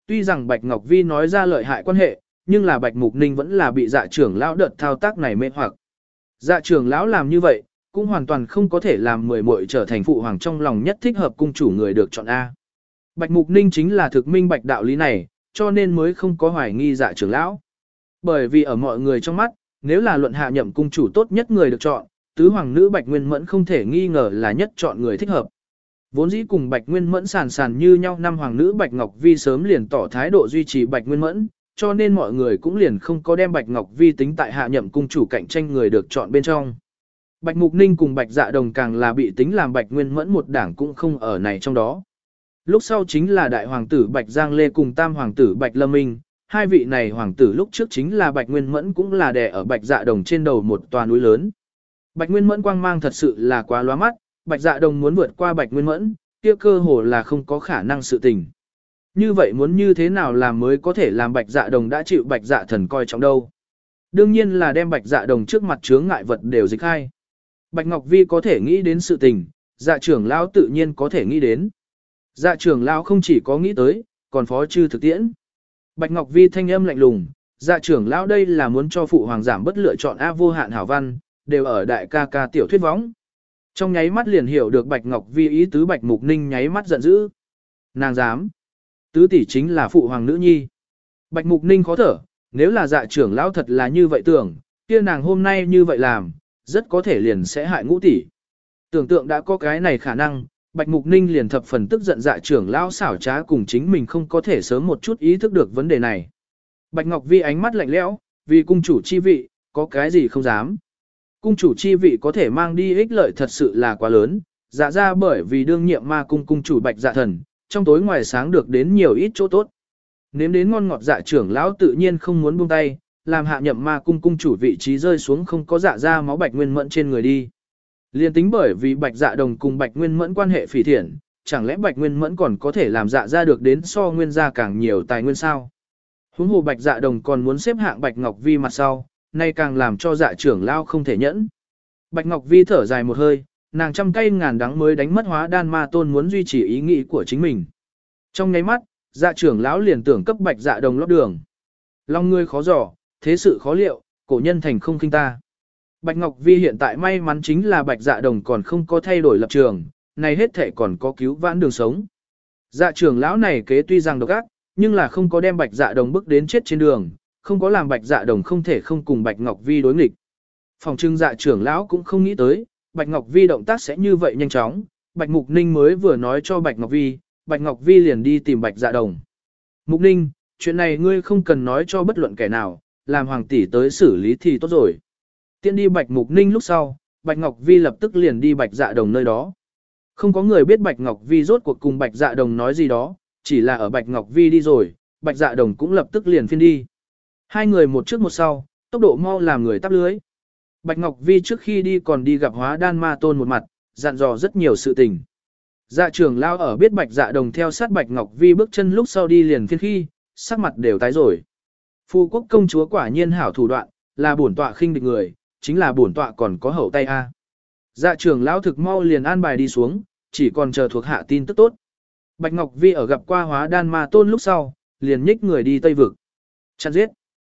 Tuy rằng Bạch Ngọc Vi nói ra lợi hại quan hệ, nhưng là Bạch Mục Ninh vẫn là bị dạ trưởng lão đợt thao tác này mê hoặc. Dạ trưởng lão làm như vậy, cũng hoàn toàn không có thể làm mười muội trở thành phụ hoàng trong lòng nhất thích hợp cung chủ người được chọn A. Bạch Mục Ninh chính là thực minh bạch đạo lý này, cho nên mới không có hoài nghi dạ trưởng lão. Bởi vì ở mọi người trong mắt, nếu là luận hạ nhậm cung chủ tốt nhất người được chọn, tứ hoàng nữ Bạch Nguyên Mẫn không thể nghi ngờ là nhất chọn người thích hợp. Vốn dĩ cùng Bạch Nguyên Mẫn sàn sàn như nhau, năm hoàng nữ Bạch Ngọc Vi sớm liền tỏ thái độ duy trì Bạch Nguyên Mẫn, cho nên mọi người cũng liền không có đem Bạch Ngọc Vi tính tại hạ nhậm cung chủ cạnh tranh người được chọn bên trong. Bạch Mục Ninh cùng Bạch Dạ Đồng càng là bị tính làm Bạch Nguyên Mẫn một đảng cũng không ở này trong đó. Lúc sau chính là đại hoàng tử Bạch Giang Lê cùng tam hoàng tử Bạch Lâm Minh, hai vị này hoàng tử lúc trước chính là Bạch Nguyên Mẫn cũng là đè ở Bạch Dạ Đồng trên đầu một tòa núi lớn. Bạch Nguyên Mẫn quang mang thật sự là quá lóa mắt, Bạch Dạ Đồng muốn vượt qua Bạch Nguyên Mẫn, kia cơ hồ là không có khả năng sự tình. Như vậy muốn như thế nào làm mới có thể làm Bạch Dạ Đồng đã chịu Bạch Dạ Thần coi trọng đâu? Đương nhiên là đem Bạch Dạ Đồng trước mặt chướng ngại vật đều dịch khai. Bạch Ngọc Vi có thể nghĩ đến sự tình, Dạ trưởng lão tự nhiên có thể nghĩ đến. Dạ trưởng lão không chỉ có nghĩ tới, còn phó chư thực tiễn. Bạch Ngọc Vi thanh âm lạnh lùng, Dạ trưởng lão đây là muốn cho phụ hoàng giảm bất lựa chọn A vô hạn hảo văn, đều ở đại ca ca tiểu thuyết võng. Trong nháy mắt liền hiểu được Bạch Ngọc Vi ý tứ, Bạch Mục Ninh nháy mắt giận dữ. Nàng dám. Tứ tỷ chính là phụ hoàng nữ nhi. Bạch Mục Ninh khó thở, nếu là dạ trưởng lão thật là như vậy tưởng, kia nàng hôm nay như vậy làm, rất có thể liền sẽ hại ngũ tỷ. Tưởng tượng đã có cái này khả năng, Bạch Mục Ninh liền thập phần tức giận dạ trưởng lão xảo trá cùng chính mình không có thể sớm một chút ý thức được vấn đề này. Bạch Ngọc Vi ánh mắt lạnh lẽo, vì cung chủ chi vị, có cái gì không dám. Cung chủ chi vị có thể mang đi ích lợi thật sự là quá lớn, dạ ra bởi vì đương nhiệm ma cung cung chủ Bạch Dạ Thần, trong tối ngoài sáng được đến nhiều ít chỗ tốt. Nếm đến ngon ngọt dạ trưởng lão tự nhiên không muốn buông tay, làm hạ nhậm ma cung cung chủ vị trí rơi xuống không có dạ ra máu Bạch Nguyên Mẫn trên người đi. Liên tính bởi vì Bạch Dạ Đồng cùng Bạch Nguyên Mẫn quan hệ phỉ thiện, chẳng lẽ Bạch Nguyên Mẫn còn có thể làm dạ ra được đến so nguyên gia càng nhiều tài nguyên sao? Huống hồ Bạch Dạ Đồng còn muốn xếp hạng Bạch Ngọc Vi mặt sau, nay càng làm cho dạ trưởng lão không thể nhẫn. Bạch Ngọc Vi thở dài một hơi, nàng trăm cây ngàn đắng mới đánh mất Hóa Đan Ma Tôn muốn duy trì ý nghĩ của chính mình. Trong nháy mắt, dạ trưởng lão liền tưởng cấp Bạch Dạ Đồng lót đường. Lòng ngươi khó dò, thế sự khó liệu, cổ nhân thành không khinh ta. Bạch Ngọc Vi hiện tại may mắn chính là Bạch Dạ Đồng còn không có thay đổi lập trường, này hết thể còn có cứu vãn đường sống. Dạ trưởng lão này kế tuy rằng độc ác, nhưng là không có đem Bạch Dạ Đồng bước đến chết trên đường, không có làm Bạch Dạ Đồng không thể không cùng Bạch Ngọc Vi đối nghịch. Phòng trưng dạ trưởng lão cũng không nghĩ tới, Bạch Ngọc Vi động tác sẽ như vậy nhanh chóng, Bạch Mục Ninh mới vừa nói cho Bạch Ngọc Vi liền đi tìm Bạch Dạ Đồng. Mục Ninh, chuyện này ngươi không cần nói cho bất luận kẻ nào, làm hoàng tỷ tới xử lý thì tốt rồi. Tiện đi Bạch Mục Ninh lúc sau, Bạch Ngọc Vi lập tức liền đi Bạch Dạ Đồng nơi đó. Không có người biết Bạch Ngọc Vi rốt cuộc cùng Bạch Dạ Đồng nói gì đó, chỉ là ở Bạch Ngọc Vi đi rồi, Bạch Dạ Đồng cũng lập tức liền phiên đi. Hai người một trước một sau, tốc độ mau làm người tắp lưới. Bạch Ngọc Vi trước khi đi còn đi gặp Hóa Đan Ma Tôn một mặt, dặn dò rất nhiều sự tình. Dạ trưởng lao ở biết Bạch Dạ Đồng theo sát Bạch Ngọc Vi bước chân lúc sau đi liền phiên khi, sắc mặt đều tái rồi. Phu quốc công chúa quả nhiên hảo thủ đoạn, là bổn tọa khinh địch người, chính là bổn tọa còn có hậu tay a. Dạ trưởng lão thực mau liền an bài đi xuống, chỉ còn chờ thuộc hạ tin tức tốt. Bạch Ngọc Vi ở gặp qua Hóa Đan Ma Tôn lúc sau, liền nhích người đi Tây Vực. Chặn giết.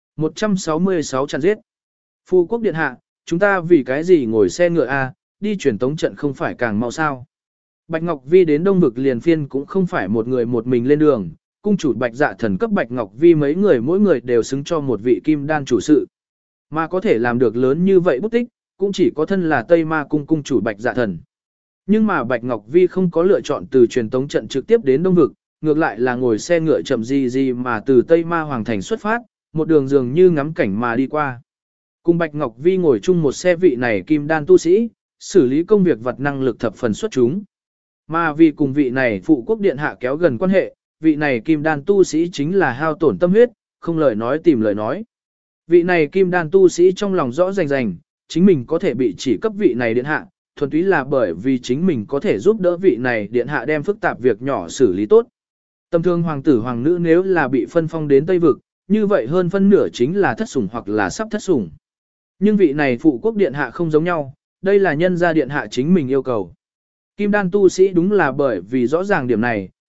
166 chặn giết. Phu quốc điện hạ, chúng ta vì cái gì ngồi xe ngựa a, đi truyền tống trận không phải càng mau sao? Bạch Ngọc Vi đến Đông Vực liền phiên cũng không phải một người một mình lên đường, cung chủ Bạch Dạ Thần cấp Bạch Ngọc Vi mấy người mỗi người đều xứng cho một vị kim đan chủ sự. Mà có thể làm được lớn như vậy bút tích, cũng chỉ có thân là Tây Ma cung cung chủ Bạch Dạ Thần. Nhưng mà Bạch Ngọc Vi không có lựa chọn từ truyền tống trận trực tiếp đến Đông Vực, ngược lại là ngồi xe ngựa chậm gì mà từ Tây Ma Hoàng Thành xuất phát, một đường dường như ngắm cảnh mà đi qua. Cùng Bạch Ngọc Vi ngồi chung một xe vị này kim đan tu sĩ, xử lý công việc vật năng lực thập phần xuất chúng. Mà vì cùng vị này phụ quốc điện hạ kéo gần quan hệ, vị này kim đan tu sĩ chính là hao tổn tâm huyết, không lời nói tìm lời nói. Vị này kim đan tu sĩ trong lòng rõ rành, chính mình có thể bị chỉ cấp vị này điện hạ, thuần túy là bởi vì chính mình có thể giúp đỡ vị này điện hạ đem phức tạp việc nhỏ xử lý tốt. Tầm thường hoàng tử hoàng nữ nếu là bị phân phong đến Tây Vực, như vậy hơn phân nửa chính là thất sủng hoặc là sắp thất sủng. Nhưng vị này phụ quốc điện hạ không giống nhau, đây là nhân gia điện hạ chính mình yêu cầu. Kim đan tu sĩ đúng là bởi vì rõ ràng điểm này,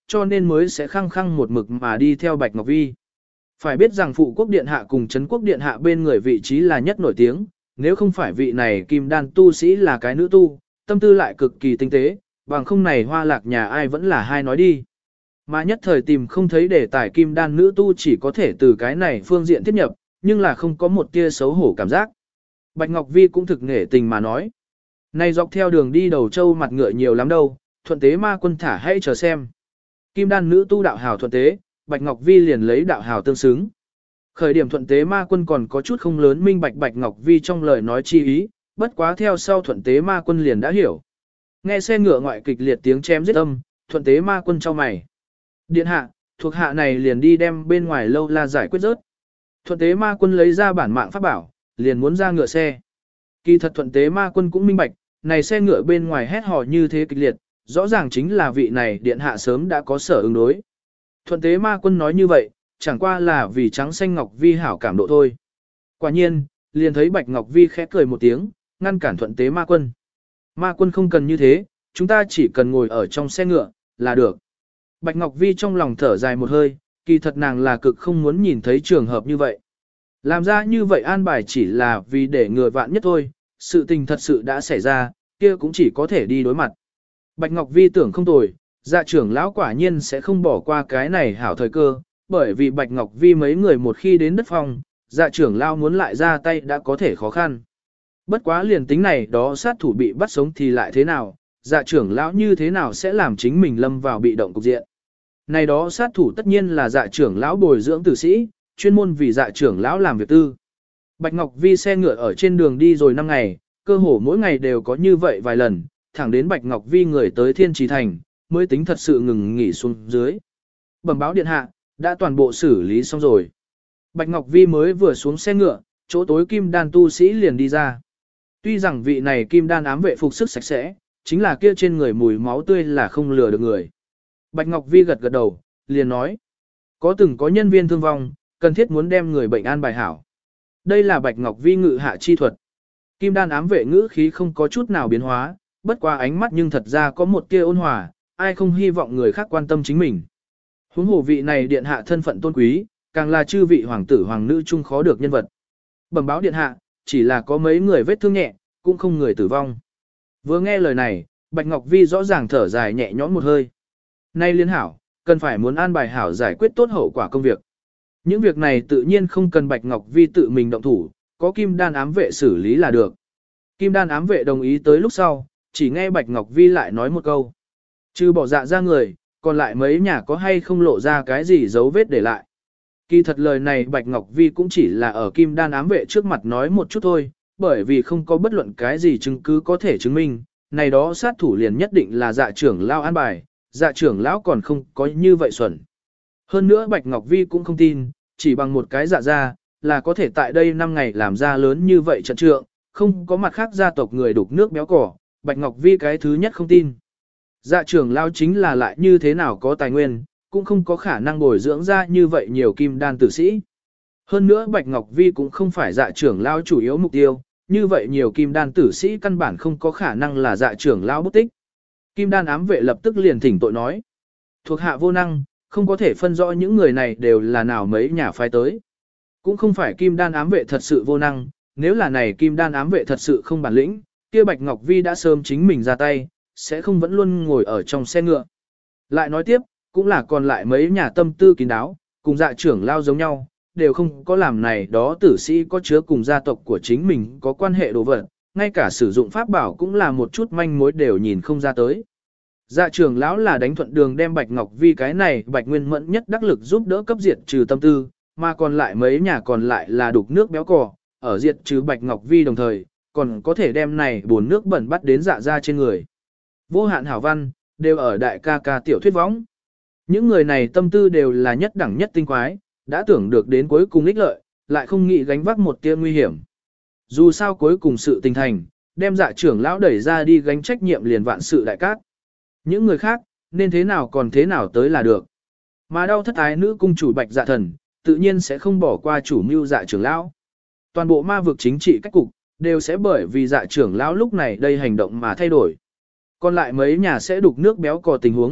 cho nên mới sẽ khăng khăng một mực mà đi theo Bạch Ngọc Vi. Phải biết rằng phụ quốc điện hạ cùng trấn quốc điện hạ bên người vị trí là nhất nổi tiếng, nếu không phải vị này kim đan tu sĩ là cái nữ tu, tâm tư lại cực kỳ tinh tế, bằng không này Hoa Lạc nhà ai vẫn là hai nói đi. Mà nhất thời tìm không thấy để tải kim đan nữ tu chỉ có thể từ cái này phương diện tiếp nhập, nhưng là không có một tia xấu hổ cảm giác. Bạch Ngọc Vi cũng thực nghệ tình mà nói. Này dọc theo đường đi đầu châu mặt ngựa nhiều lắm đâu, thuận tế ma quân thả hãy chờ xem. Kim đan nữ tu đạo hào thuận tế, Bạch Ngọc Vi liền lấy đạo hào tương xứng. Khởi điểm thuận tế ma quân còn có chút không lớn minh bạch Bạch Ngọc Vi trong lời nói chi ý, bất quá theo sau thuận tế ma quân liền đã hiểu. Nghe xe ngựa ngoại kịch liệt tiếng chém giết âm, thuận tế ma quân cho mày. Điện hạ, thuộc hạ này liền đi đem bên ngoài lâu la giải quyết rớt. Thuận tế ma quân lấy ra bản mạng pháp bảo, liền muốn ra ngựa xe. Kỳ thật thuận tế ma quân cũng minh bạch, này xe ngựa bên ngoài hét hò như thế kịch liệt, rõ ràng chính là vị này điện hạ sớm đã có sở ứng đối. Thuận tế ma quân nói như vậy, chẳng qua là vì trắng xanh Ngọc Vi hảo cảm độ thôi. Quả nhiên, liền thấy Bạch Ngọc Vi khẽ cười một tiếng, ngăn cản thuận tế ma quân. Ma quân không cần như thế, chúng ta chỉ cần ngồi ở trong xe ngựa, là được. Bạch Ngọc Vi trong lòng thở dài một hơi, kỳ thật nàng là cực không muốn nhìn thấy trường hợp như vậy. Làm ra như vậy an bài chỉ là vì để ngừa vạn nhất thôi, sự tình thật sự đã xảy ra, kia cũng chỉ có thể đi đối mặt. Bạch Ngọc Vi tưởng không tồi, dạ trưởng lão quả nhiên sẽ không bỏ qua cái này hảo thời cơ, bởi vì Bạch Ngọc Vi mấy người một khi đến đất phòng, dạ trưởng lão muốn lại ra tay đã có thể khó khăn. Bất quá liền tính này đó sát thủ bị bắt sống thì lại thế nào, dạ trưởng lão như thế nào sẽ làm chính mình lâm vào bị động cục diện. Này đó sát thủ tất nhiên là dạ trưởng lão bồi dưỡng tử sĩ, chuyên môn vì dạ trưởng lão làm việc tư. Bạch Ngọc Vi xe ngựa ở trên đường đi rồi 5 ngày, cơ hồ mỗi ngày đều có như vậy vài lần, thẳng đến Bạch Ngọc Vi người tới Thiên Trì Thành, mới tính thật sự ngừng nghỉ xuống dưới. Bẩm báo điện hạ, đã toàn bộ xử lý xong rồi. Bạch Ngọc Vi mới vừa xuống xe ngựa, chỗ tối kim đan tu sĩ liền đi ra. Tuy rằng vị này kim đan ám vệ phục sức sạch sẽ, chính là kia trên người mùi máu tươi là không lừa được người. Bạch Ngọc Vi gật gật đầu, liền nói. Có từng có nhân viên thương vong, cần thiết muốn đem người bệnh an bài hảo. Đây là Bạch Ngọc Vi ngự hạ chi thuật. Kim đan ám vệ ngữ khí không có chút nào biến hóa, bất qua ánh mắt nhưng thật ra có một tia ôn hòa, ai không hy vọng người khác quan tâm chính mình. Huống hồ vị này điện hạ thân phận tôn quý, càng là chư vị hoàng tử hoàng nữ chung khó được nhân vật. Bẩm báo điện hạ, chỉ là có mấy người vết thương nhẹ, cũng không người tử vong. Vừa nghe lời này, Bạch Ngọc Vi rõ ràng thở dài nhẹ nhõm một hơi. Nay liên hảo, cần phải muốn an bài hảo giải quyết tốt hậu quả công việc. Những việc này tự nhiên không cần Bạch Ngọc Vi tự mình động thủ, có kim đan ám vệ xử lý là được. Kim đan ám vệ đồng ý tới lúc sau, chỉ nghe Bạch Ngọc Vi lại nói một câu. Trừ bỏ dạ ra người, còn lại mấy nhà có hay không lộ ra cái gì dấu vết để lại. Kỳ thật lời này Bạch Ngọc Vi cũng chỉ là ở kim đan ám vệ trước mặt nói một chút thôi, bởi vì không có bất luận cái gì chứng cứ có thể chứng minh, này đó sát thủ liền nhất định là dạ trưởng lao an bài, dạ trưởng lão còn không có như vậy xuẩn. Hơn nữa Bạch Ngọc Vi cũng không tin, chỉ bằng một cái dạ ra, là có thể tại đây 5 ngày làm ra lớn như vậy trận trượng, không có mặt khác gia tộc người đục nước béo cỏ, Bạch Ngọc Vi cái thứ nhất không tin. Dạ trưởng lao chính là lại như thế nào có tài nguyên, cũng không có khả năng bồi dưỡng ra như vậy nhiều kim đan tử sĩ. Hơn nữa Bạch Ngọc Vi cũng không phải dạ trưởng lao chủ yếu mục tiêu, như vậy nhiều kim đan tử sĩ căn bản không có khả năng là dạ trưởng lao bút tích. Kim đan ám vệ lập tức liền thỉnh tội nói. Thuộc hạ vô năng, không có thể phân rõ những người này đều là nào mấy nhà phái tới. Cũng không phải kim đan ám vệ thật sự vô năng, nếu là này kim đan ám vệ thật sự không bản lĩnh, kia Bạch Ngọc Vi đã sớm chính mình ra tay, sẽ không vẫn luôn ngồi ở trong xe ngựa. Lại nói tiếp, cũng là còn lại mấy nhà tâm tư kín đáo, cùng dạ trưởng lao giống nhau, đều không có làm này đó tử sĩ có chứa cùng gia tộc của chính mình có quan hệ đồ vật, ngay cả sử dụng pháp bảo cũng là một chút manh mối đều nhìn không ra tới. Dạ trưởng lão là đánh thuận đường đem Bạch Ngọc Vi cái này Bạch Nguyên Mẫn nhất đắc lực giúp đỡ cấp diệt trừ tâm tư, mà còn lại mấy nhà còn lại là đục nước béo cò, ở diệt trừ Bạch Ngọc Vi đồng thời, còn có thể đem này buồn nước bẩn bắt đến dạ ra trên người. Vô hạn hảo văn, đều ở đại ca ca tiểu thuyết võng. Những người này tâm tư đều là nhất đẳng nhất tinh quái, đã tưởng được đến cuối cùng ích lợi, lại không nghĩ gánh vác một tia nguy hiểm. Dù sao cuối cùng sự tình thành, đem dạ trưởng lão đẩy ra đi gánh trách nhiệm liền vạn sự đại cát. Những người khác, nên thế nào còn thế nào tới là được. Mà đau thất ái nữ cung chủ Bạch Dạ Thần, tự nhiên sẽ không bỏ qua chủ mưu dạ trưởng lão. Toàn bộ ma vực chính trị cách cục, đều sẽ bởi vì dạ trưởng lão lúc này đây hành động mà thay đổi. Còn lại mấy nhà sẽ đục nước béo cò tình huống,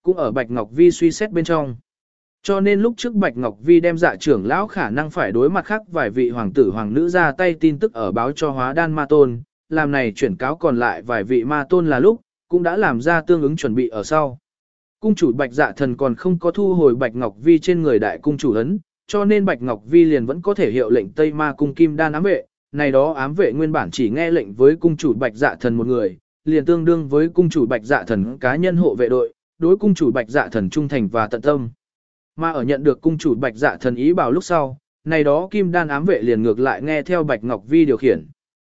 cũng ở Bạch Ngọc Vi suy xét bên trong. Cho nên lúc trước Bạch Ngọc Vi đem Dạ trưởng lão khả năng phải đối mặt khác vài vị hoàng tử hoàng nữ ra tay tin tức ở báo cho Hóa Đan Ma Tôn, làm này chuyển cáo còn lại vài vị ma tôn là lúc, cũng đã làm ra tương ứng chuẩn bị ở sau. Cung chủ Bạch Dạ Thần còn không có thu hồi Bạch Ngọc Vi trên người đại cung chủ ấn, cho nên Bạch Ngọc Vi liền vẫn có thể hiệu lệnh Tây Ma cung Kim Đan ám vệ, này đó ám vệ nguyên bản chỉ nghe lệnh với cung chủ Bạch Dạ Thần một người, liền tương đương với cung chủ Bạch Dạ Thần cá nhân hộ vệ đội, đối cung chủ Bạch Dạ Thần trung thành và tận tâm. Mà ở nhận được cung chủ Bạch Dạ Thần ý bảo lúc sau, này đó Kim Đan ám vệ liền ngược lại nghe theo Bạch Ngọc Vi điều khiển.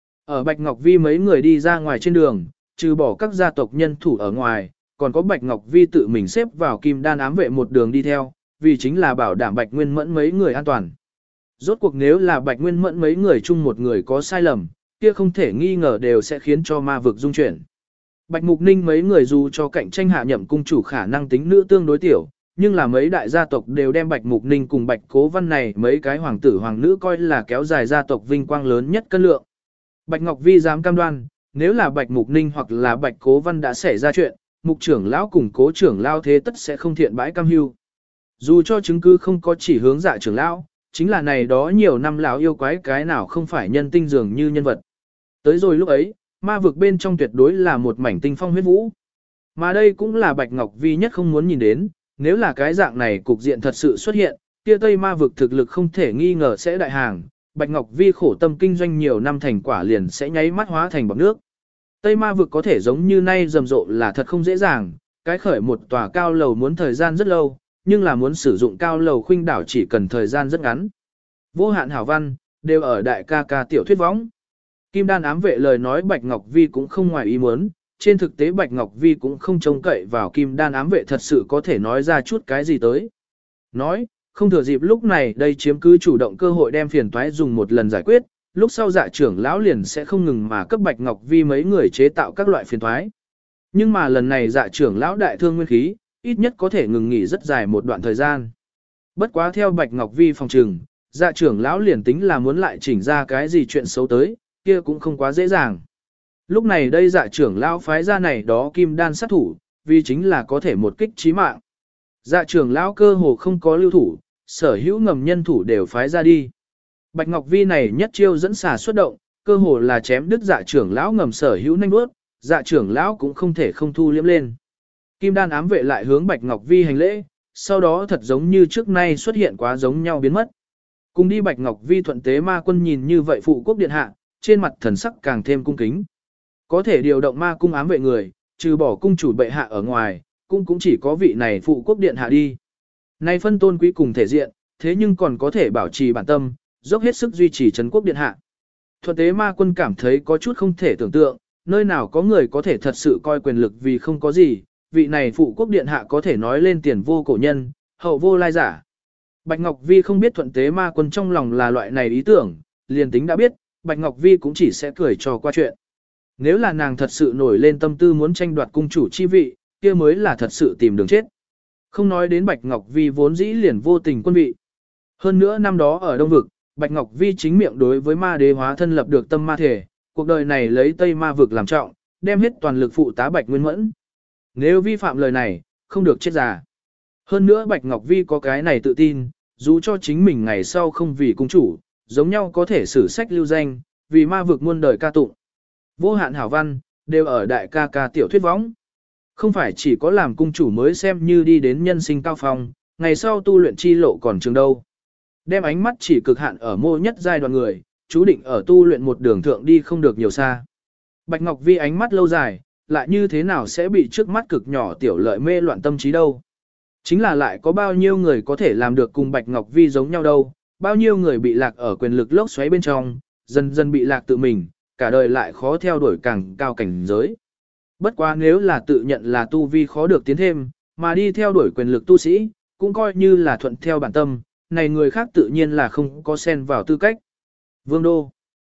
Ở Bạch Ngọc Vi mấy người đi ra ngoài trên đường, trừ bỏ các gia tộc nhân thủ ở ngoài, còn có Bạch Ngọc Vi tự mình xếp vào Kim Đan ám vệ một đường đi theo, vì chính là bảo đảm Bạch Nguyên Mẫn mấy người an toàn. Rốt cuộc nếu là Bạch Nguyên Mẫn mấy người chung một người có sai lầm, kia không thể nghi ngờ đều sẽ khiến cho ma vực dung chuyển. Bạch Mục Ninh mấy người dù cho cạnh tranh hạ nhậm cung chủ khả năng tính nữ tương đối tiểu, nhưng là mấy đại gia tộc đều đem Bạch Mục Ninh cùng Bạch Cố Văn này mấy cái hoàng tử hoàng nữ coi là kéo dài gia tộc vinh quang lớn nhất cân lượng. Bạch Ngọc Vi dám cam đoan, nếu là Bạch Mục Ninh hoặc là Bạch Cố Văn đã xảy ra chuyện, Mục trưởng lão cùng Cố trưởng lão thế tất sẽ không thiện bãi cam hưu. Dù cho chứng cứ không có chỉ hướng Dạ trưởng lão, chính là này đó nhiều năm lão yêu quái cái nào không phải nhân tinh dường như nhân vật. Tới rồi lúc ấy, ma vực bên trong tuyệt đối là một mảnh tinh phong huyết vũ. Mà đây cũng là Bạch Ngọc Vi nhất không muốn nhìn đến, nếu là cái dạng này cục diện thật sự xuất hiện, kia Tây ma vực thực lực không thể nghi ngờ sẽ đại hàng, Bạch Ngọc Vi khổ tâm kinh doanh nhiều năm thành quả liền sẽ nháy mắt hóa thành bọt nước. Tây ma vực có thể giống như nay rầm rộ là thật không dễ dàng, cái khởi một tòa cao lầu muốn thời gian rất lâu, nhưng là muốn sử dụng cao lầu khuynh đảo chỉ cần thời gian rất ngắn. Vô hạn hảo văn, đều ở đại ca ca tiểu thuyết võng. Kim Đan ám vệ lời nói Bạch Ngọc Vi cũng không ngoài ý muốn, trên thực tế Bạch Ngọc Vi cũng không trông cậy vào Kim Đan ám vệ thật sự có thể nói ra chút cái gì tới. Nói, không thừa dịp lúc này đây chiếm cứ chủ động cơ hội đem phiền toái dùng một lần giải quyết, lúc sau Dạ trưởng lão liền sẽ không ngừng mà cấp Bạch Ngọc Vi mấy người chế tạo các loại phiền toái. Nhưng mà lần này Dạ trưởng lão đại thương nguyên khí, ít nhất có thể ngừng nghỉ rất dài một đoạn thời gian. Bất quá theo Bạch Ngọc Vi phòng trừng, Dạ trưởng lão liền tính là muốn lại chỉnh ra cái gì chuyện xấu tới, kia cũng không quá dễ dàng. Lúc này đây Dạ trưởng lão phái ra này đó Kim Đan sát thủ, vì chính là có thể một kích chí mạng. Dạ trưởng lão cơ hồ không có lưu thủ, sở hữu ngầm nhân thủ đều phái ra đi. Bạch Ngọc Vi này nhất chiêu dẫn xà xuất động, cơ hồ là chém đứt Dạ trưởng lão ngầm sở hữu nhanh bước, Dạ trưởng lão cũng không thể không thu liếm lên. Kim Đan ám vệ lại hướng Bạch Ngọc Vi hành lễ, sau đó thật giống như trước nay xuất hiện quá giống nhau biến mất. Cùng đi Bạch Ngọc Vi thuận tế ma quân nhìn như vậy phụ quốc điện hạ, trên mặt thần sắc càng thêm cung kính. Có thể điều động ma cung ám vệ người, trừ bỏ cung chủ bệ hạ ở ngoài, cũng chỉ có vị này phụ quốc điện hạ đi. Nay phân tôn quý cùng thể diện, thế nhưng còn có thể bảo trì bản tâm, dốc hết sức duy trì trấn quốc điện hạ. Thuận tế ma quân cảm thấy có chút không thể tưởng tượng, nơi nào có người có thể thật sự coi quyền lực vì không có gì, vị này phụ quốc điện hạ có thể nói lên tiền vô cổ nhân, hậu vô lai giả. Bạch Ngọc Vi không biết thuận tế ma quân trong lòng là loại này ý tưởng, liền tính đã biết, Bạch Ngọc Vi cũng chỉ sẽ cười trò qua chuyện. Nếu là nàng thật sự nổi lên tâm tư muốn tranh đoạt cung chủ chi vị, kia mới là thật sự tìm đường chết. Không nói đến Bạch Ngọc Vi vốn dĩ liền vô tình quân vị. Hơn nữa năm đó ở Đông Vực, Bạch Ngọc Vi chính miệng đối với ma đế hóa thân lập được tâm ma thể, cuộc đời này lấy Tây ma vực làm trọng, đem hết toàn lực phụ tá Bạch Nguyên Mẫn. Nếu vi phạm lời này, không được chết già. Hơn nữa Bạch Ngọc Vi có cái này tự tin, dù cho chính mình ngày sau không vì cung chủ, giống nhau có thể sử sách lưu danh, vì ma vực muôn đời ca tụng. Vô hạn hảo văn, đều ở đại ca ca tiểu thuyết võng. Không phải chỉ có làm cung chủ mới xem như đi đến nhân sinh cao phong, ngày sau tu luyện chi lộ còn trường đâu. Đem ánh mắt chỉ cực hạn ở mô nhất giai đoạn người, chú định ở tu luyện một đường thượng đi không được nhiều xa. Bạch Ngọc Vi ánh mắt lâu dài, lại như thế nào sẽ bị trước mắt cực nhỏ tiểu lợi mê loạn tâm trí đâu. Chính là lại có bao nhiêu người có thể làm được cùng Bạch Ngọc Vi giống nhau đâu, bao nhiêu người bị lạc ở quyền lực lốc xoáy bên trong, dần dần bị lạc tự mình, cả đời lại khó theo đuổi càng cao cảnh giới. Bất quá nếu là tự nhận là tu vi khó được tiến thêm, mà đi theo đuổi quyền lực tu sĩ, cũng coi như là thuận theo bản tâm, này người khác tự nhiên là không có xen vào tư cách. Vương Đô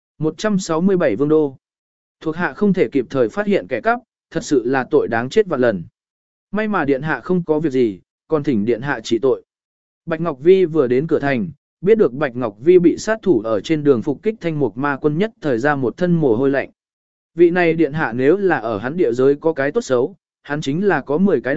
167 Vương Đô. Thuộc hạ không thể kịp thời phát hiện kẻ cắp, thật sự là tội đáng chết vạn lần. May mà điện hạ không có việc gì, còn thỉnh điện hạ trị tội. Bạch Ngọc Vi vừa đến cửa thành, biết được Bạch Ngọc Vi bị sát thủ ở trên đường phục kích thanh mục ma quân nhất thời ra một thân mồ hôi lạnh. Vị này điện hạ nếu là ở hắn địa giới có cái tốt xấu, hắn chính là có 10 cái đầu,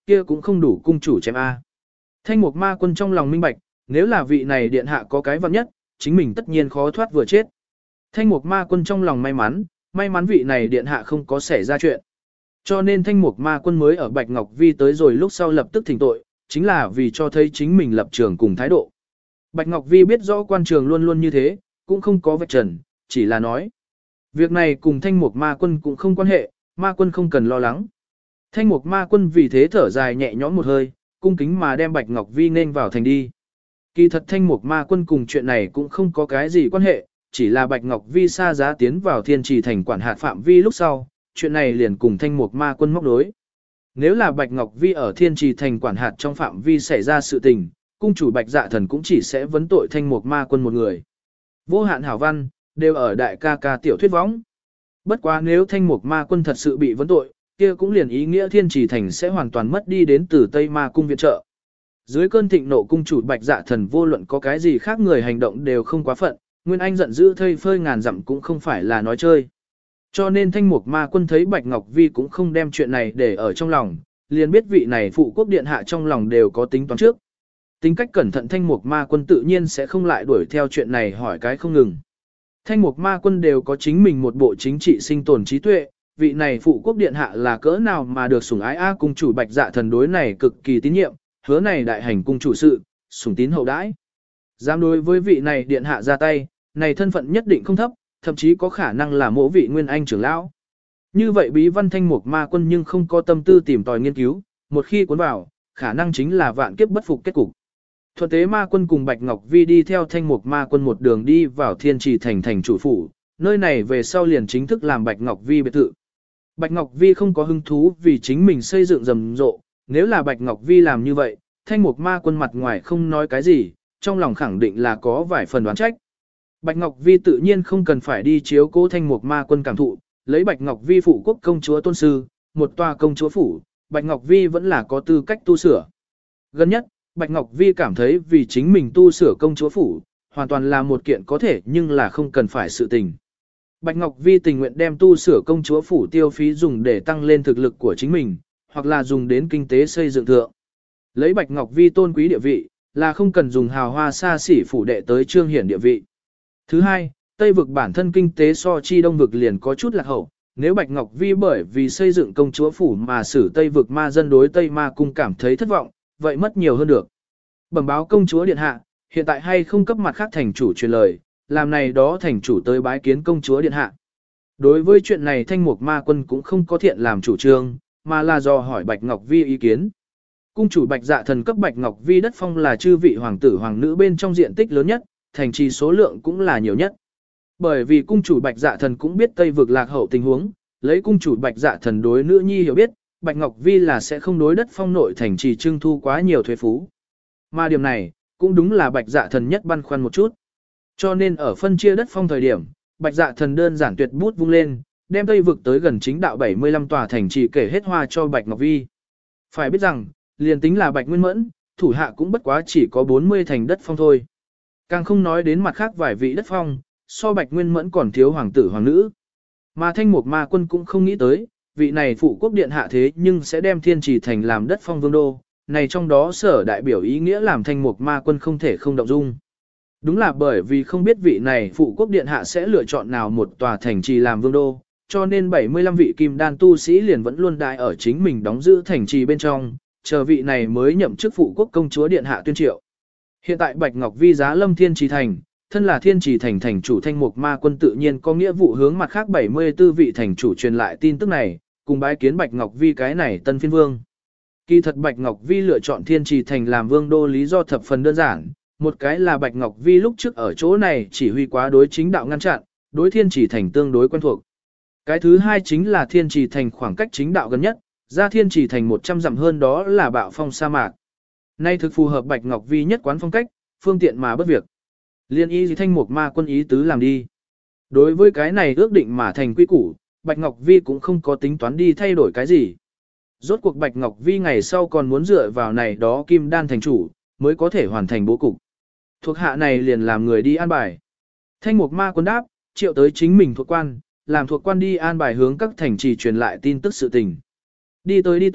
kia cũng không đủ cung chủ chém A. Thanh mục ma quân trong lòng minh bạch, nếu là vị này điện hạ có cái vặn nhất, chính mình tất nhiên khó thoát vừa chết. Thanh mục ma quân trong lòng may mắn vị này điện hạ không có xảy ra chuyện. Cho nên thanh mục ma quân mới ở Bạch Ngọc Vi tới rồi lúc sau lập tức thỉnh tội, chính là vì cho thấy chính mình lập trường cùng thái độ. Bạch Ngọc Vi biết rõ quan trường luôn luôn như thế, cũng không có vạch trần, chỉ là nói. Việc này cùng thanh mục ma quân cũng không quan hệ, ma quân không cần lo lắng. Thanh mục ma quân vì thế thở dài nhẹ nhõm một hơi, cung kính mà đem Bạch Ngọc Vi nên vào thành đi. Kỳ thật thanh mục ma quân cùng chuyện này cũng không có cái gì quan hệ, chỉ là Bạch Ngọc Vi xa giá tiến vào thiên trì thành quản hạt phạm vi lúc sau, chuyện này liền cùng thanh mục ma quân móc đối. Nếu là Bạch Ngọc Vi ở thiên trì thành quản hạt trong phạm vi xảy ra sự tình, cung chủ Bạch Dạ Thần cũng chỉ sẽ vấn tội thanh mục ma quân một người. Vô hạn hảo văn, đều ở đại ca ca tiểu thuyết võng. Bất quá nếu thanh mục ma quân thật sự bị vấn tội, kia cũng liền ý nghĩa thiên trì thành sẽ hoàn toàn mất đi đến từ Tây Ma cung viện trợ. Dưới cơn thịnh nộ cung chủ Bạch Dạ Thần vô luận có cái gì khác người hành động đều không quá phận, Nguyên Anh giận dữ thây phơi ngàn dặm cũng không phải là nói chơi. Cho nên thanh mục ma quân thấy Bạch Ngọc Vi cũng không đem chuyện này để ở trong lòng, liền biết vị này phụ quốc điện hạ trong lòng đều có tính toán trước. Tính cách cẩn thận thanh mục ma quân tự nhiên sẽ không lại đuổi theo chuyện này hỏi cái không ngừng. Thanh mục ma quân đều có chính mình một bộ chính trị sinh tồn trí tuệ, vị này phụ quốc điện hạ là cỡ nào mà được sủng ái a cung chủ Bạch Dạ Thần đối này cực kỳ tín nhiệm, hứa này đại hành cung chủ sự, sủng tín hậu đãi. Dám đối với vị này điện hạ ra tay, này thân phận nhất định không thấp, thậm chí có khả năng là mỗ vị nguyên anh trưởng lão. Như vậy bí văn thanh mục ma quân nhưng không có tâm tư tìm tòi nghiên cứu, một khi cuốn vào, khả năng chính là vạn kiếp bất phục kết cục. Thuận tế ma quân cùng Bạch Ngọc Vi đi theo thanh mục ma quân một đường đi vào thiên trì thành thành chủ phủ, nơi này về sau liền chính thức làm Bạch Ngọc Vi biệt thự. Bạch Ngọc Vi không có hứng thú vì chính mình xây dựng rầm rộ, nếu là Bạch Ngọc Vi làm như vậy, thanh mục ma quân mặt ngoài không nói cái gì, trong lòng khẳng định là có vài phần đoán trách. Bạch Ngọc Vi tự nhiên không cần phải đi chiếu cố thanh mục ma quân cảm thụ, lấy Bạch Ngọc Vi phụ quốc công chúa tôn sư, một tòa công chúa phủ, Bạch Ngọc Vi vẫn là có tư cách tu sửa. Gần nhất, Bạch Ngọc Vi cảm thấy vì chính mình tu sửa công chúa phủ, hoàn toàn là một kiện có thể nhưng là không cần phải sự tình. Bạch Ngọc Vi tình nguyện đem tu sửa công chúa phủ tiêu phí dùng để tăng lên thực lực của chính mình, hoặc là dùng đến kinh tế xây dựng thượng. Lấy Bạch Ngọc Vi tôn quý địa vị, là không cần dùng hào hoa xa xỉ phủ đệ tới trương hiển địa vị. Thứ hai, Tây vực bản thân kinh tế so chi Đông vực liền có chút lạc hậu, nếu Bạch Ngọc Vi bởi vì xây dựng công chúa phủ mà xử Tây vực ma dân đối Tây Ma cung cảm thấy thất vọng, vậy mất nhiều hơn được. Bẩm báo công chúa điện hạ, hiện tại hay không cấp mặt khác thành chủ truyền lời, làm này đó thành chủ tới bái kiến công chúa điện hạ. Đối với chuyện này thanh mục ma quân cũng không có thiện làm chủ trương, mà là do hỏi Bạch Ngọc Vi ý kiến. Cung chủ Bạch Dạ Thần cấp Bạch Ngọc Vi đất phong là chư vị hoàng tử hoàng nữ bên trong diện tích lớn nhất, thành trì số lượng cũng là nhiều nhất. Bởi vì cung chủ Bạch Dạ Thần cũng biết Tây vực lạc hậu tình huống, lấy cung chủ Bạch Dạ Thần đối nữ nhi hiểu biết, Bạch Ngọc Vi là sẽ không đối đất phong nội thành trì trưng thu quá nhiều thuế phú. Mà điểm này, cũng đúng là Bạch Dạ Thần nhất băn khoăn một chút. Cho nên ở phân chia đất phong thời điểm, Bạch Dạ Thần đơn giản tuyệt bút vung lên, đem Tây vực tới gần chính đạo 75 tòa thành trì kể hết hoa cho Bạch Ngọc Vi. Phải biết rằng, liền tính là Bạch Nguyên Mẫn, thủ hạ cũng bất quá chỉ có 40 thành đất phong thôi. Càng không nói đến mặt khác vài vị đất phong, so Bạch Nguyên Mẫn còn thiếu hoàng tử hoàng nữ. Mà thanh mục ma quân cũng không nghĩ tới, vị này phụ quốc điện hạ thế nhưng sẽ đem thiên trì thành làm đất phong vương đô, này trong đó sở đại biểu ý nghĩa làm thanh mục ma quân không thể không động dung. Đúng là bởi vì không biết vị này phụ quốc điện hạ sẽ lựa chọn nào một tòa thành trì làm vương đô, cho nên 75 vị kim đan tu sĩ liền vẫn luôn đại ở chính mình đóng giữ thành trì bên trong, chờ vị này mới nhậm chức phụ quốc công chúa điện hạ tuyên triệu. Hiện tại Bạch Ngọc Vi giá lâm thiên trì thành, thân là thiên trì thành thành chủ thanh mục ma quân tự nhiên có nghĩa vụ hướng mặt khác 74 vị thành chủ truyền lại tin tức này, cùng bái kiến Bạch Ngọc Vi cái này tân phiên vương. Kỳ thật Bạch Ngọc Vi lựa chọn thiên trì thành làm vương đô lý do thập phần đơn giản, một cái là Bạch Ngọc Vi lúc trước ở chỗ này chỉ huy quá đối chính đạo ngăn chặn, đối thiên trì thành tương đối quen thuộc. Cái thứ hai chính là thiên trì thành khoảng cách chính đạo gần nhất, ra thiên trì thành 100 dặm hơn đó là bạo phong sa mạc. Nay thực phù hợp Bạch Ngọc Vi nhất quán phong cách, phương tiện mà bất việc. Liên y gì thanh mục ma quân ý tứ làm đi. Đối với cái này ước định mà thành quy củ, Bạch Ngọc Vi cũng không có tính toán đi thay đổi cái gì. Rốt cuộc Bạch Ngọc Vi ngày sau còn muốn dựa vào này đó kim đan thành chủ, mới có thể hoàn thành bố cục. Thuộc hạ này liền làm người đi an bài. Thanh mục ma quân đáp, triệu tới chính mình thuộc quan, làm thuộc quan đi an bài hướng các thành trì truyền lại tin tức sự tình. Đi tới,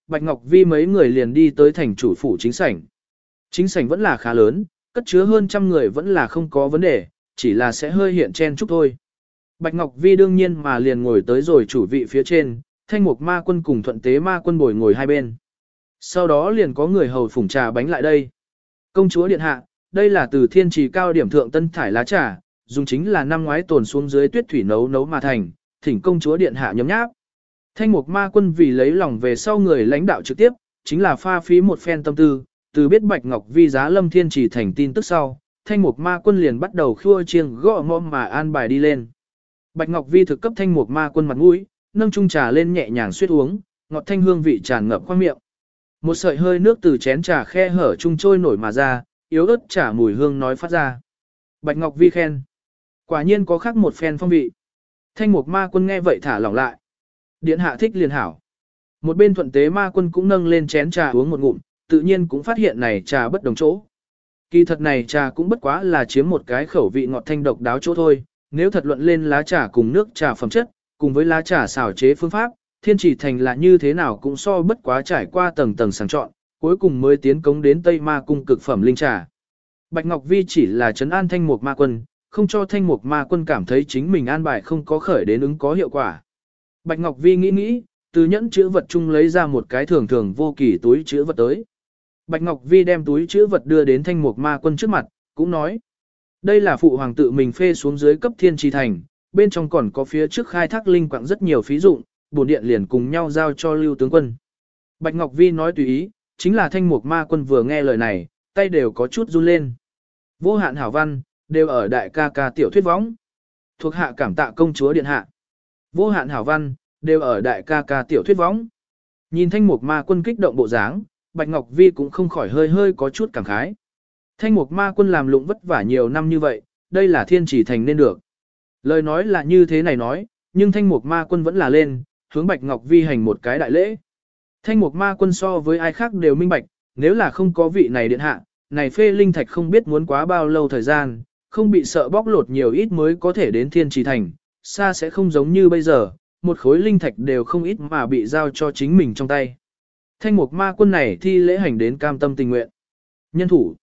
Bạch Ngọc Vi mấy người liền đi tới thành chủ phủ chính sảnh. Chính sảnh vẫn là khá lớn, cất chứa hơn trăm người vẫn là không có vấn đề, chỉ là sẽ hơi hiện chen chúc thôi. Bạch Ngọc Vi đương nhiên mà liền ngồi tới rồi chủ vị phía trên, Thanh Mục Ma Quân cùng Thuận Tế Ma Quân bồi ngồi hai bên. Sau đó liền có người hầu phủng trà bánh lại đây. Công chúa điện hạ, đây là từ thiên trì cao điểm thượng tân thải lá trà, dùng chính là năm ngoái tồn xuống dưới tuyết thủy nấu mà thành, thỉnh công chúa điện hạ nhấm nháp. Thanh Mục Ma Quân vì lấy lòng về sau người lãnh đạo trực tiếp, chính là pha phí một phen tâm tư, từ biết Bạch Ngọc Vi giá lâm thiên trì thành tin tức sau, Thanh Mục Ma Quân liền bắt đầu khua chiêng gõ mõ mà an bài đi lên. Bạch Ngọc Vi thực cấp Thanh Mục Ma Quân mặt mũi, nâng chung trà lên nhẹ nhàng suýt uống, ngọt thanh hương vị tràn ngập khoang miệng. Một sợi hơi nước từ chén trà khe hở chung trôi nổi mà ra, yếu ớt trà mùi hương nói phát ra. Bạch Ngọc Vi khen. Quả nhiên có khác một phen phong vị. Thanh Mục Ma Quân nghe vậy thả lỏng lại. Điện hạ thích liền hảo. Một bên Thuận Tế Ma Quân cũng nâng lên chén trà uống một ngụm, tự nhiên cũng phát hiện này trà bất đồng chỗ. Kỳ thật này trà cũng bất quá là chiếm một cái khẩu vị ngọt thanh độc đáo chỗ thôi, nếu thật luận lên lá trà cùng nước trà phẩm chất, cùng với lá trà xào chế phương pháp, thiên chỉ thành là như thế nào cũng so bất quá trải qua tầng tầng sàng chọn, cuối cùng mới tiến cống đến Tây Ma cung cực phẩm linh trà. Bạch Ngọc Vi chỉ là trấn an Thanh Mục Ma Quân, không cho Thanh Mục Ma Quân cảm thấy chính mình an bài không có khởi đến ứng có hiệu quả. Bạch Ngọc Vi nghĩ nghĩ, từ nhẫn chữ vật chung lấy ra một cái thường thường vô kỳ túi chữ vật tới. Bạch Ngọc Vi đem túi chữ vật đưa đến Thanh Mục Ma Quân trước mặt, cũng nói. Đây là phụ hoàng tự mình phê xuống dưới cấp thiên trì thành, bên trong còn có phía trước khai thác linh quạng rất nhiều phí dụng, bổn điện liền cùng nhau giao cho Lưu tướng quân. Bạch Ngọc Vi nói tùy ý, chính là Thanh Mục Ma Quân vừa nghe lời này, tay đều có chút run lên. Vô hạn hảo văn, đều ở đại ca ca tiểu thuyết võng. Thuộc hạ cảm tạ công chúa điện hạ. Vô hạn hảo văn, đều ở đại ca ca tiểu thuyết võng. Nhìn Thanh Mục Ma Quân kích động bộ dáng, Bạch Ngọc Vi cũng không khỏi hơi hơi có chút cảm khái. Thanh Mục Ma Quân làm lụng vất vả nhiều năm như vậy, đây là thiên chỉ thành nên được. Lời nói là như thế này nói, nhưng Thanh Mục Ma Quân vẫn là lên, hướng Bạch Ngọc Vi hành một cái đại lễ. Thanh Mục Ma Quân so với ai khác đều minh bạch, nếu là không có vị này điện hạ, này phê linh thạch không biết muốn quá bao lâu thời gian, không bị sợ bóc lột nhiều ít mới có thể đến thiên trì thành, xa sẽ không giống như bây giờ, một khối linh thạch đều không ít mà bị giao cho chính mình trong tay. Thanh Mục Ma Quân này thi lễ hành đến cam tâm tình nguyện. Nhân thủ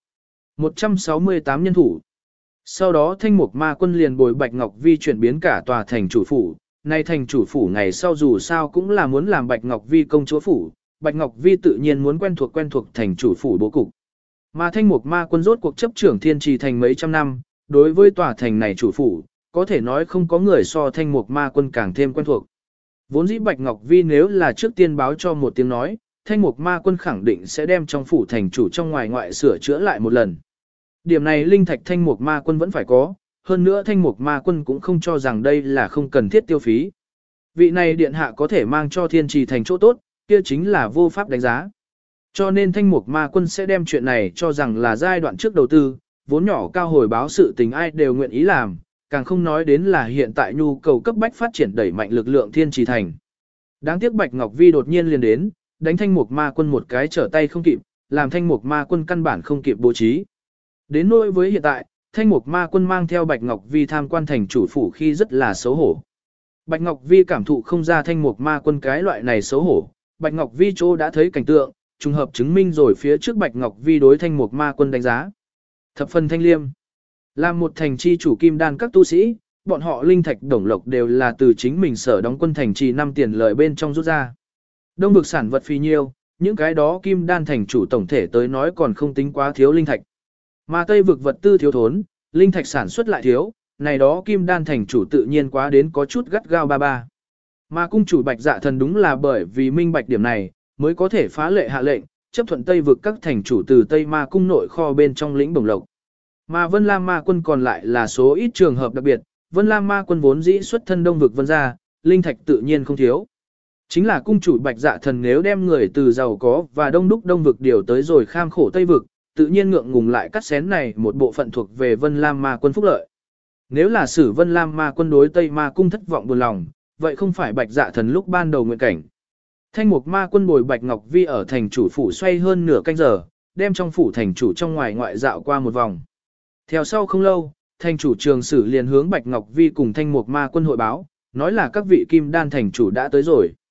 168 nhân thủ. Sau đó Thanh Mục Ma Quân liền bồi Bạch Ngọc Vi chuyển biến cả tòa thành chủ phủ. Nay thành chủ phủ ngày sau dù sao cũng là muốn làm Bạch Ngọc Vi công chúa phủ, Bạch Ngọc Vi tự nhiên muốn quen thuộc thành chủ phủ bố cục. Mà Thanh Mục Ma Quân rốt cuộc chấp trưởng thiên trì thành mấy trăm năm, đối với tòa thành này chủ phủ, có thể nói không có người so Thanh Mục Ma Quân càng thêm quen thuộc. Vốn dĩ Bạch Ngọc Vi nếu là trước tiên báo cho một tiếng nói, Thanh Mục Ma Quân khẳng định sẽ đem trong phủ thành chủ trong ngoài ngoại sửa chữa lại một lần. Điểm này linh thạch Thanh Mục Ma Quân vẫn phải có, hơn nữa Thanh Mục Ma Quân cũng không cho rằng đây là không cần thiết tiêu phí. Vị này điện hạ có thể mang cho thiên trì thành chỗ tốt, kia chính là vô pháp đánh giá. Cho nên Thanh Mục Ma Quân sẽ đem chuyện này cho rằng là giai đoạn trước đầu tư, vốn nhỏ cao hồi báo sự tình ai đều nguyện ý làm, càng không nói đến là hiện tại nhu cầu cấp bách phát triển đẩy mạnh lực lượng thiên trì thành. Đáng tiếc Bạch Ngọc Vi đột nhiên liền đến, đánh Thanh Mục Ma Quân một cái trở tay không kịp, làm Thanh Mục Ma Quân căn bản không kịp bố trí. Đến nỗi với hiện tại, Thanh Mục Ma Quân mang theo Bạch Ngọc Vi tham quan thành chủ phủ khi rất là xấu hổ. Bạch Ngọc Vi cảm thụ không ra Thanh Mục Ma Quân cái loại này xấu hổ. Bạch Ngọc Vi chỗ đã thấy cảnh tượng, trùng hợp chứng minh rồi phía trước Bạch Ngọc Vi đối Thanh Mục Ma Quân đánh giá. Thập phần thanh liêm. Làm một thành chi chủ kim đan các tu sĩ, bọn họ linh thạch đồng lộc đều là từ chính mình sở đóng quân thành trì năm tiền lợi bên trong rút ra. Đông vực sản vật phi nhiêu, những cái đó kim đan thành chủ tổng thể tới nói còn không tính quá thiếu linh thạch. Mà Tây vực vật tư thiếu thốn, linh thạch sản xuất lại thiếu, này đó kim đan thành chủ tự nhiên quá đến có chút gắt gao ba ba. Mà cung chủ Bạch Dạ Thần đúng là bởi vì minh bạch điểm này, mới có thể phá lệ hạ lệnh, chấp thuận Tây vực các thành chủ từ Tây Ma cung nội kho bên trong lĩnh bổng lộc. Mà Vân Lam Ma Quân còn lại là số ít trường hợp đặc biệt, Vân Lam Ma Quân vốn dĩ xuất thân Đông vực Vân gia, linh thạch tự nhiên không thiếu. Chính là cung chủ Bạch Dạ Thần nếu đem người từ giàu có và đông đúc Đông vực điều tới rồi kham khổ Tây vực, tự nhiên ngượng ngùng lại cắt xén này một bộ phận thuộc về Vân Lam Ma Quân phúc lợi. Nếu là sử Vân Lam Ma Quân đối Tây Ma cung thất vọng buồn lòng, vậy không phải Bạch Dạ Thần lúc ban đầu nguyện cảnh. Thanh Mục Ma Quân bồi Bạch Ngọc Vi ở thành chủ phủ xoay hơn nửa canh giờ, đem trong phủ thành chủ trong ngoài ngoại dạo qua một vòng. Theo sau không lâu, thành chủ Trường Sử liền hướng Bạch Ngọc Vi cùng Thanh Mục Ma Quân hội báo, nói là các vị kim đan thành chủ đã tới rồi.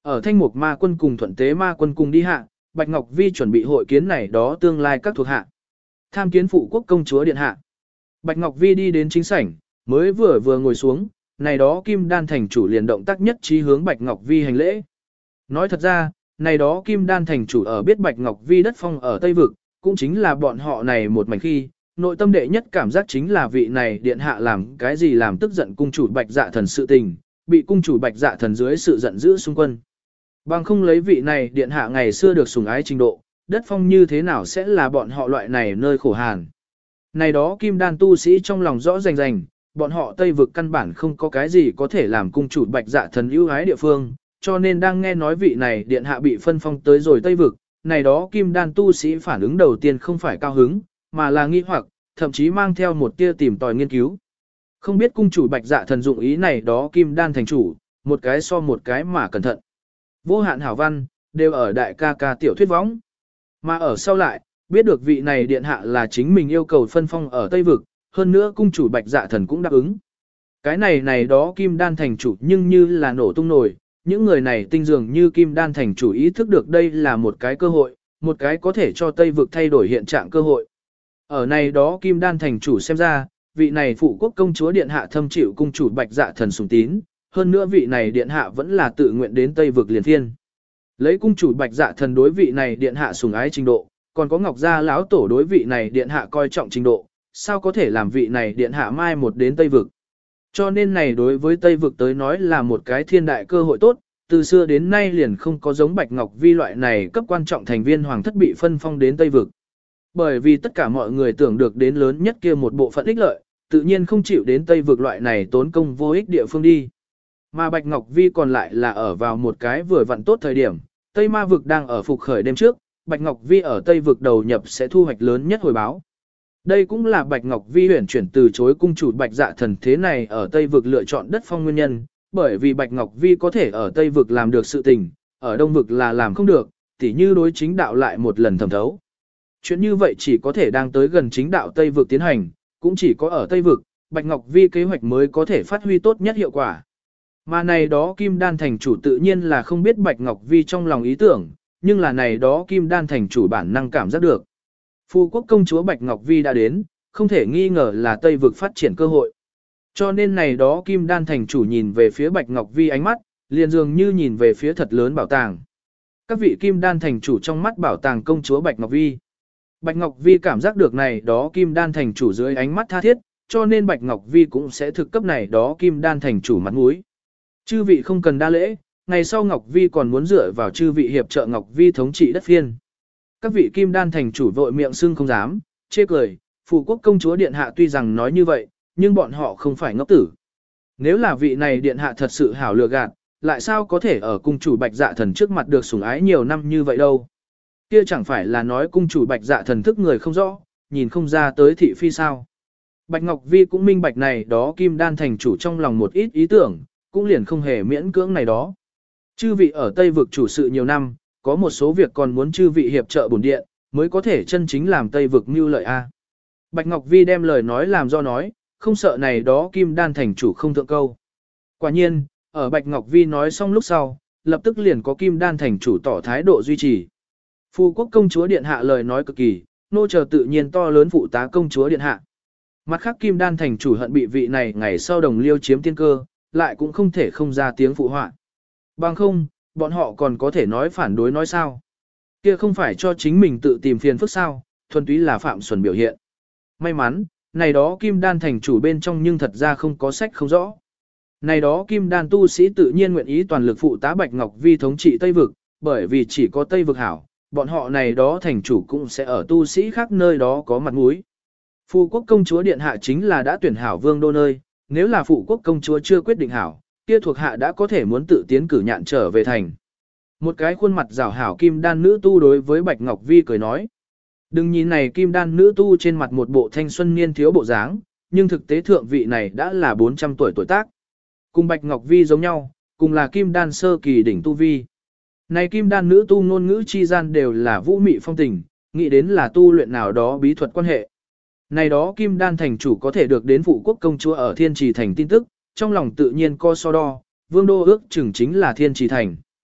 Ở Thanh Mục Ma Quân cùng Thuận Tế Ma Quân cùng đi hạ, Bạch Ngọc Vi chuẩn bị hội kiến này đó tương lai các thuộc hạ. Tham kiến phụ quốc công chúa điện hạ. Bạch Ngọc Vi đi đến chính sảnh, mới vừa ngồi xuống, này đó Kim Đan thành chủ liền động tác nhất trí hướng Bạch Ngọc Vi hành lễ. Nói thật ra, này đó Kim Đan thành chủ ở biết Bạch Ngọc Vi đất phong ở Tây Vực, cũng chính là bọn họ này một mảnh khi, nội tâm đệ nhất cảm giác chính là vị này điện hạ làm cái gì làm tức giận cung chủ Bạch Dạ Thần sự tình, bị cung chủ Bạch Dạ Thần dưới sự giận dữ xung quân. Bằng không lấy vị này điện hạ ngày xưa được sủng ái trình độ, đất phong như thế nào sẽ là bọn họ loại này nơi khổ hàn. Này đó Kim Đan tu sĩ trong lòng rõ rành rành, bọn họ Tây Vực căn bản không có cái gì có thể làm cung chủ Bạch Dạ Thần ưu ái địa phương, cho nên đang nghe nói vị này điện hạ bị phân phong tới rồi Tây Vực, này đó Kim Đan tu sĩ phản ứng đầu tiên không phải cao hứng, mà là nghi hoặc, thậm chí mang theo một tia tìm tòi nghiên cứu. Không biết cung chủ Bạch Dạ Thần dụng ý này đó Kim Đan thành chủ, một cái so một cái mà cẩn thận. Vô hạn hảo văn, đều ở đại ca ca tiểu thuyết võng. Mà ở sau lại, biết được vị này điện hạ là chính mình yêu cầu phân phong ở Tây Vực, hơn nữa cung chủ Bạch Dạ Thần cũng đáp ứng. Cái này đó Kim Đan thành chủ nhưng như là nổ tung nổi, những người này tinh dường như Kim Đan thành chủ ý thức được đây là một cái cơ hội, một cái có thể cho Tây Vực thay đổi hiện trạng cơ hội. Ở này đó Kim Đan thành chủ xem ra, vị này phụ quốc công chúa điện hạ thâm chịu cung chủ Bạch Dạ Thần sủng tín, hơn nữa vị này điện hạ vẫn là tự nguyện đến Tây Vực liền thiên. Lấy cung chủ Bạch Dạ Thần đối vị này điện hạ sủng ái trình độ, còn có Ngọc Gia lão tổ đối vị này điện hạ coi trọng trình độ, sao có thể làm vị này điện hạ mai một đến Tây Vực. Cho nên này đối với Tây Vực tới nói là một cái thiên đại cơ hội tốt, từ xưa đến nay liền không có giống Bạch Ngọc Vi loại này cấp quan trọng thành viên hoàng thất bị phân phong đến Tây Vực. Bởi vì tất cả mọi người tưởng được đến lớn nhất kia một bộ phận ích lợi, tự nhiên không chịu đến Tây Vực loại này tốn công vô ích địa phương đi. Mà Bạch Ngọc Vi còn lại là ở vào một cái vừa vặn tốt thời điểm, Tây Ma Vực đang ở phục khởi đêm trước, Bạch Ngọc Vi ở Tây Vực đầu nhập sẽ thu hoạch lớn nhất hồi báo. Đây cũng là Bạch Ngọc Vi huyển chuyển từ chối cung chủ Bạch Dạ Thần thế này ở Tây Vực lựa chọn đất phong nguyên nhân, bởi vì Bạch Ngọc Vi có thể ở Tây Vực làm được sự tình, ở Đông Vực là làm không được, tỉ như đối chính đạo lại một lần thẩm thấu. Chuyện như vậy chỉ có thể đang tới gần chính đạo Tây Vực tiến hành, cũng chỉ có ở Tây Vực, Bạch Ngọc Vi kế hoạch mới có thể phát huy tốt nhất hiệu quả. Mà này đó Kim Đan thành chủ tự nhiên là không biết Bạch Ngọc Vi trong lòng ý tưởng, nhưng là này đó Kim Đan thành chủ bản năng cảm giác được. Phu quốc công chúa Bạch Ngọc Vi đã đến, không thể nghi ngờ là Tây Vực phát triển cơ hội. Cho nên này đó Kim Đan thành chủ nhìn về phía Bạch Ngọc Vi ánh mắt, liền dường như nhìn về phía thật lớn bảo tàng. Các vị Kim Đan thành chủ trong mắt bảo tàng công chúa Bạch Ngọc Vi. Bạch Ngọc Vi cảm giác được này đó Kim Đan thành chủ dưới ánh mắt tha thiết, cho nên Bạch Ngọc Vi cũng sẽ thực cấp này đó Kim Đan thành chủ mặt mũi. Chư vị không cần đa lễ, ngày sau Ngọc Vi còn muốn dựa vào chư vị hiệp trợ Ngọc Vi thống trị đất phiên. Các vị Kim Đan thành chủ vội miệng sưng không dám, chê cười, phụ quốc công chúa điện hạ tuy rằng nói như vậy, nhưng bọn họ không phải ngốc tử. Nếu là vị này điện hạ thật sự hảo lừa gạt, lại sao có thể ở cung chủ Bạch Dạ Thần trước mặt được sủng ái nhiều năm như vậy đâu. Kia chẳng phải là nói cung chủ Bạch Dạ Thần thức người không rõ, nhìn không ra tới thị phi sao. Bạch Ngọc Vi cũng minh bạch này đó Kim Đan thành chủ trong lòng một ít ý tưởng, cũng liền không hề miễn cưỡng này đó. Chư vị ở Tây Vực chủ sự nhiều năm, có một số việc còn muốn chư vị hiệp trợ bổn điện, mới có thể chân chính làm Tây Vực mưu lợi a. Bạch Ngọc Vi đem lời nói làm do nói, không sợ này đó Kim Đan thành chủ không thượng câu. Quả nhiên, ở Bạch Ngọc Vi nói xong lúc sau, lập tức liền có Kim Đan thành chủ tỏ thái độ duy trì. Phu quốc công chúa điện hạ lời nói cực kỳ, nô chờ tự nhiên to lớn phụ tá công chúa điện hạ. Mặt khác Kim Đan thành chủ hận bị vị này ngày sau đồng liêu chiếm tiên cơ, lại cũng không thể không ra tiếng phụ họa. Bằng không, bọn họ còn có thể nói phản đối nói sao. Kia không phải cho chính mình tự tìm phiền phức sao, thuần túy là phạm xuẩn biểu hiện. May mắn, này đó Kim Đan thành chủ bên trong nhưng thật ra không có sách không rõ. Này đó Kim Đan tu sĩ tự nhiên nguyện ý toàn lực phụ tá Bạch Ngọc Vi thống trị Tây Vực, bởi vì chỉ có Tây Vực hảo, bọn họ này đó thành chủ cũng sẽ ở tu sĩ khác nơi đó có mặt mũi. Phụ quốc công chúa điện hạ chính là đã tuyển hảo vương đô nơi, nếu là phụ quốc công chúa chưa quyết định hảo, kia thuộc hạ đã có thể muốn tự tiến cử nhạn trở về thành. Một cái khuôn mặt rảo hảo Kim Đan nữ tu đối với Bạch Ngọc Vi cười nói. Đừng nhìn này Kim Đan nữ tu trên mặt một bộ thanh xuân niên thiếu bộ dáng, nhưng thực tế thượng vị này đã là 400 tuổi tuổi tác. Cùng Bạch Ngọc Vi giống nhau, cùng là Kim Đan sơ kỳ đỉnh tu vi. Này Kim Đan nữ tu ngôn ngữ chi gian đều là vũ mị phong tình, nghĩ đến là tu luyện nào đó bí thuật quan hệ. Này đó Kim Đan thành chủ có thể được đến phụ quốc công chúa ở Thiên Trì thành tin tức, trong lòng tự nhiên co so đo, vương đô ước chừng chính là Thiên Trì thành.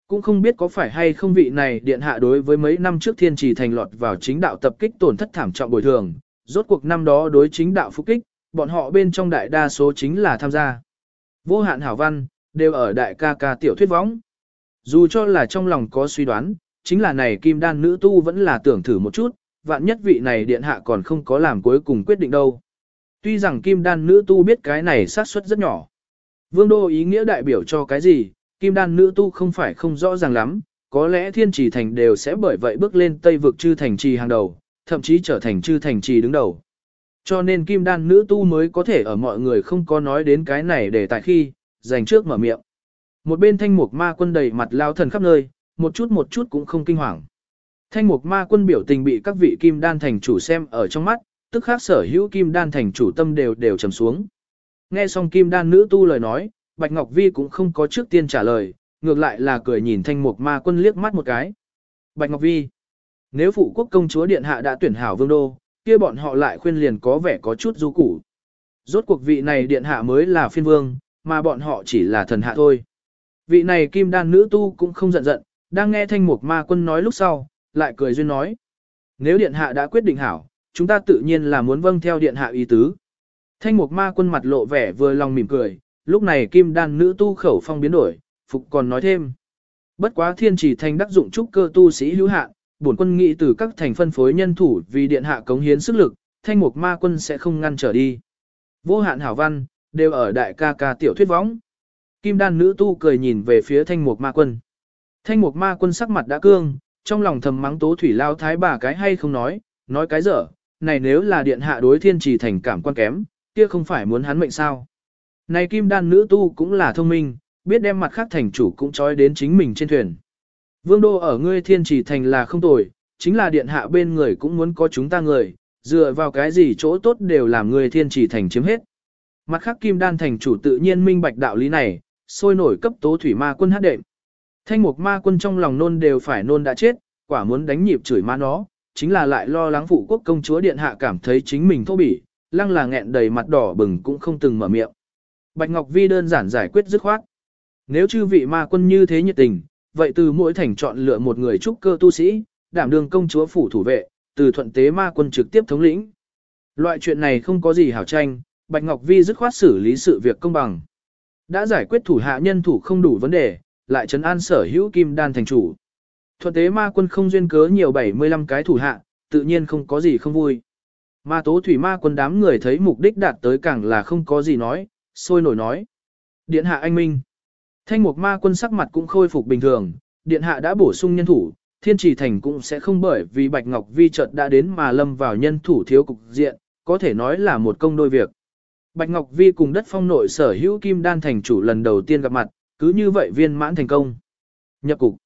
Cũng không biết có phải hay không vị này điện hạ đối với mấy năm trước thiên trì thành lọt vào chính đạo tập kích tổn thất thảm trọng bồi thường, rốt cuộc năm đó đối chính đạo phục kích, bọn họ bên trong đại đa số chính là tham gia. Vô hạn hảo văn, đều ở đại ca ca tiểu thuyết võng. Dù cho là trong lòng có suy đoán, chính là này kim đan nữ tu vẫn là tưởng thử một chút, vạn nhất vị này điện hạ còn không có làm cuối cùng quyết định đâu. Tuy rằng kim đan nữ tu biết cái này xác suất rất nhỏ. Vương đô ý nghĩa đại biểu cho cái gì, kim đan nữ tu không phải không rõ ràng lắm, có lẽ thiên trì thành đều sẽ bởi vậy bước lên tây vực chư thành trì hàng đầu, thậm chí trở thành chư thành trì đứng đầu. Cho nên kim đan nữ tu mới có thể ở mọi người không có nói đến cái này để tại khi, dành trước mở miệng. Một bên thanh mục ma quân đầy mặt lao thần khắp nơi, một chút cũng không kinh hoàng. Thanh mục ma quân biểu tình bị các vị kim đan thành chủ xem ở trong mắt, tức khác sở hữu kim đan thành chủ tâm đều trầm xuống. Nghe xong kim đan nữ tu lời nói, Bạch Ngọc Vi cũng không có trước tiên trả lời, ngược lại là cười nhìn thanh mục ma quân liếc mắt một cái. Bạch Ngọc Vi, nếu phụ quốc công chúa điện hạ đã tuyển hảo vương đô, kia bọn họ lại khuyên liền có vẻ có chút du củ. Rốt cuộc vị này điện hạ mới là phiên vương, mà bọn họ chỉ là thần hạ thôi. Vị này kim đan nữ tu cũng không giận, đang nghe thanh mục ma quân nói lúc sau, lại cười duyên nói. Nếu điện hạ đã quyết định hảo, chúng ta tự nhiên là muốn vâng theo điện hạ ý tứ. Thanh mục ma quân mặt lộ vẻ vừa lòng mỉm cười, lúc này kim đan nữ tu khẩu phong biến đổi, phục còn nói thêm. Bất quá thiên chỉ thành đắc dụng trúc cơ tu sĩ hữu hạn, bổn quân nghĩ từ các thành phân phối nhân thủ vì điện hạ cống hiến sức lực, thanh mục ma quân sẽ không ngăn trở đi. Vô hạn hảo văn, đều ở đại ca ca tiểu thuyết võng. Kim đan nữ tu cười nhìn về phía thanh mục ma quân. Thanh mục ma quân sắc mặt đã cương, trong lòng thầm mắng tố thủy lao thái bà cái hay không nói cái dở, này nếu là điện hạ đối thiên trì thành cảm quan kém, kia không phải muốn hắn mệnh sao. Này kim đan nữ tu cũng là thông minh, biết đem mặt khác thành chủ cũng trói đến chính mình trên thuyền. Vương đô ở ngươi thiên trì thành là không tồi, chính là điện hạ bên người cũng muốn có chúng ta người, dựa vào cái gì chỗ tốt đều làm ngươi thiên trì thành chiếm hết. Mặt khác kim đan thành chủ tự nhiên minh bạch đạo lý này, sôi nổi cấp tố thủy ma quân hát đệm. Thanh mục ma quân trong lòng nôn đều phải nôn đã chết, quả muốn đánh nhịp chửi ma nó, chính là lại lo lắng phụ quốc công chúa điện hạ cảm thấy chính mình thô bỉ, lăng là nghẹn đầy mặt đỏ bừng cũng không từng mở miệng. Bạch Ngọc Vi đơn giản giải quyết dứt khoát. Nếu chư vị ma quân như thế nhiệt tình, vậy từ mỗi thành chọn lựa một người trúc cơ tu sĩ, đảm đương công chúa phủ thủ vệ, từ thuận tế ma quân trực tiếp thống lĩnh. Loại chuyện này không có gì hảo tranh, Bạch Ngọc Vi dứt khoát xử lý sự việc công bằng. Đã giải quyết thủ hạ nhân thủ không đủ vấn đề, lại trấn an sở hữu kim đan thành chủ. Thuận tế ma quân không duyên cớ nhiều 75 cái thủ hạ, tự nhiên không có gì không vui. Mà tố thủy ma quân đám người thấy mục đích đạt tới càng là không có gì nói, sôi nổi nói. Điện hạ anh minh. Thanh mục ma quân sắc mặt cũng khôi phục bình thường, điện hạ đã bổ sung nhân thủ, thiên trì thành cũng sẽ không bởi vì Bạch Ngọc Vi chợt đã đến mà lâm vào nhân thủ thiếu cục diện, có thể nói là một công đôi việc. Bạch Ngọc Vi cùng đất phong nội sở hữu kim đan thành chủ lần đầu tiên gặp mặt, cứ như vậy viên mãn thành công. Nhập cục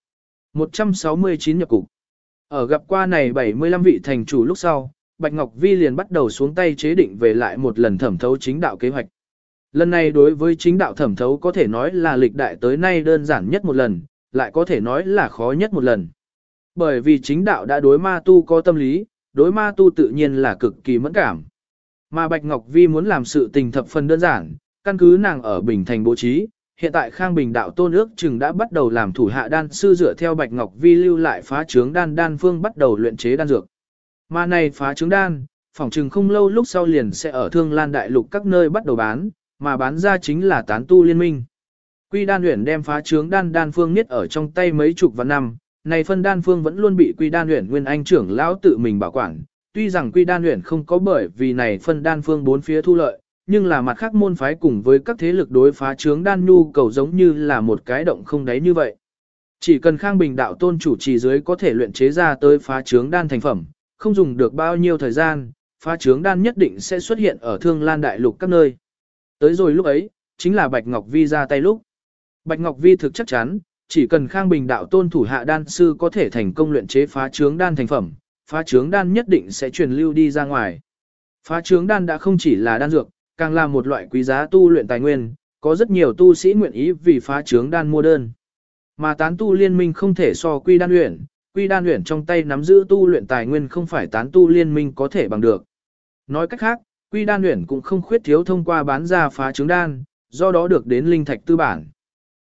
169 nhập cục. Ở gặp qua này 75 vị thành chủ lúc sau, Bạch Ngọc Vi liền bắt đầu xuống tay chế định về lại một lần thẩm thấu chính đạo kế hoạch. Lần này đối với chính đạo thẩm thấu có thể nói là lịch đại tới nay đơn giản nhất một lần, lại có thể nói là khó nhất một lần. Bởi vì chính đạo đã đối ma tu có tâm lý, đối ma tu tự nhiên là cực kỳ mẫn cảm. Mà Bạch Ngọc Vi muốn làm sự tình thập phần đơn giản, căn cứ nàng ở Bình Thành bố trí, hiện tại Khang Bình đạo tôn ước chừng đã bắt đầu làm thủ hạ đan sư dựa theo Bạch Ngọc Vi lưu lại phá trướng đan phương bắt đầu luyện chế đan dược. Mà này phá trướng đan, phỏng chừng không lâu lúc sau liền sẽ ở Thương Lan đại lục các nơi bắt đầu bán, mà bán ra chính là tán tu liên minh. Quy Đan Uyển đem phá trướng đan phương niết ở trong tay mấy chục vạn năm, này phân đan phương vẫn luôn bị Quy Đan Uyển Nguyên Anh trưởng lão tự mình bảo quản. Tuy rằng Quy Đan Uyển không có bởi vì này phân đan phương bốn phía thu lợi, nhưng là mặt khác môn phái cùng với các thế lực đối phá trướng đan nhu cầu giống như là một cái động không đáy như vậy. Chỉ cần Khang Bình đạo tôn chủ trì dưới có thể luyện chế ra tới phá trướng đan thành phẩm, không dùng được bao nhiêu thời gian, phá trướng đan nhất định sẽ xuất hiện ở Thương Lan đại lục các nơi. Tới rồi lúc ấy, chính là Bạch Ngọc Vi ra tay lúc. Bạch Ngọc Vi thực chắc chắn, chỉ cần Khang Bình đạo tôn thủ hạ đan sư có thể thành công luyện chế phá trướng đan thành phẩm, phá trướng đan nhất định sẽ truyền lưu đi ra ngoài. Phá trướng đan đã không chỉ là đan dược, càng là một loại quý giá tu luyện tài nguyên, có rất nhiều tu sĩ nguyện ý vì phá trướng đan mua đơn. Mà tán tu liên minh không thể so Quy Đan Uyển trong tay nắm giữ tu luyện tài nguyên không phải tán tu liên minh có thể bằng được. Nói cách khác, Quy Đan Uyển cũng không khuyết thiếu thông qua bán ra phá trướng đan, do đó được đến linh thạch tư bản.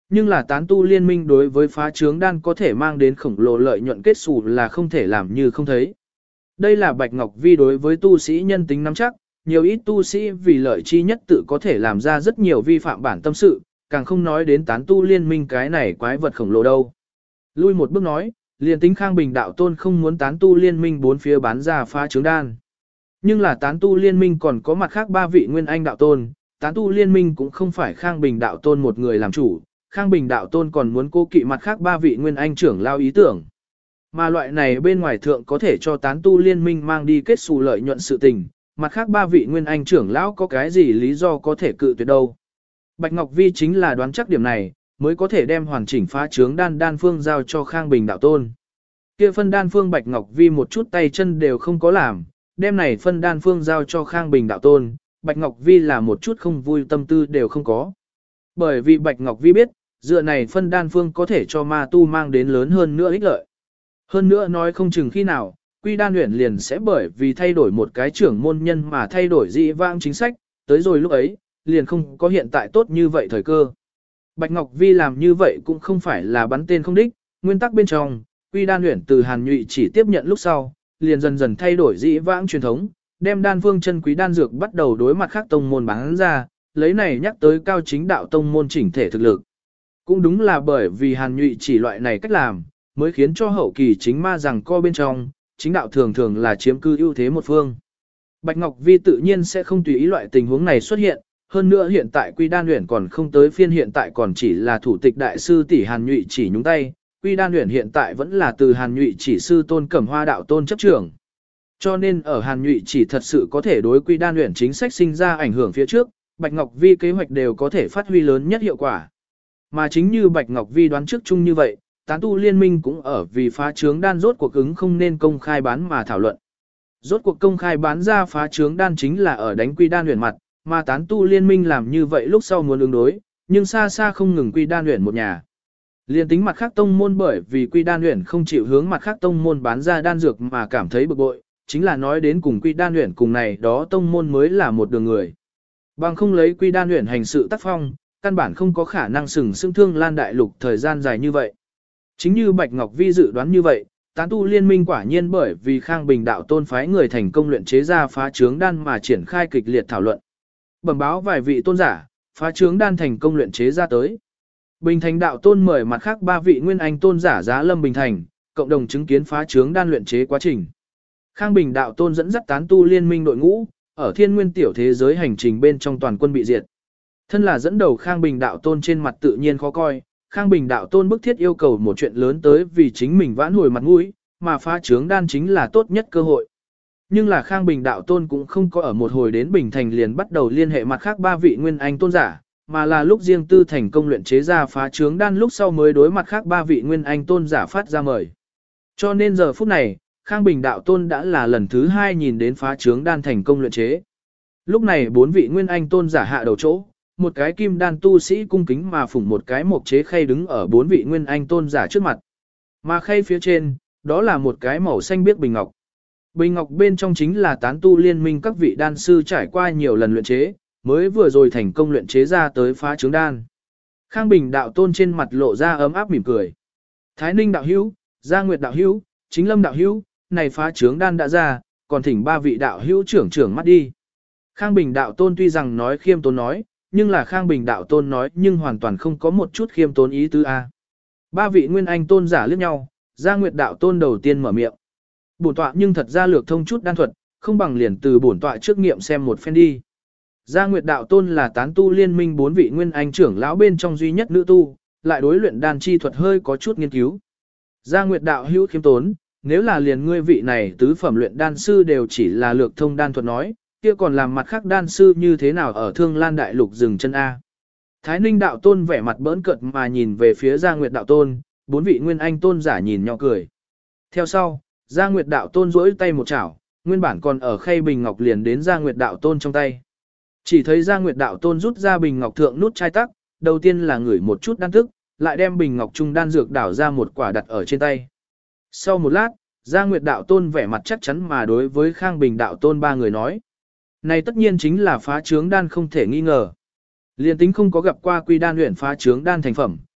Nhưng là tán tu liên minh đối với phá trướng đan có thể mang đến khổng lồ lợi nhuận kết xù là không thể làm như không thấy. Đây là Bạch Ngọc Vi đối với tu sĩ nhân tính nắm chắc, nhiều ít tu sĩ vì lợi chi nhất tự có thể làm ra rất nhiều vi phạm bản tâm sự, càng không nói đến tán tu liên minh cái này quái vật khổng lồ đâu. Lui một bước nói, liền tính Khang Bình đạo tôn không muốn tán tu liên minh bốn phía bán ra phá trướng đan. Nhưng là tán tu liên minh còn có mặt khác ba vị nguyên anh đạo tôn, tán tu liên minh cũng không phải Khang Bình đạo tôn một người làm chủ, Khang Bình đạo tôn còn muốn cố kỵ mặt khác ba vị nguyên anh trưởng lao ý tưởng. Mà loại này bên ngoài thượng có thể cho tán tu liên minh mang đi kết xù lợi nhuận sự tình, mặt khác ba vị nguyên anh trưởng lão có cái gì lý do có thể cự tuyệt đâu. Bạch Ngọc Vi chính là đoán chắc điểm này, mới có thể đem hoàn chỉnh phá trướng đan phương giao cho Khang Bình đạo tôn. Kia phân đan phương Bạch Ngọc Vi một chút tay chân đều không có làm, đem này phân đan phương giao cho Khang Bình đạo tôn, Bạch Ngọc Vi là một chút không vui tâm tư đều không có. Bởi vì Bạch Ngọc Vi biết, dựa này phân đan phương có thể cho ma tu mang đến lớn hơn nữa ích lợi. Hơn nữa nói không chừng khi nào, Quy Đan Uyển liền sẽ bởi vì thay đổi một cái trưởng môn nhân mà thay đổi dị vãng chính sách, tới rồi lúc ấy, liền không có hiện tại tốt như vậy thời cơ. Bạch Ngọc Vi làm như vậy cũng không phải là bắn tên không đích, nguyên tắc bên trong, Quy Đan Uyển từ Hàn Nhụy chỉ tiếp nhận lúc sau, liền dần dần thay đổi dị vãng truyền thống, đem đan phương chân quý đan dược bắt đầu đối mặt khác tông môn bán ra, lấy này nhắc tới cao chính đạo tông môn chỉnh thể thực lực. Cũng đúng là bởi vì Hàn Nhụy chỉ loại này cách làm, mới khiến cho hậu kỳ chính ma rằng co bên trong, chính đạo thường thường là chiếm cư ưu thế một phương. Bạch Ngọc Vi tự nhiên sẽ không tùy ý loại tình huống này xuất hiện, hơn nữa hiện tại Quy Đan Uyển còn không tới phiên hiện tại còn chỉ là thủ tịch đại sư tỷ Hàn Nhụy chỉ nhúng tay, Quy Đan Uyển hiện tại vẫn là từ Hàn Nhụy chỉ sư tôn Cẩm Hoa đạo tôn chấp trưởng. Cho nên ở Hàn Nhụy chỉ thật sự có thể đối Quy Đan Uyển chính sách sinh ra ảnh hưởng phía trước, Bạch Ngọc Vi kế hoạch đều có thể phát huy lớn nhất hiệu quả. Mà chính như Bạch Ngọc Vi đoán trước chung như vậy, tán tu liên minh cũng ở vì phá trướng đan rốt cuộc ứng không nên công khai bán mà thảo luận. Rốt cuộc công khai bán ra phá trướng đan chính là ở đánh Quy Đan Uyển mặt, mà tán tu liên minh làm như vậy lúc sau muốn ứng đối, nhưng xa xa không ngừng Quy Đan Uyển một nhà. Liên tính mặt khác tông môn bởi vì Quy Đan Uyển không chịu hướng mặt khác tông môn bán ra đan dược mà cảm thấy bực bội, chính là nói đến cùng Quy Đan Uyển cùng này đó tông môn mới là một đường người. Bằng không lấy Quy Đan Uyển hành sự tác phong, căn bản không có khả năng sừng sững Thương Lan đại lục thời gian dài như vậy. Chính như Bạch Ngọc Vi dự đoán như vậy, tán tu liên minh quả nhiên bởi vì Khang Bình đạo tôn phái người thành công luyện chế ra phá trướng đan mà triển khai kịch liệt thảo luận. Bẩm báo vài vị tôn giả, phá trướng đan thành công luyện chế ra tới. Bình Thành đạo tôn mời mặt khác ba vị nguyên anh tôn giả giá lâm Bình Thành, cộng đồng chứng kiến phá trướng đan luyện chế quá trình. Khang Bình đạo tôn dẫn dắt tán tu liên minh đội ngũ, ở thiên nguyên tiểu thế giới hành trình bên trong toàn quân bị diệt. Thân là dẫn đầu Khang Bình đạo tôn trên mặt tự nhiên khó coi, Khang Bình đạo tôn bức thiết yêu cầu một chuyện lớn tới vì chính mình vãn hồi mặt mũi, mà phá trướng đan chính là tốt nhất cơ hội. Nhưng là Khang Bình đạo tôn cũng không có ở một hồi đến Bình Thành liền bắt đầu liên hệ mặt khác ba vị nguyên anh tôn giả, mà là lúc riêng tư thành công luyện chế ra phá trướng đan lúc sau mới đối mặt khác ba vị nguyên anh tôn giả phát ra mời. Cho nên giờ phút này, Khang Bình đạo tôn đã là lần thứ hai nhìn đến phá trướng đan thành công luyện chế. Lúc này bốn vị nguyên anh tôn giả hạ đầu chỗ, một cái kim đan tu sĩ cung kính mà phủng một cái mộc chế khay đứng ở bốn vị nguyên anh tôn giả trước mặt. Mà khay phía trên, đó là một cái màu xanh biếc bình ngọc. Bình ngọc bên trong chính là tán tu liên minh các vị đan sư trải qua nhiều lần luyện chế, mới vừa rồi thành công luyện chế ra tới phá trướng đan. Khang Bình đạo tôn trên mặt lộ ra ấm áp mỉm cười. Thái Ninh đạo hữu, Gia Nguyệt đạo hữu, Chính Lâm đạo hữu, này phá trướng đan đã ra, còn thỉnh ba vị đạo hữu trưởng mắt đi. Khang Bình đạo tôn tuy rằng nói khiêm tốn nói, nhưng là Khang Bình đạo tôn nói nhưng hoàn toàn không có một chút khiêm tốn ý tứ a. Ba vị nguyên anh tôn giả liếc nhau, Gia Nguyệt đạo tôn đầu tiên mở miệng. Bổn tọa nhưng thật ra lược thông chút đan thuật, không bằng liền từ bổn tọa trước nghiệm xem một phen đi. Gia Nguyệt đạo tôn là tán tu liên minh bốn vị nguyên anh trưởng lão bên trong duy nhất nữ tu, lại đối luyện đan chi thuật hơi có chút nghiên cứu. Gia Nguyệt đạo hữu khiêm tốn, nếu là liền ngươi vị này tứ phẩm luyện đan sư đều chỉ là lược thông đan thuật nói, kia còn làm mặt khác đan sư như thế nào ở Thương Lan đại lục dừng chân A. Thái Ninh đạo tôn vẻ mặt bỡn cợt mà nhìn về phía Gia Nguyệt đạo tôn, bốn vị nguyên anh tôn giả nhìn nhỏ cười. Theo sau, Gia Nguyệt đạo tôn duỗi tay một chảo, nguyên bản còn ở khay bình ngọc liền đến Gia Nguyệt đạo tôn trong tay. Chỉ thấy Gia Nguyệt đạo tôn rút ra bình ngọc thượng nút chai tắc, đầu tiên là ngửi một chút đan tức, lại đem bình ngọc trung đan dược đảo ra một quả đặt ở trên tay. Sau một lát, Gia Nguyệt đạo tôn vẻ mặt chắc chắn mà đối với Khang Bình đạo tôn ba người nói. Này tất nhiên chính là phá trướng đan không thể nghi ngờ. Liên tính không có gặp qua quy đan luyện phá trướng đan thành phẩm,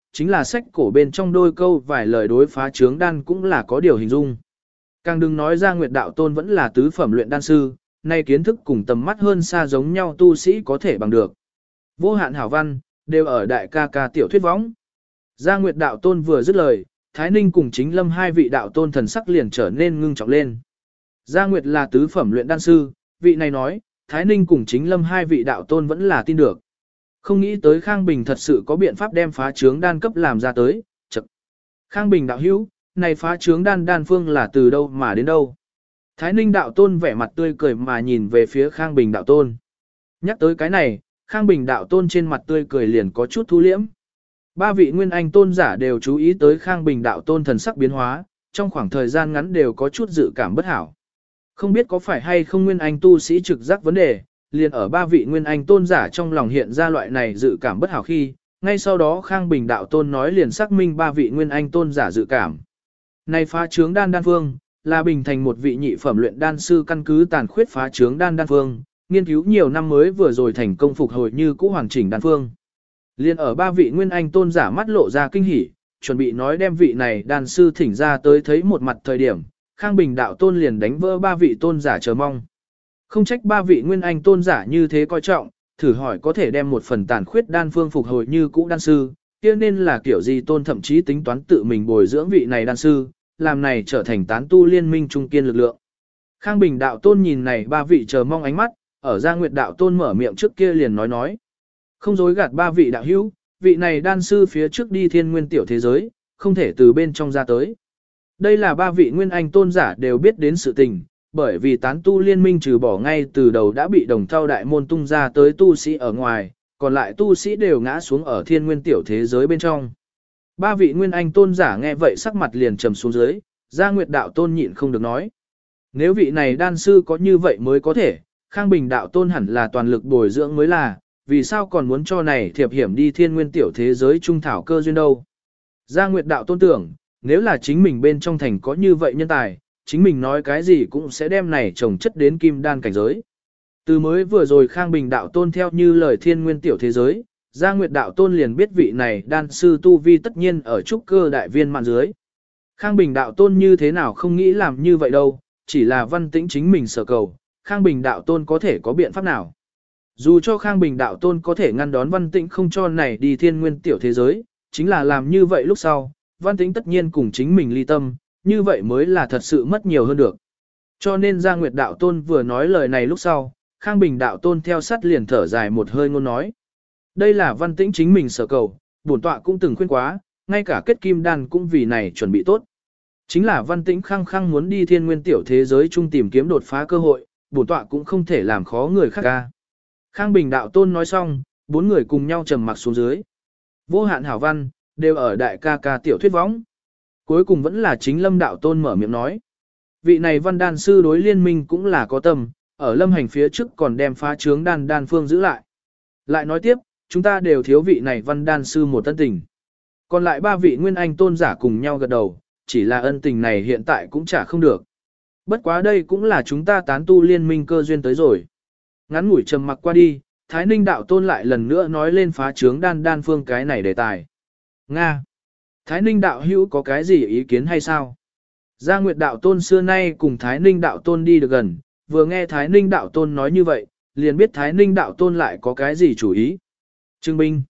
chính là sách cổ bên trong đôi câu vài lời đối phá trướng đan cũng là có điều hình dung. Càng đừng nói ra Nguyệt Đạo Tôn vẫn là tứ phẩm luyện đan sư, nay kiến thức cùng tầm mắt hơn xa giống nhau tu sĩ có thể bằng được. Vô hạn hảo văn, đều ở đại ca ca tiểu thuyết võng. Gia Nguyệt Đạo Tôn vừa dứt lời, Thái Ninh cùng Chính Lâm hai vị đạo tôn thần sắc liền trở nên ngưng trọng lên. Gia Nguyệt là tứ phẩm luyện đan sư, vị này nói, Thái Ninh cùng Chính Lâm hai vị đạo tôn vẫn là tin được. Không nghĩ tới Khang Bình thật sự có biện pháp đem phá trướng đan cấp làm ra tới, chậc. Khang Bình đạo hữu, này phá trướng đan phương là từ đâu mà đến đâu? Thái Ninh đạo tôn vẻ mặt tươi cười mà nhìn về phía Khang Bình đạo tôn. Nhắc tới cái này, Khang Bình đạo tôn trên mặt tươi cười liền có chút thu liễm. Ba vị nguyên anh tôn giả đều chú ý tới Khang Bình đạo tôn thần sắc biến hóa, trong khoảng thời gian ngắn đều có chút dự cảm bất hảo. Không biết có phải hay không nguyên anh tu sĩ trực giác vấn đề, liền ở ba vị nguyên anh tôn giả trong lòng hiện ra loại này dự cảm bất hảo khi, ngay sau đó Khang Bình đạo tôn nói liền xác minh ba vị nguyên anh tôn giả dự cảm. Này phá trướng đan phương, là bình thành một vị nhị phẩm luyện đan sư căn cứ tàn khuyết phá trướng đan phương, nghiên cứu nhiều năm mới vừa rồi thành công phục hồi như cũ hoàn chỉnh đan phương. Liên ở ba vị nguyên anh tôn giả mắt lộ ra kinh hỉ, chuẩn bị nói đem vị này đan sư thỉnh ra tới thấy một mặt thời điểm, Khang Bình đạo tôn liền đánh vỡ ba vị tôn giả chờ mong. Không trách ba vị nguyên anh tôn giả như thế coi trọng, thử hỏi có thể đem một phần tàn khuyết đan phương phục hồi như cũ đan sư, kia nên là kiểu gì tôn thậm chí tính toán tự mình bồi dưỡng vị này đan sư, làm này trở thành tán tu liên minh trung kiên lực lượng. Khang Bình đạo tôn nhìn này ba vị chờ mong ánh mắt, ở Gia Nguyệt đạo tôn mở miệng trước kia liền nói. Không dối gạt ba vị đạo hữu, vị này đan sư phía trước đi thiên nguyên tiểu thế giới, không thể từ bên trong ra tới. Đây là ba vị nguyên anh tôn giả đều biết đến sự tình, bởi vì tán tu liên minh trừ bỏ ngay từ đầu đã bị đồng thao đại môn tung ra tới tu sĩ ở ngoài, còn lại tu sĩ đều ngã xuống ở thiên nguyên tiểu thế giới bên trong. Ba vị nguyên anh tôn giả nghe vậy sắc mặt liền trầm xuống dưới, Gia Nguyệt đạo tôn nhịn không được nói. Nếu vị này đan sư có như vậy mới có thể, Khang Bình đạo tôn hẳn là toàn lực bồi dưỡng mới là, vì sao còn muốn cho này thiệp hiểm đi thiên nguyên tiểu thế giới trung thảo cơ duyên đâu. Gia Nguyệt đạo tôn tưởng, nếu là chính mình bên trong thành có như vậy nhân tài, chính mình nói cái gì cũng sẽ đem này trồng chất đến kim đan cảnh giới. Từ mới vừa rồi Khang Bình đạo tôn theo như lời thiên nguyên tiểu thế giới, Gia Nguyệt đạo tôn liền biết vị này đan sư tu vi tất nhiên ở trúc cơ đại viên mạn dưới. Khang Bình đạo tôn như thế nào không nghĩ làm như vậy đâu, chỉ là Văn Tĩnh chính mình sở cầu, Khang Bình đạo tôn có thể có biện pháp nào. Dù cho Khang Bình đạo tôn có thể ngăn đón Văn Tĩnh không cho này đi thiên nguyên tiểu thế giới, chính là làm như vậy lúc sau, Văn Tĩnh tất nhiên cùng chính mình ly tâm, như vậy mới là thật sự mất nhiều hơn được. Cho nên Gia Nguyệt đạo tôn vừa nói lời này lúc sau, Khang Bình đạo tôn theo sát liền thở dài một hơi ngôn nói. Đây là Văn Tĩnh chính mình sở cầu, bổn tọa cũng từng khuyên quá, ngay cả kết kim đan cũng vì này chuẩn bị tốt. Chính là Văn Tĩnh khăng khăng muốn đi thiên nguyên tiểu thế giới chung tìm kiếm đột phá cơ hội, bổn tọa cũng không thể làm khó người khác ca. Khang Bình đạo tôn nói xong, bốn người cùng nhau trầm mặc xuống dưới. Vô hạn hảo văn, đều ở đại ca ca tiểu thuyết võng. Cuối cùng vẫn là chính Lâm đạo tôn mở miệng nói. Vị này văn đan sư đối liên minh cũng là có tâm, ở lâm hành phía trước còn đem phá trướng đan phương giữ lại. Lại nói tiếp, chúng ta đều thiếu vị này văn đan sư một ân tình. Còn lại ba vị nguyên anh tôn giả cùng nhau gật đầu, chỉ là ân tình này hiện tại cũng trả không được. Bất quá đây cũng là chúng ta tán tu liên minh cơ duyên tới rồi. Ngắn ngủi trầm mặc qua đi, Thái Ninh đạo tôn lại lần nữa nói lên phá trướng đan phương cái này đề tài. Nga! Thái Ninh đạo hữu có cái gì ý kiến hay sao? Gia Nguyệt đạo tôn xưa nay cùng Thái Ninh đạo tôn đi được gần, vừa nghe Thái Ninh đạo tôn nói như vậy, liền biết Thái Ninh đạo tôn lại có cái gì chủ ý. Trưng binh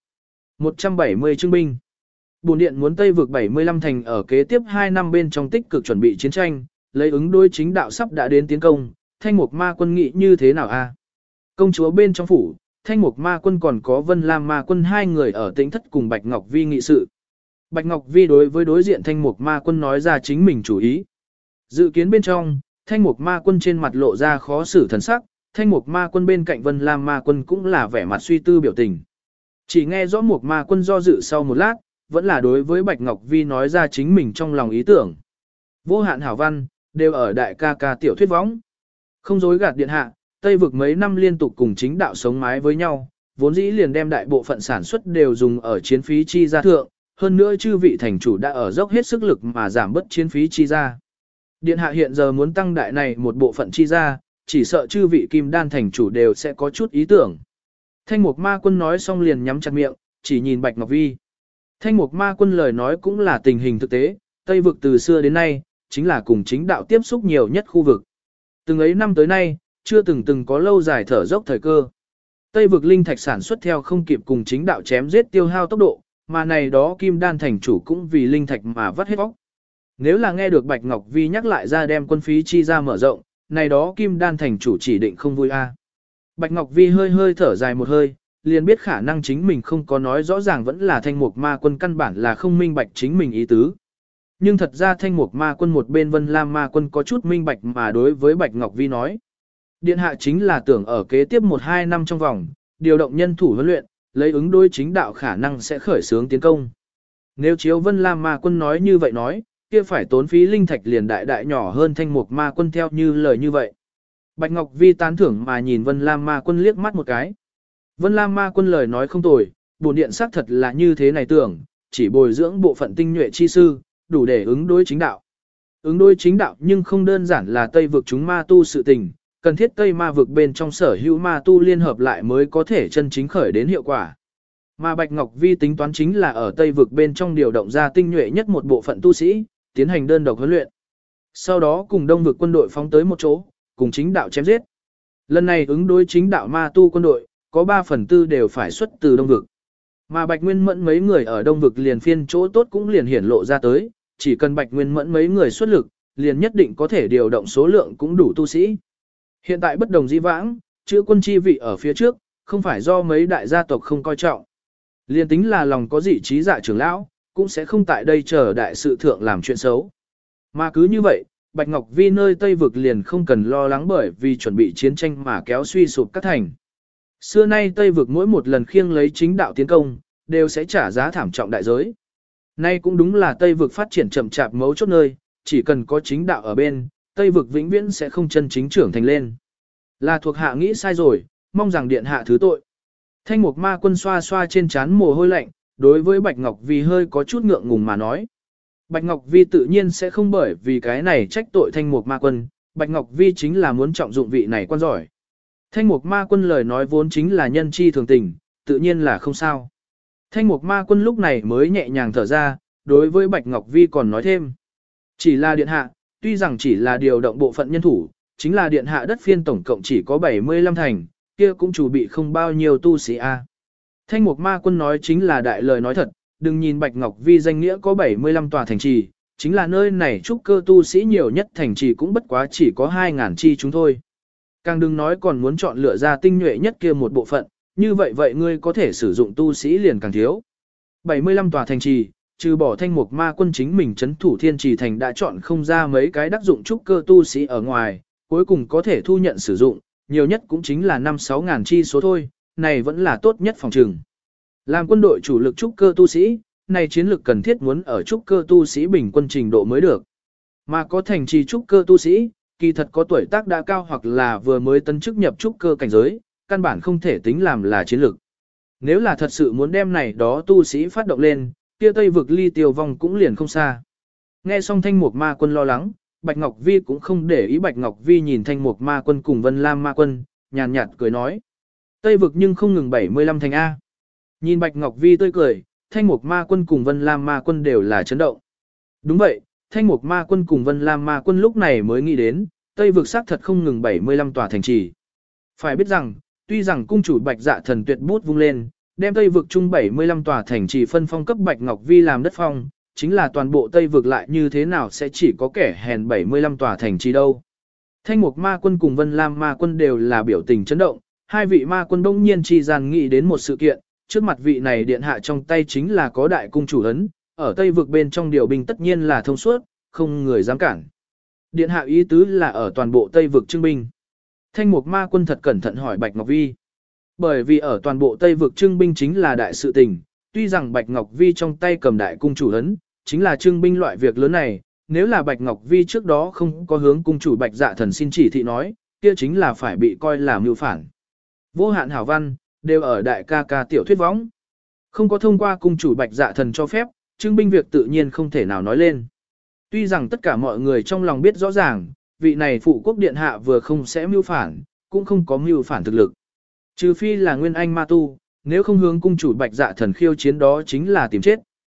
170 trưng binh. Bổn điện muốn Tây vực 75 thành ở kế tiếp 2 năm bên trong tích cực chuẩn bị chiến tranh, lấy ứng đối chính đạo sắp đã đến tiến công, Thanh Mục Ma quân nghị như thế nào a? Công chúa bên trong phủ, Thanh Mục Ma quân còn có Vân Lam Ma quân hai người ở Tĩnh Thất cùng Bạch Ngọc Vi nghị sự. Bạch Ngọc Vi đối với đối diện Thanh Mục Ma quân nói ra chính mình chủ ý. Dự kiến bên trong, Thanh Mục Ma quân trên mặt lộ ra khó xử thần sắc, Thanh Mục Ma quân bên cạnh Vân Lam Ma quân cũng là vẻ mặt suy tư biểu tình. Chỉ nghe rõ Mục Ma quân do dự sau một lát, vẫn là đối với Bạch Ngọc Vi nói ra chính mình trong lòng ý tưởng. Vô hạn hảo văn, đều ở đại ca ca tiểu thuyết võng. Không dối gạt điện hạ, Tây vực mấy năm liên tục cùng chính đạo sống mái với nhau, vốn dĩ liền đem đại bộ phận sản xuất đều dùng ở chiến phí chi gia thượng, hơn nữa chư vị thành chủ đã ở dốc hết sức lực mà giảm bớt chiến phí chi gia. Điện hạ hiện giờ muốn tăng đại này một bộ phận chi gia, chỉ sợ chư vị kim đan thành chủ đều sẽ có chút ý tưởng. Thanh Mục Ma quân nói xong liền nhắm chặt miệng, chỉ nhìn Bạch Ngọc Vi. Thanh Mục Ma Quân lời nói cũng là tình hình thực tế, Tây vực từ xưa đến nay, chính là cùng chính đạo tiếp xúc nhiều nhất khu vực. Từng ấy năm tới nay, chưa từng có lâu dài thở dốc thời cơ. Tây vực linh thạch sản xuất theo không kịp cùng chính đạo chém giết tiêu hao tốc độ, mà này đó Kim Đan thành chủ cũng vì linh thạch mà vắt hết óc. Nếu là nghe được Bạch Ngọc Vi nhắc lại ra đem quân phí chi ra mở rộng, này đó Kim Đan thành chủ chỉ định không vui a. Bạch Ngọc Vi hơi thở dài một hơi, liền biết khả năng chính mình không có nói rõ ràng vẫn là Thanh Mục Ma Quân căn bản là không minh bạch chính mình ý tứ. Nhưng thật ra Thanh Mục Ma Quân một bên Vân Lam Ma Quân có chút minh bạch mà đối với Bạch Ngọc Vi nói. Điện hạ chính là tưởng ở kế tiếp 1-2 năm trong vòng, điều động nhân thủ huấn luyện, lấy ứng đối chính đạo khả năng sẽ khởi xướng tiến công. Nếu chiếu Vân Lam Ma Quân nói như vậy nói, kia phải tốn phí linh thạch liền đại nhỏ hơn Thanh Mục Ma Quân theo như lời như vậy. Bạch Ngọc Vi tán thưởng mà nhìn Vân Lam Ma Quân liếc mắt một cái. Vân Lam Ma Quân lời nói không tồi, bổn điện xác thật là như thế này tưởng, chỉ bồi dưỡng bộ phận tinh nhuệ chi sư, đủ để ứng đối chính đạo. Ứng đối chính đạo nhưng không đơn giản là Tây vực chúng ma tu sự tình, cần thiết Tây ma vực bên trong sở hữu ma tu liên hợp lại mới có thể chân chính khởi đến hiệu quả. Mà Bạch Ngọc Vi tính toán chính là ở Tây vực bên trong điều động ra tinh nhuệ nhất một bộ phận tu sĩ, tiến hành đơn độc huấn luyện. Sau đó cùng Đông vực quân đội phóng tới một chỗ, cùng chính đạo chém giết. Lần này ứng đối chính đạo ma tu quân đội, có 3/4 đều phải xuất từ Đông vực. Mà Bạch Nguyên Mẫn mấy người ở Đông vực liền phiên chỗ tốt cũng liền hiển lộ ra tới, chỉ cần Bạch Nguyên Mẫn mấy người xuất lực, liền nhất định có thể điều động số lượng cũng đủ tu sĩ. Hiện tại bất đồng dĩ vãng, chữ quân chi vị ở phía trước, không phải do mấy đại gia tộc không coi trọng. Liền tính là lòng có dị trí dạ trưởng lão, cũng sẽ không tại đây chờ đại sự thượng làm chuyện xấu. Mà cứ như vậy, Bạch Ngọc Vi nơi Tây vực liền không cần lo lắng bởi vì chuẩn bị chiến tranh mà kéo suy sụp các thành. Xưa nay Tây vực mỗi một lần khiêng lấy chính đạo tiến công, đều sẽ trả giá thảm trọng đại giới. Nay cũng đúng là Tây vực phát triển chậm chạp mấu chốt nơi, chỉ cần có chính đạo ở bên, Tây vực vĩnh viễn sẽ không chân chính trưởng thành lên. Là thuộc hạ nghĩ sai rồi, mong rằng điện hạ thứ tội. Thanh Mục Ma Quân xoa xoa trên trán mồ hôi lạnh, đối với Bạch Ngọc Vi hơi có chút ngượng ngùng mà nói. Bạch Ngọc Vi tự nhiên sẽ không bởi vì cái này trách tội Thanh Mục Ma Quân, Bạch Ngọc Vi chính là muốn trọng dụng vị này quan giỏi. Thanh Mục Ma Quân lời nói vốn chính là nhân chi thường tình, tự nhiên là không sao. Thanh Mục Ma Quân lúc này mới nhẹ nhàng thở ra, đối với Bạch Ngọc Vi còn nói thêm. Chỉ là điện hạ, tuy rằng chỉ là điều động bộ phận nhân thủ, chính là điện hạ đất phiên tổng cộng chỉ có 75 thành, kia cũng chủ bị không bao nhiêu tu sĩ a. Thanh Mục Ma Quân nói chính là đại lời nói thật, đừng nhìn Bạch Ngọc Vi danh nghĩa có 75 tòa thành trì, chính là nơi này trúc cơ tu sĩ nhiều nhất thành trì cũng bất quá chỉ có 2.000 chi chúng thôi. Càng đừng nói còn muốn chọn lựa ra tinh nhuệ nhất kia một bộ phận, như vậy ngươi có thể sử dụng tu sĩ liền càng thiếu. 75 tòa thành trì, trừ bỏ Thanh Mục Ma Quân chính mình trấn thủ Thiên Trì thành đã chọn không ra mấy cái đắc dụng trúc cơ tu sĩ ở ngoài, cuối cùng có thể thu nhận sử dụng, nhiều nhất cũng chính là 5-6 ngàn chi số thôi, này vẫn là tốt nhất phòng trừng. Làm quân đội chủ lực trúc cơ tu sĩ, này chiến lược cần thiết muốn ở trúc cơ tu sĩ bình quân trình độ mới được. Mà có thành trì trúc cơ tu sĩ, kỳ thật có tuổi tác đã cao hoặc là vừa mới tấn chức nhập trúc cơ cảnh giới, căn bản không thể tính làm là chiến lược. Nếu là thật sự muốn đem này đó tu sĩ phát động lên, kia Tây vực ly tiêu vong cũng liền không xa. Nghe xong Thanh Mục Ma Quân lo lắng, Bạch Ngọc Vi cũng không để ý. Bạch Ngọc Vi nhìn Thanh Mục Ma Quân cùng Vân Lam Ma Quân, nhàn nhạt cười nói. Tây vực nhưng không ngừng 75 thành A. Nhìn Bạch Ngọc Vi tươi cười, Thanh Mục Ma Quân cùng Vân Lam Ma Quân đều là chấn động. Đúng vậy, Thanh Mục Ma Quân cùng Vân Lam Ma Quân lúc này mới nghĩ đến, Tây vực xác thật không ngừng 75 tòa thành trì. Phải biết rằng, tuy rằng cung chủ Bạch Dạ Thần tuyệt bút vung lên, đem Tây vực chung 75 tòa thành trì phân phong cấp Bạch Ngọc Vi làm đất phong, chính là toàn bộ Tây vực lại như thế nào sẽ chỉ có kẻ hèn 75 tòa thành trì đâu. Thanh Mục Ma Quân cùng Vân Lam Ma Quân đều là biểu tình chấn động, hai vị ma quân đông nhiên chi gian nghĩ đến một sự kiện, trước mặt vị này điện hạ trong tay chính là có đại cung chủ ấn, ở Tây vực bên trong điều binh tất nhiên là thông suốt, không người dám cản. Điện hạ ý tứ là ở toàn bộ Tây vực trưng binh. Thanh Mục Ma Quân thật cẩn thận hỏi Bạch Ngọc Vi. Bởi vì ở toàn bộ Tây vực trưng binh chính là đại sự tình, tuy rằng Bạch Ngọc Vi trong tay cầm đại cung chủ ấn, chính là trưng binh loại việc lớn này, nếu là Bạch Ngọc Vi trước đó không có hướng cung chủ Bạch Dạ Thần xin chỉ thị nói, kia chính là phải bị coi là mưu phản. Vô hạn hảo văn, đều ở đại ca ca tiểu thuyết võng. Không có thông qua cung chủ Bạch Dạ Thần cho phép, trưng binh việc tự nhiên không thể nào nói lên. Tuy rằng tất cả mọi người trong lòng biết rõ ràng, vị này phụ quốc điện hạ vừa không sẽ mưu phản, cũng không có mưu phản thực lực. Trừ phi là nguyên anh ma tu, nếu không hướng cung chủ Bạch Dạ Thần khiêu chiến đó chính là tìm chết.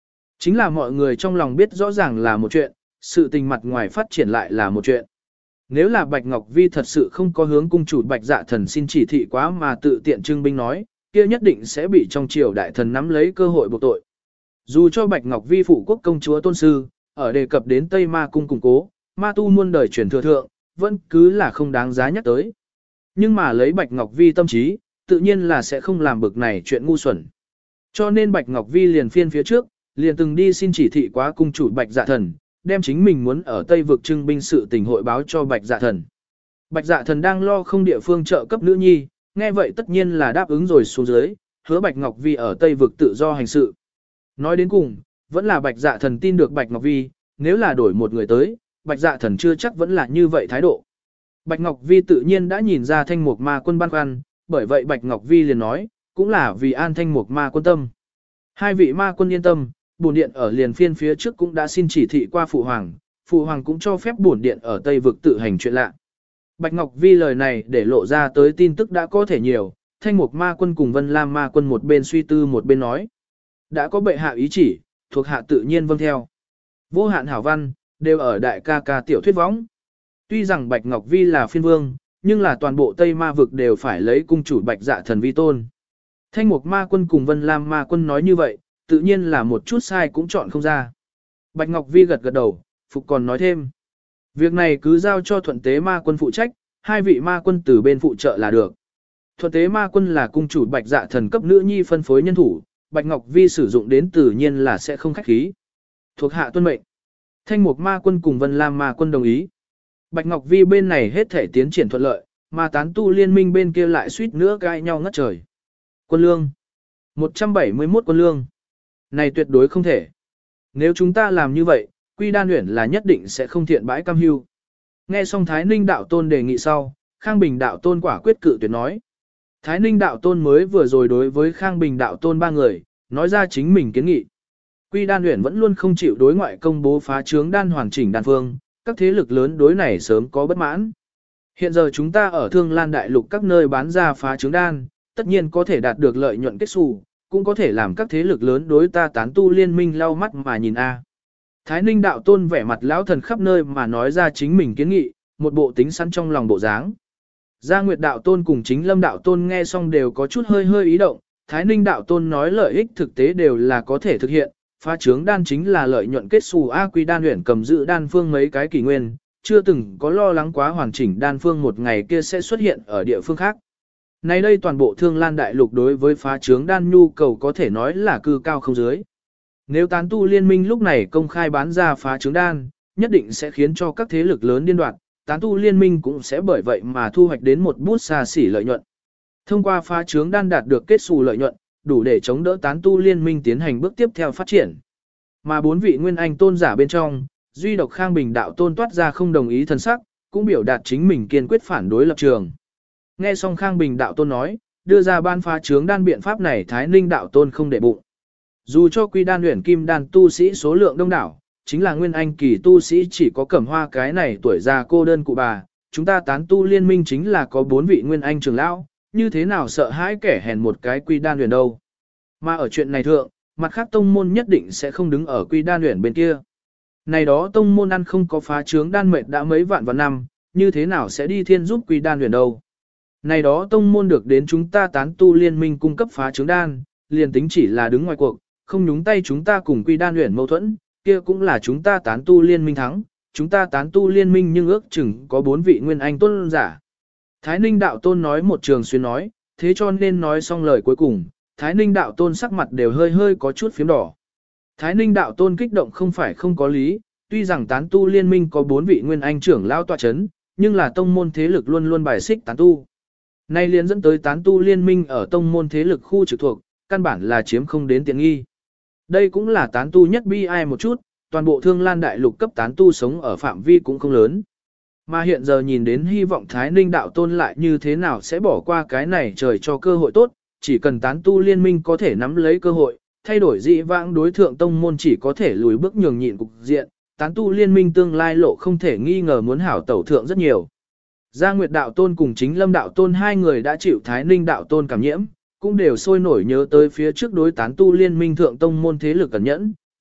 Chính là mọi người trong lòng biết rõ ràng là một chuyện, sự tình mặt ngoài phát triển lại là một chuyện. Nếu là Bạch Ngọc Vi thật sự không có hướng cung chủ Bạch Dạ Thần xin chỉ thị quá mà tự tiện trưng binh nói, kia nhất định sẽ bị trong triều đại thần nắm lấy cơ hội buộc tội. Dù cho Bạch Ngọc Vi phụ quốc công chúa tôn sư, ở đề cập đến Tây Ma cung củng cố, ma tu muôn đời truyền thừa thượng, vẫn cứ là không đáng giá nhắc tới. Nhưng mà lấy Bạch Ngọc Vi tâm trí, tự nhiên là sẽ không làm bực này chuyện ngu xuẩn. Cho nên Bạch Ngọc Vi liền phiên phía trước, liền từng đi xin chỉ thị quá cung chủ Bạch Dạ Thần, đem chính mình muốn ở Tây vực trưng binh sự tình hội báo cho Bạch Dạ Thần. Bạch Dạ Thần đang lo không địa phương trợ cấp nữ nhi, nghe vậy tất nhiên là đáp ứng rồi xuống dưới, hứa Bạch Ngọc Vi ở Tây vực tự do hành sự. Nói đến cùng, vẫn là Bạch Dạ Thần tin được Bạch Ngọc Vi, nếu là đổi một người tới, Bạch Dạ Thần chưa chắc vẫn là như vậy thái độ. Bạch Ngọc Vi tự nhiên đã nhìn ra Thanh Mục Ma Quân băn khoăn, bởi vậy Bạch Ngọc Vi liền nói, cũng là vì an Thanh Mục Ma Quân tâm. Hai vị ma quân yên tâm, bổn điện ở liền phiên phía trước cũng đã xin chỉ thị qua phụ hoàng cũng cho phép bổn điện ở Tây vực tự hành chuyện lạ. Bạch Ngọc Vi lời này để lộ ra tới tin tức đã có thể nhiều, Thanh Mục Ma Quân cùng Vân Lam Ma Quân một bên suy tư một bên nói. Đã có bệ hạ ý chỉ, thuộc hạ tự nhiên vâng theo. Vô hạn hảo văn, đều ở đại ca ca tiểu thuyết võng. Tuy rằng Bạch Ngọc Vi là phiên vương, nhưng là toàn bộ Tây Ma vực đều phải lấy cung chủ Bạch Dạ Thần vi tôn. Thanh Mục Ma Quân cùng Vân Lam Ma Quân nói như vậy, tự nhiên là một chút sai cũng chọn không ra. Bạch Ngọc Vi gật gật đầu, phục còn nói thêm. Việc này cứ giao cho Thuận Tế Ma Quân phụ trách, hai vị Ma Quân từ bên phụ trợ là được. Thuận Tế Ma Quân là cung chủ Bạch Dạ Thần cấp nữ nhi phân phối nhân thủ, Bạch Ngọc Vi sử dụng đến tự nhiên là sẽ không khách khí. Thuộc hạ tuân mệnh. Thanh Mục Ma Quân cùng Vân Lam Ma Quân đồng ý. Bạch Ngọc Vi bên này hết thể tiến triển thuận lợi, mà tán tu liên minh bên kia lại suýt nữa cãi nhau ngất trời. Quân lương. 171 quân lương. Này tuyệt đối không thể. Nếu chúng ta làm như vậy, Quy Đan Uyển là nhất định sẽ không thiện bãi cam hưu. Nghe xong Thái Ninh đạo tôn đề nghị sau, Khang Bình đạo tôn quả quyết cự tuyệt nói. Thái Ninh đạo tôn mới vừa rồi đối với Khang Bình đạo tôn ba người, nói ra chính mình kiến nghị. Quy Đan Uyển vẫn luôn không chịu đối ngoại công bố phá trướng đan hoàn chỉnh đan phương, các thế lực lớn đối này sớm có bất mãn. Hiện giờ chúng ta ở Thương Lan Đại Lục các nơi bán ra phá trướng đan, tất nhiên có thể đạt được lợi nhuận kết xù, cũng có thể làm các thế lực lớn đối ta tán tu liên minh lau mắt mà nhìn a. Thái Ninh đạo tôn vẻ mặt lão thần khắp nơi mà nói ra chính mình kiến nghị, một bộ tính sẵn trong lòng bộ dáng. Gia Nguyệt đạo tôn cùng Chính Lâm đạo tôn nghe xong đều có chút hơi hơi ý động, Thái Ninh đạo tôn nói lợi ích thực tế đều là có thể thực hiện, phá trướng đan chính là lợi nhuận kết xù A Quy Đan Uyển cầm giữ đan phương mấy cái kỷ nguyên, chưa từng có lo lắng quá hoàn chỉnh đan phương một ngày kia sẽ xuất hiện ở địa phương khác. Nay đây toàn bộ Thương Lan Đại Lục đối với phá trướng đan nhu cầu có thể nói là cư cao không dưới. Nếu tán tu liên minh lúc này công khai bán ra phá trướng đan, nhất định sẽ khiến cho các thế lực lớn điên đoạt, tán tu liên minh cũng sẽ bởi vậy mà thu hoạch đến một bút xa xỉ lợi nhuận. Thông qua phá trướng đan đạt được kết xù lợi nhuận, đủ để chống đỡ tán tu liên minh tiến hành bước tiếp theo phát triển. Mà bốn vị nguyên anh tôn giả bên trong, duy độc Khang Bình đạo tôn toát ra không đồng ý thần sắc, cũng biểu đạt chính mình kiên quyết phản đối lập trường. Nghe xong Khang Bình đạo tôn nói, đưa ra ban phá trướng đan biện pháp này Thái Ninh đạo tôn không để bụng. Dù cho Quy Đan Uyển kim đan tu sĩ số lượng đông đảo, chính là nguyên anh kỳ tu sĩ chỉ có Cẩm Hoa cái này tuổi già cô đơn cụ bà, chúng ta tán tu liên minh chính là có 4 vị nguyên anh trưởng lão, như thế nào sợ hãi kẻ hèn một cái Quy Đan Uyển đâu. Mà ở chuyện này thượng, mặt khác tông môn nhất định sẽ không đứng ở Quy Đan Uyển bên kia. Này đó tông môn ăn không có phá trướng đan mệt đã mấy vạn vạn năm, như thế nào sẽ đi thiên giúp Quy Đan Uyển đâu. Này đó tông môn được đến chúng ta tán tu liên minh cung cấp phá trướng đan, liền tính chỉ là đứng ngoài cuộc, không nhúng tay chúng ta cùng Quy Đan Uyển mâu thuẫn, kia cũng là chúng ta tán tu liên minh thắng, chúng ta tán tu liên minh nhưng ước chừng có 4 vị nguyên anh tôn giả. Thái Ninh đạo tôn nói một trường xuyên nói, thế cho nên nói xong lời cuối cùng, Thái Ninh đạo tôn sắc mặt đều hơi hơi có chút phím đỏ. Thái Ninh đạo tôn kích động không phải không có lý, tuy rằng tán tu liên minh có 4 vị nguyên anh trưởng lao tọa chấn, nhưng là tông môn thế lực luôn luôn bài xích tán tu. Nay liền dẫn tới tán tu liên minh ở tông môn thế lực khu trực thuộc, căn bản là chiếm không đến tiện nghi. Đây cũng là tán tu nhất bi ai một chút, toàn bộ Thương Lan Đại Lục cấp tán tu sống ở phạm vi cũng không lớn. Mà hiện giờ nhìn đến hy vọng Thái Ninh đạo tôn lại như thế nào sẽ bỏ qua cái này trời cho cơ hội tốt, chỉ cần tán tu liên minh có thể nắm lấy cơ hội, thay đổi dị vãng đối thượng tông môn chỉ có thể lùi bước nhường nhịn cục diện, tán tu liên minh tương lai lộ không thể nghi ngờ muốn hảo tẩu thượng rất nhiều. Gia Nguyệt đạo tôn cùng Chính Lâm đạo tôn hai người đã chịu Thái Ninh đạo tôn cảm nhiễm, cũng đều sôi nổi nhớ tới phía trước đối tán tu liên minh thượng tông môn thế lực cẩn nhẫn,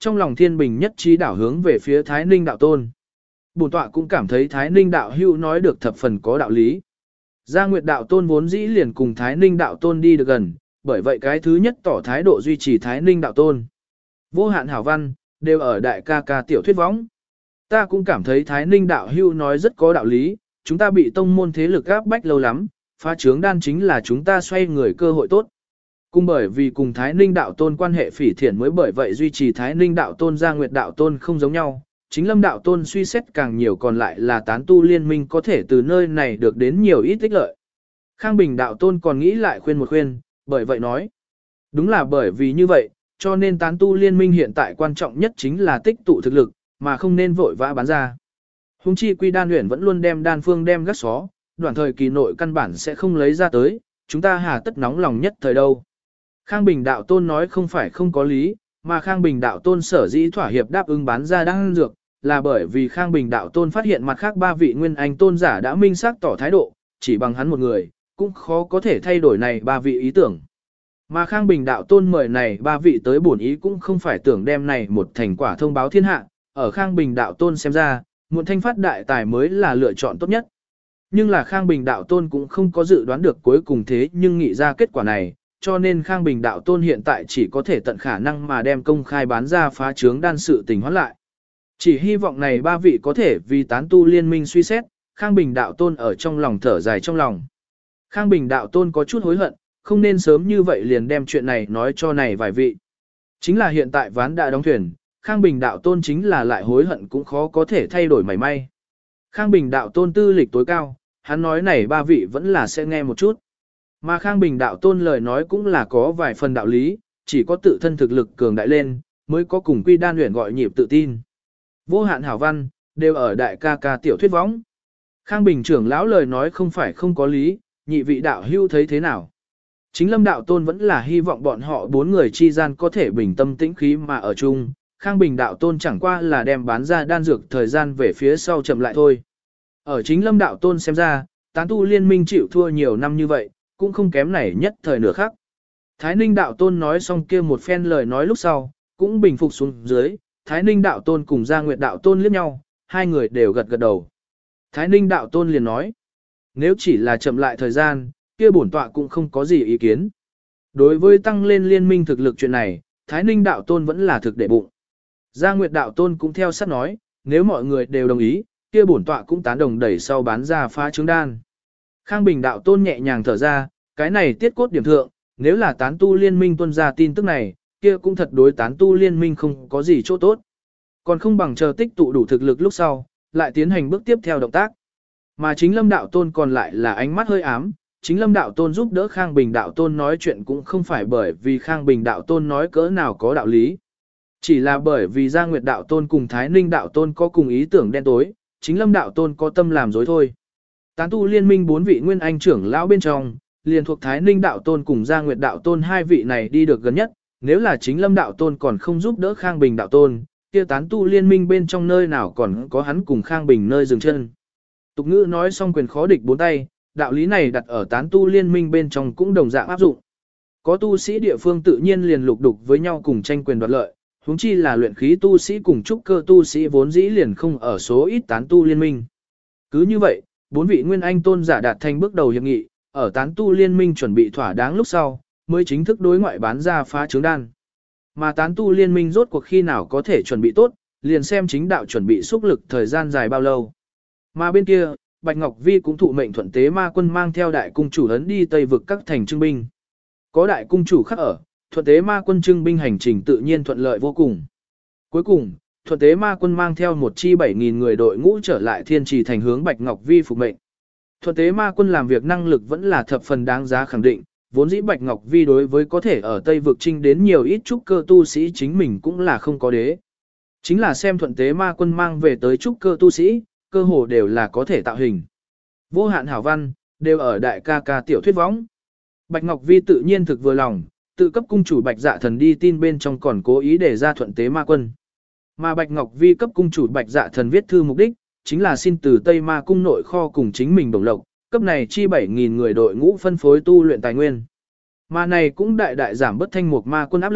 trong lòng thiên bình nhất trí đảo hướng về phía Thái Ninh đạo tôn. Bổn tọa cũng cảm thấy Thái Ninh đạo hữu nói được thập phần có đạo lý. Gia Nguyệt đạo tôn vốn dĩ liền cùng Thái Ninh đạo tôn đi được gần, bởi vậy cái thứ nhất tỏ thái độ duy trì Thái Ninh đạo tôn. Vô hạn hảo văn, đều ở đại ca ca tiểu thuyết võng. Ta cũng cảm thấy Thái Ninh đạo hữu nói rất có đạo lý, chúng ta bị tông môn thế lực áp bách lâu lắm, phá trướng đan chính là chúng ta xoay người cơ hội tốt. Cùng bởi vì cùng Thái Ninh đạo tôn quan hệ phỉ thiện mới bởi vậy duy trì Thái Ninh đạo tôn Gia Nguyệt đạo tôn không giống nhau, chính Lâm đạo tôn suy xét càng nhiều còn lại là tán tu liên minh có thể từ nơi này được đến nhiều ít ích lợi. Khang Bình đạo tôn còn nghĩ lại khuyên một khuyên, bởi vậy nói. Đúng là bởi vì như vậy, cho nên tán tu liên minh hiện tại quan trọng nhất chính là tích tụ thực lực, mà không nên vội vã bán ra. Hùng chi quy đan luyện vẫn luôn đem đan phương đem gắt xó, đoạn thời kỳ nội căn bản sẽ không lấy ra tới, chúng ta hà tất nóng lòng nhất thời đâu. Khang Bình đạo tôn nói không phải không có lý, mà Khang Bình đạo tôn sở dĩ thỏa hiệp đáp ứng bán ra đan dược, là bởi vì Khang Bình đạo tôn phát hiện mặt khác ba vị nguyên anh tôn giả đã minh xác tỏ thái độ, chỉ bằng hắn một người, cũng khó có thể thay đổi này ba vị ý tưởng. Mà Khang Bình đạo tôn mời này ba vị tới bổn ý cũng không phải tưởng đem này một thành quả thông báo thiên hạ, ở Khang Bình đạo tôn xem ra, muộn thanh phát đại tài mới là lựa chọn tốt nhất. Nhưng là Khang Bình đạo tôn cũng không có dự đoán được cuối cùng thế nhưng nghĩ ra kết quả này, cho nên Khang Bình đạo tôn hiện tại chỉ có thể tận khả năng mà đem công khai bán ra phá trướng đan sự tình hoãn lại. Chỉ hy vọng này ba vị có thể vì tán tu liên minh suy xét, Khang Bình đạo tôn ở trong lòng thở dài trong lòng. Khang Bình đạo tôn có chút hối hận, không nên sớm như vậy liền đem chuyện này nói cho này vài vị. Chính là hiện tại ván đã đóng thuyền, Khang Bình đạo tôn chính là lại hối hận cũng khó có thể thay đổi mảy may. Khang Bình đạo tôn tư lịch tối cao, hắn nói này ba vị vẫn là sẽ nghe một chút. Mà Khang Bình đạo tôn lời nói cũng là có vài phần đạo lý, chỉ có tự thân thực lực cường đại lên, mới có cùng quy đan luyện gọi nhịp tự tin. Vô hạn hảo văn, đều ở đại ca ca tiểu thuyết võng. Khang Bình trưởng lão lời nói không phải không có lý, nhị vị đạo hưu thấy thế nào? Chính Lâm đạo tôn vẫn là hy vọng bọn họ bốn người chi gian có thể bình tâm tĩnh khí mà ở chung. Khang Bình đạo tôn chẳng qua là đem bán ra đan dược thời gian về phía sau chậm lại thôi. Ở chính Lâm đạo tôn xem ra, tán tu liên minh chịu thua nhiều năm như vậy, cũng không kém này nhất thời nửa khác. Thái Ninh đạo tôn nói xong kia một phen lời nói lúc sau, cũng bình phục xuống dưới, Thái Ninh đạo tôn cùng Gia Nguyệt đạo tôn liếc nhau, hai người đều gật gật đầu. Thái Ninh đạo tôn liền nói, nếu chỉ là chậm lại thời gian, kia bổn tọa cũng không có gì ý kiến. Đối với tăng lên liên minh thực lực chuyện này, Thái Ninh đạo tôn vẫn là thực để bụng. Gia Nguyệt đạo tôn cũng theo sát nói, nếu mọi người đều đồng ý, kia bổn tọa cũng tán đồng đẩy sau bán ra phá trứng đan. Khang Bình đạo tôn nhẹ nhàng thở ra, cái này tiết cốt điểm thượng, nếu là tán tu liên minh tuân ra tin tức này, kia cũng thật đối tán tu liên minh không có gì chỗ tốt. Còn không bằng chờ tích tụ đủ thực lực lúc sau, lại tiến hành bước tiếp theo động tác. Mà chính Lâm đạo tôn còn lại là ánh mắt hơi ám, chính Lâm đạo tôn giúp đỡ Khang Bình đạo tôn nói chuyện cũng không phải bởi vì Khang Bình đạo tôn nói cỡ nào có đạo lý. Chỉ là bởi vì Gia Nguyệt đạo tôn cùng Thái Ninh đạo tôn có cùng ý tưởng đen tối, chính Lâm đạo tôn có tâm làm dối thôi. Tán tu liên minh bốn vị nguyên anh trưởng lão bên trong, liền thuộc Thái Ninh đạo tôn cùng Gia Nguyệt đạo tôn hai vị này đi được gần nhất, nếu là chính Lâm đạo tôn còn không giúp đỡ Khang Bình đạo tôn, kia tán tu liên minh bên trong nơi nào còn có hắn cùng Khang Bình nơi dừng chân. Tục ngữ nói xong quyền khó địch bốn tay, đạo lý này đặt ở tán tu liên minh bên trong cũng đồng dạng áp dụng. Có tu sĩ địa phương tự nhiên liền lục đục với nhau cùng tranh quyền đoạt lợi, huống chi là luyện khí tu sĩ cùng trúc cơ tu sĩ vốn dĩ liền không ở số ít tán tu liên minh. Cứ như vậy, bốn vị nguyên anh tôn giả đạt thành bước đầu hiệp nghị, ở tán tu liên minh chuẩn bị thỏa đáng lúc sau, mới chính thức đối ngoại bán ra phá trứng đan. Mà tán tu liên minh rốt cuộc khi nào có thể chuẩn bị tốt, liền xem chính đạo chuẩn bị xúc lực thời gian dài bao lâu. Mà bên kia, Bạch Ngọc Vi cũng thụ mệnh thuận tế ma quân mang theo đại cung chủ ấn đi Tây vực các thành trưng binh. Có đại cung chủ khác ở, thuận tế ma quân trưng binh hành trình tự nhiên thuận lợi vô cùng. Cuối cùng, thuận tế ma quân mang theo một chi 7.000 người đội ngũ trở lại thiên trì thành hướng Bạch Ngọc Vi phục mệnh. Thuận tế ma quân làm việc năng lực vẫn là thập phần đáng giá khẳng định, vốn dĩ Bạch Ngọc Vi đối với có thể ở Tây vực trinh đến nhiều ít trúc cơ tu sĩ chính mình cũng là không có đế. Chính là xem thuận tế ma quân mang về tới trúc cơ tu sĩ, cơ hồ đều là có thể tạo hình. Vô hạn hảo văn, đều ở đại ca ca tiểu thuyết võng. Bạch Ngọc Vi tự nhiên thực vừa lòng, tự cấp cung chủ Bạch Dạ Thần đi tin bên trong còn cố ý để ra thuận tế ma quân. Mà Bạch Ngọc Vi cấp cung chủ Bạch Dạ Thần viết thư mục đích, chính là xin từ Tây Ma cung nội kho cùng chính mình đồng lộc, cấp này chi 7.000 người đội ngũ phân phối tu luyện tài nguyên. Mà này cũng đại đại giảm bất thanh mục ma quân áp lực,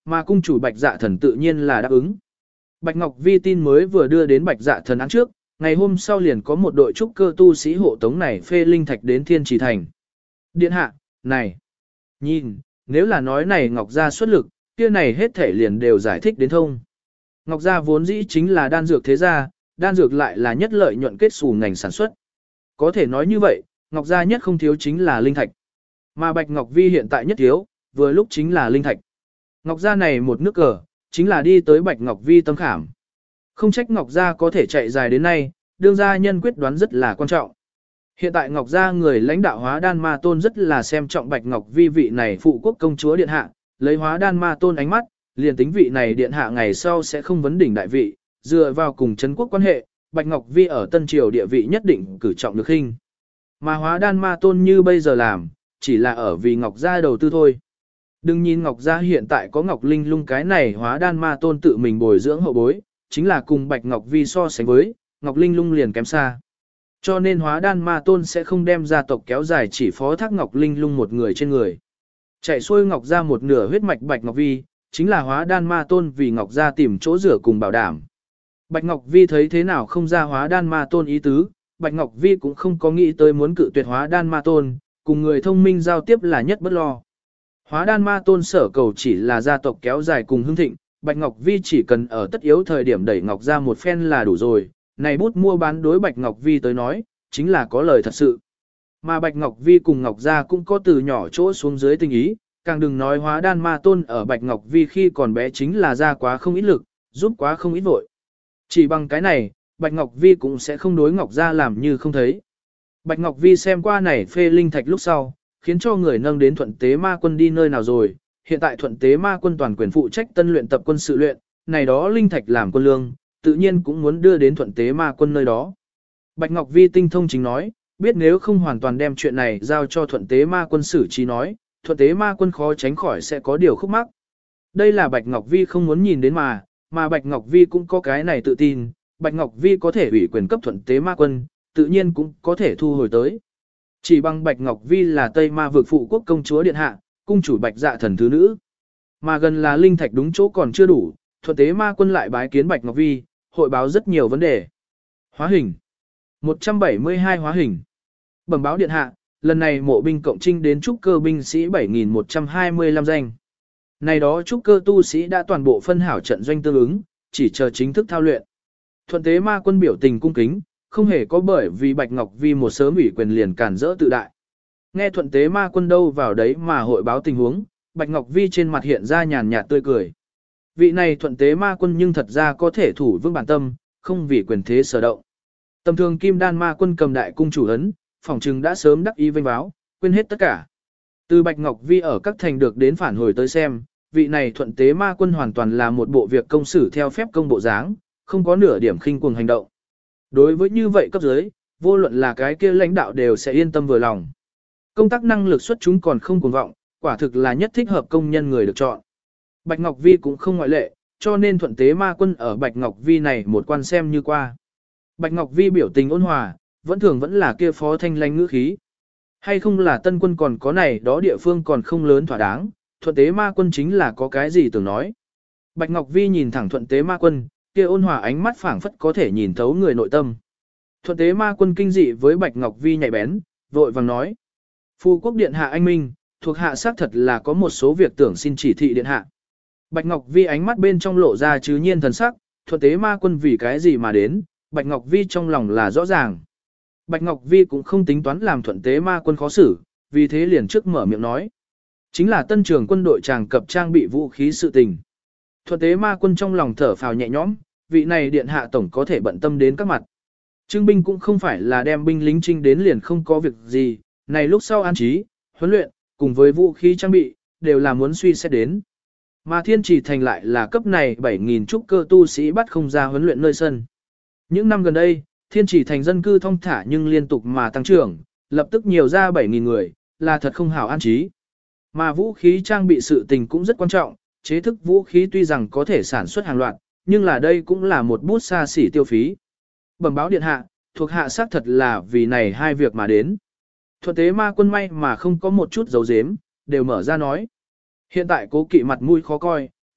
Mà cung chủ Bạch Dạ Thần tự nhiên là đáp ứng. Bạch Ngọc Vi tin mới vừa đưa đến Bạch Dạ Thần án trước, ngày hôm sau liền có một đội trúc cơ tu sĩ hộ tống này phê linh thạch đến Thiên Trì Thành. Điện hạ, này, nhìn, nếu là nói này Ngọc Gia xuất lực, kia này hết thể liền đều giải thích đến thông. Ngọc Gia vốn dĩ chính là đan dược thế gia, đan dược lại là nhất lợi nhuận kết xù ngành sản xuất. Có thể nói như vậy, Ngọc Gia nhất không thiếu chính là linh thạch. Mà Bạch Ngọc Vi hiện tại nhất thiếu, vừa lúc chính là linh thạch. Ngọc Gia này một nước cờ, chính là đi tới Bạch Ngọc Vi tâm khảm. Không trách Ngọc Gia có thể chạy dài đến nay, đương gia nhân quyết đoán rất là quan trọng. Hiện tại Ngọc Gia người lãnh đạo Hóa Đan Ma Tôn rất là xem trọng Bạch Ngọc Vi vị này phụ quốc công chúa điện hạ, lấy Hóa Đan Ma Tôn ánh mắt, liền tính vị này điện hạ ngày sau sẽ không vấn đỉnh đại vị, dựa vào cùng Trấn quốc quan hệ, Bạch Ngọc Vi ở Tân Triều địa vị nhất định cử trọng được khinh. Mà Hóa Đan Ma Tôn như bây giờ làm, chỉ là ở vì Ngọc Gia đầu tư thôi. Đừng nhìn Ngọc Gia hiện tại có Ngọc Linh Lung cái này Hóa Đan Ma Tôn tự mình bồi dưỡng hậu bối, chính là cùng Bạch Ngọc Vi so sánh với, Ngọc Linh Lung liền kém xa. Cho nên Hóa Đan Ma Tôn sẽ không đem gia tộc kéo dài chỉ phó thác Ngọc Linh Lung một người trên người. Chạy xuôi Ngọc Gia một nửa huyết mạch Bạch Ngọc Vi, chính là Hóa Đan Ma Tôn vì Ngọc Gia tìm chỗ rửa cùng bảo đảm. Bạch Ngọc Vi thấy thế nào không ra Hóa Đan Ma Tôn ý tứ, Bạch Ngọc Vi cũng không có nghĩ tới muốn cự tuyệt Hóa Đan Ma Tôn, cùng người thông minh giao tiếp là nhất bất lo. Hóa Đan Ma Tôn sở cầu chỉ là gia tộc kéo dài cùng hưng thịnh, Bạch Ngọc Vi chỉ cần ở tất yếu thời điểm đẩy Ngọc ra một phen là đủ rồi, này bút mua bán đối Bạch Ngọc Vi tới nói, chính là có lời thật sự. Mà Bạch Ngọc Vi cùng Ngọc Gia cũng có từ nhỏ chỗ xuống dưới tình ý, càng đừng nói Hóa Đan Ma Tôn ở Bạch Ngọc Vi khi còn bé chính là ra quá không ít lực, giúp quá không ít vội. Chỉ bằng cái này, Bạch Ngọc Vi cũng sẽ không đối Ngọc Gia làm như không thấy. Bạch Ngọc Vi xem qua này phê linh thạch lúc sau, khiến cho người nâng đến Thuận Tế Ma Quân đi nơi nào rồi. Hiện tại Thuận Tế Ma Quân toàn quyền phụ trách tân luyện tập quân sự luyện, này đó linh thạch làm quân lương, tự nhiên cũng muốn đưa đến Thuận Tế Ma Quân nơi đó. Bạch Ngọc Vi tinh thông chính nói, biết nếu không hoàn toàn đem chuyện này giao cho Thuận Tế Ma Quân xử trí nói, Thuận Tế Ma Quân khó tránh khỏi sẽ có điều khúc mắc. Đây là Bạch Ngọc Vi không muốn nhìn đến mà Bạch Ngọc Vi cũng có cái này tự tin, Bạch Ngọc Vi có thể ủy quyền cấp Thuận Tế Ma Quân, tự nhiên cũng có thể thu hồi tới. Chỉ bằng Bạch Ngọc Vi là Tây Ma vực phụ quốc công chúa điện hạ, cung chủ Bạch Dạ Thần thứ nữ. Mà gần là linh thạch đúng chỗ còn chưa đủ, Thuận Tế Ma Quân lại bái kiến Bạch Ngọc Vi, hội báo rất nhiều vấn đề. Hóa hình 172 hóa hình. Bẩm báo điện hạ, lần này mộ binh cộng trinh đến trúc cơ binh sĩ 7.125 danh. Này đó trúc cơ tu sĩ đã toàn bộ phân hảo trận doanh tương ứng, chỉ chờ chính thức thao luyện. Thuận Tế Ma Quân biểu tình cung kính, không hề có bởi vì Bạch Ngọc Vi một sớm ủy quyền liền cản rỡ tự đại. Nghe Thuận Tế Ma Quân đâu vào đấy mà hội báo tình huống, Bạch Ngọc Vi trên mặt hiện ra nhàn nhạt tươi cười. Vị này Thuận Tế Ma Quân nhưng thật ra có thể thủ vững bản tâm, không vì quyền thế sở động. Tầm thường Kim Đan Ma Quân cầm đại cung chủ ấn, phỏng chừng đã sớm đắc ý vênh báo, quên hết tất cả. Từ Bạch Ngọc Vi ở các thành được đến phản hồi tới xem, vị này Thuận Tế Ma Quân hoàn toàn là một bộ việc công xử theo phép công bộ dáng, không có nửa điểm khinh cuồng hành động. Đối với như vậy cấp dưới, vô luận là cái kia lãnh đạo đều sẽ yên tâm vừa lòng. Công tác năng lực xuất chúng còn không cuồng vọng, quả thực là nhất thích hợp công nhân người được chọn. Bạch Ngọc Vi cũng không ngoại lệ, cho nên Thuận Tế Ma Quân ở Bạch Ngọc Vi này một quan xem như qua. Bạch Ngọc Vi biểu tình ôn hòa, vẫn là kia phó thanh lãnh ngữ khí. Hay không là tân quân còn có này đó địa phương còn không lớn thỏa đáng, Thuận Tế Ma Quân chính là có cái gì tưởng nói. Bạch Ngọc Vi nhìn thẳng Thuận Tế Ma Quân, kia ôn hòa ánh mắt phảng phất có thể nhìn thấu người nội tâm. Thuận Tế Ma Quân kinh dị với Bạch Ngọc Vi nhạy bén, vội vàng nói. Phu quốc điện hạ anh minh, thuộc hạ xác thật là có một số việc tưởng xin chỉ thị điện hạ. Bạch Ngọc Vi ánh mắt bên trong lộ ra chứ nhiên thần sắc, Thuận Tế Ma Quân vì cái gì mà đến, Bạch Ngọc Vi trong lòng là rõ ràng. Bạch Ngọc Vi cũng không tính toán làm Thuận Tế Ma Quân khó xử, vì thế liền trước mở miệng nói. Chính là tân trưởng quân đội tràng cập trang bị vũ khí sự tình. Thuận Tế Ma Quân trong lòng thở phào nhẹ nhõm, vị này điện hạ tổng có thể bận tâm đến các mặt. Trưng binh cũng không phải là đem binh lính trinh đến liền không có việc gì, này lúc sau an trí, huấn luyện, cùng với vũ khí trang bị, đều là muốn suy xét đến. Mà Thiên Trì Thành lại là cấp này 7.000 trúc cơ tu sĩ bắt không ra huấn luyện nơi sân. Những năm gần đây, Thiên Trì Thành dân cư thong thả nhưng liên tục mà tăng trưởng, lập tức nhiều ra 7.000 người, là thật không hảo an trí. Mà vũ khí trang bị sự tình cũng rất quan trọng, chế thức vũ khí tuy rằng có thể sản xuất hàng loạt, nhưng là đây cũng là một bút xa xỉ tiêu phí. Bẩm báo điện hạ, thuộc hạ xác thật là vì này hai việc mà đến. Thuận Tế Ma Quân may mà không có một chút dấu dếm, đều mở ra nói. Hiện tại cố kỵ mặt mũi khó coi,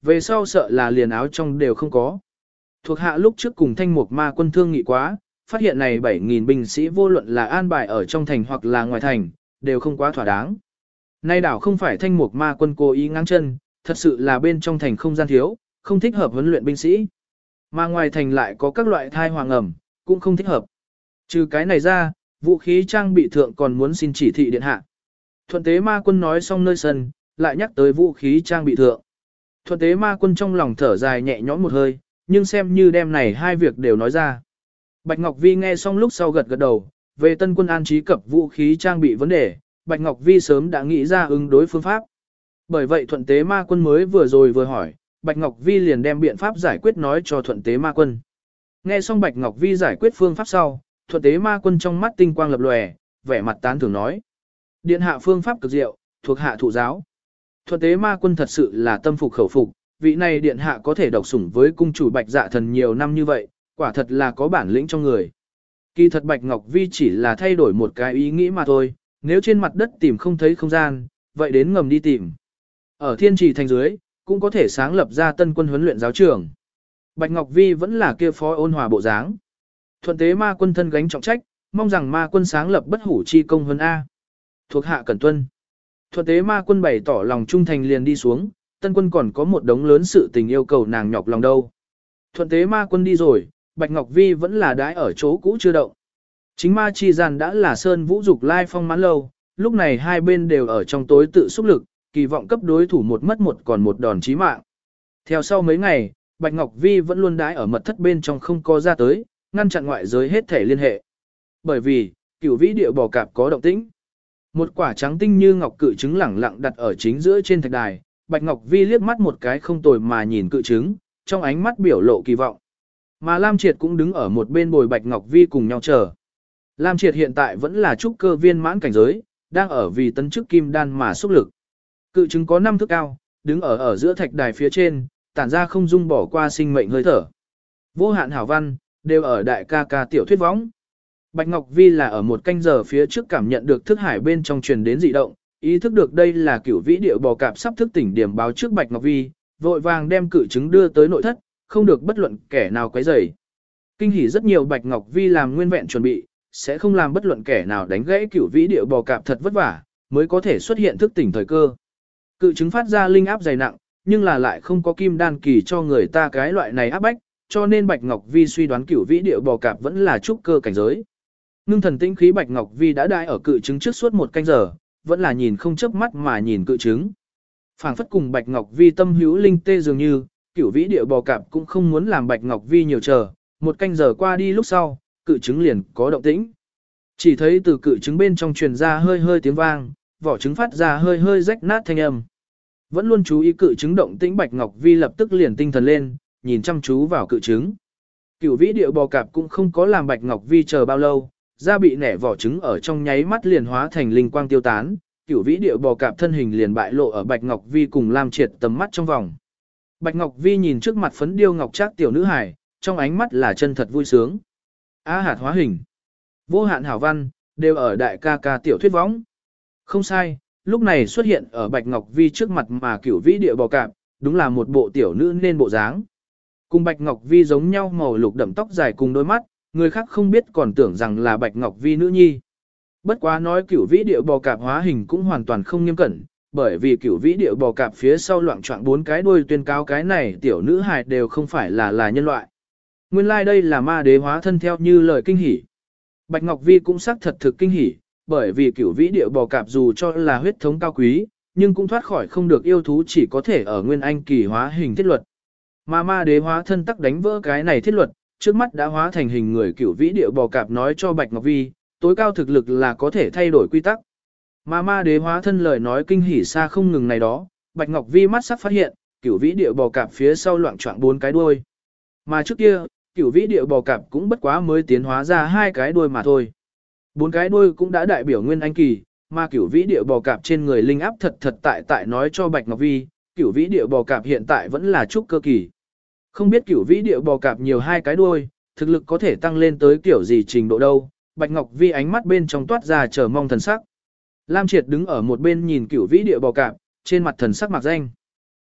về sau sợ là liền áo trong đều không có. Thuộc hạ lúc trước cùng Thanh Mục Ma quân thương nghị quá, phát hiện này 7.000 binh sĩ vô luận là an bài ở trong thành hoặc là ngoài thành, đều không quá thỏa đáng. Nay đảo không phải Thanh Mục Ma quân cố ý ngang chân, thật sự là bên trong thành không gian thiếu, không thích hợp huấn luyện binh sĩ. Mà ngoài thành lại có các loại thai hoàng ẩm, cũng không thích hợp. Trừ cái này ra, vũ khí trang bị thượng còn muốn xin chỉ thị điện hạ. Thuận tế ma quân nói xong nơi sân, lại nhắc tới vũ khí trang bị thượng. Thuận tế ma quân trong lòng thở dài nhẹ nhõm một hơi, nhưng xem như đem này hai việc đều nói ra. Bạch Ngọc Vi nghe xong lúc sau gật gật đầu, về tân quân an trí cập vũ khí trang bị vấn đề, Bạch Ngọc Vi sớm đã nghĩ ra ứng đối phương pháp. Bởi vậy thuận tế ma quân mới vừa rồi vừa hỏi, Bạch Ngọc Vi liền đem biện pháp giải quyết nói cho thuận tế ma quân. Nghe xong Bạch Ngọc Vi giải quyết phương pháp sau, thuận tế ma quân trong mắt tinh quang lập lòe, vẻ mặt tán thưởng nói. Điện hạ phương pháp cực diệu, thuộc hạ thụ giáo. Thuận tế ma quân thật sự là tâm phục khẩu phục, vị này điện hạ có thể độc sủng với cung chủ Bạch Dạ Thần nhiều năm như vậy, quả thật là có bản lĩnh trong người. Kỳ thật Bạch Ngọc Vi chỉ là thay đổi một cái ý nghĩ mà thôi, nếu trên mặt đất tìm không thấy không gian, vậy đến ngầm đi tìm. Ở thiên trì thành dưới, cũng có thể sáng lập ra tân quân huấn luyện giáo trường. Bạch Ngọc Vi vẫn là kia phó ôn hòa bộ dáng. Thuận tế ma quân thân gánh trọng trách, mong rằng ma quân sáng lập bất hủ chi công huấn A. Thuộc hạ cẩn tuân. Thuận tế ma quân bày tỏ lòng trung thành liền đi xuống, tân quân còn có một đống lớn sự tình yêu cầu nàng nhọc lòng đâu. Thuận tế ma quân đi rồi, Bạch Ngọc Vi vẫn là đái ở chỗ cũ chưa động. Chính ma chi gian đã là sơn vũ dục lai phong mãn lâu, lúc này hai bên đều ở trong tối tự xúc lực, kỳ vọng cấp đối thủ một mất một còn một đòn chí mạng. Theo sau mấy ngày, Bạch Ngọc Vi vẫn luôn đái ở mật thất bên trong không có ra tới, ngăn chặn ngoại giới hết thể liên hệ. Bởi vì, cửu vĩ địa bò cạp có động tĩnh. Một quả trắng tinh như ngọc cự trứng lẳng lặng đặt ở chính giữa trên thạch đài, Bạch Ngọc Vi liếc mắt một cái không tồi mà nhìn cự trứng, trong ánh mắt biểu lộ kỳ vọng. Mà Lam Triệt cũng đứng ở một bên bồi Bạch Ngọc Vi cùng nhau chờ. Lam Triệt hiện tại vẫn là trúc cơ viên mãn cảnh giới, đang ở vì tấn chức kim đan mà xúc lực. Cự trứng có 5 thước cao, đứng ở giữa thạch đài phía trên, tản ra không dung bỏ qua sinh mệnh hơi thở. Vô hạn hảo văn, đều ở đại ca ca tiểu thuyết võng. Bạch Ngọc Vi là ở một canh giờ phía trước cảm nhận được thức hải bên trong truyền đến dị động, ý thức được đây là cửu vĩ điệu bò cạp sắp thức tỉnh điểm báo trước Bạch Ngọc Vi, vội vàng đem cự trứng đưa tới nội thất, không được bất luận kẻ nào quấy rầy. Kinh hỉ rất nhiều Bạch Ngọc Vi làm nguyên vẹn chuẩn bị, sẽ không làm bất luận kẻ nào đánh gãy cửu vĩ điệu bò cạp thật vất vả, mới có thể xuất hiện thức tỉnh thời cơ. Cự trứng phát ra linh áp dày nặng, nhưng là lại không có kim đan kỳ cho người ta cái loại này áp bách, cho nên Bạch Ngọc Vi suy đoán cửu vĩ điệu bò cạp vẫn là trúc cơ cảnh giới. Ngưng thần tĩnh khí Bạch Ngọc Vi đã đai ở cự trứng trước suốt một canh giờ, vẫn là nhìn không chớp mắt mà nhìn cự trứng. Phảng phất cùng Bạch Ngọc Vi tâm hữu linh tê dường như, cửu vĩ điệu bò cạp cũng không muốn làm Bạch Ngọc Vi nhiều chờ, một canh giờ qua đi lúc sau, cự trứng liền có động tĩnh. Chỉ thấy từ cự trứng bên trong truyền ra hơi hơi tiếng vang, vỏ trứng phát ra hơi hơi rách nát thanh âm. Vẫn luôn chú ý cự trứng động tĩnh Bạch Ngọc Vi lập tức liền tinh thần lên, nhìn chăm chú vào cự trứng. Cửu vĩ điệu bò cạp cũng không có làm Bạch Ngọc Vi chờ bao lâu, da bị nẻ vỏ trứng ở trong nháy mắt liền hóa thành linh quang tiêu tán, cửu vĩ điệu bò cạp thân hình liền bại lộ ở Bạch Ngọc Vi cùng Lam Triệt tầm mắt trong vòng. Bạch Ngọc Vi nhìn trước mặt phấn điêu ngọc trác tiểu nữ hài, trong ánh mắt là chân thật vui sướng. Á hạt hóa hình, vô hạn hảo văn, đều ở đại ca ca tiểu thuyết võng. Không sai, lúc này xuất hiện ở Bạch Ngọc Vi trước mặt mà cửu vĩ điệu bò cạp, đúng là một bộ tiểu nữ nên bộ dáng. Cùng Bạch Ngọc Vi giống nhau màu lục đậm tóc dài cùng đôi mắt, người khác không biết còn tưởng rằng là Bạch Ngọc Vi nữ nhi. Bất quá nói cửu vĩ điệu bò cạp hóa hình cũng hoàn toàn không nghiêm cẩn, bởi vì cửu vĩ điệu bò cạp phía sau loạn choạng 4 cái đuôi tuyên cáo cái này tiểu nữ hài đều không phải là nhân loại. Nguyên lai like đây là ma đế hóa thân theo như lời kinh hỉ. Bạch Ngọc Vi cũng xác thật thực kinh hỉ, bởi vì cửu vĩ điệu bò cạp dù cho là huyết thống cao quý, nhưng cũng thoát khỏi không được yêu thú chỉ có thể ở nguyên anh kỳ hóa hình thiết luật. Mà ma đế hóa thân tắc đánh vỡ cái này thiết luật, trước mắt đã hóa thành hình người cửu vĩ điệu bò cạp nói cho Bạch Ngọc Vi, tối cao thực lực là có thể thay đổi quy tắc. Mà ma đế hóa thân lời nói kinh hỉ xa không ngừng này đó, Bạch Ngọc Vi mắt sắc phát hiện, cửu vĩ điệu bò cạp phía sau loạn choạng 4 cái đuôi. Mà trước kia, cửu vĩ điệu bò cạp cũng bất quá mới tiến hóa ra 2 cái đuôi mà thôi. 4 cái đuôi cũng đã đại biểu nguyên anh kỳ, mà cửu vĩ điệu bò cạp trên người linh áp thật tại nói cho Bạch Ngọc Vi, cửu vĩ điệu bò cạp hiện tại vẫn là trúc cơ kỳ. Không biết cửu vĩ điệu bò cạp nhiều 2 cái đuôi, thực lực có thể tăng lên tới kiểu gì trình độ đâu, Bạch Ngọc Vi ánh mắt bên trong toát ra chờ mong thần sắc. Lam Triệt đứng ở một bên nhìn cửu vĩ điệu bò cạp, trên mặt thần sắc mạc danh.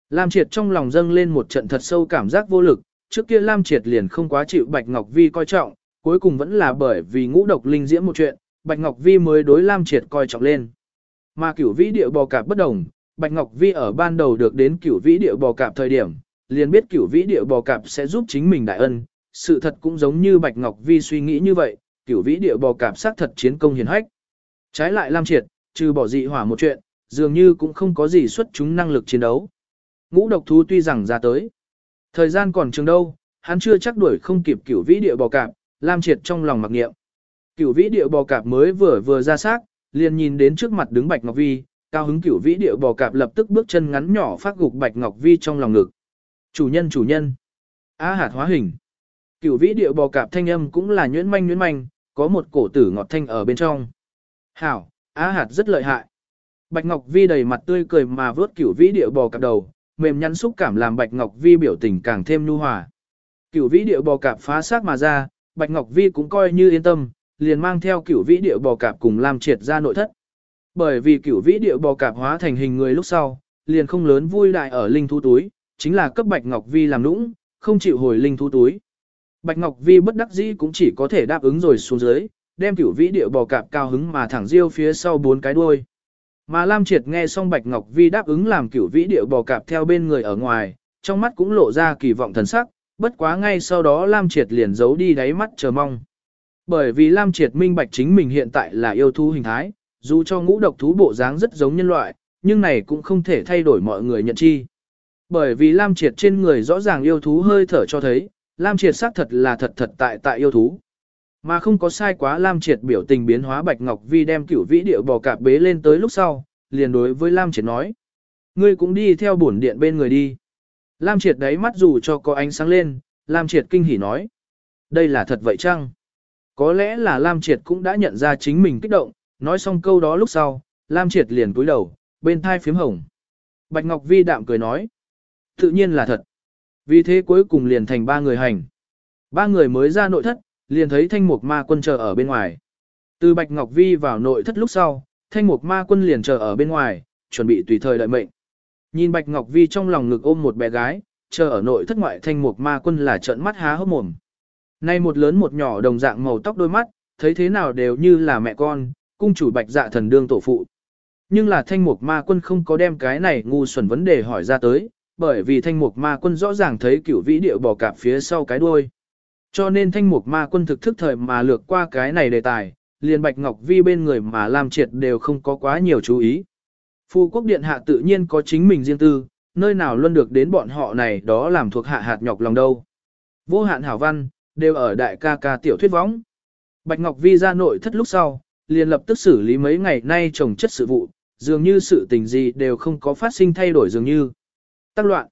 Lam Triệt trong lòng dâng lên một trận thật sâu cảm giác vô lực, trước kia Lam Triệt liền không quá chịu Bạch Ngọc Vi coi trọng, cuối cùng vẫn là bởi vì ngũ độc linh diễm một chuyện, Bạch Ngọc Vi mới đối Lam Triệt coi trọng lên. Mà Cửu Vĩ Điệu Bò Cạp bất đồng, Bạch Ngọc Vi ở ban đầu được đến Cửu Vĩ Điệu Bò Cạp thời điểm, liền biết Cửu Vĩ Điệu Bò Cạp sẽ giúp chính mình đại ân, sự thật cũng giống như Bạch Ngọc Vi suy nghĩ như vậy, Cửu Vĩ Điệu Bò Cạp xác thật chiến công hiển hách. Trái lại Lam Triệt, trừ bỏ dị hỏa một chuyện, dường như cũng không có gì xuất chúng năng lực chiến đấu. Ngũ độc thú tuy rằng ra tới, thời gian còn trường đâu, hắn chưa chắc đuổi không kịp Cửu Vĩ Điệu Bò Cạp, Lam Triệt trong lòng mặc niệm. Cửu Vĩ Điệu Bò Cạp mới vừa ra xác, liền nhìn đến trước mặt đứng Bạch Ngọc Vi, cao hứng Cửu Vĩ Điệu Bò Cạp lập tức bước chân ngắn nhỏ phát gục Bạch Ngọc Vi trong lòng ngực. Chủ nhân. Á hạt hóa hình. Cửu Vĩ Điệu Bò Cạp thanh âm cũng là nhuyễn manh, có một cổ tử ngọt thanh ở bên trong. Hảo, Á hạt rất lợi hại. Bạch Ngọc Vi đầy mặt tươi cười mà vớt Cửu Vĩ Điệu Bò Cạp đầu, mềm nhắn xúc cảm làm Bạch Ngọc Vi biểu tình càng thêm nhu hòa. Cửu Vĩ Điệu Bò Cạp phá xác mà ra, Bạch Ngọc Vi cũng coi như yên tâm, liền mang theo Cửu Vĩ Điệu Bò Cạp cùng Lam Triệt ra nội thất. Bởi vì Cửu Vĩ Điệu Bò Cạp hóa thành hình người lúc sau, liền không lớn vui đại ở linh thú túi, chính là cấp Bạch Ngọc Vi làm nũng, không chịu hồi linh thú túi. Bạch Ngọc Vi bất đắc dĩ cũng chỉ có thể đáp ứng rồi xuống dưới, đem Cửu Vĩ Điệu Bò Cạp cao hứng mà thẳng riêu phía sau 4 cái đuôi. Mà Lam Triệt nghe xong Bạch Ngọc Vi đáp ứng làm Cửu Vĩ Điệu Bò Cạp theo bên người ở ngoài, trong mắt cũng lộ ra kỳ vọng thần sắc, bất quá ngay sau đó Lam Triệt liền giấu đi đáy mắt chờ mong. Bởi vì Lam Triệt minh bạch chính mình hiện tại là yêu thú hình thái, dù cho ngũ độc thú bộ dáng rất giống nhân loại, nhưng này cũng không thể thay đổi mọi người nhận chi. Bởi vì Lam Triệt trên người rõ ràng yêu thú hơi thở cho thấy, Lam Triệt xác thật là thật tại yêu thú. Mà không có sai quá Lam Triệt biểu tình biến hóa Bạch Ngọc Vi đem Cửu Vĩ Điệu Bò Cạp bế lên tới lúc sau, liền đối với Lam Triệt nói. Ngươi cũng đi theo bổn điện bên người đi. Lam Triệt đáy mắt dù cho có ánh sáng lên, Lam Triệt kinh hỉ nói. Đây là thật vậy chăng? Có lẽ là Lam Triệt cũng đã nhận ra chính mình kích động, nói xong câu đó lúc sau, Lam Triệt liền cúi đầu, bên thai phím hồng. Bạch Ngọc Vi đạm cười nói. Tự nhiên là thật. Vì thế cuối cùng liền thành 3 người hành. 3 người mới ra nội thất, liền thấy Thanh Mục Ma Quân chờ ở bên ngoài. Từ Bạch Ngọc Vi vào nội thất lúc sau, Thanh Mục Ma Quân liền chờ ở bên ngoài, chuẩn bị tùy thời đợi mệnh. Nhìn Bạch Ngọc Vi trong lòng ngực ôm một bé gái, chờ ở nội thất ngoại Thanh Mục Ma Quân là trợn mắt há hốc mồm. Nay một lớn một nhỏ đồng dạng màu tóc đôi mắt, thấy thế nào đều như là mẹ con, cung chủ Bạch Dạ Thần đương tổ phụ. Nhưng là Thanh Mục Ma Quân không có đem cái này ngu xuẩn vấn đề hỏi ra tới, bởi vì Thanh Mục Ma Quân rõ ràng thấy Cửu Vĩ Điệu Bò Cạp phía sau cái đuôi. Cho nên Thanh Mục Ma Quân thực thức thời mà lược qua cái này đề tài, liền Bạch Ngọc Vi bên người mà Lam Triệt đều không có quá nhiều chú ý. Phu quốc điện hạ tự nhiên có chính mình riêng tư, nơi nào luôn được đến bọn họ này đó làm thuộc hạ hạt nhọc lòng đâu. Vô hạn hảo văn, đều ở đại ca ca tiểu thuyết võng. Bạch Ngọc Vi ra nội thất lúc sau, liền lập tức xử lý mấy ngày nay trồng chất sự vụ, dường như sự tình gì đều không có phát sinh thay đổi dường như. Tác loạn.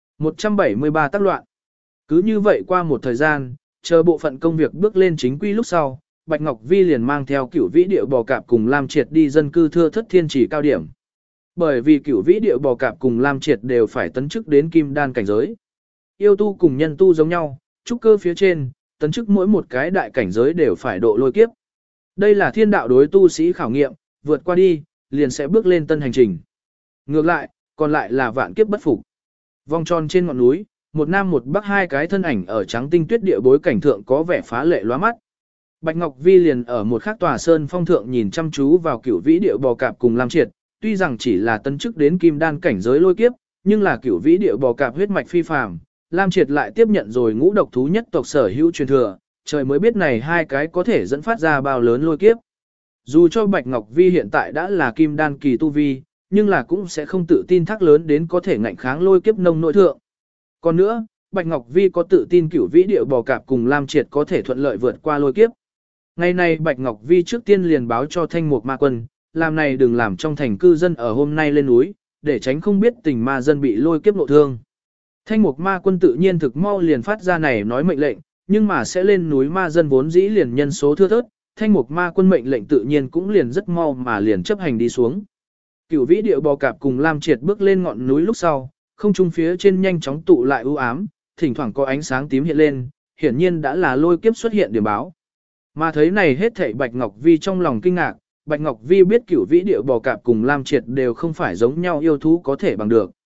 173 tác loạn. Cứ như vậy qua một thời gian, chờ bộ phận công việc bước lên chính quy lúc sau, Bạch Ngọc Vi liền mang theo Cửu Vĩ Điệu Bò Cạp cùng Lam Triệt đi dân cư thưa thất thiên chỉ cao điểm. Bởi vì Cửu Vĩ Điệu Bò Cạp cùng Lam Triệt đều phải tấn chức đến kim đan cảnh giới. Yêu tu cùng nhân tu giống nhau, trúc cơ phía trên, tấn chức mỗi một cái đại cảnh giới đều phải độ lôi kiếp. Đây là thiên đạo đối tu sĩ khảo nghiệm, vượt qua đi, liền sẽ bước lên tân hành trình. Ngược lại, còn lại là vạn kiếp bất phục. Vòng tròn trên ngọn núi, một nam một bắc 2 cái thân ảnh ở trắng tinh tuyết địa bối cảnh thượng có vẻ phá lệ lóa mắt. Bạch Ngọc Vi liền ở một khắc tòa sơn phong thượng nhìn chăm chú vào Cửu Vĩ Điệu Bò Cạp cùng Lam Triệt, tuy rằng chỉ là tấn chức đến kim đan cảnh giới lôi kiếp, nhưng là Cửu Vĩ Điệu Bò Cạp huyết mạch phi phàm, Lam Triệt lại tiếp nhận rồi ngũ độc thú nhất tộc sở hữu truyền thừa, trời mới biết này 2 cái có thể dẫn phát ra bao lớn lôi kiếp. Dù cho Bạch Ngọc Vi hiện tại đã là kim đan kỳ tu vi, nhưng là cũng sẽ không tự tin thác lớn đến có thể ngạnh kháng lôi kiếp nông nội thượng. Còn nữa, Bạch Ngọc Vi có tự tin Cửu Vĩ Điệu Bò Cạp cùng Lam Triệt có thể thuận lợi vượt qua lôi kiếp. Ngày nay Bạch Ngọc Vi trước tiên liền báo cho Thanh Mục Ma Quân, làm này đừng làm trong thành cư dân ở hôm nay lên núi, để tránh không biết tình ma dân bị lôi kiếp nội thương. Thanh Mục Ma Quân tự nhiên thực mau liền phát ra này nói mệnh lệnh, nhưng mà sẽ lên núi ma dân vốn dĩ liền nhân số thưa thớt, Thanh Mục Ma Quân mệnh lệnh tự nhiên cũng liền rất mau mà liền chấp hành đi xuống. Cửu Vĩ Điệu Bò Cạp cùng Lam Triệt bước lên ngọn núi lúc sau, không trung phía trên nhanh chóng tụ lại u ám, thỉnh thoảng có ánh sáng tím hiện lên, hiển nhiên đã là lôi kiếp xuất hiện điểm báo. Mà thấy này hết thảy Bạch Ngọc Vi trong lòng kinh ngạc, Bạch Ngọc Vi biết Cửu Vĩ Điệu Bò Cạp cùng Lam Triệt đều không phải giống nhau yêu thú có thể bằng được.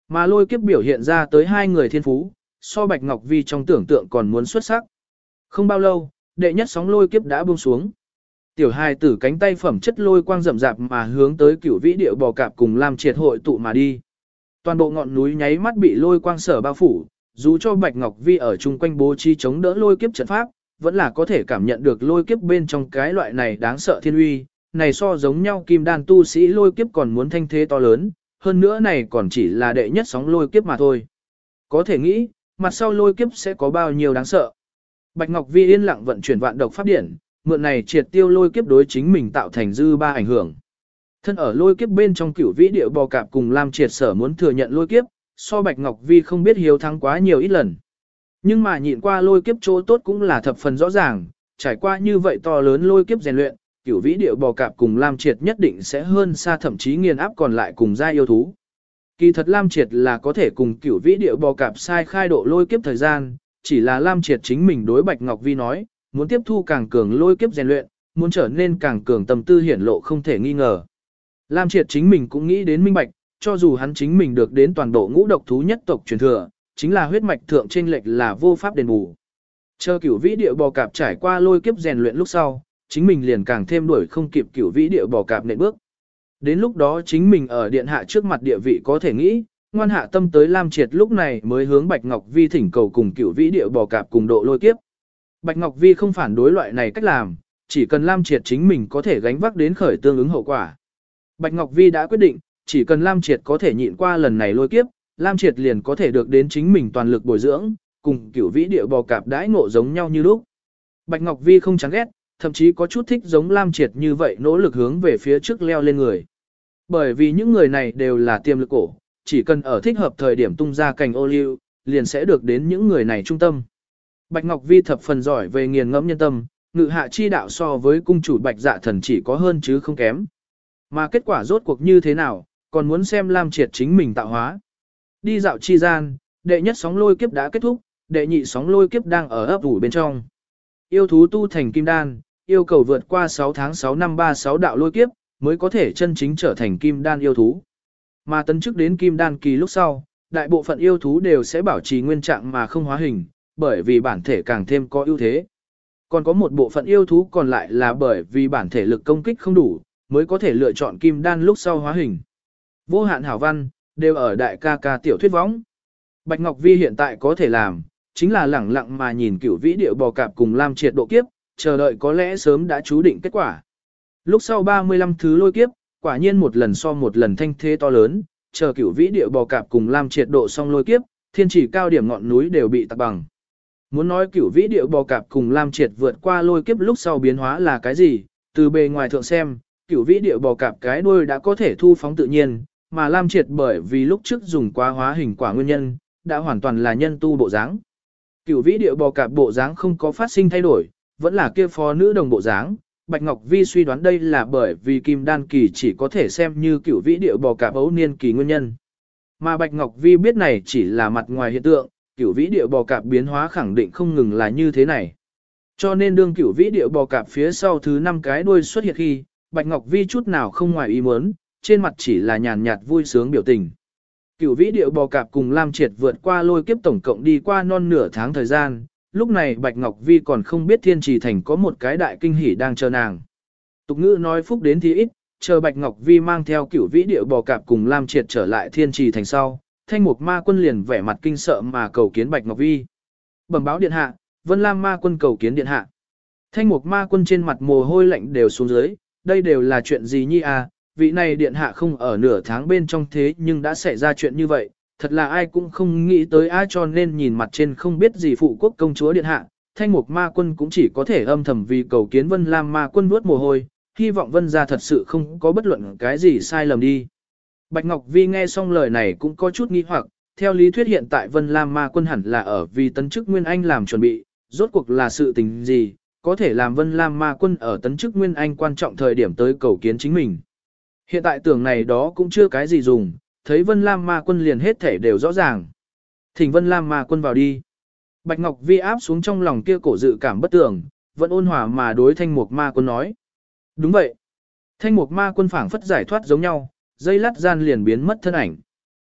Mà lôi kiếp biểu hiện ra tới hai người thiên phú, so Bạch Ngọc Vi trong tưởng tượng còn muốn xuất sắc. Không bao lâu, đệ nhất sóng lôi kiếp đã buông xuống. Tiểu hài tử cánh tay phẩm chất lôi quang rậm rạp mà hướng tới Cửu Vĩ Điệu Bò Cạp cùng Lam Triệt hội tụ mà đi. Toàn bộ ngọn núi nháy mắt bị lôi quang sở bao phủ, dù cho Bạch Ngọc Vi ở chung quanh bố trí chống đỡ lôi kiếp trận pháp, vẫn là có thể cảm nhận được lôi kiếp bên trong cái loại này đáng sợ thiên uy, này so giống nhau kim đan tu sĩ lôi kiếp còn muốn thanh thế to lớn, hơn nữa này còn chỉ là đệ nhất sóng lôi kiếp mà thôi. Có thể nghĩ, mặt sau lôi kiếp sẽ có bao nhiêu đáng sợ. Bạch Ngọc Vi yên lặng vận chuyển vạn độc pháp điển, mượn này triệt tiêu lôi kiếp đối chính mình tạo thành dư ba ảnh hưởng. Thân ở lôi kiếp bên trong Cửu Vĩ Điệu Bò Cạp cùng Lam Triệt sở muốn thừa nhận lôi kiếp, so Bạch Ngọc Vi không biết hiếu thắng quá nhiều ít lần. Nhưng mà nhịn qua lôi kiếp chỗ tốt cũng là thập phần rõ ràng, trải qua như vậy to lớn lôi kiếp rèn luyện, Cửu Vĩ Điệu Bò Cạp cùng Lam Triệt nhất định sẽ hơn xa thậm chí nghiền áp còn lại cùng gia yêu thú. Kỳ thật Lam Triệt là có thể cùng Cửu Vĩ Điệu Bò Cạp sai khai độ lôi kiếp thời gian, chỉ là Lam Triệt chính mình đối Bạch Ngọc Vi nói, muốn tiếp thu càng cường lôi kiếp rèn luyện, muốn trở nên càng cường tâm tư hiển lộ không thể nghi ngờ. Lam Triệt chính mình cũng nghĩ đến minh bạch, cho dù hắn chính mình được đến toàn bộ ngũ độc thú nhất tộc truyền thừa, chính là huyết mạch thượng chênh lệch là vô pháp đền bù. Chờ Cửu Vĩ Điệu Bò Cạp trải qua lôi kiếp rèn luyện lúc sau, chính mình liền càng thêm đuổi không kịp Cửu Vĩ Điệu Bò Cạp nện bước. Đến lúc đó chính mình ở điện hạ trước mặt địa vị có thể nghĩ, ngoan hạ tâm tới Lam Triệt lúc này mới hướng Bạch Ngọc Vi thỉnh cầu cùng Cửu Vĩ Điệu Bò Cạp cùng độ lôi kiếp. Bạch Ngọc Vi không phản đối loại này cách làm, chỉ cần Lam Triệt chính mình có thể gánh vác đến khởi tương ứng hậu quả. Bạch Ngọc Vi đã quyết định, chỉ cần Lam Triệt có thể nhịn qua lần này lôi kiếp, Lam Triệt liền có thể được đến chính mình toàn lực bồi dưỡng, cùng Cửu Vĩ Điệu Bò Cạp đãi ngộ giống nhau như lúc. Bạch Ngọc Vi không chán ghét, thậm chí có chút thích giống Lam Triệt như vậy nỗ lực hướng về phía trước leo lên người. Bởi vì những người này đều là tiềm lực cổ, chỉ cần ở thích hợp thời điểm tung ra cành ô liu, liền sẽ được đến những người này trung tâm. Bạch Ngọc Vi thập phần giỏi về nghiền ngẫm nhân tâm, ngự hạ chi đạo so với cung chủ Bạch Dạ Thần chỉ có hơn chứ không kém. Mà kết quả rốt cuộc như thế nào, còn muốn xem Lam Triệt chính mình tạo hóa. Đi dạo chi gian, đệ nhất sóng lôi kiếp đã kết thúc, đệ nhị sóng lôi kiếp đang ở ấp ủ bên trong. Yêu thú tu thành kim đan, yêu cầu vượt qua 6 tháng 6 năm 36 đạo lôi kiếp, mới có thể chân chính trở thành kim đan yêu thú. Mà tấn chức đến kim đan kỳ lúc sau, đại bộ phận yêu thú đều sẽ bảo trì nguyên trạng mà không hóa hình, bởi vì bản thể càng thêm có ưu thế. Còn có một bộ phận yêu thú còn lại là bởi vì bản thể lực công kích không đủ, mới có thể lựa chọn kim đan lúc sau hóa hình. Vô hạn hảo văn, đều ở đại ca ca tiểu thuyết võng. Bạch Ngọc Vi hiện tại có thể làm, chính là lẳng lặng mà nhìn Cửu Vĩ Điệu Bò Cạp cùng Lam Triệt độ kiếp, chờ đợi có lẽ sớm đã chú định kết quả. Lúc sau 35 thứ lôi kiếp, quả nhiên một lần so một lần thanh thế to lớn, chờ Cửu Vĩ Điệu Bò Cạp cùng Lam Triệt độ xong lôi kiếp, thiên chỉ cao điểm ngọn núi đều bị tạc bằng. Muốn nói Cửu Vĩ Điệu Bò Cạp cùng Lam Triệt vượt qua lôi kiếp lúc sau biến hóa là cái gì, từ bề ngoài thượng xem, Cửu Vĩ Điệu Bò Cạp cái đuôi đã có thể thu phóng tự nhiên, mà Lam Triệt bởi vì lúc trước dùng quá hóa hình quả nguyên nhân, đã hoàn toàn là nhân tu bộ dáng. Cửu Vĩ Điệu Bò Cạp bộ dáng không có phát sinh thay đổi, vẫn là kia phó nữ đồng bộ dáng. Bạch Ngọc Vi suy đoán đây là bởi vì kim đan kỳ chỉ có thể xem như Cửu Vĩ Điệu Bò Cạp ấu niên kỳ nguyên nhân. Mà Bạch Ngọc Vi biết này chỉ là mặt ngoài hiện tượng, Cửu Vĩ Điệu Bò Cạp biến hóa khẳng định không ngừng là như thế này. Cho nên đương Cửu Vĩ Điệu Bò Cạp phía sau thứ 5 cái đuôi xuất hiện khi, Bạch Ngọc Vi chút nào không ngoài ý muốn, trên mặt chỉ là nhàn nhạt vui sướng biểu tình. Cửu Vĩ Điệu Bò Cạp cùng Lam Triệt vượt qua lôi kiếp tổng cộng đi qua non nửa tháng thời gian, lúc này Bạch Ngọc Vi còn không biết Thiên Trì Thành có một cái đại kinh hỉ đang chờ nàng. Tục ngữ nói phúc đến thì ít, chờ Bạch Ngọc Vi mang theo Cửu Vĩ Điệu Bò Cạp cùng Lam Triệt trở lại Thiên Trì Thành sau, Thanh Mục Ma Quân liền vẻ mặt kinh sợ mà cầu kiến Bạch Ngọc Vi. Bẩm báo điện hạ, Vân Lam Ma Quân cầu kiến điện hạ. Thanh Mục Ma Quân trên mặt mồ hôi lạnh đều xuống dưới, đây đều là chuyện gì nhi à, vị này điện hạ không ở nửa tháng bên trong thế nhưng đã xảy ra chuyện như vậy, thật là ai cũng không nghĩ tới ai, cho nên nhìn mặt trên không biết gì phụ quốc công chúa điện hạ, Thanh Mục Ma Quân cũng chỉ có thể âm thầm vì cầu kiến Vân Lam Ma Quân vuốt mồ hôi, hy vọng Vân gia thật sự không có bất luận cái gì sai lầm đi. Bạch Ngọc Vi nghe xong lời này cũng có chút nghi hoặc, theo lý thuyết hiện tại Vân Lam Ma Quân hẳn là ở vì tấn chức Nguyên Anh làm chuẩn bị, rốt cuộc là sự tình gì, có thể làm Vân Lam Ma Quân ở tấn chức Nguyên Anh quan trọng thời điểm tới cầu kiến chính mình. Hiện tại tưởng này đó cũng chưa cái gì dùng, thấy Vân Lam Ma Quân liền hết thể đều rõ ràng. Thỉnh Vân Lam Ma Quân vào đi. Bạch Ngọc Vi áp xuống trong lòng kia cổ dự cảm bất tường, vẫn ôn hòa mà đối Thanh Mục Ma Quân nói. Đúng vậy. Thanh Mục Ma Quân phảng phất giải thoát giống nhau, dây lát gian liền biến mất thân ảnh.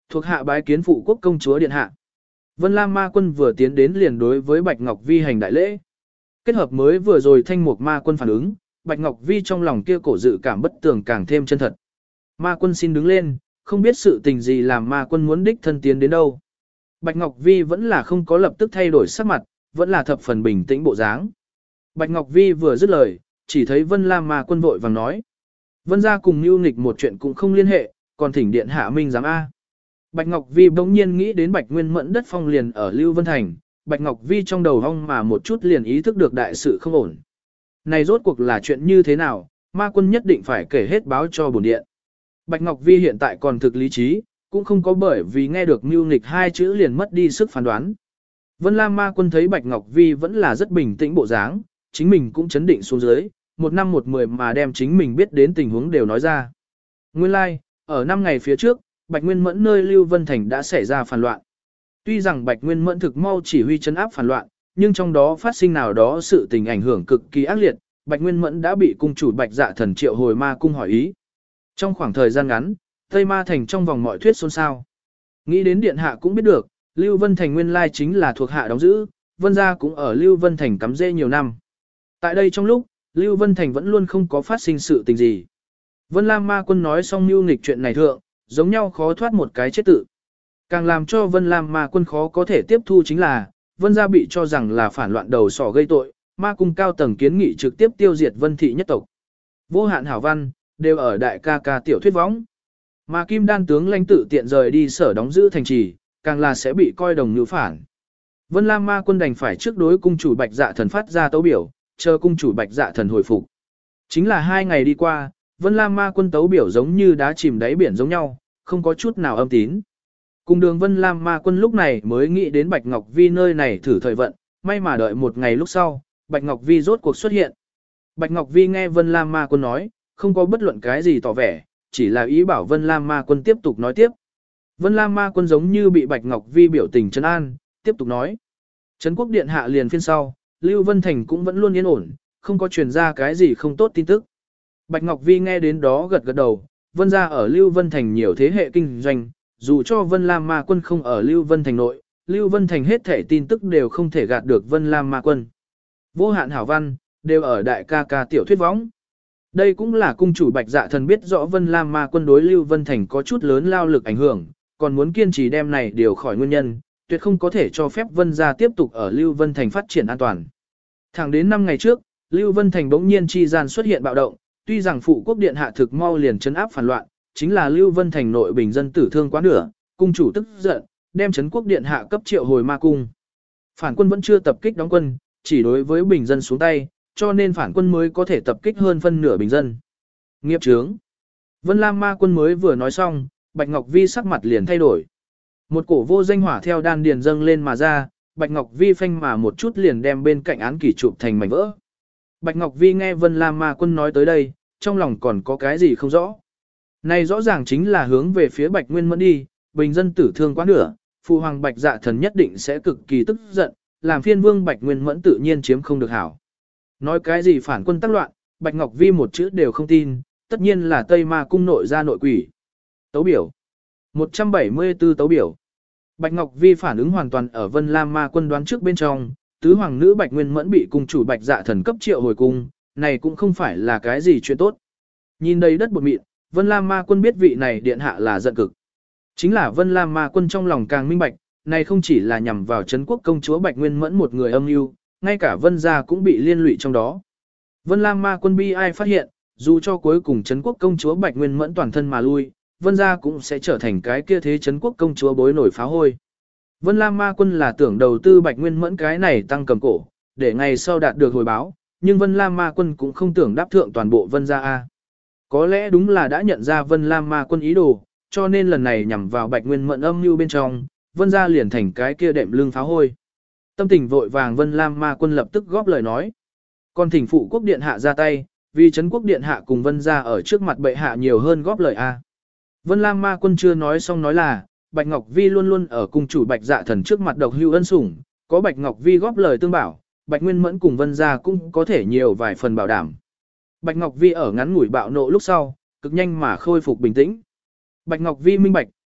Thuộc hạ bái kiến phụ quốc công chúa điện hạ. Vân Lam ma quân vừa tiến đến liền đối với Bạch Ngọc Vi hành đại lễ. Kết hợp mới vừa rồi thanh mục ma quân phản ứng, Bạch Ngọc Vi trong lòng kia cổ dự cảm bất tường càng thêm chân thật. Ma quân xin đứng lên, không biết sự tình gì làm ma quân muốn đích thân tiến đến đâu. Bạch Ngọc Vi vẫn là không có lập tức thay đổi sắc mặt, vẫn là thập phần bình tĩnh bộ dáng. Bạch Ngọc Vi vừa dứt lời, chỉ thấy Vân Lam ma quân vội vàng nói. Vân gia cùng Nưu Nghịch một chuyện cũng không liên hệ, còn thỉnh điện hạ minh giám A. Bạch Ngọc Vi bỗng nhiên nghĩ đến Bạch Nguyên Mẫn đất phong liền ở Lưu Vân Thành, Bạch Ngọc Vi trong đầu hong mà một chút liền ý thức được đại sự không ổn. Này rốt cuộc là chuyện như thế nào, ma quân nhất định phải kể hết báo cho bổn điện. Bạch Ngọc Vi hiện tại còn thực lý trí, cũng không có bởi vì nghe được Nưu Nghịch hai chữ liền mất đi sức phán đoán. Vân Lam ma quân thấy Bạch Ngọc Vi vẫn là rất bình tĩnh bộ dáng, chính mình cũng chấn định xuống dưới, một năm một mười mà đem chính mình biết đến tình huống đều nói ra. Nguyên lai, like, ở 5 ngày phía trước, Bạch Nguyên Mẫn nơi Lưu Vân Thành đã xảy ra phản loạn. Tuy rằng Bạch Nguyên Mẫn thực mau chỉ huy trấn áp phản loạn, nhưng trong đó phát sinh nào đó sự tình ảnh hưởng cực kỳ ác liệt, Bạch Nguyên Mẫn đã bị cung chủ Bạch Dạ Thần triệu hồi ma cung hỏi ý. Trong khoảng thời gian ngắn, Tây Ma Thành trong vòng mọi thuyết xôn xao. Nghĩ đến điện hạ cũng biết được, Lưu Vân Thành nguyên lai chính là thuộc hạ đóng giữ, Vân gia cũng ở Lưu Vân Thành cắm rễ nhiều năm. Tại đây trong lúc, Lưu Vân Thành vẫn luôn không có phát sinh sự tình gì. Vân Lam ma quân nói xong mưu nghịch chuyện này thượng, giống nhau khó thoát một cái chết tự. Càng làm cho Vân Lam ma quân khó có thể tiếp thu chính là, Vân gia bị cho rằng là phản loạn đầu sỏ gây tội, ma cung cao tầng kiến nghị trực tiếp tiêu diệt Vân thị nhất tộc. Vô hạn hảo văn, đều ở đại ca ca tiểu thuyết võng. Mà Kim Đan tướng lãnh tự tiện rời đi sở đóng giữ thành trì, càng là sẽ bị coi đồng như phản. Vân Lam ma quân đành phải trước đối cung chủ Bạch Dạ Thần phát ra tấu biểu, chờ cung chủ Bạch Dạ Thần hồi phục. Chính là 2 ngày đi qua, Vân Lam ma quân tấu biểu giống như đá chìm đáy biển giống nhau, không có chút nào âm tín. Cùng đường Vân Lam ma quân lúc này mới nghĩ đến Bạch Ngọc Vi nơi này thử thời vận, may mà đợi một ngày lúc sau, Bạch Ngọc Vi rốt cuộc xuất hiện. Bạch Ngọc Vi nghe Vân Lam ma quân nói, không có bất luận cái gì tỏ vẻ, chỉ là ý bảo Vân Lam ma quân tiếp tục nói tiếp. Vân Lam ma quân giống như bị Bạch Ngọc Vi biểu tình trấn an, tiếp tục nói. Trấn quốc điện hạ liền phiên sau, Lưu Vân Thành cũng vẫn luôn yên ổn, không có truyền ra cái gì không tốt tin tức. Bạch Ngọc Vi nghe đến đó gật gật đầu, Vân gia ở Lưu Vân Thành nhiều thế hệ kinh doanh, dù cho Vân Lam ma quân không ở Lưu Vân Thành nội, Lưu Vân Thành hết thể tin tức đều không thể gạt được Vân Lam ma quân. Vô hạn hảo văn, đều ở đại ca ca tiểu thuyết võng. Đây cũng là cung chủ Bạch Dạ Thần biết rõ Vân Lam ma quân đối Lưu Vân Thành có chút lớn lao lực ảnh hưởng, còn muốn kiên trì đem này điều khỏi nguyên nhân, tuyệt không có thể cho phép Vân gia tiếp tục ở Lưu Vân Thành phát triển an toàn. Thẳng đến 5 ngày trước, Lưu Vân Thành bỗng nhiên chi gian xuất hiện bạo động, tuy rằng phụ quốc điện hạ thực mau liền trấn áp phản loạn, chính là Lưu Vân Thành nội bình dân tử thương quá nửa, cung chủ tức giận, đem trấn quốc điện hạ cấp triệu hồi ma cung. Phản quân vẫn chưa tập kích đóng quân, chỉ đối với bình dân xuống tay, cho nên phản quân mới có thể tập kích hơn phân nửa bình dân. Nghiệp chướng. Vân Lam ma quân mới vừa nói xong, Bạch Ngọc Vi sắc mặt liền thay đổi. Một cổ vô danh hỏa theo đan điền dâng lên mà ra, Bạch Ngọc Vi phanh mà một chút liền đem bên cạnh án kỷ chụp thành mảnh vỡ. Bạch Ngọc Vi nghe Vân Lam ma quân nói tới đây, trong lòng còn có cái gì không rõ. Này rõ ràng chính là hướng về phía Bạch Nguyên Mẫn đi, bình dân tử thương quá nửa, phụ hoàng Bạch Dạ Thần nhất định sẽ cực kỳ tức giận, làm phiên vương Bạch Nguyên Mẫn tự nhiên chiếm không được hảo. Nói cái gì phản quân tác loạn, Bạch Ngọc Vi một chữ đều không tin, tất nhiên là Tây Ma cung nội ra nội quỷ. Tấu biểu 174 tấu biểu. Bạch Ngọc Vi phản ứng hoàn toàn ở Vân Lam ma quân đoán trước bên trong, tứ hoàng nữ Bạch Nguyên Mẫn bị cung chủ Bạch Dạ Thần cấp triệu hồi cung, này cũng không phải là cái gì chuyện tốt. Nhìn đầy đất bột mịn, Vân Lam ma quân biết vị này điện hạ là giận cực. Chính là Vân Lam ma quân trong lòng càng minh bạch, này không chỉ là nhằm vào Trấn quốc công chúa Bạch Nguyên Mẫn một người âm mưu, ngay cả Vân gia cũng bị liên lụy trong đó. Vân Lam ma quân bi ai phát hiện, dù cho cuối cùng Trấn quốc công chúa Bạch Nguyên Mẫn toàn thân mà lui, Vân gia cũng sẽ trở thành cái kia thế Trấn quốc công chúa bối nổi phá hôi. Vân Lam ma quân là tưởng đầu tư Bạch Nguyên Mẫn cái này tăng cầm cổ, để ngày sau đạt được hồi báo, nhưng Vân Lam ma quân cũng không tưởng đáp thượng toàn bộ Vân gia a. Có lẽ đúng là đã nhận ra Vân Lam ma quân ý đồ, cho nên lần này nhằm vào Bạch Nguyên Mẫn âm mưu bên trong, Vân gia liền thành cái kia đệm lưng phá hôi. Tâm tình vội vàng Vân Lam ma quân lập tức góp lời nói. Còn thỉnh phụ quốc điện hạ ra tay, vì Trấn quốc điện hạ cùng Vân gia ở trước mặt bệ hạ nhiều hơn góp lời a. Vân Lam ma quân chưa nói xong nói là, Bạch Ngọc Vi luôn luôn ở cung chủ Bạch Dạ Thần trước mặt độc hưu ân sủng, có Bạch Ngọc Vi góp lời tương bảo, Bạch Nguyên Mẫn cùng Vân gia cũng có thể nhiều vài phần bảo đảm. Bạch Ngọc Vi ở ngắn ngủi bạo nộ lúc sau, cực nhanh mà khôi phục bình tĩnh. Bạch Ngọc Vi minh bạch,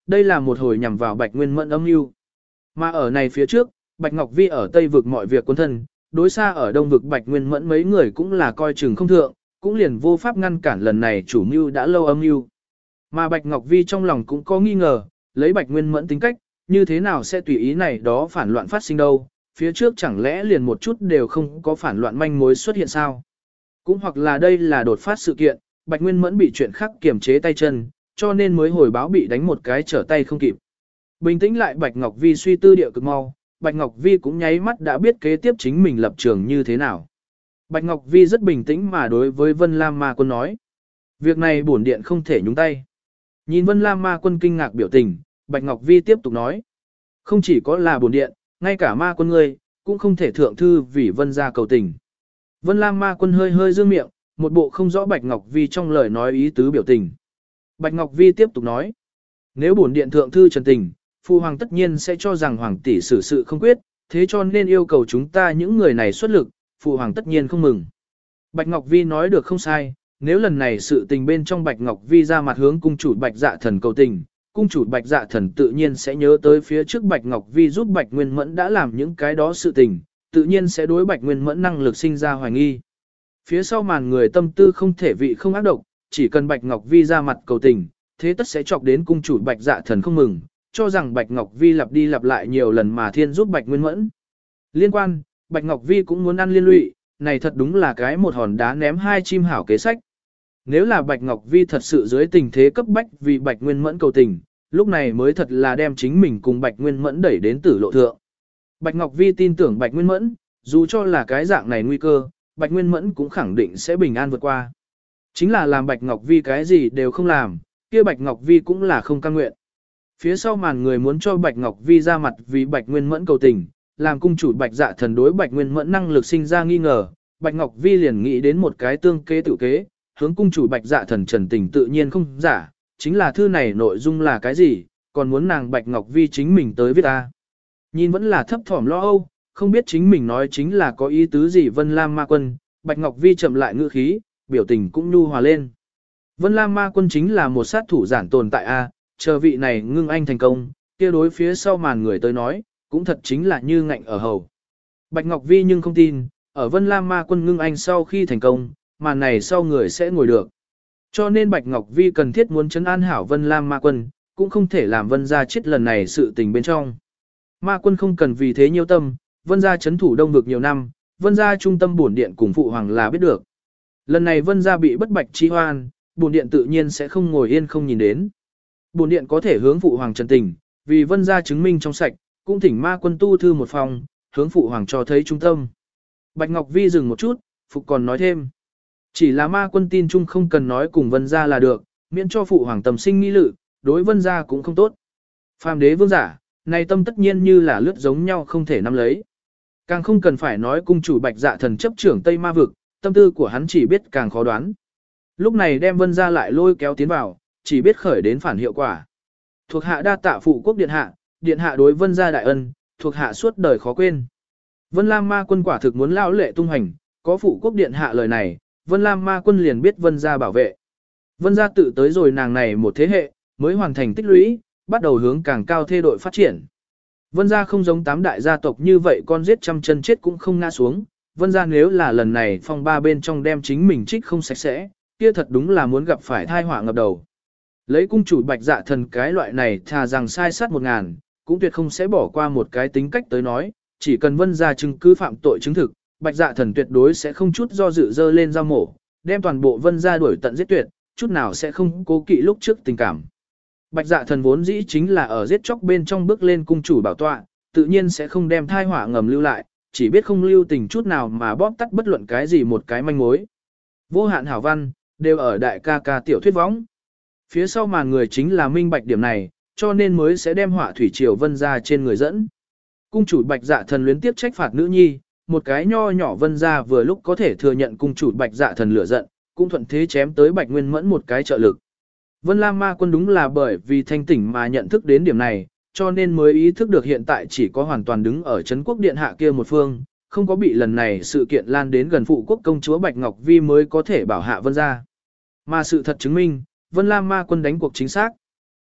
đây là một hồi nhằm vào Bạch Nguyên Mẫn âm mưu. Mà ở này phía trước, Bạch Ngọc Vi ở Tây vực mọi việc quân thân, đối xa ở Đông vực Bạch Nguyên Mẫn mấy người cũng là coi chừng không thượng, cũng liền vô pháp ngăn cản lần này chủ mưu đã lâu âm mưu. Mà Bạch Ngọc Vi trong lòng cũng có nghi ngờ, lấy Bạch Nguyên Mẫn tính cách, như thế nào sẽ tùy ý này đó phản loạn phát sinh đâu, phía trước chẳng lẽ liền một chút đều không có phản loạn manh mối xuất hiện sao? Cũng hoặc là đây là đột phát sự kiện, Bạch Nguyên Mẫn bị chuyện khác kiềm chế tay chân, cho nên mới hồi báo bị đánh một cái trở tay không kịp. Bình tĩnh lại Bạch Ngọc Vi suy tư địa cực mau, Bạch Ngọc Vi cũng nháy mắt đã biết kế tiếp chính mình lập trường như thế nào. Bạch Ngọc Vi rất bình tĩnh mà đối với Vân Lam Ma Quân nói. Việc này bổn điện không thể nhúng tay. Nhìn Vân Lam Ma Quân kinh ngạc biểu tình, Bạch Ngọc Vi tiếp tục nói. Không chỉ có là bổn điện, ngay cả Ma Quân ngươi, cũng không thể thượng thư vì Vân gia cầu tình. Vân Lam Ma Quân hơi hơi dương miệng, một bộ không rõ Bạch Ngọc Vi trong lời nói ý tứ biểu tình. Bạch Ngọc Vi tiếp tục nói. Nếu bổn điện thượng thư trần tình, Phu Hoàng tất nhiên sẽ cho rằng Hoàng tỷ xử sự không quyết, thế cho nên yêu cầu chúng ta những người này xuất lực, Phụ Hoàng tất nhiên không mừng. Bạch Ngọc Vi nói được không sai, nếu lần này sự tình bên trong Bạch Ngọc Vi ra mặt hướng cung chủ Bạch Dạ Thần cầu tình, cung chủ Bạch Dạ Thần tự nhiên sẽ nhớ tới phía trước Bạch Ngọc Vi giúp Bạch Nguyên Mẫn đã làm những cái đó sự tình, tự nhiên sẽ đối Bạch Nguyên Mẫn năng lực sinh ra hoài nghi. Phía sau màn người tâm tư không thể vị không ác độc, chỉ cần Bạch Ngọc Vi ra mặt cầu tình, thế tất sẽ chọc đến cung chủ Bạch Dạ Thần không mừng, cho rằng Bạch Ngọc Vi lặp đi lặp lại nhiều lần mà thiên giúp Bạch Nguyên Mẫn. Liên quan, Bạch Ngọc Vi cũng muốn ăn liên lụy, này thật đúng là cái một hòn đá ném hai chim hảo kế sách. Nếu là Bạch Ngọc Vi thật sự dưới tình thế cấp bách vì Bạch Nguyên Mẫn cầu tình, lúc này mới thật là đem chính mình cùng Bạch Nguyên Mẫn đẩy đến tử lộ thượng. Bạch Ngọc Vi tin tưởng Bạch Nguyên Mẫn, dù cho là cái dạng này nguy cơ, Bạch Nguyên Mẫn cũng khẳng định sẽ bình an vượt qua. Chính là làm Bạch Ngọc Vi cái gì đều không làm, kia Bạch Ngọc Vi cũng là không cam nguyện. Phía sau màn người muốn cho Bạch Ngọc Vi ra mặt vì Bạch Nguyên Mẫn cầu tình, làm cung chủ Bạch Dạ Thần đối Bạch Nguyên Mẫn năng lực sinh ra nghi ngờ, Bạch Ngọc Vi liền nghĩ đến một cái tương kế tự kế, hướng cung chủ Bạch Dạ Thần trần tình tự nhiên không giả, chính là thư này nội dung là cái gì, còn muốn nàng Bạch Ngọc Vi chính mình tới viết ta. Nhìn vẫn là thấp thỏm lo âu, không biết chính mình nói chính là có ý tứ gì. Vân Lam Ma Quân, Bạch Ngọc Vi chậm lại ngữ khí, biểu tình cũng nhu hòa lên. Vân Lam Ma Quân chính là một sát thủ giản tồn tại A, chờ vị này ngưng anh thành công, kia đối phía sau màn người tới nói, cũng thật chính là như ngạnh ở hầu. Bạch Ngọc Vi nhưng không tin, ở Vân Lam Ma Quân ngưng anh sau khi thành công, màn này sau người sẽ ngồi được. Cho nên Bạch Ngọc Vi cần thiết muốn trấn an hảo Vân Lam Ma Quân, cũng không thể làm Vân gia chết lần này sự tình bên trong. Ma Quân không cần vì thế nhiều tâm, Vân gia trấn thủ Đông vực nhiều năm, Vân gia trung tâm bổn điện cùng phụ hoàng là biết được. Lần này Vân gia bị bất bạch chi hoan, bổn điện tự nhiên sẽ không ngồi yên không nhìn đến. Bổn điện có thể hướng phụ hoàng trần tình, vì Vân gia chứng minh trong sạch, cũng thỉnh Ma Quân tu thư một phòng, hướng phụ hoàng cho thấy trung tâm. Bạch Ngọc Vi dừng một chút, Phục còn nói thêm. Chỉ là Ma Quân tin chung không cần nói cùng Vân gia là được, miễn cho phụ hoàng tâm sinh nghi lự, đối Vân gia cũng không tốt. Phàm đế vương giả, này tâm tất nhiên như là lướt giống nhau không thể nắm lấy. Càng không cần phải nói cung chủ Bạch Dạ Thần chấp trưởng Tây Ma vực, tâm tư của hắn chỉ biết càng khó đoán. Lúc này đem Vân gia lại lôi kéo tiến vào, chỉ biết khởi đến phản hiệu quả. Thuộc hạ đa tạ phụ quốc điện hạ đối Vân gia đại ân, thuộc hạ suốt đời khó quên. Vân Lam Ma Quân quả thực muốn lão lệ tung hành, có phụ quốc điện hạ lời này, Vân Lam Ma Quân liền biết Vân gia bảo vệ. Vân gia tự tới rồi nàng này một thế hệ, mới hoàn thành tích lũy, bắt đầu hướng càng cao thê đội phát triển. Vân gia không giống 8 đại gia tộc như vậy con giết trăm chân chết cũng không ngã xuống. Vân gia nếu là lần này phong ba bên trong đem chính mình trích không sạch sẽ, kia thật đúng là muốn gặp phải thai họa ngập đầu. Lấy cung chủ Bạch Dạ Thần cái loại này thà rằng sai sát 1000, cũng tuyệt không sẽ bỏ qua một cái tính cách tới nói, chỉ cần Vân gia chứng cứ phạm tội chứng thực, Bạch Dạ Thần tuyệt đối sẽ không chút do dự dơ lên dao mổ, đem toàn bộ Vân gia đuổi tận giết tuyệt, chút nào sẽ không cố kỵ lúc trước tình cảm. Bạch Dạ Thần vốn dĩ chính là ở giết chóc bên trong bước lên cung chủ bảo tọa, tự nhiên sẽ không đem thai họa ngầm lưu lại, chỉ biết không lưu tình chút nào mà bóp tắt bất luận cái gì một cái manh mối. Vô hạn hảo văn, đều ở đại ca ca tiểu thuyết võng. Phía sau màn người chính là minh bạch điểm này, cho nên mới sẽ đem họa thủy triều Vân gia trên người dẫn. Cung chủ Bạch Dạ Thần luyến tiếp trách phạt nữ nhi, một cái nho nhỏ Vân gia vừa lúc có thể thừa nhận cung chủ Bạch Dạ Thần lửa giận, cũng thuận thế chém tới Bạch Nguyên Mẫn một cái trợ lực. Vân Lam Ma Quân đúng là bởi vì thanh tỉnh mà nhận thức đến điểm này, cho nên mới ý thức được hiện tại chỉ có hoàn toàn đứng ở Trấn Quốc Điện hạ kia một phương, không có bị lần này sự kiện lan đến gần phụ quốc công chúa Bạch Ngọc Vi mới có thể bảo hạ Vân gia. Mà sự thật chứng minh, Vân Lam Ma Quân đánh cuộc chính xác.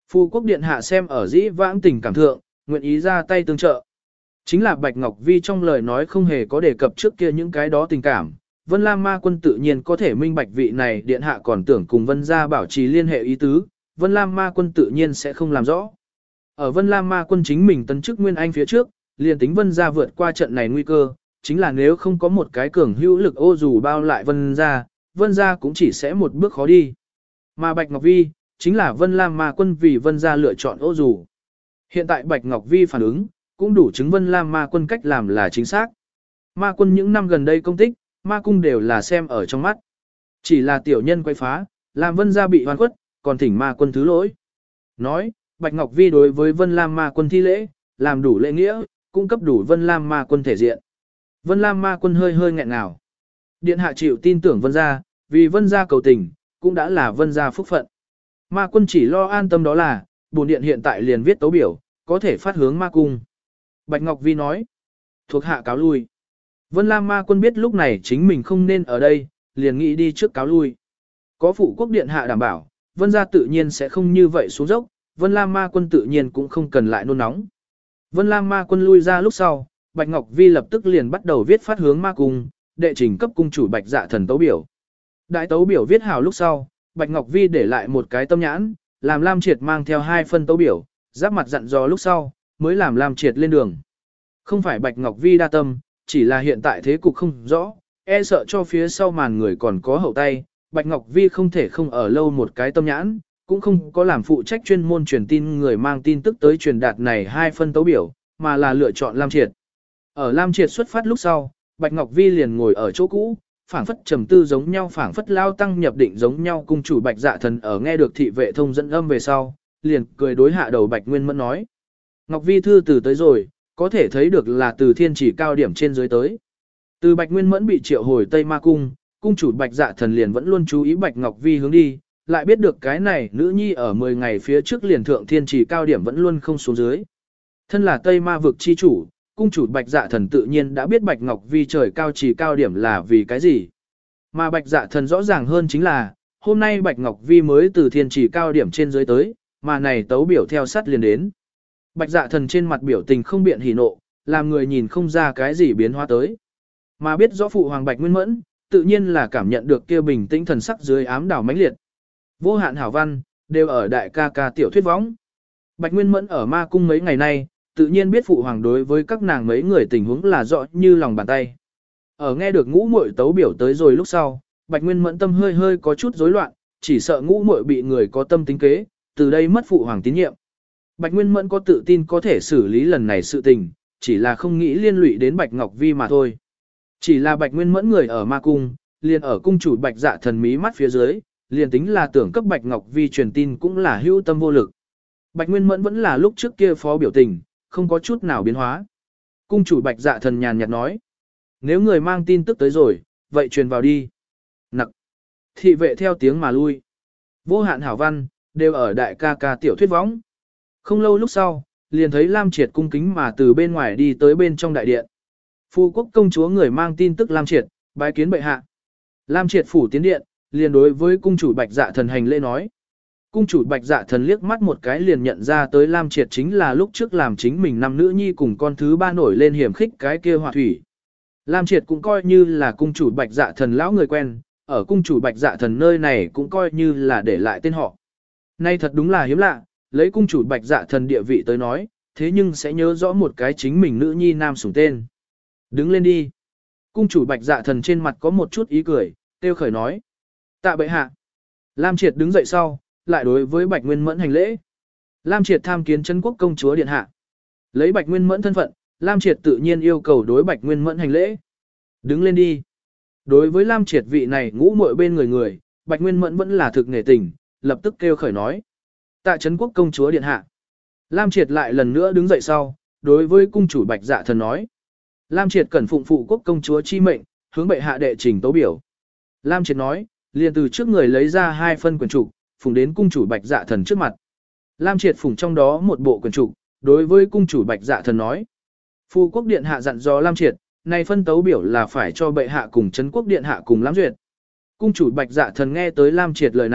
Phu quốc điện hạ xem ở dĩ vãng tình cảm thượng, nguyện ý ra tay tương trợ. Chính là Bạch Ngọc Vi trong lời nói không hề có đề cập trước kia những cái đó tình cảm. Vân Lam Ma Quân tự nhiên có thể minh bạch vị này điện hạ còn tưởng cùng Vân gia bảo trì liên hệ ý tứ, Vân Lam Ma Quân tự nhiên sẽ không làm rõ. Ở Vân Lam Ma Quân chính mình tấn chức Nguyên Anh phía trước, liền tính Vân gia vượt qua trận này nguy cơ, chính là nếu không có một cái cường hữu lực ô dù bao lại Vân gia cũng chỉ sẽ một bước khó đi. Mà Bạch Ngọc Vi, chính là Vân Lam Ma Quân vì Vân gia lựa chọn ô dù. Hiện tại Bạch Ngọc Vi phản ứng, cũng đủ chứng Vân Lam Ma Quân cách làm là chính xác. Ma Quân những năm gần đây công tích, Ma Cung đều là xem ở trong mắt. Chỉ là tiểu nhân quay phá, làm Vân gia bị hoan khuất, còn thỉnh Ma Quân thứ lỗi. Nói, Bạch Ngọc Vi đối với Vân Lam Ma Quân thi lễ, làm đủ lễ nghĩa, cung cấp đủ Vân Lam Ma Quân thể diện. Vân Lam Ma Quân hơi hơi nghẹn ngào. Điện hạ chịu tin tưởng Vân gia, vì Vân gia cầu tình, cũng đã là Vân gia phúc phận. Ma Quân chỉ lo an tâm đó là, bổn điện hiện tại liền viết tấu biểu, có thể phát hướng Ma Cung. Bạch Ngọc Vi nói, thuộc hạ cáo lui. Vân Lam Ma Quân biết lúc này chính mình không nên ở đây, liền nghĩ đi trước cáo lui. Có phụ quốc điện hạ đảm bảo, Vân gia tự nhiên sẽ không như vậy xuống dốc, Vân Lam Ma Quân tự nhiên cũng không cần lại nôn nóng. Vân Lam Ma Quân lui ra lúc sau, Bạch Ngọc Vi lập tức liền bắt đầu viết phát hướng Ma Cung, đệ trình cấp cung chủ Bạch Dạ Thần tấu biểu. Đại tấu biểu viết hảo lúc sau, Bạch Ngọc Vi để lại một cái tâm nhãn, làm Lam Triệt mang theo 2 phân tấu biểu, giáp mặt dặn dò lúc sau, mới làm Lam Triệt lên đường. Không phải Bạch Ngọc Vi đa tâm, chỉ là hiện tại thế cục không rõ, e sợ cho phía sau màn người còn có hậu tay, Bạch Ngọc Vi không thể không ở lâu một cái tâm nhãn, cũng không có làm phụ trách chuyên môn truyền tin người mang tin tức tới truyền đạt này 2 phân tấu biểu, mà là lựa chọn Lam Triệt. Ở Lam Triệt xuất phát lúc sau, Bạch Ngọc Vi liền ngồi ở chỗ cũ, phảng phất trầm tư giống nhau, phảng phất lao tăng nhập định giống nhau. Cung chủ Bạch Dạ Thần ở nghe được thị vệ thông dẫn âm về sau, liền cười đối hạ đầu Bạch Nguyên Mẫn nói: Ngọc Vi thư từ tới rồi, có thể thấy được là từ thiên chỉ cao điểm trên dưới tới. Từ Bạch Nguyên Mẫn bị triệu hồi Tây Ma Cung, cung chủ Bạch Dạ Thần liền vẫn luôn chú ý Bạch Ngọc Vi hướng đi, lại biết được cái này nữ nhi ở 10 ngày phía trước liền thượng thiên chỉ cao điểm vẫn luôn không xuống dưới. Thân là Tây Ma vực chi chủ, cung chủ Bạch Dạ Thần tự nhiên đã biết Bạch Ngọc Vi trời cao chỉ cao điểm là vì cái gì. Mà Bạch Dạ Thần rõ ràng hơn chính là, hôm nay Bạch Ngọc Vi mới từ thiên chỉ cao điểm trên dưới tới, mà này tấu biểu theo sát liền đến. Bạch Dạ Thần trên mặt biểu tình không biện hỉ nộ, làm người nhìn không ra cái gì biến hóa tới. Mà biết rõ phụ hoàng Bạch Nguyên Mẫn, tự nhiên là cảm nhận được kia bình tĩnh thần sắc dưới ám đảo mãnh liệt. Vô hạn hảo văn, đều ở đại ca ca tiểu thuyết võng. Bạch Nguyên Mẫn ở ma cung mấy ngày nay, tự nhiên biết phụ hoàng đối với các nàng mấy người tình huống là rõ như lòng bàn tay. Ở nghe được ngũ muội tấu biểu tới rồi lúc sau, Bạch Nguyên Mẫn tâm hơi hơi có chút rối loạn, chỉ sợ ngũ muội bị người có tâm tính kế, từ đây mất phụ hoàng tín nhiệm. Bạch Nguyên Mẫn có tự tin có thể xử lý lần này sự tình, chỉ là không nghĩ liên lụy đến Bạch Ngọc Vi mà thôi. Chỉ là Bạch Nguyên Mẫn người ở ma cung, liền ở cung chủ Bạch Dạ Thần mí mắt phía dưới, liền tính là tưởng cấp Bạch Ngọc Vi truyền tin cũng là hữu tâm vô lực. Bạch Nguyên Mẫn vẫn là lúc trước kia phó biểu tình, không có chút nào biến hóa. Cung chủ Bạch Dạ Thần nhàn nhạt nói: nếu người mang tin tức tới rồi, vậy truyền vào đi. Nặc. Thị vệ theo tiếng mà lui. Vô hạn hảo văn, đều ở đại ca ca tiểu thuyết võng. Không lâu lúc sau, liền thấy Lam Triệt cung kính mà từ bên ngoài đi tới bên trong đại điện. Phu quốc công chúa người mang tin tức Lam Triệt, bái kiến bệ hạ. Lam Triệt phủ tiến điện, liền đối với cung chủ Bạch Dạ Thần hành lễ nói. Cung chủ Bạch Dạ Thần liếc mắt một cái liền nhận ra tới Lam Triệt chính là lúc trước làm chính mình năm nữ nhi cùng con thứ ba nổi lên hiểm khích cái kia hỏa thủy. Lam Triệt cũng coi như là cung chủ Bạch Dạ Thần lão người quen, ở cung chủ Bạch Dạ Thần nơi này cũng coi như là để lại tên họ. Nay thật đúng là hiếm lạ, lấy cung chủ Bạch Dạ Thần địa vị tới nói, thế nhưng sẽ nhớ rõ một cái chính mình nữ nhi nam sủng tên. Đứng lên đi. Cung chủ Bạch Dạ Thần trên mặt có một chút ý cười, tiêu khởi nói. Tạ bệ hạ. Lam Triệt đứng dậy sau, lại đối với Bạch Nguyên Mẫn hành lễ. Lam Triệt tham kiến Trấn Quốc công chúa điện hạ. Lấy Bạch Nguyên Mẫn thân phận, Lam Triệt tự nhiên yêu cầu đối Bạch Nguyên Mẫn hành lễ. Đứng lên đi. Đối với Lam Triệt vị này ngũ muội bên người, Bạch Nguyên Mẫn vẫn là thực nể tình, lập tức kêu khởi nói. Tạ Trấn Quốc công chúa điện hạ. Lam Triệt lại lần nữa đứng dậy sau, đối với cung chủ Bạch Dạ Thần nói. Lam Triệt cẩn phụng phụ quốc công chúa chi mệnh, hướng bệ hạ đệ trình tấu biểu. Lam Triệt nói, liền từ trước người lấy ra 2 phân quyển trục, phùng đến cung chủ Bạch Dạ Thần trước mặt. Lam Triệt phùng trong đó một bộ quyển trục, đối với cung chủ Bạch Dạ Thần nói. Phụ quốc điện hạ dặn dò Lam Triệt, này phân tấu biểu là phải cho bệ hạ cùng Trấn Quốc điện hạ cùng lắm duyệt. Cung chủ Bạch Dạ Thần nghe tới Lam Triệt lời này,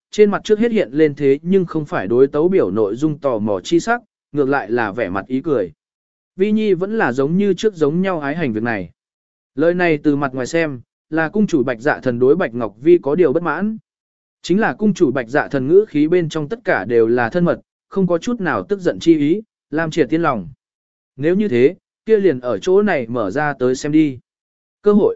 trên mặt trước hết hiện lên thế nhưng không phải đối tấu biểu nội dung tò mò chi sắc, ngược lại là vẻ mặt ý cười. Vi Nhi vẫn là giống như trước giống nhau ái hành việc này. Lời này từ mặt ngoài xem, là cung chủ Bạch Dạ Thần đối Bạch Ngọc Vi có điều bất mãn. Chính là cung chủ Bạch Dạ Thần ngữ khí bên trong tất cả đều là thân mật, không có chút nào tức giận chi ý, Lam Triệt tiên lòng. Nếu như thế, kia liền ở chỗ này mở ra tới xem đi. Cơ hội.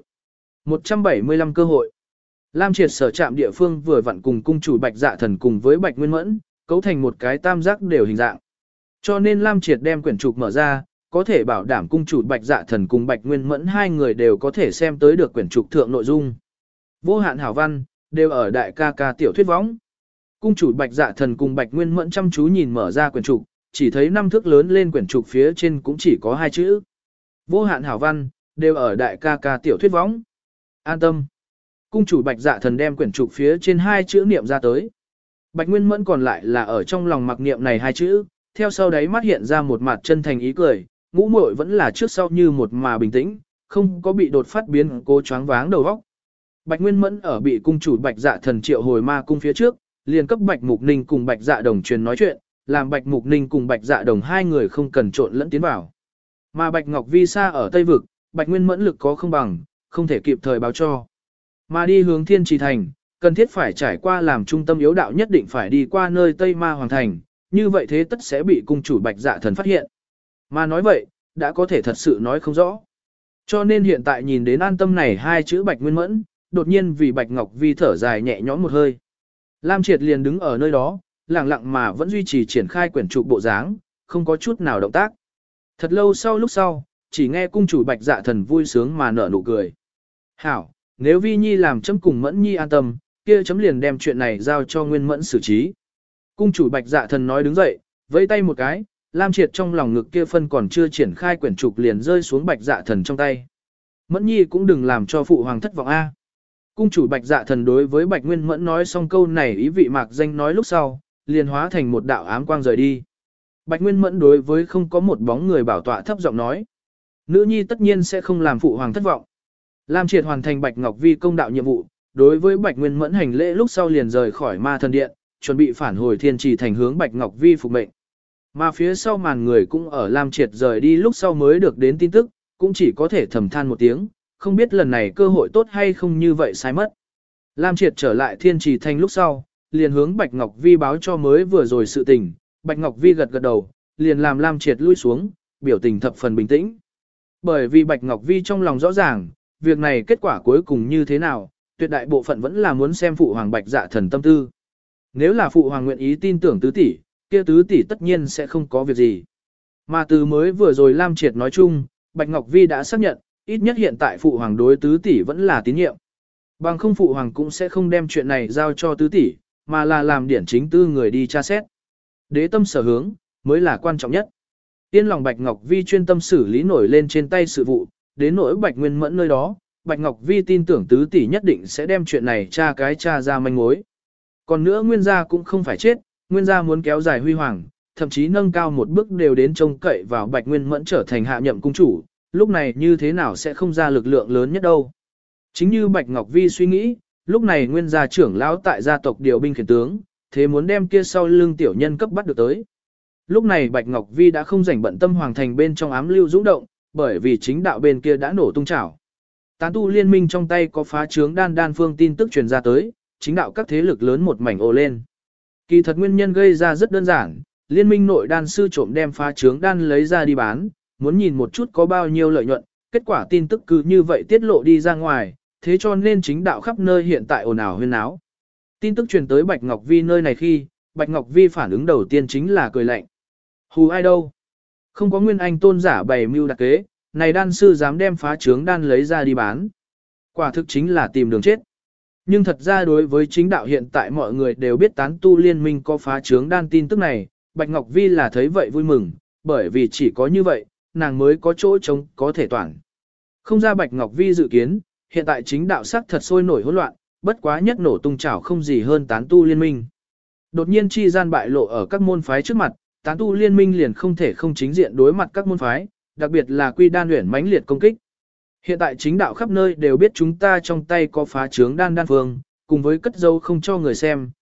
175 cơ hội. Lam Triệt sở trạm địa phương vừa vặn cùng cung chủ Bạch Dạ Thần cùng với Bạch Nguyên Mẫn, cấu thành một cái tam giác đều hình dạng. Cho nên Lam Triệt đem quyển trục mở ra, có thể bảo đảm cung chủ Bạch Dạ Thần cùng Bạch Nguyên Mẫn hai người đều có thể xem tới được quyển trục thượng nội dung. Vô hạn hảo văn, đều ở đại ca ca tiểu thuyết võng. Cung chủ Bạch Dạ Thần cùng Bạch Nguyên Mẫn chăm chú nhìn mở ra quyển trục, chỉ thấy 5 thước lớn lên quyển trục phía trên cũng chỉ có 2 chữ. Vô hạn hảo văn, đều ở đại ca ca tiểu thuyết võng. An tâm. Cung chủ Bạch Dạ Thần đem quyển trục phía trên 2 chữ niệm ra tới. Bạch Nguyên Mẫn còn lại là ở trong lòng mặc niệm này 2 chữ, theo sau đấy mắt hiện ra một mặt chân thành ý cười, ngũ muội vẫn là trước sau như một mà bình tĩnh, không có bị đột phát biến cố choáng váng đầu óc. Bạch Nguyên Mẫn ở bị cung chủ Bạch Dạ Thần triệu hồi ma cung phía trước, liền cấp Bạch Mục Ninh cùng Bạch Dạ Đồng truyền nói chuyện, làm Bạch Mục Ninh cùng Bạch Dạ Đồng hai người không cần trộn lẫn tiến vào. Mà Bạch Ngọc Vi xa ở Tây Vực, Bạch Nguyên Mẫn lực có không bằng, không thể kịp thời báo cho. Mà đi hướng Thiên Trì Thành, cần thiết phải trải qua làm trung tâm yếu đạo nhất định phải đi qua nơi Tây Ma Hoàng Thành, như vậy thế tất sẽ bị cung chủ Bạch Dạ Thần phát hiện. Mà nói vậy, đã có thể thật sự nói không rõ. Cho nên hiện tại nhìn đến an tâm này 2 chữ Bạch Nguyên Mẫn, đột nhiên vì Bạch Ngọc Vi thở dài nhẹ nhõm một hơi. Lam Triệt liền đứng ở nơi đó, lặng lặng mà vẫn duy trì triển khai quyển trục bộ dáng, không có chút nào động tác. Thật lâu lúc sau, chỉ nghe cung chủ Bạch Dạ Thần vui sướng mà nở nụ cười. Hảo, nếu Vi Nhi làm chấm cùng Mẫn Nhi an tâm, kia chấm liền đem chuyện này giao cho Nguyên Mẫn xử trí. Cung chủ Bạch Dạ Thần nói đứng dậy, vẫy tay một cái, Lam Triệt trong lòng ngực kia phân còn chưa triển khai quyển trục liền rơi xuống Bạch Dạ Thần trong tay. Mẫn Nhi cũng đừng làm cho phụ hoàng thất vọng a. Cung chủ Bạch Dạ Thần đối với Bạch Nguyên Mẫn nói xong câu này ý vị mạc danh nói lúc sau, liền hóa thành một đạo ám quang rời đi. Bạch Nguyên Mẫn đối với không có một bóng người bảo tọa thấp giọng nói. Nữ nhi tất nhiên sẽ không làm phụ hoàng thất vọng. Lam Triệt hoàn thành Bạch Ngọc Vi công đạo nhiệm vụ, đối với Bạch Nguyên Mẫn hành lễ lúc sau liền rời khỏi ma thần điện, chuẩn bị phản hồi Thiên Trì Thành hướng Bạch Ngọc Vi phục mệnh. Mà phía sau màn người cũng ở Lam Triệt rời đi lúc sau mới được đến tin tức, cũng chỉ có thể thầm than một tiếng, không biết lần này cơ hội tốt hay không như vậy sai mất. Lam Triệt trở lại Thiên Trì Thành lúc sau, liền hướng Bạch Ngọc Vi báo cho mới vừa rồi sự tình, Bạch Ngọc Vi gật gật đầu, liền làm Lam Triệt lui xuống, biểu tình thập phần bình tĩnh. Bởi vì Bạch Ngọc Vi trong lòng rõ ràng, việc này kết quả cuối cùng như thế nào, tuyệt đại bộ phận vẫn là muốn xem phụ hoàng Bạch Dạ Thần tâm tư. Nếu là phụ hoàng nguyện ý tin tưởng tứ tỷ, kia tứ tỷ tất nhiên sẽ không có việc gì. Mà từ mới vừa rồi Lam Triệt nói chung, Bạch Ngọc Vi đã xác nhận, ít nhất hiện tại phụ hoàng đối tứ tỷ vẫn là tín nhiệm. Bằng không phụ hoàng cũng sẽ không đem chuyện này giao cho tứ tỷ, mà là làm điển chính tư người đi tra xét. Đế tâm sở hướng, mới là quan trọng nhất. Yên lòng Bạch Ngọc Vi chuyên tâm xử lý nổi lên trên tay sự vụ, đến nỗi Bạch Nguyên Mẫn nơi đó, Bạch Ngọc Vi tin tưởng tứ tỷ nhất định sẽ đem chuyện này tra ra manh mối. Còn nữa Nguyên gia cũng không phải chết, Nguyên gia muốn kéo dài huy hoàng, thậm chí nâng cao một bước đều đến trông cậy vào Bạch Nguyên Mẫn trở thành hạ nhậm cung chủ, lúc này như thế nào sẽ không ra lực lượng lớn nhất đâu. Chính như Bạch Ngọc Vi suy nghĩ, lúc này Nguyên gia trưởng lão tại gia tộc điều binh khiển tướng, thế muốn đem kia sau lưng tiểu nhân cấp bắt được tới. Lúc này Bạch Ngọc Vi đã không rảnh bận tâm hoàng thành bên trong ám lưu dũng động, bởi vì chính đạo bên kia đã nổ tung chảo. Tán tu liên minh trong tay có phá trướng đan phương tin tức truyền ra tới, chính đạo các thế lực lớn một mảnh ồ lên. Kỳ thật nguyên nhân gây ra rất đơn giản, liên minh nội đan sư trộm đem phá trướng đan lấy ra đi bán, muốn nhìn một chút có bao nhiêu lợi nhuận, kết quả tin tức cứ như vậy tiết lộ đi ra ngoài, thế cho nên chính đạo khắp nơi hiện tại ồn ào huyên náo. Tin tức truyền tới Bạch Ngọc Vi nơi này khi, Bạch Ngọc Vi phản ứng đầu tiên chính là cười lạnh. Hù ai đâu? Không có nguyên anh tôn giả bày mưu đặc kế, này đan sư dám đem phá trướng đan lấy ra đi bán. Quả thực chính là tìm đường chết. Nhưng thật ra đối với chính đạo hiện tại mọi người đều biết tán tu liên minh có phá trướng đan tin tức này, Bạch Ngọc Vi là thấy vậy vui mừng, bởi vì chỉ có như vậy, nàng mới có chỗ trống có thể toàn. Không ra Bạch Ngọc Vi dự kiến, hiện tại chính đạo sắc thật sôi nổi hỗn loạn, bất quá nhất nổ tung chảo không gì hơn tán tu liên minh. Đột nhiên chi gian bại lộ ở các môn phái trước mặt, tán tu liên minh liền không thể không chính diện đối mặt các môn phái, đặc biệt là Quy Đan Uyển mãnh liệt công kích. Hiện tại chính đạo khắp nơi đều biết chúng ta trong tay có phá trướng đan phương, cùng với cất dấu không cho người xem,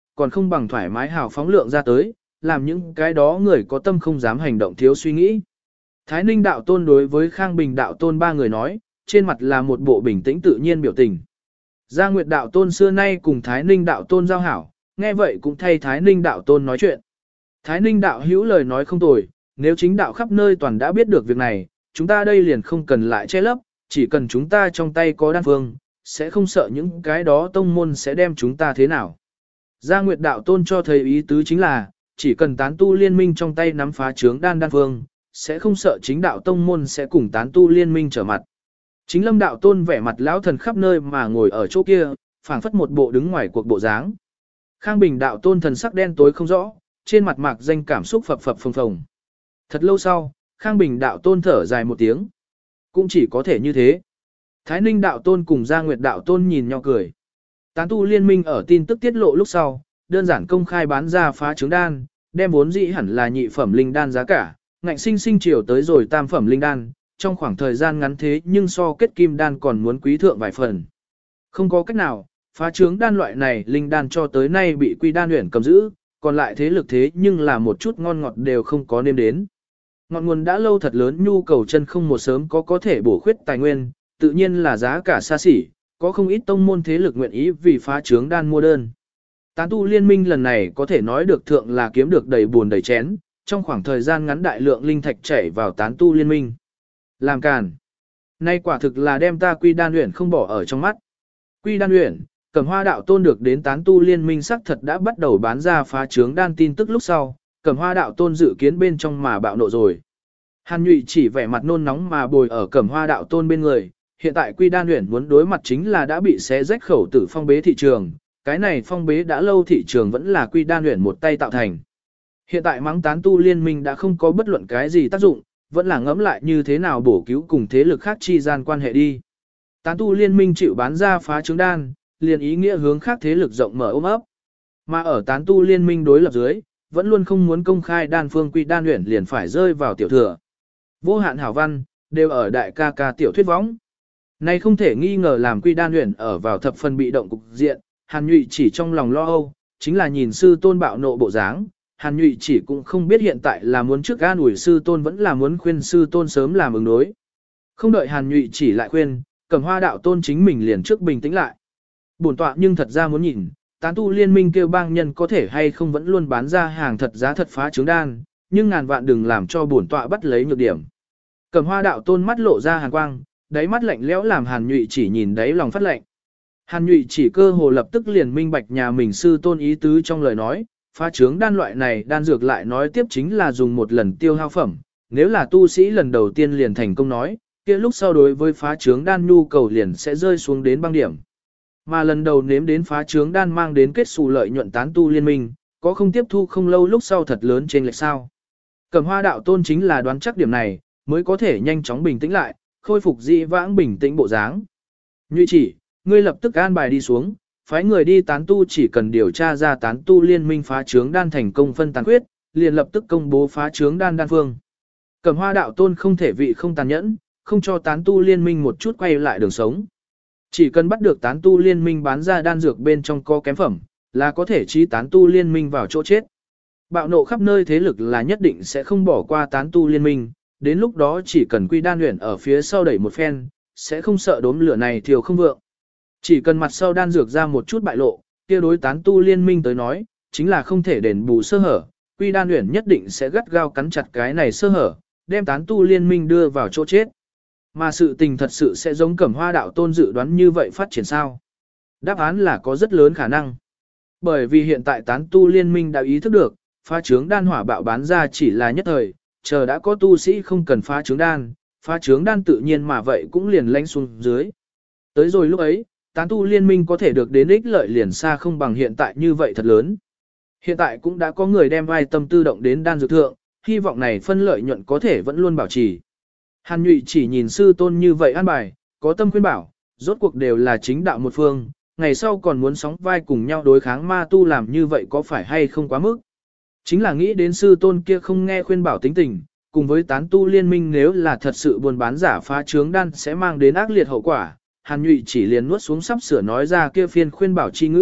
còn không bằng thoải mái hào phóng lượng ra tới, làm những cái đó người có tâm không dám hành động thiếu suy nghĩ. Thái Ninh đạo tôn đối với Khang Bình đạo tôn ba người nói, trên mặt là một bộ bình tĩnh tự nhiên biểu tình. Gia Nguyệt đạo tôn xưa nay cùng Thái Ninh đạo tôn giao hảo, nghe vậy cũng thay Thái Ninh đạo tôn nói chuyện. Thái Ninh đạo hữu lời nói không tồi, nếu chính đạo khắp nơi toàn đã biết được việc này, chúng ta đây liền không cần lại che lấp, chỉ cần chúng ta trong tay có đan phương, sẽ không sợ những cái đó tông môn sẽ đem chúng ta thế nào. Gia Nguyệt đạo tôn cho thầy ý tứ chính là, chỉ cần tán tu liên minh trong tay nắm phá trướng đan phương, sẽ không sợ chính đạo tông môn sẽ cùng tán tu liên minh trở mặt. Chính Lâm đạo tôn vẻ mặt lão thần khắp nơi mà ngồi ở chỗ kia, phảng phất một bộ đứng ngoài cuộc bộ dáng. Khang Bình đạo tôn thần sắc đen tối không rõ, trên mặt mạc danh cảm xúc phập phập phồng phồng. Thật lâu sau, Khang Bình đạo tôn thở dài một tiếng. Cũng chỉ có thể như thế. Thái Ninh đạo tôn cùng Gia Nguyệt đạo tôn nhìn nhau cười. Tán tu liên minh ở tin tức tiết lộ lúc sau, đơn giản công khai bán ra phá trứng đan, đem vốn dĩ hẳn là nhị phẩm linh đan giá cả, ngạnh sinh sinh chiều tới rồi tam phẩm linh đan, trong khoảng thời gian ngắn thế nhưng so kết kim đan còn muốn quý thượng vài phần. Không có cách nào, phá trứng đan loại này linh đan cho tới nay bị Quy Đan Uyển cầm giữ, còn lại thế lực thế nhưng là một chút ngon ngọt đều không có nêm đến. Ngọn nguồn đã lâu thật lớn nhu cầu chân không một sớm có thể bổ khuyết tài nguyên, tự nhiên là giá cả xa xỉ, có không ít tông môn thế lực nguyện ý vì phá trướng đan mua đơn. Tán tu liên minh lần này có thể nói được thượng là kiếm được đầy buồn đầy chén, trong khoảng thời gian ngắn đại lượng linh thạch chảy vào tán tu liên minh. Làm càn. Nay quả thực là đem ta Quy Đan Uyển không bỏ ở trong mắt. Quy Đan Uyển, Cẩm Hoa đạo tôn được đến tán tu liên minh sắc thật đã bắt đầu bán ra phá trướng đan tin tức lúc sau, Cẩm Hoa đạo tôn dự kiến bên trong mà bạo nộ rồi. Hàn Nhụy chỉ vẻ mặt nôn nóng mà bồi ở Cẩm Hoa đạo tôn bên người, hiện tại Quy Đan Uyển muốn đối mặt chính là đã bị xé rách khẩu tử phong bế thị trường, cái này phong bế đã lâu thị trường vẫn là Quy Đan Uyển một tay tạo thành. Hiện tại mắng tán tu liên minh đã không có bất luận cái gì tác dụng, vẫn là ngẫm lại như thế nào bổ cứu cùng thế lực khác chi gian quan hệ đi. Tán tu liên minh chịu bán ra phá trứng đan, liền ý nghĩa hướng khác thế lực rộng mở ôm ấp. Mà ở tán tu liên minh đối lập dưới, vẫn luôn không muốn công khai đan phương Quy Đan Uyển liền phải rơi vào tiểu thừa. Vô hạn hảo văn, đều ở đại ca ca tiểu thuyết võng. Này không thể nghi ngờ làm Quy Đan Uyển ở vào thập phần bị động cục diện, Hàn Nhụy chỉ trong lòng lo âu, chính là nhìn sư tôn bạo nộ bộ dáng, Hàn Nhụy chỉ cũng không biết hiện tại là muốn trước an ủi sư tôn vẫn là muốn khuyên sư tôn sớm làm ứng đối. Không đợi Hàn Nhụy chỉ lại khuyên, Cẩm Hoa đạo tôn chính mình liền trước bình tĩnh lại. Bổn tọa nhưng thật ra muốn nhìn, tán tu liên minh kêu bang nhân có thể hay không vẫn luôn bán ra hàng thật giá thật phá trứng đan, nhưng ngàn vạn đừng làm cho bổn tọa bắt lấy nhược điểm. Cẩm Hoa đạo tôn mắt lộ ra hàn quang, đáy mắt lạnh lẽo làm Hàn Nhụy chỉ nhìn đáy lòng phát lạnh. Hàn Nhụy chỉ cơ hồ lập tức liền minh bạch nhà mình sư tôn ý tứ trong lời nói, phá trứng đan loại này đan dược lại nói tiếp chính là dùng một lần tiêu hao phẩm, nếu là tu sĩ lần đầu tiên liền thành công nói, kia lúc sau đối với phá trứng đan nhu cầu liền sẽ rơi xuống đến băng điểm. Mà lần đầu nếm đến phá trứng đan mang đến kết xù lợi nhuận tán tu liên minh, có không tiếp thu không lâu lúc sau thật lớn trên lệch sao. Cẩm Hoa đạo tôn chính là đoán chắc điểm này, mới có thể nhanh chóng bình tĩnh lại, khôi phục dị vãng bình tĩnh bộ dáng. Nhụy chỉ, ngươi lập tức an bài đi xuống, phái người đi tán tu chỉ cần điều tra ra tán tu liên minh phá trứng đan thành công phân tán quyết, liền lập tức công bố phá trứng đan đan phương. Cẩm Hoa đạo tôn không thể vị không tàn nhẫn, không cho tán tu liên minh một chút quay lại đường sống. Chỉ cần bắt được tán tu liên minh bán ra đan dược bên trong có kém phẩm, là có thể trí tán tu liên minh vào chỗ chết. Bạo nộ khắp nơi thế lực là nhất định sẽ không bỏ qua tán tu liên minh, đến lúc đó chỉ cần Quy Đan Uyển ở phía sau đẩy một phen, sẽ không sợ đốm lửa này thiêu không vượng. Chỉ cần mặt sau đan dược ra một chút bại lộ, kia đối tán tu liên minh tới nói, chính là không thể đền bù sơ hở, Quy Đan Uyển nhất định sẽ gắt gao cắn chặt cái này sơ hở, đem tán tu liên minh đưa vào chỗ chết. Mà sự tình thật sự sẽ giống Cẩm Hoa đạo tôn dự đoán như vậy phát triển sao? Đáp án là có rất lớn khả năng. Bởi vì hiện tại tán tu liên minh đã ý thức được, phá trứng đan hỏa bạo bán ra chỉ là nhất thời, chờ đã có tu sĩ không cần phá trứng đan tự nhiên mà vậy cũng liền lánh xuống dưới. Tới rồi lúc ấy, tán tu liên minh có thể được đến ích lợi liền xa không bằng hiện tại như vậy thật lớn. Hiện tại cũng đã có người đem vai tâm tư động đến đan dược thượng, hy vọng này phân lợi nhuận có thể vẫn luôn bảo trì. Hàn Nhụy chỉ nhìn sư tôn như vậy an bài, có tâm khuyên bảo, rốt cuộc đều là chính đạo một phương, ngày sau còn muốn sóng vai cùng nhau đối kháng ma tu làm như vậy có phải hay không quá mức. Chính là nghĩ đến sư tôn kia không nghe khuyên bảo tính tình, cùng với tán tu liên minh nếu là thật sự buôn bán giả phá trứng đan sẽ mang đến ác liệt hậu quả, Hàn Nhụy chỉ liền nuốt xuống sắp sửa nói ra kia phiên khuyên bảo chi ngữ,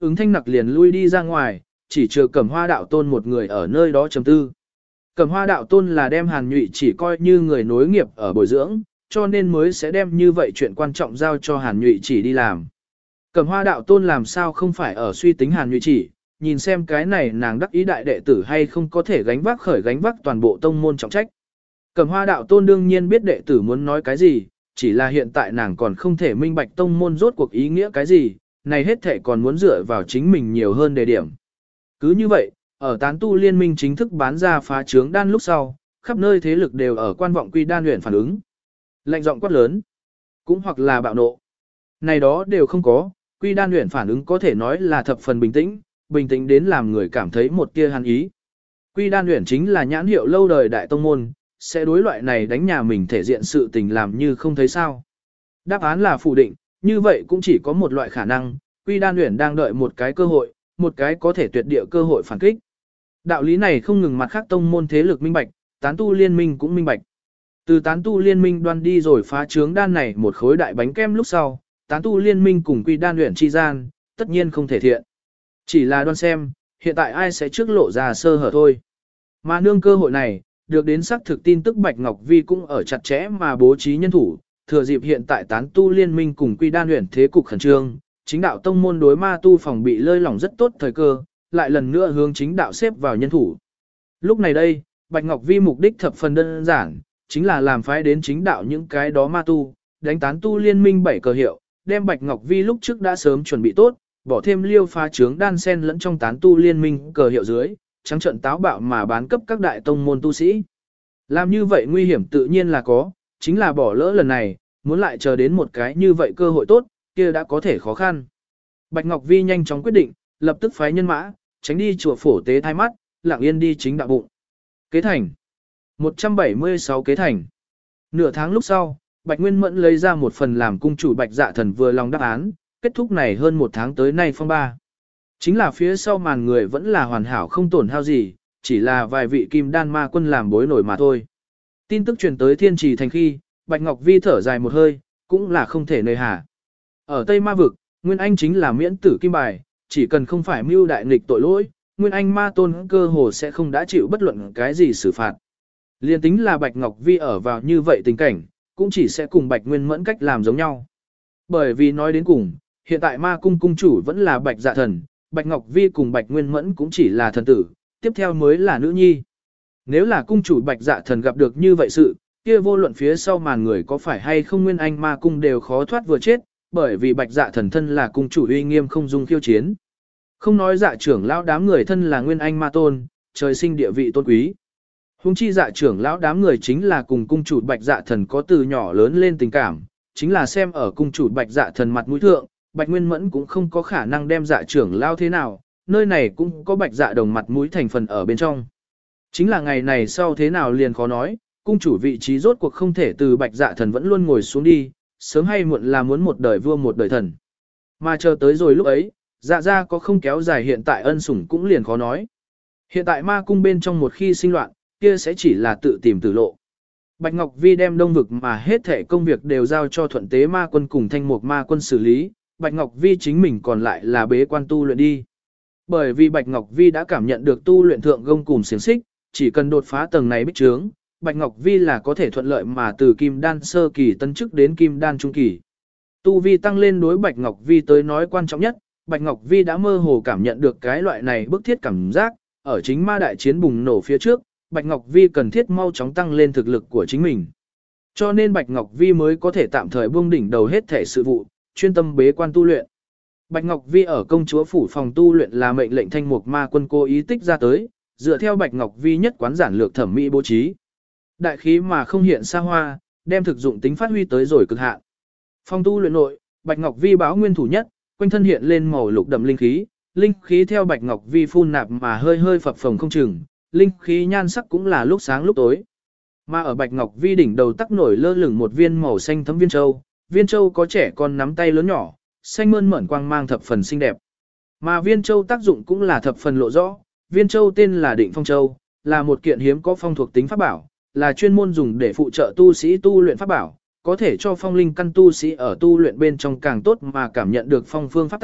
Ứng Thanh Nặc liền lui đi ra ngoài, chỉ chờ Cẩm Hoa đạo tôn một người ở nơi đó trầm tư. Cẩm Hoa đạo tôn là đem Hàn Nhụy chỉ coi như người nối nghiệp ở bồi dưỡng, cho nên mới sẽ đem như vậy chuyện quan trọng giao cho Hàn Nhụy chỉ đi làm. Cẩm Hoa đạo tôn làm sao không phải ở suy tính Hàn Nhụy chỉ, nhìn xem cái này nàng đắc ý đại đệ tử hay không có thể gánh vác toàn bộ tông môn trọng trách. Cẩm Hoa đạo tôn đương nhiên biết đệ tử muốn nói cái gì, chỉ là hiện tại nàng còn không thể minh bạch tông môn rốt cuộc ý nghĩa cái gì, này hết thể còn muốn dựa vào chính mình nhiều hơn đề điểm. Cứ như vậy, ở tán tu liên minh chính thức bán ra phá trướng đan lúc sau, khắp nơi thế lực đều ở quan vọng quy đan luyện phản ứng. Lạnh giọng quát lớn, cũng hoặc là bạo nộ. Này đó đều không có, quy đan luyện phản ứng có thể nói là thập phần bình tĩnh đến làm người cảm thấy một tia hàn ý. Quy đan luyện chính là nhãn hiệu lâu đời đại tông môn, sẽ đối loại này đánh nhà mình thể diện sự tình làm như không thấy sao. Đáp án là phủ định, như vậy cũng chỉ có một loại khả năng, Quy Đan Uyển đang đợi một cái cơ hội, một cái có thể tuyệt địa cơ hội phản kích. Đạo lý này không ngừng mặt khác tông môn thế lực minh bạch, tán tu liên minh cũng minh bạch. Từ tán tu liên minh đoan đi rồi phá trướng đan này một khối đại bánh kem lúc sau, tán tu liên minh cùng Quy Đan Uyển chi gian, tất nhiên không thể thiện. Chỉ là đoan xem, hiện tại ai sẽ trước lộ ra sơ hở thôi. Mà nương cơ hội này, được đến xác thực tin tức Bạch Ngọc Vi cũng ở chặt chẽ mà bố trí nhân thủ, thừa dịp hiện tại tán tu liên minh cùng Quy Đan Uyển thế cục khẩn trương, chính đạo tông môn đối ma tu phòng bị lơi lỏng rất tốt thời cơ, lại lần nữa hướng chính đạo xếp vào nhân thủ. Lúc này đây, Bạch Ngọc Vi mục đích thập phần đơn giản, chính là làm phái đến chính đạo những cái đó ma tu, đánh tán tu liên minh 7 cờ hiệu, đem Bạch Ngọc Vi lúc trước đã sớm chuẩn bị tốt, bỏ thêm liêu phá trướng đan sen lẫn trong tán tu liên minh cờ hiệu dưới, trắng trận táo bạo mà bán cấp các đại tông môn tu sĩ. Làm như vậy nguy hiểm tự nhiên là có, chính là bỏ lỡ lần này, muốn lại chờ đến một cái như vậy cơ hội tốt, kia đã có thể khó khăn. Bạch Ngọc Vi nhanh chóng quyết định, lập tức phái nhân mã, tránh đi chùa phổ tế thai mắt, lặng yên đi chính đạo bụng. Kế thành. 176 kế thành. Nửa tháng lúc sau, Bạch Nguyên Mẫn lấy ra một phần làm cung chủ Bạch Dạ Thần vừa lòng đáp án, kết thúc này hơn một tháng tới nay phong ba. Chính là phía sau màn người vẫn là hoàn hảo không tổn hao gì, chỉ là vài vị kim đan ma quân làm bối nổi mà thôi. Tin tức truyền tới Thiên Trì thành khi, Bạch Ngọc Vi thở dài một hơi, cũng là không thể nơi hà. Ở Tây Ma Vực, Nguyên Anh chính là miễn tử kim bài, chỉ cần không phải mưu đại nghịch tội lỗi, Nguyên Anh ma tôn cơ hồ sẽ không đã chịu bất luận cái gì xử phạt. Liên tính là Bạch Ngọc Vi ở vào như vậy tình cảnh, cũng chỉ sẽ cùng Bạch Nguyên Mẫn cách làm giống nhau. Bởi vì nói đến cùng, hiện tại ma cung cung chủ vẫn là Bạch Dạ Thần, Bạch Ngọc Vi cùng Bạch Nguyên Mẫn cũng chỉ là thần tử, tiếp theo mới là nữ nhi. Nếu là cung chủ Bạch Dạ Thần gặp được như vậy sự, kia vô luận phía sau màn người có phải hay không Nguyên Anh ma cung đều khó thoát vừa chết, bởi vì Bạch Dạ Thần thân là cung chủ uy nghiêm không dung khiêu chiến. Không nói Dạ trưởng lão đám người thân là Nguyên Anh ma tôn, trời sinh địa vị tôn quý. Hùng chi Dạ trưởng lão đám người chính là cùng cung chủ Bạch Dạ Thần có từ nhỏ lớn lên tình cảm, chính là xem ở cung chủ Bạch Dạ Thần mặt mũi thượng, Bạch Nguyên Mẫn cũng không có khả năng đem Dạ trưởng lão thế nào, nơi này cũng có Bạch Dạ đồng mặt mũi thành phần ở bên trong. Chính là ngày này sau thế nào liền khó nói, cung chủ vị trí rốt cuộc không thể từ Bạch Dạ Thần vẫn luôn ngồi xuống đi, sớm hay muộn là muốn một đời vua một đời thần. Mà chờ tới rồi lúc ấy, Dạ ra có không kéo dài hiện tại ân sủng cũng liền khó nói. Hiện tại ma cung bên trong một khi sinh loạn, kia sẽ chỉ là tự tìm tử lộ. Bạch Ngọc Vi đem đông vực mà hết thể công việc đều giao cho thuận tế ma quân cùng thanh mục ma quân xử lý, Bạch Ngọc Vi chính mình còn lại là bế quan tu luyện đi. Bởi vì Bạch Ngọc Vi đã cảm nhận được tu luyện thượng gông cùm xiềng xích, chỉ cần đột phá tầng này bích trướng, Bạch Ngọc Vi là có thể thuận lợi mà từ kim đan sơ kỳ tấn chức đến kim đan trung kỳ. Tu vi tăng lên đối Bạch Ngọc Vi tới nói quan trọng nhất, Bạch Ngọc Vi đã mơ hồ cảm nhận được cái loại này bức thiết cảm giác, ở chính ma đại chiến bùng nổ phía trước, Bạch Ngọc Vi cần thiết mau chóng tăng lên thực lực của chính mình. Cho nên Bạch Ngọc Vi mới có thể tạm thời buông đỉnh đầu hết thể sự vụ, chuyên tâm bế quan tu luyện. Bạch Ngọc Vi ở công chúa phủ phòng tu luyện là mệnh lệnh thanh mục ma quân cố ý tích ra tới, dựa theo Bạch Ngọc Vi nhất quán giản lược thẩm mỹ bố trí. Đại khí mà không hiện xa hoa, đem thực dụng tính phát huy tới rồi cực hạn. Phòng tu luyện nội, Bạch Ngọc Vi báo nguyên thủ nhất, quanh thân hiện lên màu lục đậm linh khí theo Bạch Ngọc Vi phun nạp mà hơi hơi phập phồng không chừng, linh khí nhan sắc cũng là lúc sáng lúc tối. Mà ở Bạch Ngọc Vi đỉnh đầu tắc nổi lơ lửng một viên màu xanh thấm viên châu có trẻ con nắm tay lớn nhỏ, xanh mơn mởn quang mang thập phần xinh đẹp. Mà viên châu tác dụng cũng là thập phần lộ rõ, viên châu tên là Định Phong Châu, là một kiện hiếm có phong thuộc tính pháp bảo, là chuyên môn dùng để phụ trợ tu sĩ tu luyện pháp bảo, có thể cho phong linh căn tu sĩ ở tu luyện bên trong càng tốt mà cảm nhận được phong phương pháp tác,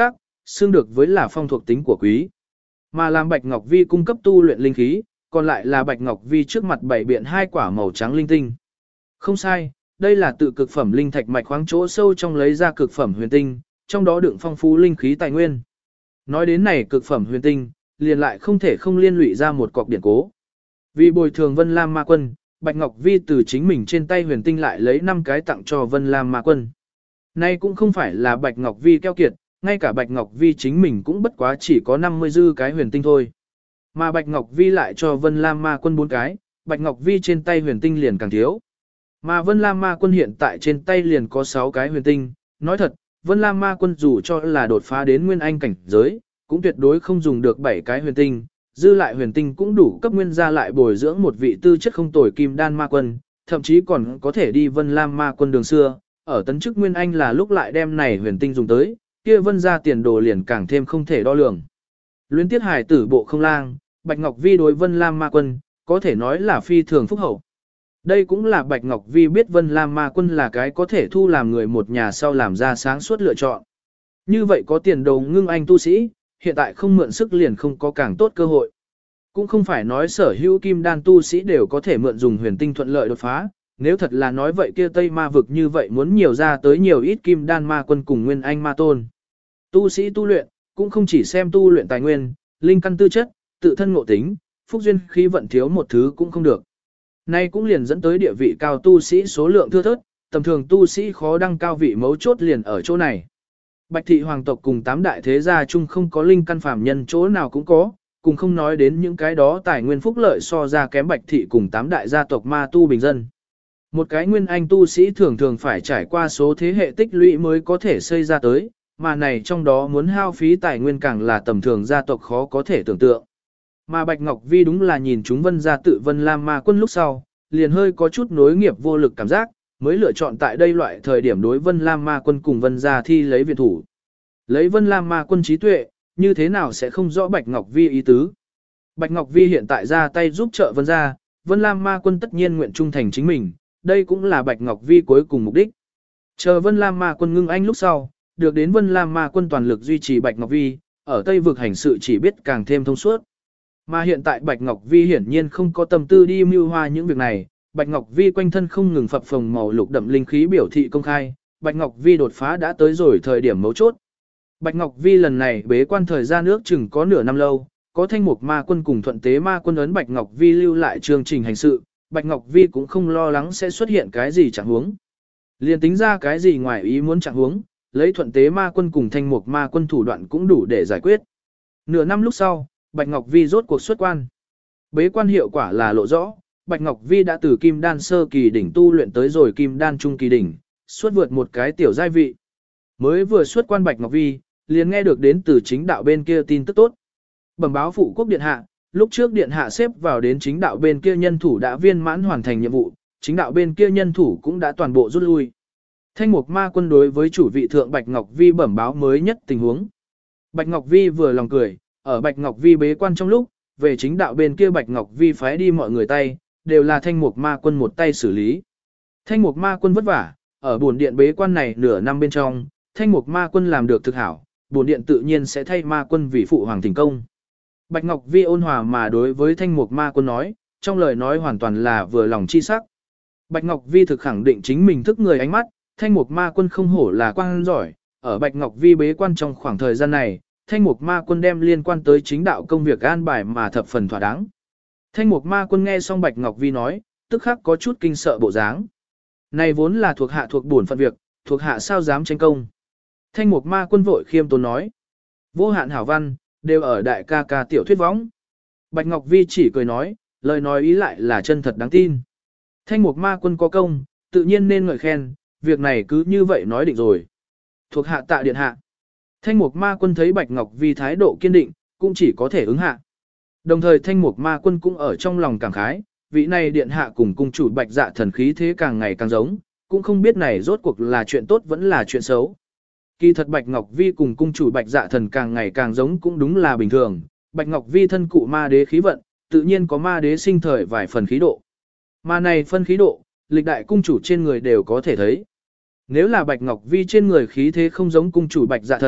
xương được với là phong thuộc tính của quý. Mà làm Bạch Ngọc Vi cung cấp tu luyện linh khí, còn lại là Bạch Ngọc Vi trước mặt bảy biện hai quả màu trắng linh tinh. Không sai, đây là tự cực phẩm linh thạch mạch khoáng chỗ sâu trong lấy ra cực phẩm huyền tinh, trong đó đựng phong phú linh khí tài nguyên. Nói đến này cực phẩm huyền tinh, liền lại không thể không liên lụy ra một cọc điển cố. Vì bồi thường Vân Lam Ma Quân, Bạch Ngọc Vi từ chính mình trên tay huyền tinh lại lấy 5 cái tặng cho Vân Lam Ma Quân. Nay cũng không phải là Bạch Ngọc Vi keo kiệt, ngay cả Bạch Ngọc Vi chính mình cũng bất quá chỉ có 50 dư cái huyền tinh thôi. Mà Bạch Ngọc Vi lại cho Vân Lam Ma Quân 4 cái, Bạch Ngọc Vi trên tay huyền tinh liền càng thiếu. Mà Vân Lam Ma Quân hiện tại trên tay liền có 6 cái huyền tinh, nói thật, Vân Lam Ma Quân dù cho là đột phá đến nguyên anh cảnh giới, cũng tuyệt đối không dùng được 7 cái huyền tinh, dư lại huyền tinh cũng đủ cấp nguyên gia lại bồi dưỡng một vị tư chất không tồi kim đan ma quân, thậm chí còn có thể đi Vân Lam Ma Quân đường xưa, ở tấn chức nguyên anh là lúc lại đem này huyền tinh dùng tới, kia Vân gia tiền đồ liền càng thêm không thể đo lường. Luyến tiết hải tử bộ không lang, Bạch Ngọc Vi đối Vân Lam Ma Quân, có thể nói là phi thường phúc hậu. Đây cũng là Bạch Ngọc Vi biết Vân Lam Ma Quân là cái có thể thu làm người một nhà sau làm ra sáng suốt lựa chọn. Như vậy có tiền đồ ngưng anh tu sĩ, hiện tại không mượn sức liền không có càng tốt cơ hội. Cũng không phải nói sở hữu kim đan tu sĩ đều có thể mượn dùng huyền tinh thuận lợi đột phá, nếu thật là nói vậy kia Tây Ma vực như vậy muốn nhiều ra tới nhiều ít kim đan ma quân cùng nguyên anh ma tôn. Tu sĩ tu luyện, cũng không chỉ xem tu luyện tài nguyên, linh căn tư chất, tự thân ngộ tính, phúc duyên khí vận thiếu một thứ cũng không được. Nay cũng liền dẫn tới địa vị cao tu sĩ số lượng thưa thớt, tầm thường tu sĩ khó đăng cao vị mấu chốt liền ở chỗ này. Bạch thị hoàng tộc cùng 8 đại thế gia chung không có linh căn phàm nhân chỗ nào cũng có, cùng không nói đến những cái đó tài nguyên phúc lợi so ra kém Bạch thị cùng 8 đại gia tộc ma tu bình dân. Một cái nguyên anh tu sĩ thường thường phải trải qua số thế hệ tích lũy mới có thể xây ra tới, mà này trong đó muốn hao phí tài nguyên càng là tầm thường gia tộc khó có thể tưởng tượng. Mà Bạch Ngọc Vi đúng là nhìn chúng Vân gia tự Vân Lam Ma Quân lúc sau, liền hơi có chút nối nghiệp vô lực cảm giác, mới lựa chọn tại đây loại thời điểm đối Vân Lam Ma Quân cùng Vân gia thi lấy viện thủ. Lấy Vân Lam Ma Quân trí tuệ, như thế nào sẽ không rõ Bạch Ngọc Vi ý tứ. Bạch Ngọc Vi hiện tại ra tay giúp trợ Vân gia, Vân Lam Ma Quân tất nhiên nguyện trung thành chính mình, đây cũng là Bạch Ngọc Vi cuối cùng mục đích. Chờ Vân Lam Ma Quân ngưng anh lúc sau, được đến Vân Lam Ma Quân toàn lực duy trì Bạch Ngọc Vi, ở Tây vực hành sự chỉ biết càng thêm thông suốt. Mà hiện tại Bạch Ngọc Vi hiển nhiên không có tâm tư đi mưu hoa những việc này, Bạch Ngọc Vi quanh thân không ngừng phập phồng màu lục đậm linh khí biểu thị công khai, Bạch Ngọc Vi đột phá đã tới rồi thời điểm mấu chốt. Bạch Ngọc Vi lần này bế quan thời gian ước chừng có nửa năm lâu, có Thanh Mục Ma Quân cùng Thuận Tế Ma Quân ấn Bạch Ngọc Vi lưu lại chương trình hành sự, Bạch Ngọc Vi cũng không lo lắng sẽ xuất hiện cái gì chẳng huống. Liền tính ra cái gì ngoài ý muốn chẳng huống, lấy Thuận Tế Ma Quân cùng Thanh Mục Ma Quân thủ đoạn cũng đủ để giải quyết. Nửa năm lúc sau, Bạch Ngọc Vi rốt cuộc xuất quan. Bế quan hiệu quả là lộ rõ, Bạch Ngọc Vi đã từ Kim Đan sơ kỳ đỉnh tu luyện tới rồi Kim Đan trung kỳ đỉnh, xuất vượt một cái tiểu giai vị. Mới vừa xuất quan Bạch Ngọc Vi, liền nghe được đến từ chính đạo bên kia tin tức tốt. Bẩm báo phụ quốc điện hạ, lúc trước điện hạ xếp vào đến chính đạo bên kia nhân thủ đã viên mãn hoàn thành nhiệm vụ, chính đạo bên kia nhân thủ cũng đã toàn bộ rút lui. Thanh Mục Ma Quân đối với chủ vị thượng Bạch Ngọc Vi bẩm báo mới nhất tình huống. Bạch Ngọc Vi vừa lòng cười, ở Bạch Ngọc Vi bế quan trong lúc, về chính đạo bên kia Bạch Ngọc Vi phái đi mọi người tay, đều là Thanh Mục Ma Quân một tay xử lý. Thanh Mục Ma Quân vất vả, ở buồn điện bế quan này nửa năm bên trong, Thanh Mục Ma Quân làm được thực hảo, buồn điện tự nhiên sẽ thay Ma Quân vì phụ hoàng thành công. Bạch Ngọc Vi ôn hòa mà đối với Thanh Mục Ma Quân nói, trong lời nói hoàn toàn là vừa lòng chi sắc. Bạch Ngọc Vi thực khẳng định chính mình thức người ánh mắt, Thanh Mục Ma Quân không hổ là quan giỏi, ở Bạch Ngọc Vi bế quan trong khoảng thời gian này, Thanh Mục Ma Quân đem liên quan tới chính đạo công việc an bài mà thập phần thỏa đáng. Thanh Mục Ma Quân nghe xong Bạch Ngọc Vi nói, tức khắc có chút kinh sợ bộ dáng. Này vốn là thuộc hạ thuộc bổn phận việc, thuộc hạ sao dám tranh công. Thanh Mục Ma Quân vội khiêm tốn nói. Vô hạn hảo văn, đều ở đại ca ca tiểu thuyết võng. Bạch Ngọc Vi chỉ cười nói, lời nói ý lại là chân thật đáng tin. Thanh Mục Ma Quân có công, tự nhiên nên ngợi khen, việc này cứ như vậy nói định rồi. Thuộc hạ tạ điện hạ. Thanh Mục Ma Quân thấy Bạch Ngọc Vi thái độ kiên định, cũng chỉ có thể ứng hạ. Đồng thời Thanh Mục Ma Quân cũng ở trong lòng cảm khái, vị này điện hạ cùng cung chủ Bạch Dạ Thần khí thế càng ngày càng giống, cũng không biết này rốt cuộc là chuyện tốt vẫn là chuyện xấu. Kỳ thật Bạch Ngọc Vi cùng cung chủ Bạch Dạ Thần càng ngày càng giống cũng đúng là bình thường, Bạch Ngọc Vi thân cụ ma đế khí vận, tự nhiên có ma đế sinh thời vài phần khí độ. Mà này phân khí độ, lịch đại cung chủ trên người đều có thể thấy. Nếu là Bạch Ngọc Vi trên người khí thế không giống cung chủ Bạch Dạ Thần,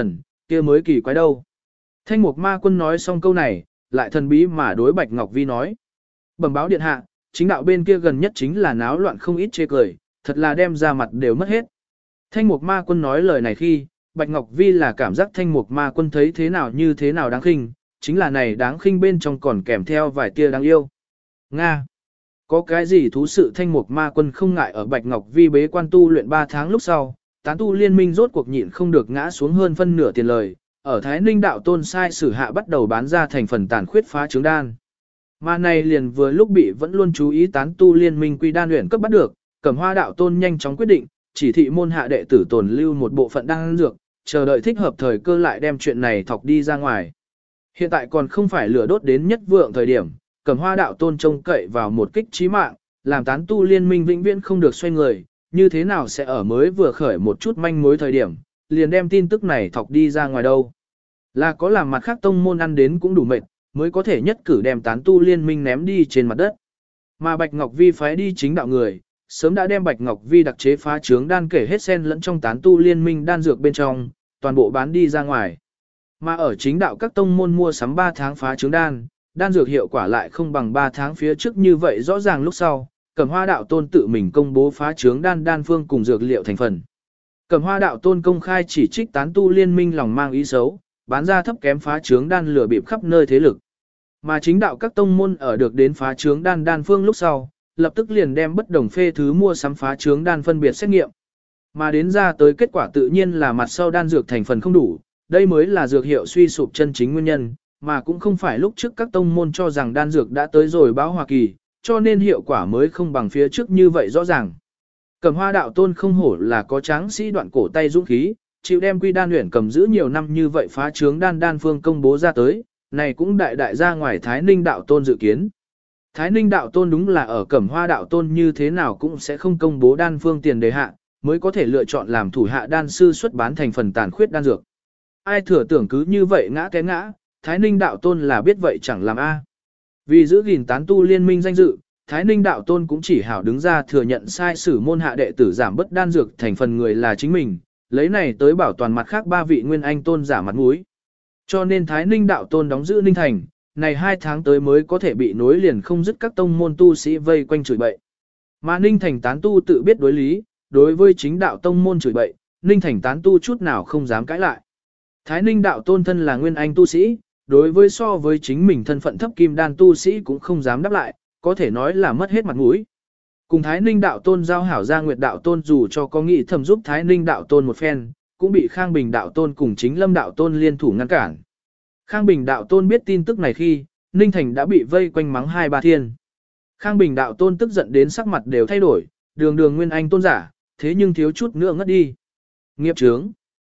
kia mới kỳ quái đâu. Thanh mục ma quân nói xong câu này, lại thần bí mà đối Bạch Ngọc Vi nói. Bẩm báo điện hạ, chính đạo bên kia gần nhất chính là náo loạn không ít chê cười, thật là đem ra mặt đều mất hết. Thanh mục ma quân nói lời này khi, Bạch Ngọc Vi là cảm giác thanh mục ma quân thấy thế nào như thế nào đáng khinh, chính là này đáng khinh bên trong còn kèm theo vài tia đáng yêu. Nga! Có cái gì thú sự thanh mục ma quân không ngại ở Bạch Ngọc Vi bế quan tu luyện 3 tháng lúc sau, tán tu liên minh rốt cuộc nhịn không được ngã xuống hơn phân nửa tiền lời, ở Thái Ninh đạo tôn sai sử hạ bắt đầu bán ra thành phần tàn khuyết phá trứng đan. Mà này liền vừa lúc bị vẫn luôn chú ý tán tu liên minh quy đan luyện cấp bắt được, Cẩm Hoa đạo tôn nhanh chóng quyết định, chỉ thị môn hạ đệ tử tồn lưu một bộ phận đan dược, chờ đợi thích hợp thời cơ lại đem chuyện này thọc đi ra ngoài. Hiện tại còn không phải lửa đốt đến nhất vượng thời điểm, Cẩm Hoa đạo tôn trông cậy vào một kích chí mạng, làm tán tu liên minh vĩnh viễn không được xoay người, như thế nào sẽ ở mới vừa khởi một chút manh mối thời điểm, liền đem tin tức này thọc đi ra ngoài đâu. Là có làm mặt khác tông môn ăn đến cũng đủ mệt, mới có thể nhất cử đem tán tu liên minh ném đi trên mặt đất. Mà Bạch Ngọc Vi phái đi chính đạo người, sớm đã đem Bạch Ngọc Vi đặc chế phá trướng đan kể hết sen lẫn trong tán tu liên minh đan dược bên trong, toàn bộ bán đi ra ngoài. Mà ở chính đạo các tông môn mua sắm 3 tháng phá trướng đan, đan dược hiệu quả lại không bằng 3 tháng phía trước như vậy rõ ràng lúc sau, Cẩm Hoa đạo tôn tự mình công bố phá trướng đan phương cùng dược liệu thành phần. Cẩm Hoa đạo tôn công khai chỉ trích tán tu liên minh lòng mang ý xấu, bán ra thấp kém phá trướng đan lừa bịp khắp nơi thế lực. Mà chính đạo các tông môn ở được đến phá trướng đan phương lúc sau, lập tức liền đem bất đồng phê thứ mua sắm phá trướng đan phân biệt xét nghiệm. Mà đến ra tới kết quả tự nhiên là mặt sau đan dược thành phần không đủ, đây mới là dược hiệu suy sụp chân chính nguyên nhân, mà cũng không phải lúc trước các tông môn cho rằng đan dược đã tới rồi báo Hoa Kỳ, cho nên hiệu quả mới không bằng phía trước như vậy rõ ràng. Cẩm Hoa đạo tôn không hổ là có tráng sĩ đoạn cổ tay dũng khí, chịu đem quy đan luyện cầm giữ nhiều năm như vậy phá trướng đan phương công bố ra tới, này cũng đại ra ngoài Thái Ninh đạo tôn dự kiến. Thái Ninh đạo tôn đúng là ở Cẩm Hoa đạo tôn như thế nào cũng sẽ không công bố đan phương tiền đề hạ, mới có thể lựa chọn làm thủ hạ đan sư xuất bán thành phần tàn khuyết đan dược. Ai thừa tưởng cứ như vậy ngã té ngã, Thái Ninh đạo tôn là biết vậy chẳng làm a. Vì giữ gìn tán tu liên minh danh dự, Thái Ninh đạo tôn cũng chỉ hảo đứng ra thừa nhận sai sử môn hạ đệ tử giảm bất đan dược thành phần người là chính mình, lấy này tới bảo toàn mặt khác 3 vị nguyên anh tôn giả mặt mũi. Cho nên Thái Ninh đạo tôn đóng giữ Ninh Thành, này 2 tháng tới mới có thể bị nối liền không dứt các tông môn tu sĩ vây quanh chửi bậy. Mà Ninh Thành tán tu tự biết đối lý, đối với chính đạo tông môn chửi bậy, Ninh Thành tán tu chút nào không dám cãi lại. Thái Ninh đạo tôn thân là nguyên anh tu sĩ, đối với so với chính mình thân phận thấp kim đan tu sĩ cũng không dám đáp lại, có thể nói là mất hết mặt mũi. Cùng Thái Ninh đạo tôn giao hảo Gia Nguyệt đạo tôn dù cho có nghĩ thầm giúp Thái Ninh đạo tôn một phen, cũng bị Khang Bình đạo tôn cùng Chính Lâm đạo tôn liên thủ ngăn cản. Khang Bình đạo tôn biết tin tức này khi, Ninh Thành đã bị vây quanh mắng 2-3 thiên. Khang Bình đạo tôn tức giận đến sắc mặt đều thay đổi, đường nguyên anh tôn giả, thế nhưng thiếu chút nữa ngất đi. Nghiệp chướng.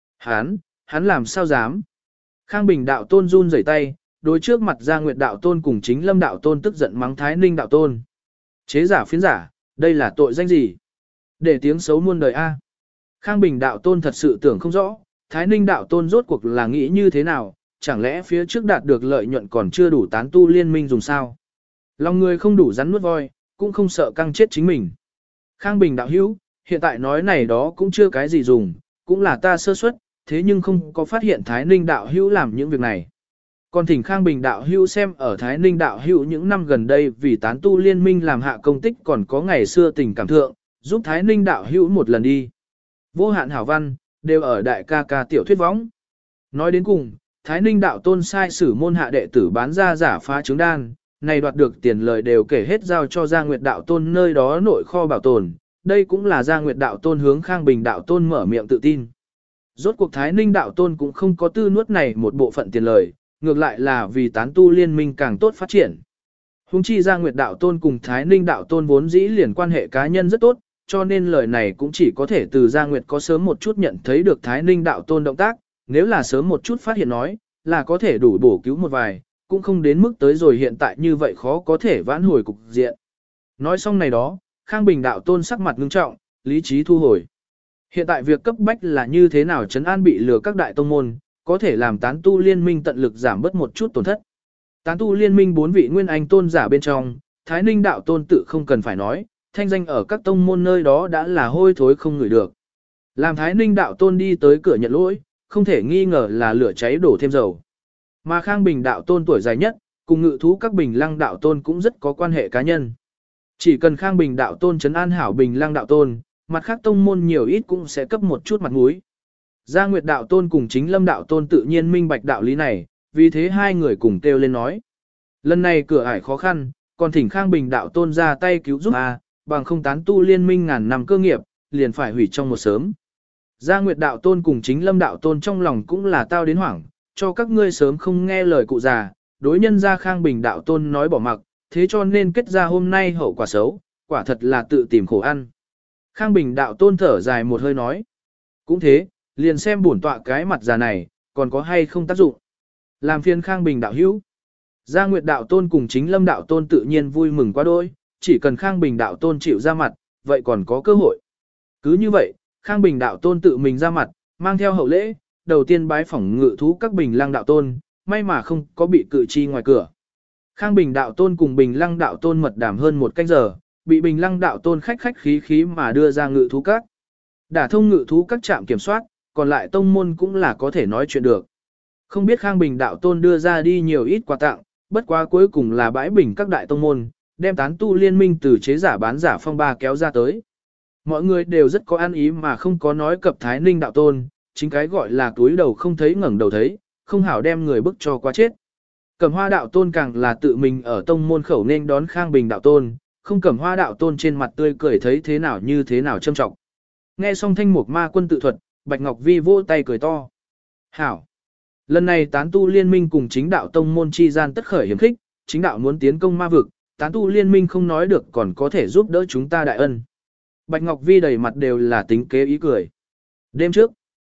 Hắn làm sao dám. Khang Bình đạo tôn run rẩy tay, đối trước mặt Gia Nguyệt đạo tôn cùng Chính Lâm đạo tôn tức giận mắng Thái Ninh đạo tôn. Chế giả phiến giả, đây là tội danh gì? Để tiếng xấu muôn đời a. Khang Bình đạo tôn thật sự tưởng không rõ, Thái Ninh đạo tôn rốt cuộc là nghĩ như thế nào, chẳng lẽ phía trước đạt được lợi nhuận còn chưa đủ tán tu liên minh dùng sao? Lòng người không đủ rắn nuốt voi, cũng không sợ căng chết chính mình. Khang Bình đạo hữu, hiện tại nói này đó cũng chưa cái gì dùng, cũng là ta sơ suất, thế nhưng không có phát hiện Thái Ninh đạo hữu làm những việc này. Còn thỉnh Khang Bình đạo hữu xem ở Thái Ninh đạo hữu những năm gần đây vì tán tu liên minh làm hạ công tích còn có ngày xưa tình cảm thượng, giúp Thái Ninh đạo hữu một lần đi. Vô hạn hảo văn, đều ở đại ca ca tiểu thuyết võng. Nói đến cùng, Thái Ninh đạo tôn sai sử môn hạ đệ tử bán ra giả phá trứng đan, này đoạt được tiền lời đều kể hết giao cho Gia Nguyệt đạo tôn nơi đó nội kho bảo tồn, đây cũng là Gia Nguyệt đạo tôn hướng Khang Bình đạo tôn mở miệng tự tin. Rốt cuộc Thái Ninh đạo tôn cũng không có tư nuốt này một bộ phận tiền lời, ngược lại là vì tán tu liên minh càng tốt phát triển. Hùng chi Gia Nguyệt đạo tôn cùng Thái Ninh đạo tôn vốn dĩ liền quan hệ cá nhân rất tốt, cho nên lời này cũng chỉ có thể từ Gia Nguyệt có sớm một chút nhận thấy được Thái Ninh đạo tôn động tác, nếu là sớm một chút phát hiện nói, là có thể đủ bổ cứu một vài, cũng không đến mức tới rồi hiện tại như vậy khó có thể vãn hồi cục diện. Nói xong này đó, Khang Bình đạo tôn sắc mặt ngưng trọng, lý trí thu hồi. Hiện tại việc cấp bách là như thế nào trấn an bị lừa các đại tông môn, có thể làm tán tu liên minh tận lực giảm bớt một chút tổn thất. Tán tu liên minh 4 vị nguyên anh tôn giả bên trong, Thái Ninh đạo tôn tự không cần phải nói, thanh danh ở các tông môn nơi đó đã là hôi thối không ngửi được. Làm Thái Ninh đạo tôn đi tới cửa nhận lỗi, không thể nghi ngờ là lửa cháy đổ thêm dầu. Mà Khang Bình đạo tôn tuổi dài nhất, cùng ngự thú các Bình Lăng đạo tôn cũng rất có quan hệ cá nhân. Chỉ cần Khang Bình đạo tôn trấn an hảo Bình Lăng đạo tôn, mặt khác tông môn nhiều ít cũng sẽ cấp một chút mặt mũi. Gia Nguyệt đạo tôn cùng Chính Lâm đạo tôn tự nhiên minh bạch đạo lý này, vì thế hai người cùng kêu lên nói. Lần này cửa ải khó khăn, còn thỉnh Khang Bình đạo tôn ra tay cứu giúp bằng không tán tu liên minh ngàn năm cơ nghiệp, liền phải hủy trong một sớm. Gia Nguyệt đạo tôn cùng Chính Lâm đạo tôn trong lòng cũng là tao đến hoảng, cho các ngươi sớm không nghe lời cụ già, đối nhân ra Khang Bình đạo tôn nói bỏ mặc, thế cho nên kết ra hôm nay hậu quả xấu, quả thật là tự tìm khổ ăn. Khang Bình đạo tôn thở dài một hơi nói. Cũng thế, liền xem bổn tọa cái mặt già này, còn có hay không tác dụng. Làm phiền Khang Bình đạo hữu. Gia Nguyệt đạo tôn cùng Chính Lâm đạo tôn tự nhiên vui mừng quá đôi, chỉ cần Khang Bình đạo tôn chịu ra mặt, vậy còn có cơ hội. Cứ như vậy, Khang Bình đạo tôn tự mình ra mặt, mang theo hậu lễ, đầu tiên bái phỏng ngự thú các Bình Lăng đạo tôn, may mà không có bị cự chi ngoài cửa. Khang Bình đạo tôn cùng Bình Lăng đạo tôn mật đàm hơn một canh giờ, bị Bình Lăng đạo tôn khách khách khí khí mà đưa ra ngự thú các. Đả thông ngự thú các trạm kiểm soát, còn lại tông môn cũng là có thể nói chuyện được. Không biết Khang Bình đạo tôn đưa ra đi nhiều ít quà tặng, bất quá cuối cùng là bãi bình các đại tông môn, đem tán tu liên minh từ chế giả bán giả phong ba kéo ra tới. Mọi người đều rất có ăn ý mà không có nói cập Thái Ninh đạo tôn, chính cái gọi là túi đầu không thấy ngẩng đầu thấy, không hảo đem người bức cho quá chết. Cẩm Hoa đạo tôn càng là tự mình ở tông môn khẩu nên đón Khang Bình đạo tôn, không Cẩm Hoa đạo tôn trên mặt tươi cười thấy thế nào như thế nào châm trọng. Nghe xong Thanh Mục Ma quân tự thuật, Bạch Ngọc Vi vỗ tay cười to. Hảo! Lần này tán tu liên minh cùng chính đạo tông môn chi gian tất khởi hiểm khích, chính đạo muốn tiến công ma vực, tán tu liên minh không nói được còn có thể giúp đỡ chúng ta đại ân. Bạch Ngọc Vi đầy mặt đều là tính kế ý cười. Đêm trước,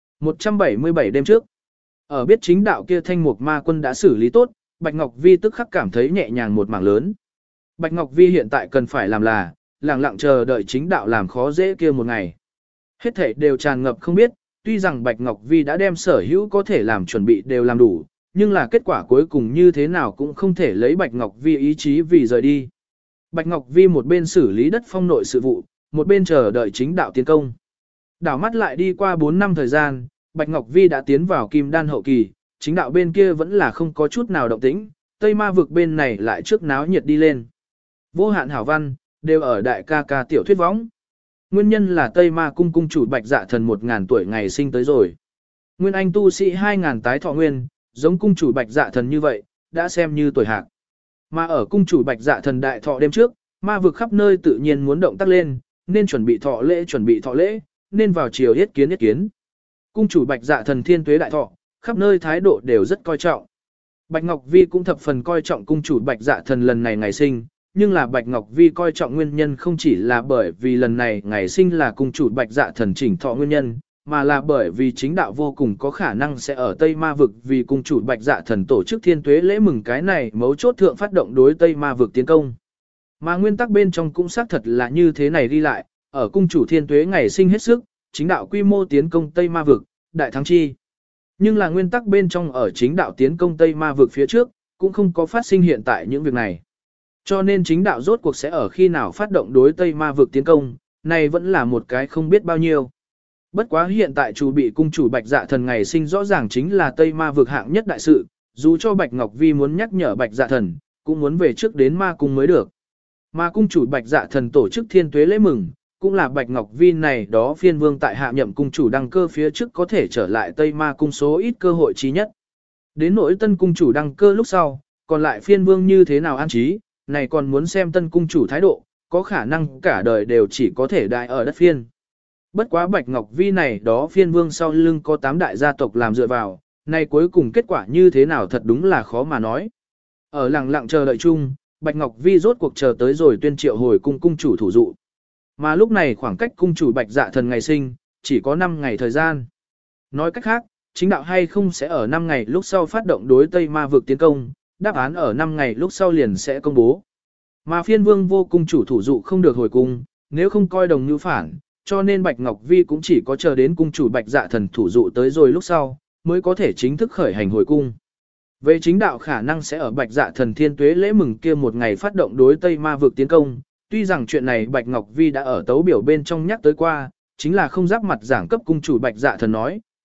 177 đêm trước, ở biết chính đạo kia Thanh Mục Ma quân đã xử lý tốt, Bạch Ngọc Vi tức khắc cảm thấy nhẹ nhàng một mảng lớn. Bạch Ngọc Vi hiện tại cần phải làm là, lặng lặng chờ đợi chính đạo làm khó dễ kia một ngày. Hết thảy đều tràn ngập không biết, tuy rằng Bạch Ngọc Vi đã đem sở hữu có thể làm chuẩn bị đều làm đủ, nhưng là kết quả cuối cùng như thế nào cũng không thể lấy Bạch Ngọc Vi ý chí vì rời đi. Bạch Ngọc Vi một bên xử lý đất phong nội sự vụ, một bên chờ đợi chính đạo tiến công. Đảo mắt lại đi qua 4 năm thời gian, Bạch Ngọc Vi đã tiến vào kim đan hậu kỳ, chính đạo bên kia vẫn là không có chút nào động tĩnh, Tây Ma vực bên này lại trước náo nhiệt đi lên. Vô hạn hảo văn, đều ở đại ca ca tiểu thuyết võng. Nguyên nhân là Tây Ma cung cung chủ Bạch Dạ Thần 1000 tuổi ngày sinh tới rồi. Nguyên anh tu sĩ 2000 tái thọ nguyên, giống cung chủ Bạch Dạ Thần như vậy, đã xem như tuổi hạc. Mà ở cung chủ Bạch Dạ Thần đại thọ đêm trước, ma vực khắp nơi tự nhiên muốn động tác lên, nên chuẩn bị thọ lễ, nên vào chiều yết kiến. Cung chủ Bạch Dạ Thần thiên tuế đại thọ, khắp nơi thái độ đều rất coi trọng. Bạch Ngọc Vi cũng thập phần coi trọng cung chủ Bạch Dạ Thần lần này ngày sinh, nhưng là Bạch Ngọc Vi coi trọng nguyên nhân không chỉ là bởi vì lần này ngày sinh là cung chủ Bạch Dạ Thần chỉnh thọ nguyên nhân, mà là bởi vì chính đạo vô cùng có khả năng sẽ ở Tây Ma vực vì cung chủ Bạch Dạ Thần tổ chức thiên tuế lễ mừng cái này mấu chốt thượng phát động đối Tây Ma vực tiến công. Mà nguyên tắc bên trong cũng xác thật là như thế này đi lại, ở cung chủ thiên tuế ngày sinh hết sức, chính đạo quy mô tiến công Tây Ma vực, đại thắng chi. Nhưng là nguyên tắc bên trong ở chính đạo tiến công Tây Ma vực phía trước, cũng không có phát sinh hiện tại những việc này. Cho nên chính đạo rốt cuộc sẽ ở khi nào phát động đối Tây Ma vực tiến công, này vẫn là một cái không biết bao nhiêu. Bất quá hiện tại chủ bị cung chủ Bạch Dạ Thần ngày sinh rõ ràng chính là Tây Ma vực hạng nhất đại sự, dù cho Bạch Ngọc Vi muốn nhắc nhở Bạch Dạ Thần, cũng muốn về trước đến ma cung mới được. Mà cung chủ Bạch Dạ Thần tổ chức thiên tuế lễ mừng, cũng là Bạch Ngọc Vi này đó phiên vương tại hạ nhậm cung chủ đăng cơ phía trước có thể trở lại Tây Ma cung số ít cơ hội trí nhất. Đến nỗi tân cung chủ đăng cơ lúc sau, còn lại phiên vương như thế nào an trí, này còn muốn xem tân cung chủ thái độ, có khả năng cả đời đều chỉ có thể đại ở đất phiên. Bất quá Bạch Ngọc Vi này đó phiên vương sau lưng có 8 đại gia tộc làm dựa vào, này cuối cùng kết quả như thế nào thật đúng là khó mà nói. Ở lặng lặng chờ đợi chung, Bạch Ngọc Vi rốt cuộc chờ tới rồi tuyên triệu hồi cung cung chủ thủ dụ. Mà lúc này khoảng cách cung chủ Bạch Dạ Thần ngày sinh, chỉ có 5 ngày thời gian. Nói cách khác, chính đạo hay không sẽ ở 5 ngày lúc sau phát động đối Tây Ma vực tiến công, đáp án ở 5 ngày lúc sau liền sẽ công bố. Mà phiên vương vô cung chủ thủ dụ không được hồi cung, nếu không coi đồng như phản, cho nên Bạch Ngọc Vi cũng chỉ có chờ đến cung chủ Bạch Dạ Thần thủ dụ tới rồi lúc sau, mới có thể chính thức khởi hành hồi cung. Về chính đạo khả năng sẽ ở Bạch Dạ Thần thiên tuế lễ mừng kia một ngày phát động đối Tây Ma vực tiến công, tuy rằng chuyện này Bạch Ngọc Vi đã ở tấu biểu bên trong nhắc tới qua, chính là không giáp mặt giảng cấp cung chủ Bạch Dạ Thần nói,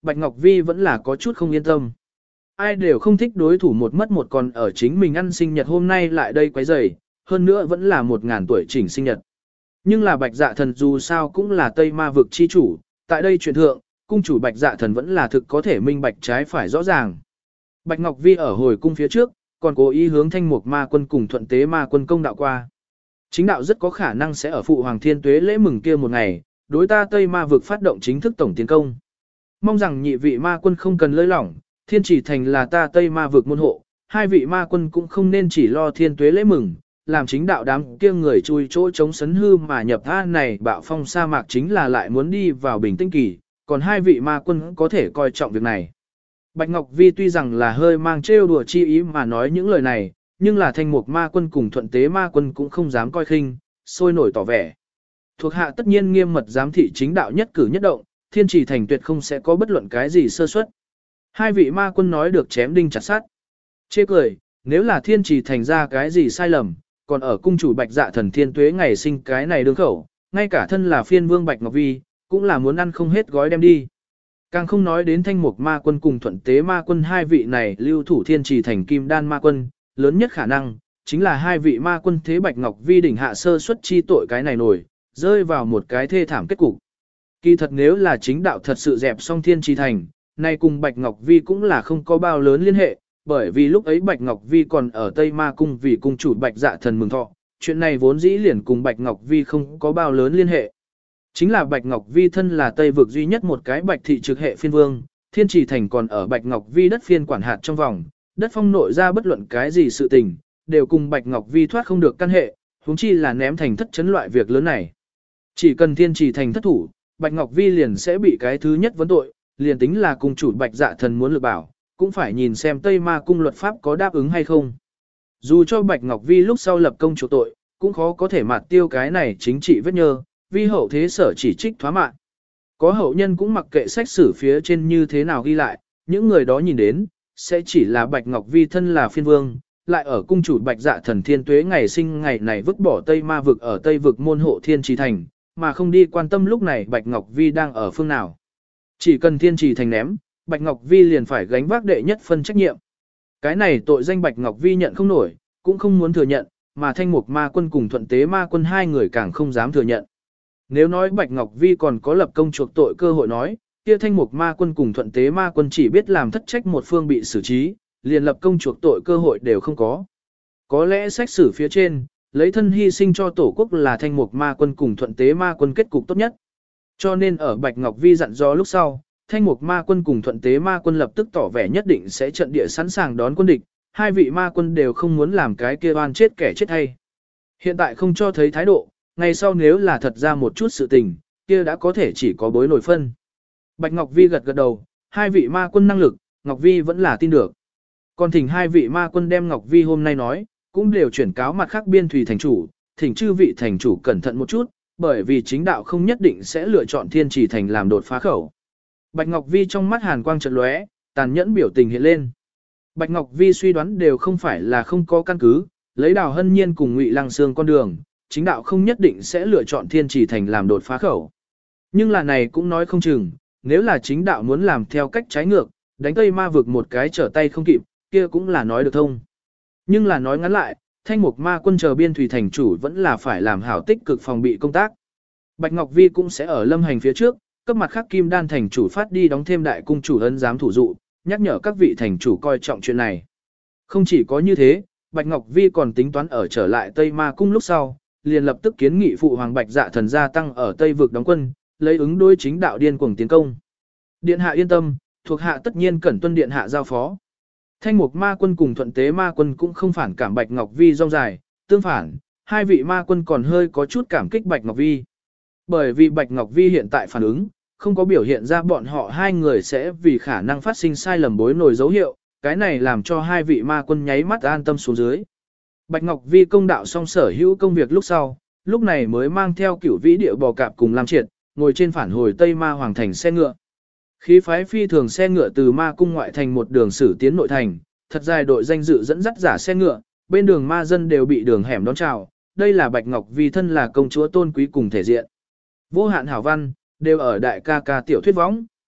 Bạch Ngọc Vi vẫn là có chút không yên tâm. Ai đều không thích đối thủ một mất một còn ở chính mình ăn sinh nhật hôm nay lại đây quấy rầy, hơn nữa vẫn là 1000 tuổi chỉnh sinh nhật. Nhưng là Bạch Dạ Thần dù sao cũng là Tây Ma vực chi chủ, tại đây chuyện thượng, cung chủ Bạch Dạ Thần vẫn là thực có thể minh bạch trái phải rõ ràng. Bạch Ngọc Vi ở hồi cung phía trước, còn cố ý hướng Thanh Mục Ma Quân cùng Thuận Tế Ma Quân công đạo qua. Chính đạo rất có khả năng sẽ ở phụ Hoàng Thiên Tuế lễ mừng kia một ngày, đối ta Tây Ma vực phát động chính thức tổng tiến công. Mong rằng nhị vị ma quân không cần lơi lỏng, Thiên Chỉ Thành là ta Tây Ma vực môn hộ, hai vị ma quân cũng không nên chỉ lo Thiên Tuế lễ mừng, làm chính đạo đám kia người chui chỗ chống sấn hư mà nhập tha này bạo phong sa mạc chính là lại muốn đi vào bình tĩnh kỳ, còn hai vị ma quân có thể coi trọng việc này. Bạch Ngọc Vi tuy rằng là hơi mang trêu đùa chi ý mà nói những lời này, nhưng là Thanh Mục ma quân cùng Thuận Tế ma quân cũng không dám coi khinh, sôi nổi tỏ vẻ. Thuộc hạ tất nhiên nghiêm mật giám thị chính đạo nhất cử nhất động, Thiên Chỉ Thành tuyệt không sẽ có bất luận cái gì sơ suất. Hai vị ma quân nói được chém đinh chặt sắt. Chê cười, nếu là Thiên Chỉ Thành ra cái gì sai lầm, còn ở cung chủ Bạch Dạ Thần Thiên Tuế ngày sinh cái này đương khẩu, ngay cả thân là phiên vương Bạch Ngọc Vi, cũng là muốn ăn không hết gói đem đi. Càng không nói đến Thanh Mục ma quân cùng Thuận Tế ma quân hai vị này lưu thủ Thiên Trì Thành Kim Đan ma quân, lớn nhất khả năng, chính là hai vị ma quân thế Bạch Ngọc Vi đỉnh hạ sơ suất chi tội cái này nổi, rơi vào một cái thê thảm kết cục. Kỳ thật nếu là chính đạo thật sự dẹp xong Thiên Trì Thành, nay cùng Bạch Ngọc Vi cũng là không có bao lớn liên hệ, bởi vì lúc ấy Bạch Ngọc Vi còn ở Tây Ma Cung vì cung chủ Bạch Dạ Thần mừng thọ, chuyện này vốn dĩ liền cùng Bạch Ngọc Vi không có bao lớn liên hệ. Chính là Bạch Ngọc Vi thân là Tây vực duy nhất một cái Bạch thị trực hệ phiên vương, Thiên Trì Thành còn ở Bạch Ngọc Vi đất phiên quản hạt trong vòng, đất phong nội ra bất luận cái gì sự tình, đều cùng Bạch Ngọc Vi thoát không được căn hệ, huống chi là ném thành thất chấn loại việc lớn này. Chỉ cần Thiên Trì Thành thất thủ, Bạch Ngọc Vi liền sẽ bị cái thứ nhất vấn tội, liền tính là cung chủ Bạch Dạ Thần muốn lực bảo, cũng phải nhìn xem Tây Ma Cung luật pháp có đáp ứng hay không. Dù cho Bạch Ngọc Vi lúc sau lập công chủ tội, cũng khó có thể mạt tiêu cái này chính trị vết nhơ, vì hậu thế sở chỉ trích thoá mạng. Có hậu nhân cũng mặc kệ sách sử phía trên như thế nào ghi lại, những người đó nhìn đến, sẽ chỉ là Bạch Ngọc Vi thân là phiên vương, lại ở cung chủ Bạch Dạ Thần Thiên Tuế ngày sinh ngày này vứt bỏ Tây Ma vực ở Tây vực môn hộ Thiên Trì Thành, mà không đi quan tâm lúc này Bạch Ngọc Vi đang ở phương nào. Chỉ cần Thiên Trì Thành ném, Bạch Ngọc Vi liền phải gánh vác đệ nhất phân trách nhiệm. Cái này tội danh Bạch Ngọc Vi nhận không nổi, cũng không muốn thừa nhận, mà Thanh Mục ma quân cùng Thuận Tế ma quân hai người càng không dám thừa nhận. Nếu nói Bạch Ngọc Vi còn có lập công chuộc tội cơ hội nói, kia Thanh Mục ma quân cùng Thuận Tế ma quân chỉ biết làm thất trách một phương bị xử trí, liền lập công chuộc tội cơ hội đều không có. Có lẽ sách sử phía trên, lấy thân hy sinh cho tổ quốc là Thanh Mục ma quân cùng Thuận Tế ma quân kết cục tốt nhất. Cho nên ở Bạch Ngọc Vi dặn dò lúc sau, Thanh Mục ma quân cùng Thuận Tế ma quân lập tức tỏ vẻ nhất định sẽ trận địa sẵn sàng đón quân địch, hai vị ma quân đều không muốn làm cái kia oan chết kẻ chết hay. Hiện tại không cho thấy thái độ, ngày sau nếu là thật ra một chút sự tình, kia đã có thể chỉ có bối nổi phân. Bạch Ngọc Vi gật gật đầu, hai vị ma quân năng lực, Ngọc Vi vẫn là tin được. Còn thỉnh hai vị ma quân đem Ngọc Vi hôm nay nói, cũng đều chuyển cáo mặt khác biên thủy thành chủ, thỉnh chư vị thành chủ cẩn thận một chút, bởi vì chính đạo không nhất định sẽ lựa chọn Thiên Trì Thành làm đột phá khẩu. Bạch Ngọc Vi trong mắt hàn quang chợt lóe, tàn nhẫn biểu tình hiện lên. Bạch Ngọc Vi suy đoán đều không phải là không có căn cứ, lấy Đào Hân Nhiên cùng Ngụy Lăng Sương con đường, chính đạo không nhất định sẽ lựa chọn Thiên Trì Thành làm đột phá khẩu. Nhưng là này cũng nói không chừng, nếu là chính đạo muốn làm theo cách trái ngược, đánh Tây Ma vực một cái trở tay không kịp, kia cũng là nói được thông. Nhưng là nói ngắn lại, Thanh Mục ma quân chờ biên thủy thành chủ vẫn là phải làm hảo tích cực phòng bị công tác. Bạch Ngọc Vi cũng sẽ ở lâm hành phía trước, cấp mặt khác Kim Đan thành chủ phát đi đóng thêm đại cung chủ ấn giám thủ dụ, nhắc nhở các vị thành chủ coi trọng chuyện này. Không chỉ có như thế, Bạch Ngọc Vi còn tính toán ở trở lại Tây Ma cung lúc sau, liền lập tức kiến nghị phụ hoàng Bạch Dạ Thần gia tăng ở Tây vực đóng quân, lấy ứng đối chính đạo điên cuồng tiến công. Điện hạ yên tâm, thuộc hạ tất nhiên cẩn tuân điện hạ giao phó. Thanh Mục ma quân cùng Thuận Tế ma quân cũng không phản cảm Bạch Ngọc Vi rong dài, tương phản, hai vị ma quân còn hơi có chút cảm kích Bạch Ngọc Vi. Bởi vì Bạch Ngọc Vi hiện tại phản ứng, không có biểu hiện ra bọn họ hai người sẽ vì khả năng phát sinh sai lầm bối nổi dấu hiệu, cái này làm cho hai vị ma quân nháy mắt an tâm xuống dưới. Bạch Ngọc Vi công đạo xong sở hữu công việc lúc sau, lúc này mới mang theo Cửu Vĩ Điệu bò cạp cùng Lam Triệt, ngồi trên phản hồi Tây Ma Hoàng thành xe ngựa. Khí phái phi thường xe ngựa từ ma cung ngoại thành một đường sử tiến nội thành, thật dài đội danh dự dẫn dắt giả xe ngựa, bên đường ma dân đều bị đường hẻm đón chào, đây là Bạch Ngọc Vi thân là công chúa tôn quý cùng thể diện. Vô hạn hảo văn, đều ở đại ca ca tiểu thuyết võng.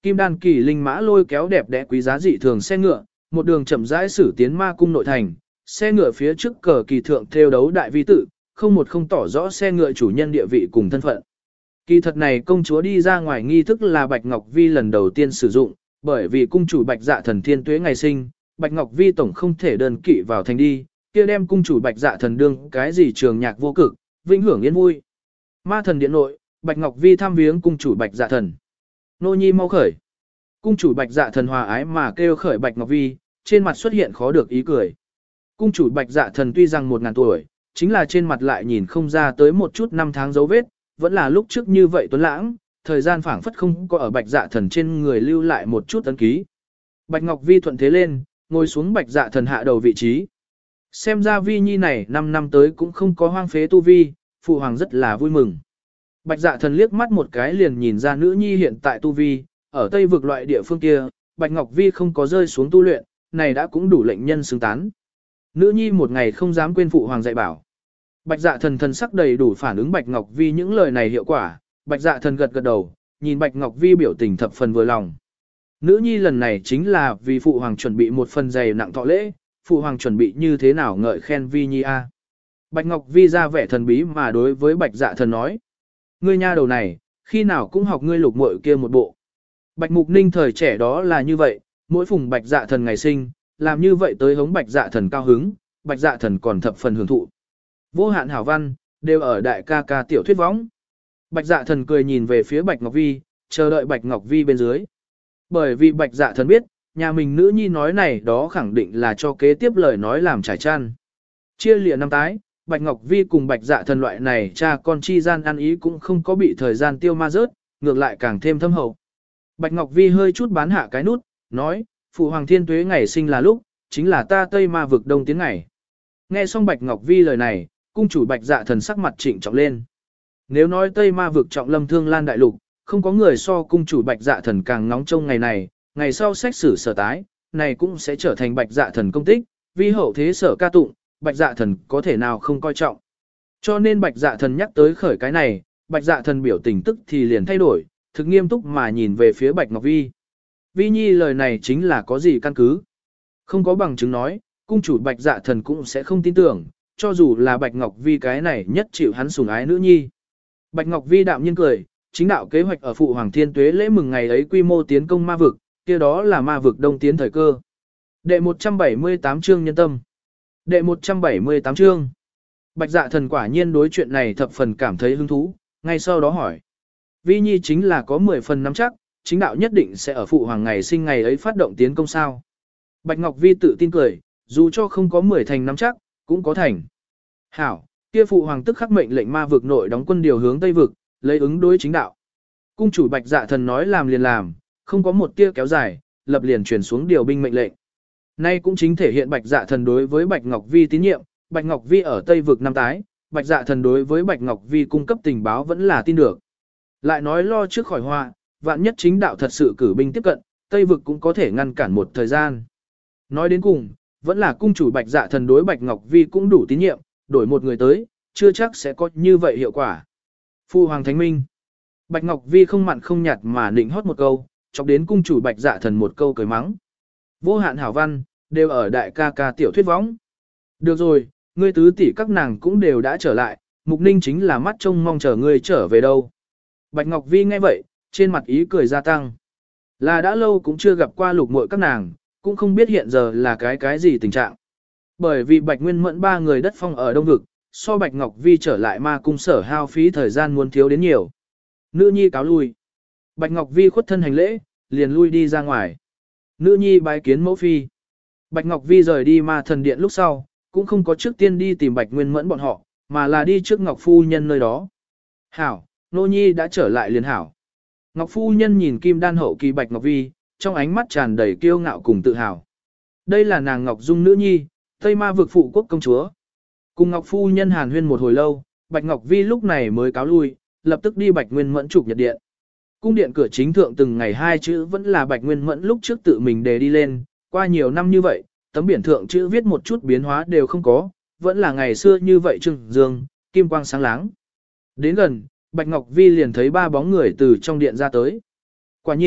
Kim đan kỳ linh mã lôi kéo đẹp đẽ quý giá dị thường xe ngựa, một đường chậm rãi xử tiến ma cung nội thành, xe ngựa phía trước cờ kỳ thượng theo đấu đại vi tự, không tỏ rõ xe ngựa chủ nhân địa vị cùng thân phận. Kỳ thật này công chúa đi ra ngoài nghi thức là Bạch Ngọc Vi lần đầu tiên sử dụng, bởi vì cung chủ Bạch Dạ Thần thiên tuế ngày sinh, Bạch Ngọc Vi tổng không thể đơn kỵ vào thành đi, kia đem cung chủ Bạch Dạ Thần đương cái gì trường nhạc vô cực, vĩnh hưởng yên vui. Ma thần điện nội, Bạch Ngọc Vi thăm viếng cung chủ Bạch Dạ Thần. Nô nhi mau khởi. Cung chủ Bạch Dạ Thần hòa ái mà kêu khởi Bạch Ngọc Vi, trên mặt xuất hiện khó được ý cười. Cung chủ Bạch Dạ Thần tuy rằng 1000 tuổi, chính là trên mặt lại nhìn không ra tới một chút năm tháng dấu vết, vẫn là lúc trước như vậy tuấn lãng, thời gian phảng phất không có ở Bạch Dạ Thần trên người lưu lại một chút ấn ký. Bạch Ngọc Vi thuận thế lên, ngồi xuống Bạch Dạ Thần hạ đầu vị trí. Xem ra Vi Nhi này 5 năm tới cũng không có hoang phế tu vi, phụ hoàng rất là vui mừng. Bạch Dạ Thần liếc mắt một cái liền nhìn ra nữ nhi hiện tại tu vi, ở Tây vực loại địa phương kia, Bạch Ngọc Vi không có rơi xuống tu luyện, này đã cũng đủ lệnh nhân xứng tán. Nữ nhi một ngày không dám quên phụ hoàng dạy bảo. Bạch Dạ Thần thần sắc đầy đủ phản ứng Bạch Ngọc Vi những lời này hiệu quả, Bạch Dạ Thần gật gật đầu, nhìn Bạch Ngọc Vi biểu tình thập phần vừa lòng. Nữ nhi lần này chính là vì phụ hoàng chuẩn bị một phần dày nặng thọ lễ, phụ hoàng chuẩn bị như thế nào ngợi khen Vi Nhi a. Bạch Ngọc Vi ra vẻ thần bí mà đối với Bạch Dạ Thần nói. Ngươi nha đầu này, khi nào cũng học ngươi lục muội kia một bộ. Bạch Mục Ninh thời trẻ đó là như vậy, mỗi phùng Bạch Dạ Thần ngày sinh, làm như vậy tới hống Bạch Dạ Thần cao hứng, Bạch Dạ Thần còn thập phần hưởng thụ. Vô hạn hảo văn, đều ở đại ca ca tiểu thuyết võng. Bạch Dạ Thần cười nhìn về phía Bạch Ngọc Vi, chờ đợi Bạch Ngọc Vi bên dưới. Bởi vì Bạch Dạ Thần biết, nhà mình nữ nhi nói này đó khẳng định là cho kế tiếp lời nói làm trải chăn. Chia lìa năm tái, Bạch Ngọc Vi cùng Bạch Dạ Thần loại này cha con chi gian ăn ý cũng không có bị thời gian tiêu ma rớt, ngược lại càng thêm thâm hậu. Bạch Ngọc Vi hơi chút bán hạ cái nút, nói, phụ hoàng thiên tuế ngày sinh là lúc, chính là ta Tây Ma vực đông tiến ngày. Nghe xong Bạch Ngọc Vi lời này, cung chủ Bạch Dạ Thần sắc mặt trịnh trọng lên. Nếu nói Tây Ma vực trọng lâm thương lan đại lục, không có người so cung chủ Bạch Dạ Thần càng ngóng trông ngày này, ngày sau xét xử sở tái, này cũng sẽ trở thành Bạch Dạ Thần công tích, vi hậu thế sở ca tụng, Bạch Dạ Thần có thể nào không coi trọng. Cho nên Bạch Dạ Thần nhắc tới khởi cái này, Bạch Dạ Thần biểu tình tức thì liền thay đổi, thực nghiêm túc mà nhìn về phía Bạch Ngọc Vi. Vi Nhi lời này chính là có gì căn cứ? Không có bằng chứng nói, cung chủ Bạch Dạ Thần cũng sẽ không tin tưởng, cho dù là Bạch Ngọc Vi cái này nhất chịu hắn sủng ái nữ nhi. Bạch Ngọc Vi đạm nhiên cười, chính đạo kế hoạch ở phụ hoàng thiên tuế lễ mừng ngày ấy quy mô tiến công ma vực, kia đó là ma vực đông tiến thời cơ. Đệ 178 chương nhân tâm. Đệ 178 chương. Bạch Dạ Thần quả nhiên đối chuyện này thập phần cảm thấy hứng thú, ngay sau đó hỏi. Vi Nhi chính là có 10 phần nắm chắc, chính đạo nhất định sẽ ở phụ hoàng ngày sinh ngày ấy phát động tiến công sao. Bạch Ngọc Vi tự tin cười, dù cho không có 10 thành nắm chắc, cũng có thành. Hảo, kia phụ hoàng tức khắc mệnh lệnh ma vực nội đóng quân điều hướng Tây vực, lấy ứng đối chính đạo. Cung chủ Bạch Dạ Thần nói làm liền làm, không có một tia kéo dài, lập liền truyền xuống điều binh mệnh lệnh. Nay cũng chính thể hiện Bạch Dạ Thần đối với Bạch Ngọc Vi tín nhiệm, Bạch Ngọc Vi ở Tây vực năm tái, Bạch Dạ Thần đối với Bạch Ngọc Vi cung cấp tình báo vẫn là tin được. Lại nói lo trước khỏi họa, vạn nhất chính đạo thật sự cử binh tiếp cận, Tây vực cũng có thể ngăn cản một thời gian. Nói đến cùng, vẫn là cung chủ Bạch Dạ Thần đối Bạch Ngọc Vi cũng đủ tín nhiệm, đổi một người tới, chưa chắc sẽ có như vậy hiệu quả. Phu hoàng thánh minh. Bạch Ngọc Vi không mặn không nhạt mà nịnh hót một câu, chọc đến cung chủ Bạch Dạ Thần một câu cười mắng. Vô hạn hảo văn, đều ở đại ca ca tiểu thuyết võng. Được rồi, ngươi tứ tỷ các nàng cũng đều đã trở lại, Mục Ninh chính là mắt trông mong chờ ngươi trở về đâu. Bạch Ngọc Vi nghe vậy, trên mặt ý cười gia tăng. Là đã lâu cũng chưa gặp qua lục muội các nàng, cũng không biết hiện giờ là cái gì tình trạng. Bởi vì Bạch Nguyên Mẫn ba người đất phong ở Đông Vực, so Bạch Ngọc Vi trở lại ma cung sở hao phí thời gian muốn thiếu đến nhiều. Nữ nhi cáo lui. Bạch Ngọc Vi khuất thân hành lễ, liền lui đi ra ngoài. Nữ nhi bái kiến mẫu phi. Bạch Ngọc Vi rời đi ma thần điện lúc sau, cũng không có trước tiên đi tìm Bạch Nguyên Mẫn bọn họ, mà là đi trước Ngọc Phu Nhân nơi đó. Hảo, nô nhi đã trở lại liền hảo. Ngọc Phu Nhân nhìn kim đan hậu kỳ Bạch Ngọc Vi, trong ánh mắt tràn đầy kiêu ngạo cùng tự hào. Đây là nàng Ngọc Dung nữ nhi, Tây Ma vực phụ quốc công chúa. Cùng Ngọc Phu Nhân hàn huyên một hồi lâu, Bạch Ngọc Vi lúc này mới cáo lui, lập tức đi Bạch Nguyên Mẫn chụp nhật điện. Cung điện cửa chính thượng từng ngày hai chữ vẫn là Bạch Nguyên Mẫn lúc trước tự mình đề đi lên, qua nhiều năm như vậy, tấm biển thượng chữ viết một chút biến hóa đều không có, vẫn là ngày xưa như vậy trưng dương, kim quang sáng láng. Đến gần, Bạch Ngọc Vi liền thấy ba bóng người từ trong điện ra tới. Quả nhiên,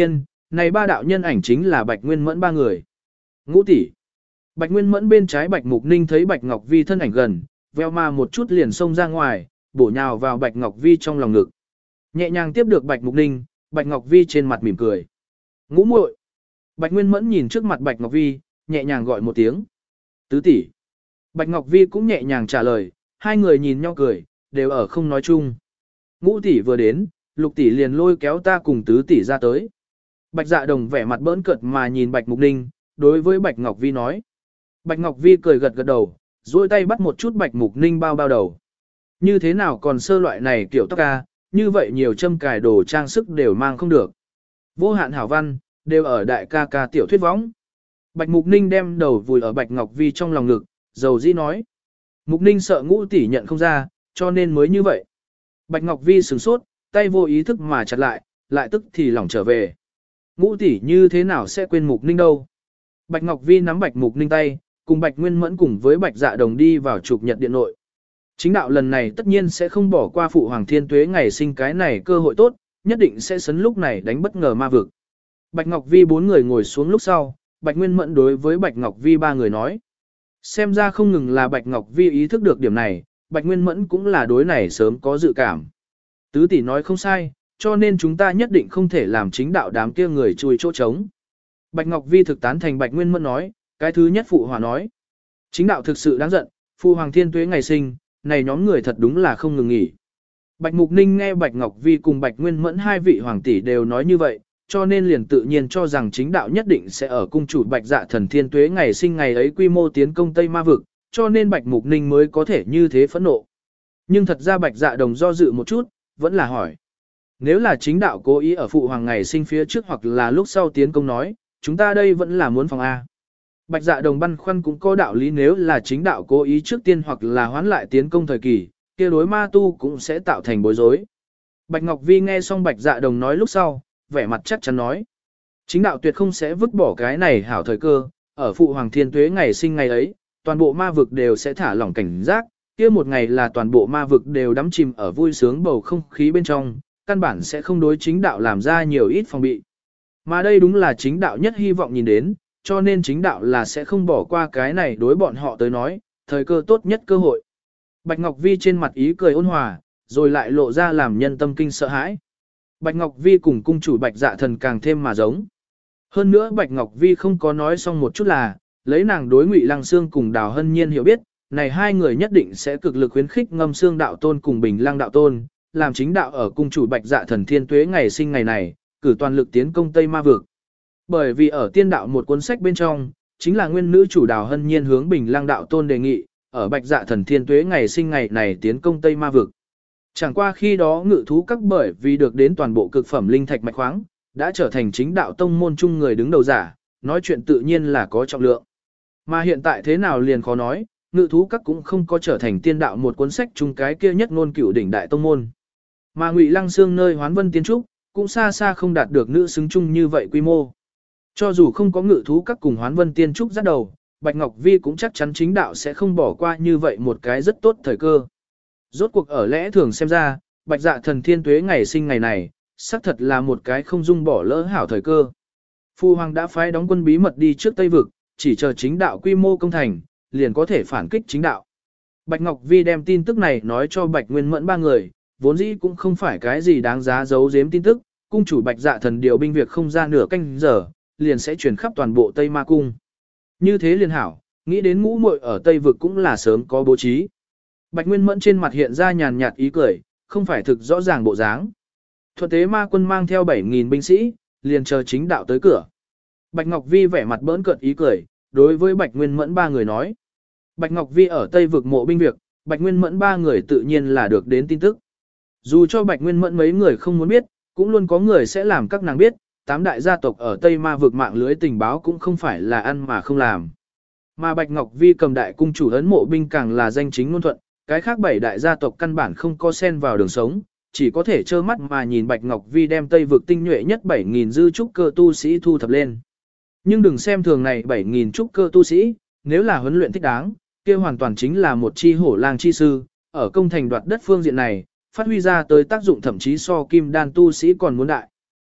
này ba đạo nhân ảnh chính là Bạch Nguyên Mẫn ba người. Ngũ tỷ. Bạch Nguyên Mẫn bên trái Bạch Mục Ninh thấy Bạch Ngọc Vi thân ảnh gần, veo mà một chút liền xông ra ngoài, bổ nhào vào Bạch Ngọc Vi trong lòng ngực. Nhẹ nhàng tiếp được Bạch Mục Ninh, Bạch Ngọc Vi trên mặt mỉm cười. Ngũ muội. Bạch Nguyên Mẫn nhìn trước mặt Bạch Ngọc Vi, nhẹ nhàng gọi một tiếng. Tứ tỷ. Bạch Ngọc Vi cũng nhẹ nhàng trả lời, hai người nhìn nhau cười, đều ở không nói chung. Ngũ tỷ vừa đến, Lục tỷ liền lôi kéo ta cùng tứ tỷ ra tới. Bạch Dạ Đồng vẻ mặt bỡn cợt mà nhìn Bạch Mục Ninh, đối với Bạch Ngọc Vi nói. Bạch Ngọc Vi cười gật gật đầu, duỗi tay bắt một chút Bạch Mục Ninh bao bao đầu. Như thế nào còn sơ loại này kiểu tóc ca, như vậy nhiều châm cài đồ trang sức đều mang không được. Vô hạn hảo văn, đều ở đại ca ca tiểu thuyết võng. Bạch Mục Ninh đem đầu vùi ở Bạch Ngọc Vi trong lòng ngực, dầu dĩ nói. Mục Ninh sợ Ngũ tỷ nhận không ra, cho nên mới như vậy. Bạch Ngọc Vi sửng sốt, tay vô ý thức mà chặt lại tức thì lỏng trở về. Ngũ tỷ như thế nào sẽ quên Mục Ninh đâu? Bạch Ngọc Vi nắm Bạch Mục Ninh tay, cùng Bạch Nguyên Mẫn cùng với Bạch Dạ Đồng đi vào trục nhật điện nội. Chính đạo lần này tất nhiên sẽ không bỏ qua Phụ Hoàng Thiên Tuế ngày sinh cái này cơ hội tốt, nhất định sẽ sấn lúc này đánh bất ngờ ma vực. Bạch Ngọc Vi bốn người ngồi xuống lúc sau, Bạch Nguyên Mẫn đối với Bạch Ngọc Vi ba người nói. Xem ra không ngừng là Bạch Ngọc Vi ý thức được điểm này, Bạch Nguyên Mẫn cũng là đối này sớm có dự cảm. Tứ tỷ nói không sai, cho nên chúng ta nhất định không thể làm chính đạo đám kia người chui chỗ trống. Bạch Ngọc Vi thực tán thành Bạch Nguyên Mẫn nói, cái thứ nhất Phụ Hòa nói. Chính đạo thực sự đáng giận, Phụ Hoàng Thiên Tuế ngày sinh, này nhóm người thật đúng là không ngừng nghỉ. Bạch Mục Ninh nghe Bạch Ngọc Vi cùng Bạch Nguyên Mẫn hai vị hoàng tỷ đều nói như vậy, cho nên liền tự nhiên cho rằng chính đạo nhất định sẽ ở cung chủ Bạch Dạ Thần Thiên Tuế ngày sinh ngày ấy quy mô tiến công Tây Ma Vực, cho nên Bạch Mục Ninh mới có thể như thế phẫn nộ. Nhưng thật ra Bạch Dạ Đồng do dự một chút, vẫn là hỏi. Nếu là chính đạo cố ý ở Phụ Hoàng ngày sinh phía trước hoặc là lúc sau tiến công nói, chúng ta đây vẫn là muốn phòng A. Bạch Dạ Đồng băn khoăn cũng có đạo lý, nếu là chính đạo cố ý trước tiên hoặc là hoán lại tiến công thời kỳ, kia đối ma tu cũng sẽ tạo thành bối rối. Bạch Ngọc Vi nghe xong Bạch Dạ Đồng nói lúc sau, vẻ mặt chắc chắn nói. Chính đạo tuyệt không sẽ vứt bỏ cái này hảo thời cơ, ở Phụ Hoàng Thiên Tuế ngày sinh ngày ấy, toàn bộ ma vực đều sẽ thả lỏng cảnh giác, kia một ngày là toàn bộ ma vực đều đắm chìm ở vui sướng bầu không khí bên trong, căn bản sẽ không đối chính đạo làm ra nhiều ít phòng bị. Mà đây đúng là chính đạo nhất hy vọng nhìn đến, cho nên chính đạo là sẽ không bỏ qua cái này đối bọn họ tới nói, thời cơ tốt nhất cơ hội. Bạch Ngọc Vi trên mặt ý cười ôn hòa, rồi lại lộ ra làm nhân tâm kinh sợ hãi. Bạch Ngọc Vi cùng cung chủ Bạch Dạ Thần càng thêm mà giống. Hơn nữa Bạch Ngọc Vi không có nói xong một chút là, lấy nàng đối Ngụy Lăng Xương cùng Đào Hân Nhiên hiểu biết, này hai người nhất định sẽ cực lực khuyến khích Ngâm Xương đạo tôn cùng Bình Lăng đạo tôn, làm chính đạo ở cung chủ Bạch Dạ Thần Thiên Tuế ngày sinh ngày này, cử toàn lực tiến công Tây Ma Vực. Bởi vì ở tiên đạo một cuốn sách bên trong, chính là nguyên nữ chủ Đào Hân Nhiên hướng Bình Lăng đạo tôn đề nghị, ở Bạch Dạ Thần Thiên Tuế ngày sinh ngày này tiến công Tây Ma Vực. Chẳng qua khi đó ngự thú các bởi vì được đến toàn bộ cực phẩm linh thạch mạch khoáng, đã trở thành chính đạo tông môn chung người đứng đầu giả, nói chuyện tự nhiên là có trọng lượng. Mà hiện tại thế nào liền khó nói, ngự thú các cũng không có trở thành tiên đạo một cuốn sách chung cái kia nhất ngôn cửu đỉnh đại tông môn. Mà Ngụy Lăng Xương nơi Hoán Vân Tiên Trúc, cũng xa xa không đạt được nữ xứng chung như vậy quy mô. Cho dù không có ngự thú các cùng Hoán Vân Tiên Trúc dắt đầu, Bạch Ngọc Vi cũng chắc chắn chính đạo sẽ không bỏ qua như vậy một cái rất tốt thời cơ. Rốt cuộc ở lẽ thường xem ra, Bạch Dạ Thần Thiên Tuế ngày sinh ngày này, xác thật là một cái không dung bỏ lỡ hảo thời cơ. Phu Hoàng đã phái đóng quân bí mật đi trước Tây Vực, chỉ chờ chính đạo quy mô công thành, liền có thể phản kích chính đạo. Bạch Ngọc Vi đem tin tức này nói cho Bạch Nguyên Mẫn ba người, vốn dĩ cũng không phải cái gì đáng giá giấu giếm tin tức, cung chủ Bạch Dạ Thần điều binh việc không ra nửa canh giờ, liền sẽ truyền khắp toàn bộ Tây Ma Cung. Như thế liền hảo, nghĩ đến ngũ muội ở Tây Vực cũng là sớm có bố trí. Bạch Nguyên Mẫn trên mặt hiện ra nhàn nhạt ý cười, không phải thực rõ ràng bộ dáng. Thuận tế ma quân mang theo 7.000 binh sĩ, liền chờ chính đạo tới cửa. Bạch Ngọc Vi vẻ mặt bỡn cợt ý cười, đối với Bạch Nguyên Mẫn ba người nói. Bạch Ngọc Vi ở Tây Vực mộ binh việc, Bạch Nguyên Mẫn ba người tự nhiên là được đến tin tức. Dù cho Bạch Nguyên Mẫn mấy người không muốn biết, cũng luôn có người sẽ làm các nàng biết, 8 đại gia tộc ở Tây Ma Vực mạng lưới tình báo cũng không phải là ăn mà không làm. Mà Bạch Ngọc Vi cầm đại cung chủ ấn mộ binh càng là danh chính ngôn thuận, cái khác 7 đại gia tộc căn bản không có xen vào đường sống, chỉ có thể trơ mắt mà nhìn Bạch Ngọc Vi đem Tây Vực tinh nhuệ nhất 7.000 dư trúc cơ tu sĩ thu thập lên. Nhưng đừng xem thường này 7.000 trúc cơ tu sĩ, nếu là huấn luyện thích đáng, kia hoàn toàn chính là một chi hổ lang chi sư, ở công thành đoạt đất phương diện này, phát huy ra tới tác dụng thậm chí so kim đan tu sĩ còn muốn đại.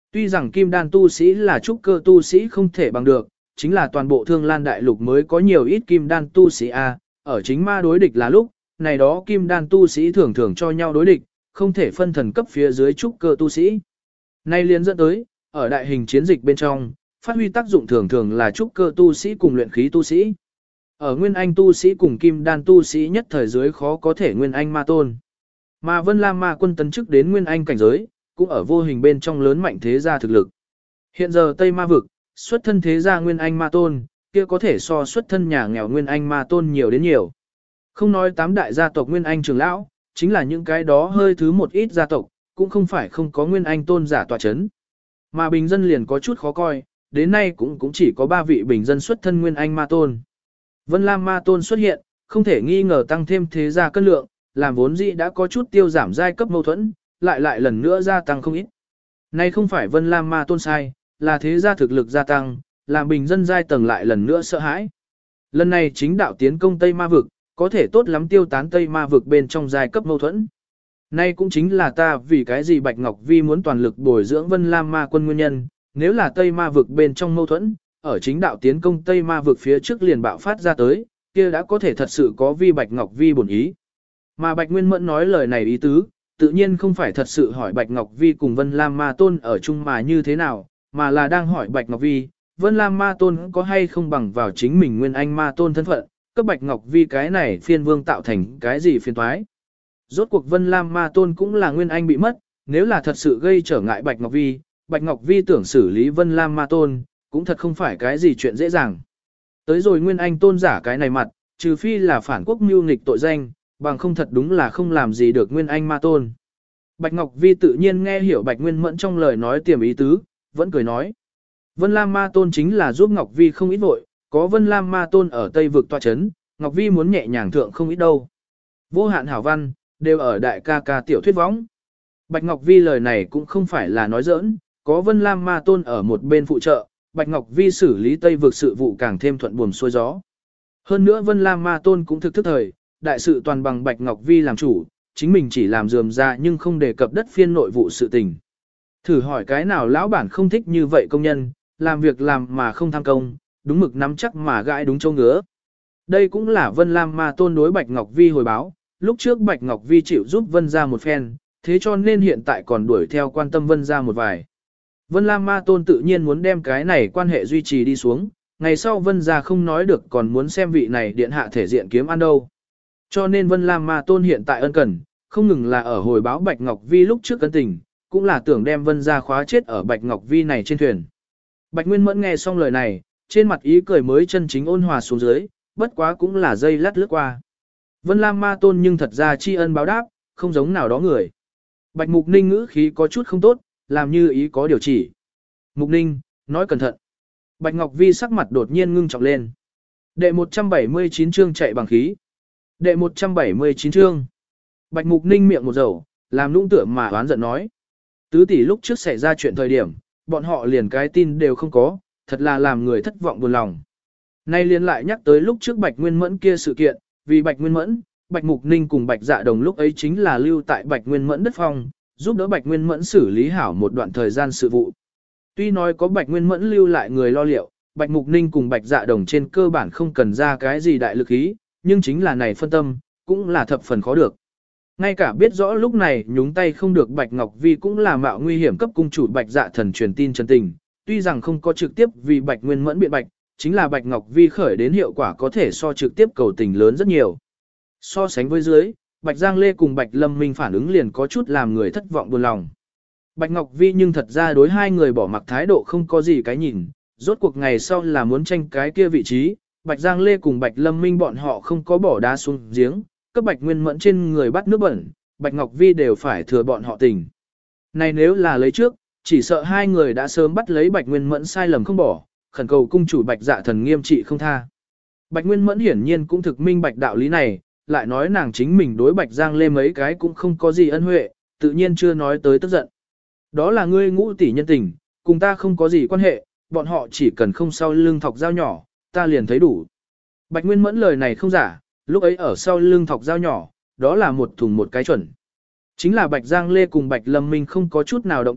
Tuy rằng kim đan tu sĩ là trúc cơ tu sĩ không thể bằng được, chính là toàn bộ Thương Lan Đại Lục mới có nhiều ít kim đan tu sĩ a, ở chính ma đối địch là lúc, này đó kim đan tu sĩ thường thường cho nhau đối địch, không thể phân thần cấp phía dưới trúc cơ tu sĩ. Nay liên dẫn tới, ở đại hình chiến dịch bên trong, phát huy tác dụng thường thường là trúc cơ tu sĩ cùng luyện khí tu sĩ. Ở nguyên anh tu sĩ cùng kim đan tu sĩ nhất thời dưới khó có thể nguyên anh ma tôn. Mà Vân Lam ma quân tấn chức đến nguyên anh cảnh giới, cũng ở vô hình bên trong lớn mạnh thế gia thực lực. Hiện giờ Tây Ma vực, xuất thân thế gia nguyên anh ma tôn, kia có thể so xuất thân nhà nghèo nguyên anh ma tôn nhiều đến nhiều. Không nói 8 đại gia tộc nguyên anh trưởng lão, chính là những cái đó hơi thứ một ít gia tộc, cũng không phải không có nguyên anh tôn giả tọa chấn. Mà bình dân liền có chút khó coi, đến nay cũng chỉ có 3 vị bình dân xuất thân nguyên anh ma tôn. Vân Lam ma tôn xuất hiện, không thể nghi ngờ tăng thêm thế gia cân lượng, làm vốn dĩ đã có chút tiêu giảm giai cấp mâu thuẫn, lại lần nữa gia tăng không ít. Nay không phải Vân Lam ma tôn sai, là thế gia thực lực gia tăng, làm bình dân giai tầng lại lần nữa sợ hãi. Lần này chính đạo tiến công Tây Ma vực, có thể tốt lắm tiêu tán Tây Ma vực bên trong giai cấp mâu thuẫn. Nay cũng chính là ta vì cái gì Bạch Ngọc Vi muốn toàn lực bồi dưỡng Vân Lam ma quân nguyên nhân, nếu là Tây Ma vực bên trong mâu thuẫn, ở chính đạo tiến công Tây Ma vực phía trước liền bạo phát ra tới, kia đã có thể thật sự có vi Bạch Ngọc Vi bổn ý. Mà Bạch Nguyên Mẫn nói lời này ý tứ, tự nhiên không phải thật sự hỏi Bạch Ngọc Vi cùng Vân Lam ma tôn ở chung mà như thế nào, mà là đang hỏi Bạch Ngọc Vi, Vân Lam ma tôn có hay không bằng vào chính mình nguyên anh ma tôn thân phận, cấp Bạch Ngọc Vi cái này phiên vương tạo thành cái gì phiên toái. Rốt cuộc Vân Lam ma tôn cũng là nguyên anh bị mất, nếu là thật sự gây trở ngại Bạch Ngọc Vi tưởng xử lý Vân Lam ma tôn, cũng thật không phải cái gì chuyện dễ dàng. Tới rồi nguyên anh tôn giả cái này mặt, trừ phi là phản quốc mưu nghịch tội danh, bằng không thật đúng là không làm gì được nguyên anh ma tôn. Bạch Ngọc Vi tự nhiên nghe hiểu Bạch Nguyên Mẫn trong lời nói tiềm ý tứ, vẫn cười nói. Vân Lam ma tôn chính là giúp Ngọc Vi không ít vội, có Vân Lam ma tôn ở Tây vực tọa chấn, Ngọc Vi muốn nhẹ nhàng thượng không ít đâu. Vô hạn hảo văn, đều ở đại ca ca tiểu thuyết võng. Bạch Ngọc Vi lời này cũng không phải là nói giỡn, có Vân Lam ma tôn ở một bên phụ trợ, Bạch Ngọc Vi xử lý Tây vực sự vụ càng thêm thuận buồm xuôi gió. Hơn nữa Vân Lam ma tôn cũng thực thức thời, đại sự toàn bằng Bạch Ngọc Vi làm chủ, chính mình chỉ làm rườm ra nhưng không đề cập đất phiên nội vụ sự tình. Thử hỏi cái nào lão bản không thích như vậy công nhân, làm việc làm mà không tham công, đúng mực nắm chắc mà gãi đúng châu ngứa. Đây cũng là Vân Lam ma tôn đối Bạch Ngọc Vi hồi báo, lúc trước Bạch Ngọc Vi chịu giúp Vân ra một phen, thế cho nên hiện tại còn đuổi theo quan tâm Vân ra một vài. Vân Lam ma tôn tự nhiên muốn đem cái này quan hệ duy trì đi xuống, ngày sau Vân ra không nói được còn muốn xem vị này điện hạ thể diện kiếm ăn đâu. Cho nên Vân Lam ma tôn hiện tại ân cần, không ngừng là ở hồi báo Bạch Ngọc Vi lúc trước ân tình, cũng là tưởng đem Vân ra khóa chết ở Bạch Ngọc Vi này trên thuyền. Bạch Nguyên Mẫn nghe xong lời này, trên mặt ý cười mới chân chính ôn hòa xuống dưới, bất quá cũng là dây lát lướt qua. Vân Lam ma tôn nhưng thật ra tri ân báo đáp, không giống nào đó người. Bạch Mục Ninh ngữ khí có chút không tốt, làm như ý có điều chỉ. Mục Ninh, nói cẩn thận. Bạch Ngọc Vi sắc mặt đột nhiên ngưng trọng lên. Đệ 179 chương chạy bằng khí. Đệ 179 chương. Bạch Mục Ninh miệng một dầu, làm nũng tựa mà oán giận nói. Tứ tỷ lúc trước xảy ra chuyện thời điểm, bọn họ liền cái tin đều không có, thật là làm người thất vọng buồn lòng. Nay liền lại nhắc tới lúc trước Bạch Nguyên Mẫn kia sự kiện, vì Bạch Nguyên Mẫn, Bạch Mục Ninh cùng Bạch Dạ Đồng lúc ấy chính là lưu tại Bạch Nguyên Mẫn đất phong, giúp đỡ Bạch Nguyên Mẫn xử lý hảo một đoạn thời gian sự vụ. Tuy nói có Bạch Nguyên Mẫn lưu lại người lo liệu, Bạch Mục Ninh cùng Bạch Dạ Đồng trên cơ bản không cần ra cái gì đại lực ý, nhưng chính là này phân tâm, cũng là thập phần khó được. Ngay cả biết rõ lúc này nhúng tay không được Bạch Ngọc Vi cũng là mạo nguy hiểm cấp cung chủ Bạch Dạ Thần truyền tin chân tình, tuy rằng không có trực tiếp vì Bạch Nguyên Mẫn biện bạch, chính là Bạch Ngọc Vi khởi đến hiệu quả có thể so trực tiếp cầu tình lớn rất nhiều. So sánh với dưới, Bạch Giang Lê cùng Bạch Lâm Minh phản ứng liền có chút làm người thất vọng buồn lòng. Bạch Ngọc Vi nhưng thật ra đối hai người bỏ mặc thái độ không có gì cái nhìn, rốt cuộc ngày sau là muốn tranh cái kia vị trí, Bạch Giang Lê cùng Bạch Lâm Minh bọn họ không có bỏ đá xuống giếng, cấp Bạch Nguyên Mẫn trên người bắt nước bẩn, Bạch Ngọc Vi đều phải thừa bọn họ tình. Này nếu là lấy trước, chỉ sợ hai người đã sớm bắt lấy Bạch Nguyên Mẫn sai lầm không bỏ, khẩn cầu cung chủ Bạch Dạ Thần nghiêm trị không tha. Bạch Nguyên Mẫn hiển nhiên cũng thực minh bạch đạo lý này, lại nói nàng chính mình đối Bạch Giang Lê mấy cái cũng không có gì ân huệ, tự nhiên chưa nói tới tức giận. Đó là ngươi ngũ tỷ nhân tình, cùng ta không có gì quan hệ, bọn họ chỉ cần không sau lưng thọc dao nhỏ, ta liền thấy đủ. Bạch Nguyên Mẫn lời này không giả, lúc ấy ở sau lưng thọc dao nhỏ, đó là một thùng một cái chuẩn. Chính là Bạch Giang Lê cùng Bạch Lâm Minh không có chút nào động tác,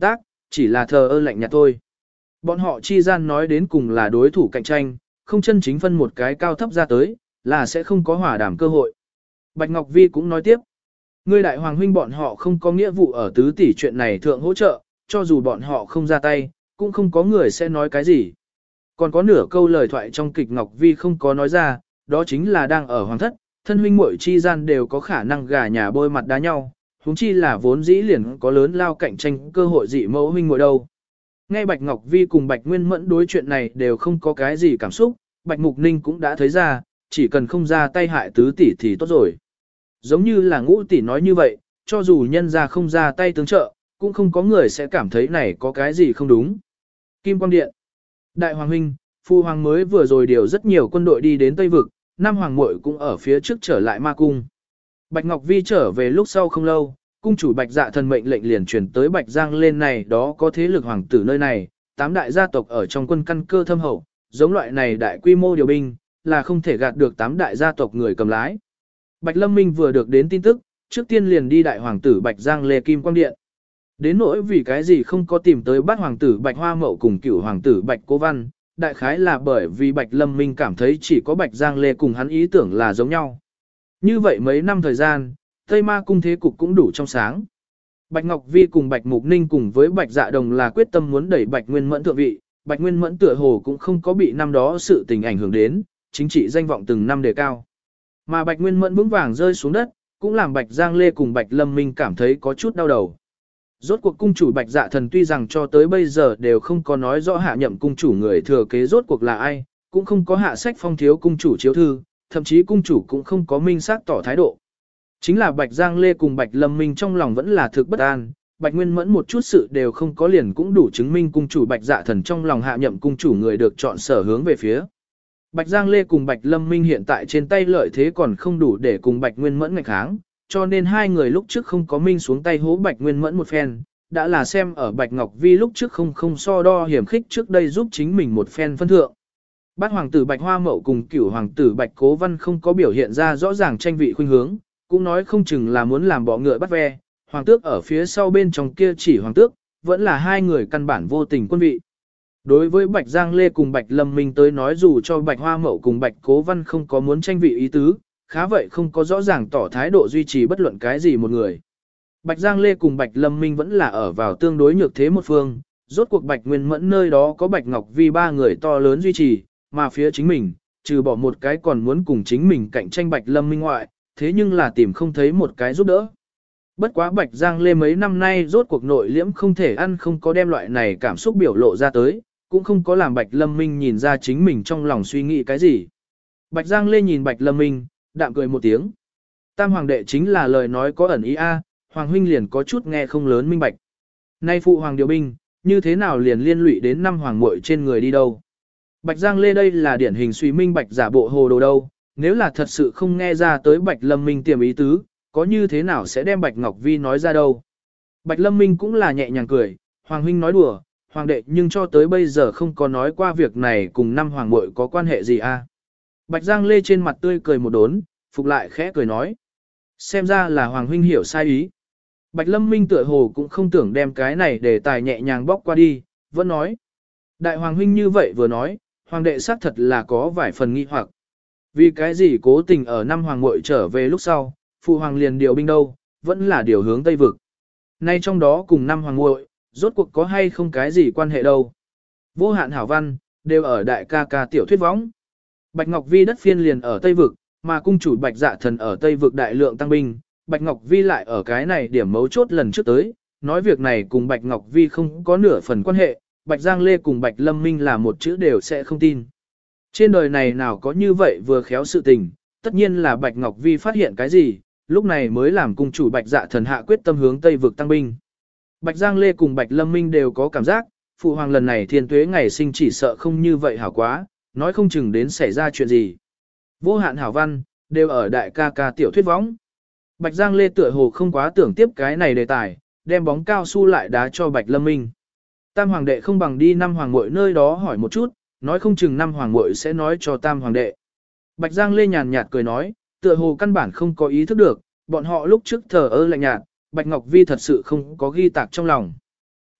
chỉ là thờ ơ lạnh nhạt thôi. Bọn họ chi gian nói đến cùng là đối thủ cạnh tranh, không chân chính phân một cái cao thấp ra tới, là sẽ không có hòa đàm cơ hội. Bạch Ngọc Vi cũng nói tiếp, ngươi đại hoàng huynh bọn họ không có nghĩa vụ ở tứ tỷ chuyện này thượng hỗ trợ, cho dù bọn họ không ra tay, cũng không có người sẽ nói cái gì. Còn có nửa câu lời thoại trong kịch Ngọc Vi không có nói ra, đó chính là đang ở hoàng thất, thân huynh muội chi gian đều có khả năng gà nhà bôi mặt đá nhau, huống chi là vốn dĩ liền có lớn lao cạnh tranh cơ hội dị mẫu huynh muội đâu. Nghe Bạch Ngọc Vi cùng Bạch Nguyên Mẫn đối chuyện này đều không có cái gì cảm xúc, Bạch Mục Ninh cũng đã thấy ra, chỉ cần không ra tay hại tứ tỷ thì tốt rồi. Giống như là Ngũ tỷ nói như vậy, cho dù nhân ra không ra tay tương trợ, cũng không có người sẽ cảm thấy này có cái gì không đúng. Kim Quang Điện. Đại Hoàng huynh, Phu Hoàng mới vừa rồi điều rất nhiều quân đội đi đến Tây Vực, Nam Hoàng muội cũng ở phía trước trở lại Ma Cung. Bạch Ngọc Vi trở về lúc sau không lâu, cung chủ Bạch Dạ Thần mệnh lệnh liền truyền tới Bạch Giang lên này đó có thế lực hoàng tử nơi này, 8 đại gia tộc ở trong quân căn cơ thâm hậu, giống loại này đại quy mô điều binh, là không thể gạt được 8 đại gia tộc người cầm lái. Bạch Lâm Minh vừa được đến tin tức, trước tiên liền đi đại hoàng tử Bạch Giang Lê Kim Quang Điện. Đến nỗi vì cái gì không có tìm tới bát hoàng tử Bạch Hoa Mậu cùng cửu hoàng tử Bạch Cố Văn, đại khái là bởi vì Bạch Lâm Minh cảm thấy chỉ có Bạch Giang Lê cùng hắn ý tưởng là giống nhau. Như vậy mấy năm thời gian, Tây Ma cung thế cục cũng đủ trong sáng. Bạch Ngọc Vi cùng Bạch Mục Ninh cùng với Bạch Dạ Đồng là quyết tâm muốn đẩy Bạch Nguyên Mẫn thượng vị, Bạch Nguyên Mẫn tựa hồ cũng không có bị năm đó sự tình ảnh hưởng đến, chính trị danh vọng từng năm đề cao. Mà Bạch Nguyên Mẫn vững vàng rơi xuống đất, cũng làm Bạch Giang Lê cùng Bạch Lâm Minh cảm thấy có chút đau đầu. Rốt cuộc cung chủ Bạch Dạ Thần tuy rằng cho tới bây giờ đều không có nói rõ hạ nhậm cung chủ người thừa kế rốt cuộc là ai, cũng không có hạ sách phong thiếu cung chủ chiếu thư, thậm chí cung chủ cũng không có minh xác tỏ thái độ. Chính là Bạch Giang Lê cùng Bạch Lâm Minh trong lòng vẫn là thực bất an, Bạch Nguyên Mẫn một chút sự đều không có liền cũng đủ chứng minh cung chủ Bạch Dạ Thần trong lòng hạ nhậm cung chủ người được chọn sở hướng về phía. Bạch Giang Lê cùng Bạch Lâm Minh hiện tại trên tay lợi thế còn không đủ để cùng Bạch Nguyên Mẫn ngạch kháng, cho nên hai người lúc trước không có minh xuống tay hố Bạch Nguyên Mẫn một phen, đã là xem ở Bạch Ngọc Vi lúc trước không so đo hiểm khích trước đây giúp chính mình một phen phân thượng. Bát hoàng tử Bạch Hoa Mậu cùng cửu hoàng tử Bạch Cố Văn không có biểu hiện ra rõ ràng tranh vị khuynh hướng, cũng nói không chừng là muốn làm bọ ngựa bắt ve, hoàng tước ở phía sau bên trong kia chỉ hoàng tước, vẫn là hai người căn bản vô tình quân vị. Đối với Bạch Giang Lê cùng Bạch Lâm Minh tới nói dù cho Bạch Hoa Mậu cùng Bạch Cố Văn không có muốn tranh vị ý tứ, khá vậy không có rõ ràng tỏ thái độ duy trì bất luận cái gì một người. Bạch Giang Lê cùng Bạch Lâm Minh vẫn là ở vào tương đối nhược thế một phương, rốt cuộc Bạch Nguyên Mẫn nơi đó có Bạch Ngọc Vi ba người to lớn duy trì, mà phía chính mình, trừ bỏ một cái còn muốn cùng chính mình cạnh tranh Bạch Lâm Minh ngoại, thế nhưng là tìm không thấy một cái giúp đỡ. Bất quá Bạch Giang Lê mấy năm nay rốt cuộc nội liễm không thể ăn không có đem loại này cảm xúc biểu lộ ra tới, cũng không có làm Bạch Lâm Minh nhìn ra chính mình trong lòng suy nghĩ cái gì. Bạch Giang Lê nhìn Bạch Lâm Minh, đạm cười một tiếng. Tam hoàng đệ chính là lời nói có ẩn ý a, hoàng huynh liền có chút nghe không lớn minh bạch. Nay phụ hoàng điều binh, như thế nào liền liên lụy đến năm hoàng muội trên người đi đâu. Bạch Giang Lê đây là điển hình suy minh bạch giả bộ hồ đồ đâu, nếu là thật sự không nghe ra tới Bạch Lâm Minh tiềm ý tứ, có như thế nào sẽ đem Bạch Ngọc Vi nói ra đâu. Bạch Lâm Minh cũng là nhẹ nhàng cười, hoàng huynh nói đùa, hoàng đệ nhưng cho tới bây giờ không có nói qua việc này cùng năm hoàng muội có quan hệ gì a. Bạch Giang Lê trên mặt tươi cười một đốn, phục lại khẽ cười nói. Xem ra là hoàng huynh hiểu sai ý. Bạch Lâm Minh tựa hồ cũng không tưởng đem cái này để tài nhẹ nhàng bóc qua đi, vẫn nói. Đại hoàng huynh như vậy vừa nói, hoàng đệ xác thật là có vài phần nghi hoặc. Vì cái gì cố tình ở năm hoàng muội trở về lúc sau, phụ hoàng liền điều binh đâu, vẫn là điều hướng Tây Vực. Nay trong đó cùng năm hoàng muội, rốt cuộc có hay không cái gì quan hệ đâu. Vô hạn hảo văn, đều ở đại ca ca tiểu thuyết võng. Bạch Ngọc Vi đất phiên liền ở Tây Vực, mà cung chủ Bạch Dạ Thần ở Tây Vực đại lượng tăng binh, Bạch Ngọc Vi lại ở cái này điểm mấu chốt lần trước tới, nói việc này cùng Bạch Ngọc Vi không có nửa phần quan hệ, Bạch Giang Lê cùng Bạch Lâm Minh là một chữ đều sẽ không tin. Trên đời này nào có như vậy vừa khéo sự tình, tất nhiên là Bạch Ngọc Vi phát hiện cái gì, lúc này mới làm cung chủ Bạch Dạ Thần hạ quyết tâm hướng Tây Vực tăng binh. Bạch Giang Lê cùng Bạch Lâm Minh đều có cảm giác, phụ hoàng lần này thiên tuế ngày sinh chỉ sợ không như vậy hảo quá, nói không chừng đến xảy ra chuyện gì. Vô hạn hảo văn, đều ở đại ca ca tiểu thuyết võng. Bạch Giang Lê tựa hồ không quá tưởng tiếp cái này đề tài, đem bóng cao su lại đá cho Bạch Lâm Minh. Tam hoàng đệ không bằng đi năm hoàng muội nơi đó hỏi một chút, nói không chừng năm hoàng muội sẽ nói cho tam hoàng đệ. Bạch Giang Lê nhàn nhạt cười nói, tựa hồ căn bản không có ý thức được, bọn họ lúc trước thờ ơ lạnh nhạt, Bạch Ngọc Vi thật sự không có ghi tạc trong lòng.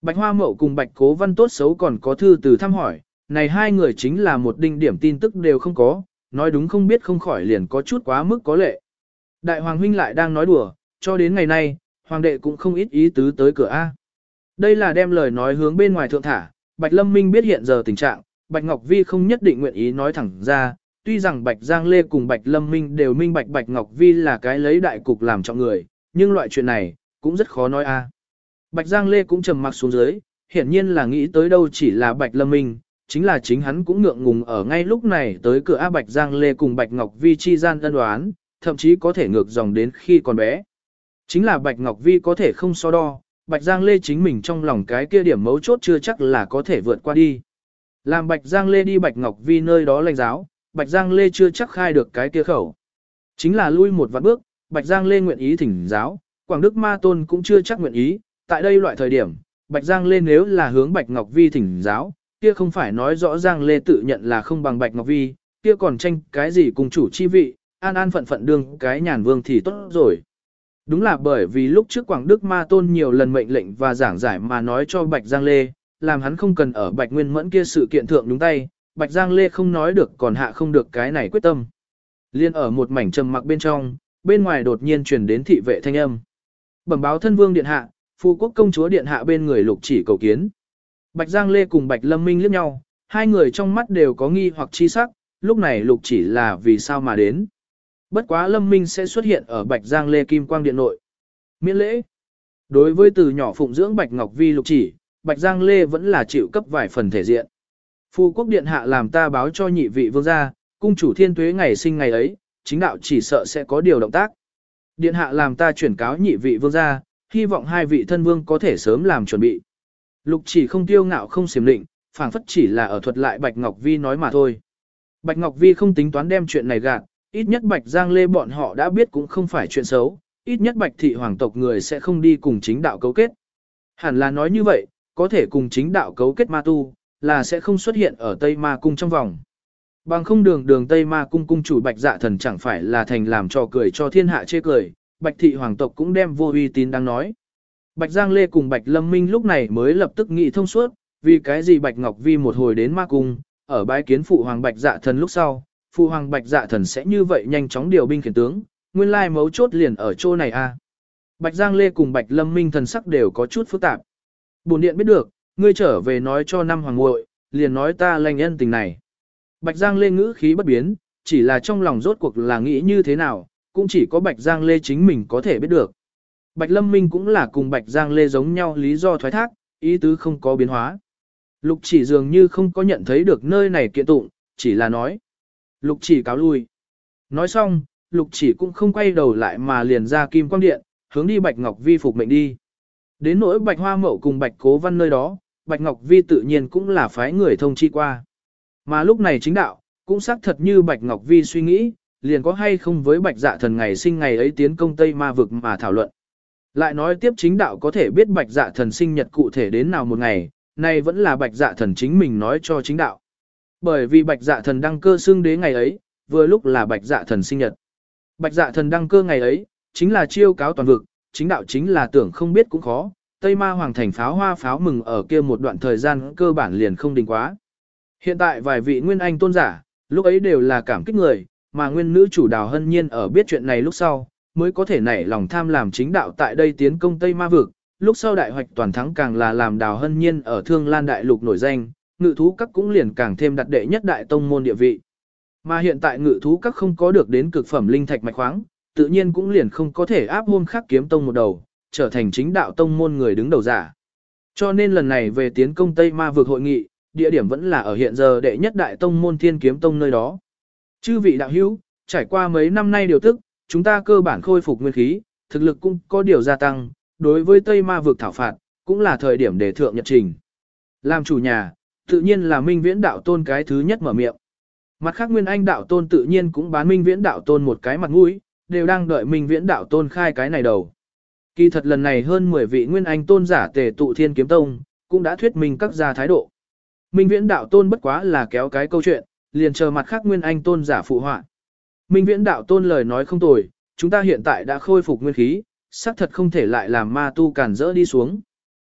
Bạch Hoa Mậu cùng Bạch Cố Văn tốt xấu còn có thư từ thăm hỏi, này hai người chính là một đinh điểm tin tức đều không có, nói đúng không biết không khỏi liền có chút quá mức có lệ. Đại Hoàng huynh lại đang nói đùa, cho đến ngày nay, Hoàng đệ cũng không ít ý tứ tới cửa A. Đây là đem lời nói hướng bên ngoài thượng thả, Bạch Lâm Minh biết hiện giờ tình trạng, Bạch Ngọc Vi không nhất định nguyện ý nói thẳng ra, tuy rằng Bạch Giang Lê cùng Bạch Lâm Minh đều minh bạch Bạch Ngọc Vi là cái lấy đại cục làm trọng người, nhưng loại chuyện này, cũng rất khó nói A. Bạch Giang Lê cũng trầm mặc xuống dưới, hiển nhiên là nghĩ tới đâu chỉ là Bạch Lâm Minh, chính là chính hắn cũng ngượng ngùng ở ngay lúc này tới cửa A Bạch Giang Lê cùng Bạch Ngọc Vi chi gian ân đoán, thậm chí có thể ngược dòng đến khi còn bé. Chính là Bạch Ngọc Vi có thể không so đo, Bạch Giang Lê chính mình trong lòng cái kia điểm mấu chốt chưa chắc là có thể vượt qua đi. Làm Bạch Giang Lê đi Bạch Ngọc Vi nơi đó lãnh giáo, Bạch Giang Lê chưa chắc khai được cái kia khẩu. Chính là lui một vạn bước, Bạch Giang Lê nguyện ý thỉnh giáo, Quảng Đức Ma Tôn cũng chưa chắc nguyện ý, tại đây loại thời điểm, Bạch Giang Lê nếu là hướng Bạch Ngọc Vi thỉnh giáo, kia không phải nói rõ Giang Lê tự nhận là không bằng Bạch Ngọc Vi, kia còn tranh cái gì cùng chủ chi vị, an an phận phận đương cái nhàn vương thì tốt rồi. Đúng là bởi vì lúc trước Quảng Đức Ma Tôn nhiều lần mệnh lệnh và giảng giải mà nói cho Bạch Giang Lê, làm hắn không cần ở Bạch Nguyên Mẫn kia sự kiện thượng đúng tay, Bạch Giang Lê không nói được còn hạ không được cái này quyết tâm. Liên ở một mảnh trầm mặc bên trong, bên ngoài đột nhiên truyền đến thị vệ thanh âm. Bẩm báo thân vương điện hạ, phu quốc công chúa điện hạ bên người Lục Chỉ cầu kiến. Bạch Giang Lê cùng Bạch Lâm Minh liếc nhau, hai người trong mắt đều có nghi hoặc chi sắc, lúc này Lục Chỉ là vì sao mà đến. Bất quá Lâm Minh sẽ xuất hiện ở Bạch Giang Lê Kim Quang Điện nội. Miễn lễ. Đối với từ nhỏ phụng dưỡng Bạch Ngọc Vi Lục Chỉ, Bạch Giang Lê vẫn là chịu cấp vài phần thể diện. Phu quốc điện hạ làm ta báo cho nhị vị vương gia, cung chủ thiên tuế ngày sinh ngày ấy, chính đạo chỉ sợ sẽ có điều động tác. Điện hạ làm ta chuyển cáo nhị vị vương gia, hy vọng hai vị thân vương có thể sớm làm chuẩn bị. Lục Chỉ không tiêu ngạo không xiểm định, phảng phất chỉ là ở thuật lại Bạch Ngọc Vi nói mà thôi. Bạch Ngọc Vi không tính toán đem chuyện này gạt, ít nhất Bạch Giang Lê bọn họ đã biết cũng không phải chuyện xấu, ít nhất Bạch thị hoàng tộc người sẽ không đi cùng chính đạo cấu kết. Hẳn là nói như vậy, có thể cùng chính đạo cấu kết ma tu, là sẽ không xuất hiện ở Tây Ma Cung trong vòng. Bằng không đường Tây Ma Cung cung chủ Bạch Dạ Thần chẳng phải là thành làm trò cười cho thiên hạ chê cười, Bạch thị hoàng tộc cũng đem vô uy tín đang nói. Bạch Giang Lê cùng Bạch Lâm Minh lúc này mới lập tức nghĩ thông suốt, vì cái gì Bạch Ngọc Vi một hồi đến Ma Cung, ở bái kiến phụ hoàng Bạch Dạ Thần lúc sau, phụ hoàng Bạch Dạ Thần sẽ như vậy nhanh chóng điều binh khiển tướng, nguyên lai mấu chốt liền ở chỗ này a. Bạch Giang Lê cùng Bạch Lâm Minh thần sắc đều có chút phức tạp. Bổn điện biết được, ngươi trở về nói cho năm hoàng muội, liền nói ta lành nhân tình này. Bạch Giang Lê ngữ khí bất biến, chỉ là trong lòng rốt cuộc là nghĩ như thế nào, cũng chỉ có Bạch Giang Lê chính mình có thể biết được. Bạch Lâm Minh cũng là cùng Bạch Giang Lê giống nhau lý do thoái thác, ý tứ không có biến hóa. Lục Chỉ dường như không có nhận thấy được nơi này kiện tụng, chỉ là nói. Lục Chỉ cáo lui. Nói xong, Lục Chỉ cũng không quay đầu lại mà liền ra Kim Quang Điện, hướng đi Bạch Ngọc Vi phục mệnh đi. Đến nỗi Bạch Hoa Mậu cùng Bạch Cố Văn nơi đó, Bạch Ngọc Vi tự nhiên cũng là phái người thông chi qua. Mà lúc này chính đạo, cũng xác thật như Bạch Ngọc Vi suy nghĩ, liền có hay không với Bạch Dạ Thần ngày sinh ngày ấy tiến công Tây Ma vực mà thảo luận. Lại nói tiếp chính đạo có thể biết Bạch Dạ Thần sinh nhật cụ thể đến nào một ngày, này vẫn là Bạch Dạ Thần chính mình nói cho chính đạo. Bởi vì Bạch Dạ Thần đăng cơ xưng đế ngày ấy, vừa lúc là Bạch Dạ Thần sinh nhật. Bạch Dạ Thần đăng cơ ngày ấy, chính là chiêu cáo toàn vực, chính đạo chính là tưởng không biết cũng khó, Tây Ma Hoàng thành pháo hoa pháo mừng ở kia một đoạn thời gian cơ bản liền không đình quá. Hiện tại vài vị nguyên anh tôn giả, lúc ấy đều là cảm kích người, mà nguyên nữ chủ Đào Hân Nhiên ở biết chuyện này lúc sau, mới có thể nảy lòng tham làm chính đạo tại đây tiến công Tây Ma vực, lúc sau đại hoạch toàn thắng càng là làm Đào Hân Nhiên ở Thương Lan đại lục nổi danh, ngự thú các cũng liền càng thêm đặt đệ nhất đại tông môn địa vị. Mà hiện tại ngự thú các không có được đến cực phẩm linh thạch mạch khoáng, tự nhiên cũng liền không có thể áp hôm khác kiếm tông một đầu, trở thành chính đạo tông môn người đứng đầu giả. Cho nên lần này về tiến công Tây Ma vực hội nghị, địa điểm vẫn là ở hiện giờ đệ nhất đại tông môn Thiên Kiếm Tông nơi đó. Chư vị đạo hữu, trải qua mấy năm nay điều tức, chúng ta cơ bản khôi phục nguyên khí, thực lực cũng có điều gia tăng, đối với Tây Ma vực thảo phạt, cũng là thời điểm để thượng nhật trình. Làm chủ nhà, tự nhiên là Minh Viễn đạo tôn cái thứ nhất mở miệng. Mặt khác Nguyên Anh đạo tôn tự nhiên cũng bán Minh Viễn đạo tôn một cái mặt mũi, đều đang đợi Minh Viễn đạo tôn khai cái này đầu. Kỳ thật lần này hơn 10 vị Nguyên Anh tôn giả tề tụ Thiên Kiếm Tông, cũng đã thuyết minh các gia thái độ. Minh Viễn đạo tôn bất quá là kéo cái câu chuyện, liền chờ mặt khác Nguyên Anh tôn giả phụ họa. Minh Viễn đạo tôn lời nói không tồi, chúng ta hiện tại đã khôi phục nguyên khí, xác thật không thể lại làm ma tu cản rỡ đi xuống.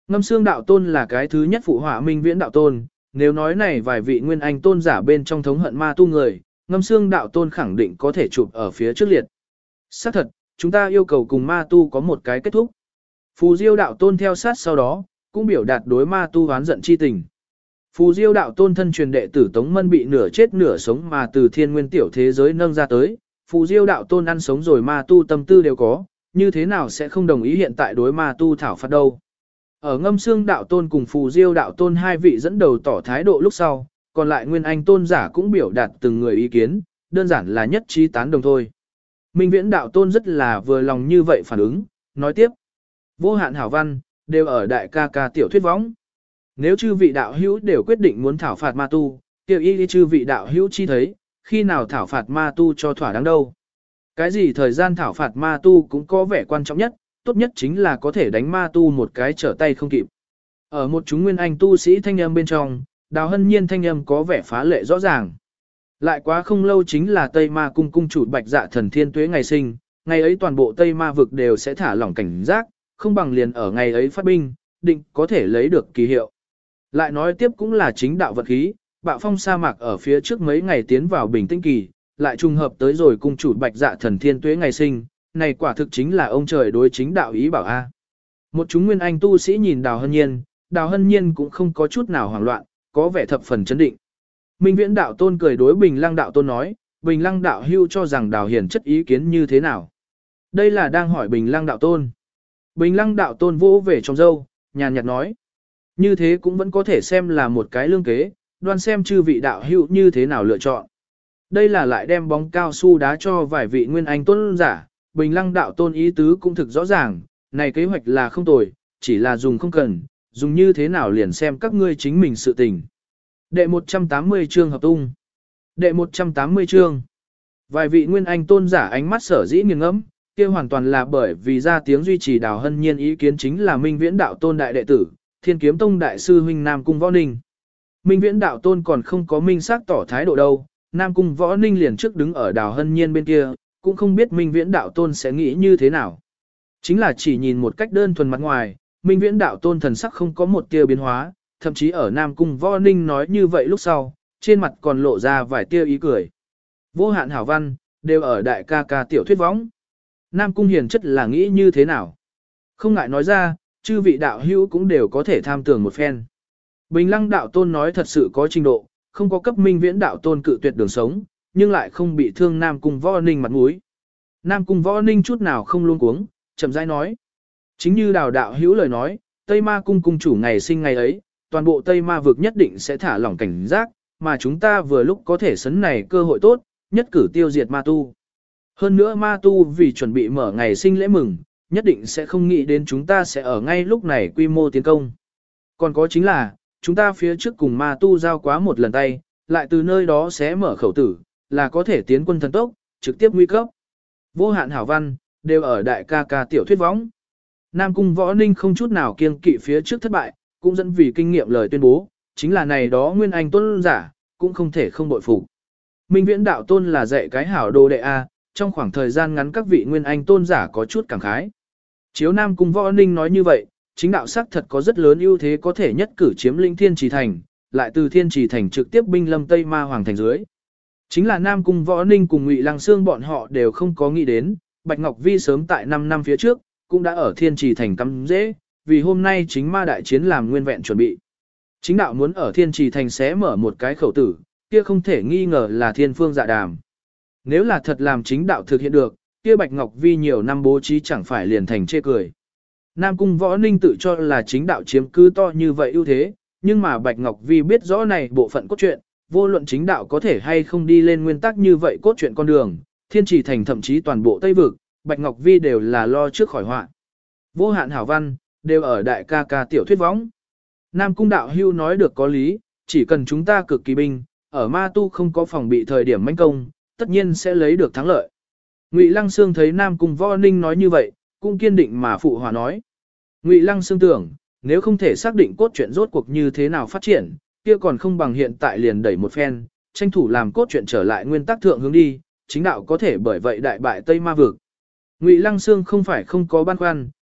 Ngâm Xương đạo tôn là cái thứ nhất phụ họa Minh Viễn đạo tôn, nếu nói này vài vị nguyên anh tôn giả bên trong thống hận ma tu người, Ngâm Xương đạo tôn khẳng định có thể chụp ở phía trước liệt. Xác thật, chúng ta yêu cầu cùng ma tu có một cái kết thúc. Phù Diêu đạo tôn theo sát sau đó, cũng biểu đạt đối ma tu oán giận chi tình. Phù Diêu đạo tôn thân truyền đệ tử Tống Mân bị nửa chết nửa sống mà từ thiên nguyên tiểu thế giới nâng ra tới, Phù Diêu đạo tôn ăn sống rồi ma tu tâm tư đều có, như thế nào sẽ không đồng ý hiện tại đối ma tu thảo phạt đâu. Ở Ngâm Xương đạo tôn cùng Phù Diêu đạo tôn hai vị dẫn đầu tỏ thái độ lúc sau, còn lại nguyên anh tôn giả cũng biểu đạt từng người ý kiến, đơn giản là nhất trí tán đồng thôi. Minh Viễn đạo tôn rất là vừa lòng như vậy phản ứng, nói tiếp. Vô hạn hảo văn, đều ở đại ca ca tiểu thuyết võng. Nếu chư vị đạo hữu đều quyết định muốn thảo phạt ma tu, tiểu y chư vị đạo hữu chi thấy, khi nào thảo phạt ma tu cho thỏa đáng đâu. Cái gì thời gian thảo phạt ma tu cũng có vẻ quan trọng nhất, tốt nhất chính là có thể đánh ma tu một cái trở tay không kịp. Ở một chúng nguyên anh tu sĩ thanh âm bên trong, Đào Hân Nhiên thanh âm có vẻ phá lệ rõ ràng. Lại quá không lâu chính là Tây Ma cung cung chủ Bạch Dạ Thần Thiên Tuế ngày sinh, ngày ấy toàn bộ Tây Ma vực đều sẽ thả lỏng cảnh giác, không bằng liền ở ngày ấy phát binh, định có thể lấy được kỳ hiệu. Lại nói tiếp cũng là chính đạo vật khí, bạo phong sa mạc ở phía trước mấy ngày tiến vào bình tĩnh kỳ, lại trùng hợp tới rồi cung chủ Bạch Dạ Thần Thiên Tuế ngày sinh, này quả thực chính là ông trời đối chính đạo ý bảo a. Một chúng nguyên anh tu sĩ nhìn Đào Hân Nhiên cũng không có chút nào hoảng loạn, có vẻ thập phần chấn định. Minh Viễn đạo tôn cười đối Bình Lăng đạo tôn nói, Bình Lăng đạo hưu cho rằng Đào Hiển chất ý kiến như thế nào. Đây là đang hỏi Bình Lăng đạo tôn. Bình Lăng đạo tôn vỗ về trong râu, nhàn nhạt nói. Như thế cũng vẫn có thể xem là một cái lương kế, đoan xem chư vị đạo hưu như thế nào lựa chọn. Đây là lại đem bóng cao su đá cho vài vị nguyên anh tôn giả, Bình Lăng đạo tôn ý tứ cũng thực rõ ràng, này kế hoạch là không tồi, chỉ là dùng không cần, dùng như thế nào liền xem các ngươi chính mình sự tình. Đệ 180 chương hợp tung. Đệ 180 chương. Vài vị nguyên anh tôn giả ánh mắt sở dĩ nghiêng ngẫm, kia hoàn toàn là bởi vì ra tiếng duy trì Đào Hân Nhiên ý kiến chính là Minh Viễn đạo tôn đại đệ tử, Thiên Kiếm Tông đại sư huynh Nam Cung Võ Ninh. Minh Viễn đạo tôn còn không có minh xác tỏ thái độ đâu, Nam Cung Võ Ninh liền trước đứng ở Đào Hân Nhiên bên kia, cũng không biết Minh Viễn đạo tôn sẽ nghĩ như thế nào. Chính là chỉ nhìn một cách đơn thuần mặt ngoài, Minh Viễn đạo tôn thần sắc không có một tia biến hóa, thậm chí ở Nam Cung Võ Ninh nói như vậy lúc sau, trên mặt còn lộ ra vài tia ý cười. Vô hạn hảo văn, đều ở đại ca ca tiểu thuyết võng. Nam Cung hiền chất là nghĩ như thế nào? Không ngại nói ra, chư vị đạo hữu cũng đều có thể tham tưởng một phen. Bình Lăng đạo tôn nói thật sự có trình độ, không có cấp Minh Viễn đạo tôn cự tuyệt đường sống, nhưng lại không bị thương Nam Cung Võ Ninh mặt mũi. Nam Cung Võ Ninh chút nào không luôn cuống, chậm rãi nói. Chính như Đào đạo hữu lời nói, Tây Ma cung cung chủ ngày sinh ngày ấy, toàn bộ Tây Ma vực nhất định sẽ thả lỏng cảnh giác, mà chúng ta vừa lúc có thể sấn này cơ hội tốt, nhất cử tiêu diệt ma tu. Hơn nữa ma tu vì chuẩn bị mở ngày sinh lễ mừng, nhất định sẽ không nghĩ đến chúng ta sẽ ở ngay lúc này quy mô tiến công. Còn có chính là, chúng ta phía trước cùng ma tu giao quá một lần tay, lại từ nơi đó sẽ mở khẩu tử, là có thể tiến quân thần tốc, trực tiếp nguy cấp. Vô hạn hảo văn, đều ở đại ca ca tiểu thuyết võng. Nam Cung Võ Ninh không chút nào kiêng kỵ phía trước thất bại, cũng dẫn vì kinh nghiệm lời tuyên bố, chính là này đó nguyên anh tôn giả, cũng không thể không bội phục. Minh Viễn đạo tôn là dạy cái hảo đồ đệ A, trong khoảng thời gian ngắn các vị nguyên anh tôn giả có chút cảm khái. Chiếu Nam Cung Võ Ninh nói như vậy, chính đạo sắc thật có rất lớn ưu thế có thể nhất cử chiếm lĩnh Thiên Trì Thành, lại từ Thiên Trì Thành trực tiếp binh lâm Tây Ma Hoàng Thành dưới. Chính là Nam Cung Võ Ninh cùng Ngụy Lăng Xương bọn họ đều không có nghĩ đến, Bạch Ngọc Vi sớm tại 5 năm phía trước, cũng đã ở Thiên Trì Thành cắm dễ, vì hôm nay chính ma đại chiến làm nguyên vẹn chuẩn bị. Chính đạo muốn ở Thiên Trì Thành xé mở một cái khẩu tử, kia không thể nghi ngờ là thiên phương dạ đàm. Nếu là thật làm chính đạo thực hiện được, kia Bạch Ngọc Vi nhiều năm bố trí chẳng phải liền thành chê cười. Nam Cung Võ Ninh tự cho là chính đạo chiếm cứ to như vậy ưu thế, nhưng mà Bạch Ngọc Vi biết rõ này bộ phận cốt truyện, vô luận chính đạo có thể hay không đi lên nguyên tắc như vậy cốt truyện con đường, Thiên Trì Thành thậm chí toàn bộ Tây Vực, Bạch Ngọc Vi đều là lo trước khỏi họa. Vô hạn hảo văn, đều ở đại ca ca tiểu thuyết võng. Nam Cung đạo hưu nói được có lý, chỉ cần chúng ta cực kỳ binh, ở ma tu không có phòng bị thời điểm mãnh công, tất nhiên sẽ lấy được thắng lợi. Ngụy Lăng Xương thấy Nam Cung Võ Ninh nói như vậy, cũng kiên định mà phụ hòa nói. Ngụy Lăng Xương tưởng, nếu không thể xác định cốt truyện rốt cuộc như thế nào phát triển, kia còn không bằng hiện tại liền đẩy một phen, tranh thủ làm cốt truyện trở lại nguyên tắc thượng hướng đi, chính đạo có thể bởi vậy đại bại Tây Ma vực. Ngụy Lăng Xương không phải không có băn khoăn,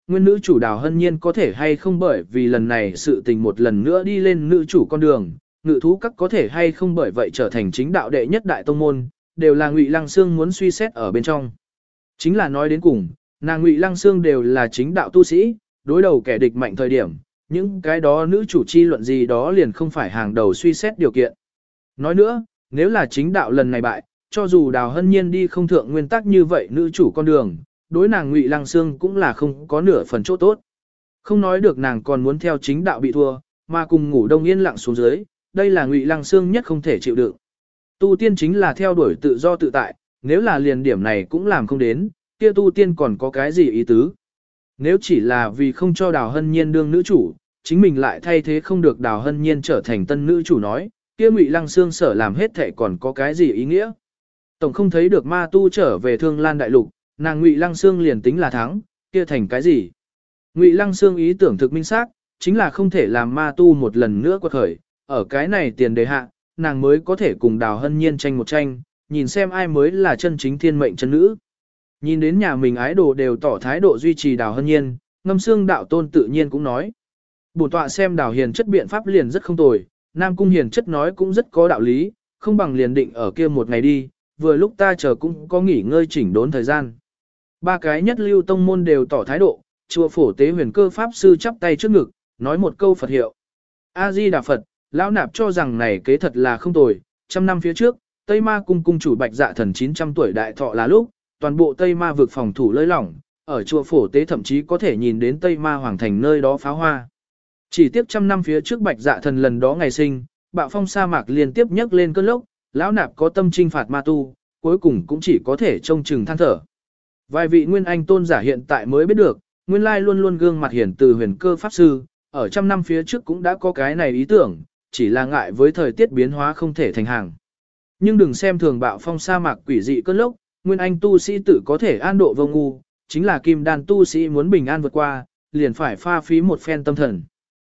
nguyên nữ chủ Đào Hân Nhiên có thể hay không bởi vì lần này sự tình một lần nữa đi lên nữ chủ con đường, ngự thú các có thể hay không bởi vậy trở thành chính đạo đệ nhất đại tông môn, đều là Ngụy Lăng Xương muốn suy xét ở bên trong. Chính là nói đến cùng, nàng Ngụy Lăng Xương đều là chính đạo tu sĩ, đối đầu kẻ địch mạnh thời điểm, những cái đó nữ chủ chi luận gì đó liền không phải hàng đầu suy xét điều kiện. Nói nữa, nếu là chính đạo lần này bại, cho dù Đào Hân Nhiên đi không thượng nguyên tắc như vậy nữ chủ con đường, đối nàng Ngụy Lăng Xương cũng là không có nửa phần chỗ tốt. Không nói được nàng còn muốn theo chính đạo bị thua, mà cùng ngủ đông yên lặng xuống dưới, đây là Ngụy Lăng Xương nhất không thể chịu đựng. Tu tiên chính là theo đuổi tự do tự tại, nếu là liền điểm này cũng làm không đến, kia tu tiên còn có cái gì ý tứ. Nếu chỉ là vì không cho Đào Hân Nhiên đương nữ chủ, chính mình lại thay thế không được Đào Hân Nhiên trở thành tân nữ chủ nói, kia Ngụy Lăng Xương sở làm hết thệ còn có cái gì ý nghĩa. Tổng không thấy được ma tu trở về Thương Lan Đại Lục, nàng Ngụy Lăng Xương liền tính là thắng, kia thành cái gì. Ngụy Lăng Xương ý tưởng thực minh xác, chính là không thể làm ma tu một lần nữa quật khởi, ở cái này tiền đề hạ, nàng mới có thể cùng Đào Hân Nhiên tranh một tranh, nhìn xem ai mới là chân chính thiên mệnh chân nữ. Nhìn đến nhà mình ái đồ đều tỏ thái độ duy trì Đào Hân Nhiên, Ngâm Xương đạo tôn tự nhiên cũng nói. Bổn tọa xem Đào Hiền chất biện pháp liền rất không tồi, Nam Cung Hiền chất nói cũng rất có đạo lý, không bằng liền định ở kia một ngày đi, vừa lúc ta chờ cũng có nghỉ ngơi chỉnh đốn thời gian. Ba cái nhất lưu tông môn đều tỏ thái độ, chùa Phổ Tế Huyền Cơ Pháp Sư chắp tay trước ngực, nói một câu Phật hiệu. A-di-đà Phật, lão nạp cho rằng này kế thật là không tồi, trăm năm phía trước, Tây Ma Cung cung chủ Bạch Dạ Thần 900 tuổi đại thọ là lúc, toàn bộ Tây Ma vực phòng thủ lơi lỏng, ở chùa Phổ Tế thậm chí có thể nhìn đến Tây Ma Hoàng Thành nơi đó pháo hoa. Chỉ tiếc trăm năm phía trước Bạch Dạ Thần lần đó ngày sinh, bạo phong sa mạc liên tiếp nhấc lên cơn lốc, lão nạp có tâm trinh phạt ma tu, cuối cùng cũng chỉ có thể trông chừng than thở. Vài vị nguyên anh tôn giả hiện tại mới biết được, nguyên lai luôn luôn gương mặt hiển từ Huyền Cơ Pháp Sư, ở trăm năm phía trước cũng đã có cái này ý tưởng, chỉ là ngại với thời tiết biến hóa không thể thành hàng. Nhưng đừng xem thường bạo phong sa mạc quỷ dị cơn lốc, nguyên anh tu sĩ tự có thể an độ vô ngu, chính là kim đan tu sĩ muốn bình an vượt qua, liền phải pha phí một phen tâm thần.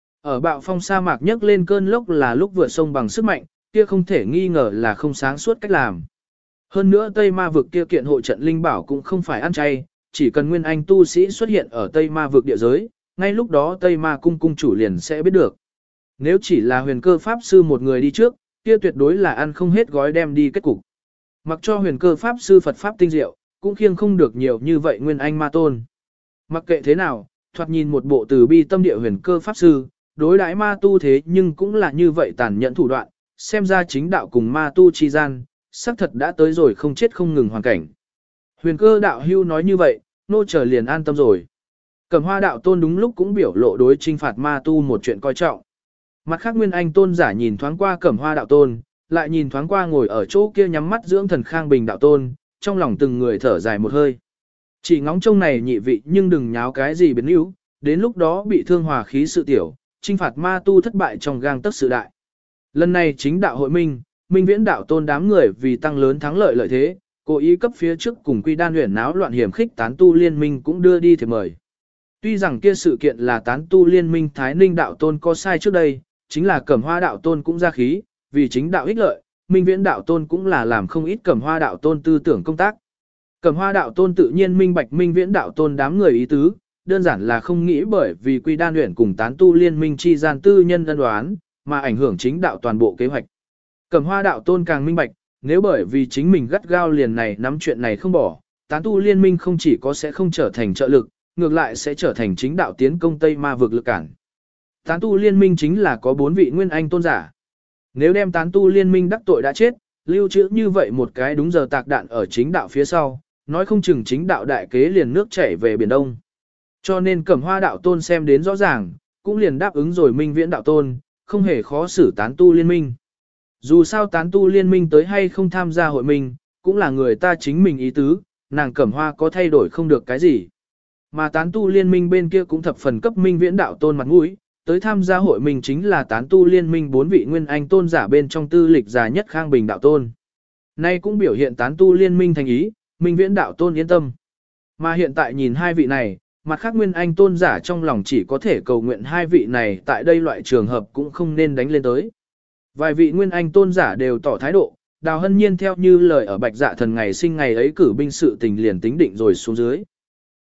Ở bạo phong sa mạc nhấc lên cơn lốc là lúc vượt sông bằng sức mạnh, kia không thể nghi ngờ là không sáng suốt cách làm. Hơn nữa Tây Ma vực kia kiện hộ trận linh bảo cũng không phải ăn chay, chỉ cần nguyên anh tu sĩ xuất hiện ở Tây Ma vực địa giới, ngay lúc đó Tây Ma cung cung chủ liền sẽ biết được. Nếu chỉ là Huyền Cơ Pháp Sư một người đi trước, kia tuyệt đối là ăn không hết gói đem đi kết cục. Mặc cho Huyền Cơ Pháp Sư Phật Pháp tinh diệu, cũng khiêng không được nhiều như vậy nguyên anh ma tôn. Mặc kệ thế nào, thoạt nhìn một bộ từ bi tâm địa Huyền Cơ Pháp Sư, đối đãi ma tu thế nhưng cũng là như vậy tàn nhẫn thủ đoạn, xem ra chính đạo cùng ma tu chi gian, xác thật đã tới rồi không chết không ngừng hoàn cảnh. Huyền Cơ đạo hưu nói như vậy, nô chờ liền an tâm rồi. Cẩm Hoa đạo tôn đúng lúc cũng biểu lộ đối trinh phạt ma tu một chuyện coi trọng. Mặt khác Nguyên Anh tôn giả nhìn thoáng qua Cẩm Hoa đạo tôn, lại nhìn thoáng qua ngồi ở chỗ kia nhắm mắt dưỡng thần Khang Bình đạo tôn, trong lòng từng người thở dài một hơi. Chỉ ngóng trông này nhị vị nhưng đừng nháo cái gì biến yếu, đến lúc đó bị thương hòa khí sự tiểu, trinh phạt ma tu thất bại trong gang tấc sự đại. Lần này chính đạo hội minh, Minh Viễn đạo tôn đám người vì tăng lớn thắng lợi lợi thế, cố ý cấp phía trước cùng Quy Đan huyền náo loạn hiểm khích tán tu liên minh cũng đưa đi thiệp mời. Tuy rằng kia sự kiện là tán tu liên minh Thái Ninh đạo tôn có sai trước đây, chính là Cẩm Hoa đạo tôn cũng ra khí, vì chính đạo ích lợi, Minh Viễn đạo tôn cũng là làm không ít Cẩm Hoa đạo tôn tư tưởng công tác. Cẩm Hoa đạo tôn tự nhiên minh bạch Minh Viễn đạo tôn đám người ý tứ, đơn giản là không nghĩ bởi vì Quy Đan huyền cùng tán tu liên minh chi gian tư nhân ân đoán, mà ảnh hưởng chính đạo toàn bộ kế hoạch. Cẩm Hoa đạo tôn càng minh bạch, nếu bởi vì chính mình gắt gao liền này nắm chuyện này không bỏ, tán tu liên minh không chỉ có sẽ không trở thành trợ lực, ngược lại sẽ trở thành chính đạo tiến công Tây Ma vực lực cản. Tán tu liên minh chính là có 4 vị nguyên anh tôn giả. Nếu đem tán tu liên minh đắc tội đã chết, lưu trữ như vậy một cái đúng giờ tạc đạn ở chính đạo phía sau, nói không chừng chính đạo đại kế liền nước chảy về Biển Đông. Cho nên Cẩm Hoa đạo tôn xem đến rõ ràng, cũng liền đáp ứng rồi Minh Viễn đạo tôn, không hề khó xử tán tu liên minh. Dù sao tán tu liên minh tới hay không tham gia hội minh, cũng là người ta chính mình ý tứ, nàng Cẩm Hoa có thay đổi không được cái gì. Mà tán tu liên minh bên kia cũng thập phần cấp Minh Viễn đạo tôn mặt mũi, tới tham gia hội minh chính là tán tu liên minh 4 vị nguyên anh tôn giả bên trong tư lịch già nhất Khang Bình đạo tôn. Nay cũng biểu hiện tán tu liên minh thành ý, Minh Viễn đạo tôn yên tâm. Mà hiện tại nhìn hai vị này, mặt khác nguyên anh tôn giả trong lòng chỉ có thể cầu nguyện hai vị này tại đây loại trường hợp cũng không nên đánh lên tới. Vài vị nguyên anh tôn giả đều tỏ thái độ, Đào Hân Nhiên theo như lời ở Bạch Dạ Thần ngày sinh ngày ấy cử binh sự tình liền tính định rồi xuống dưới.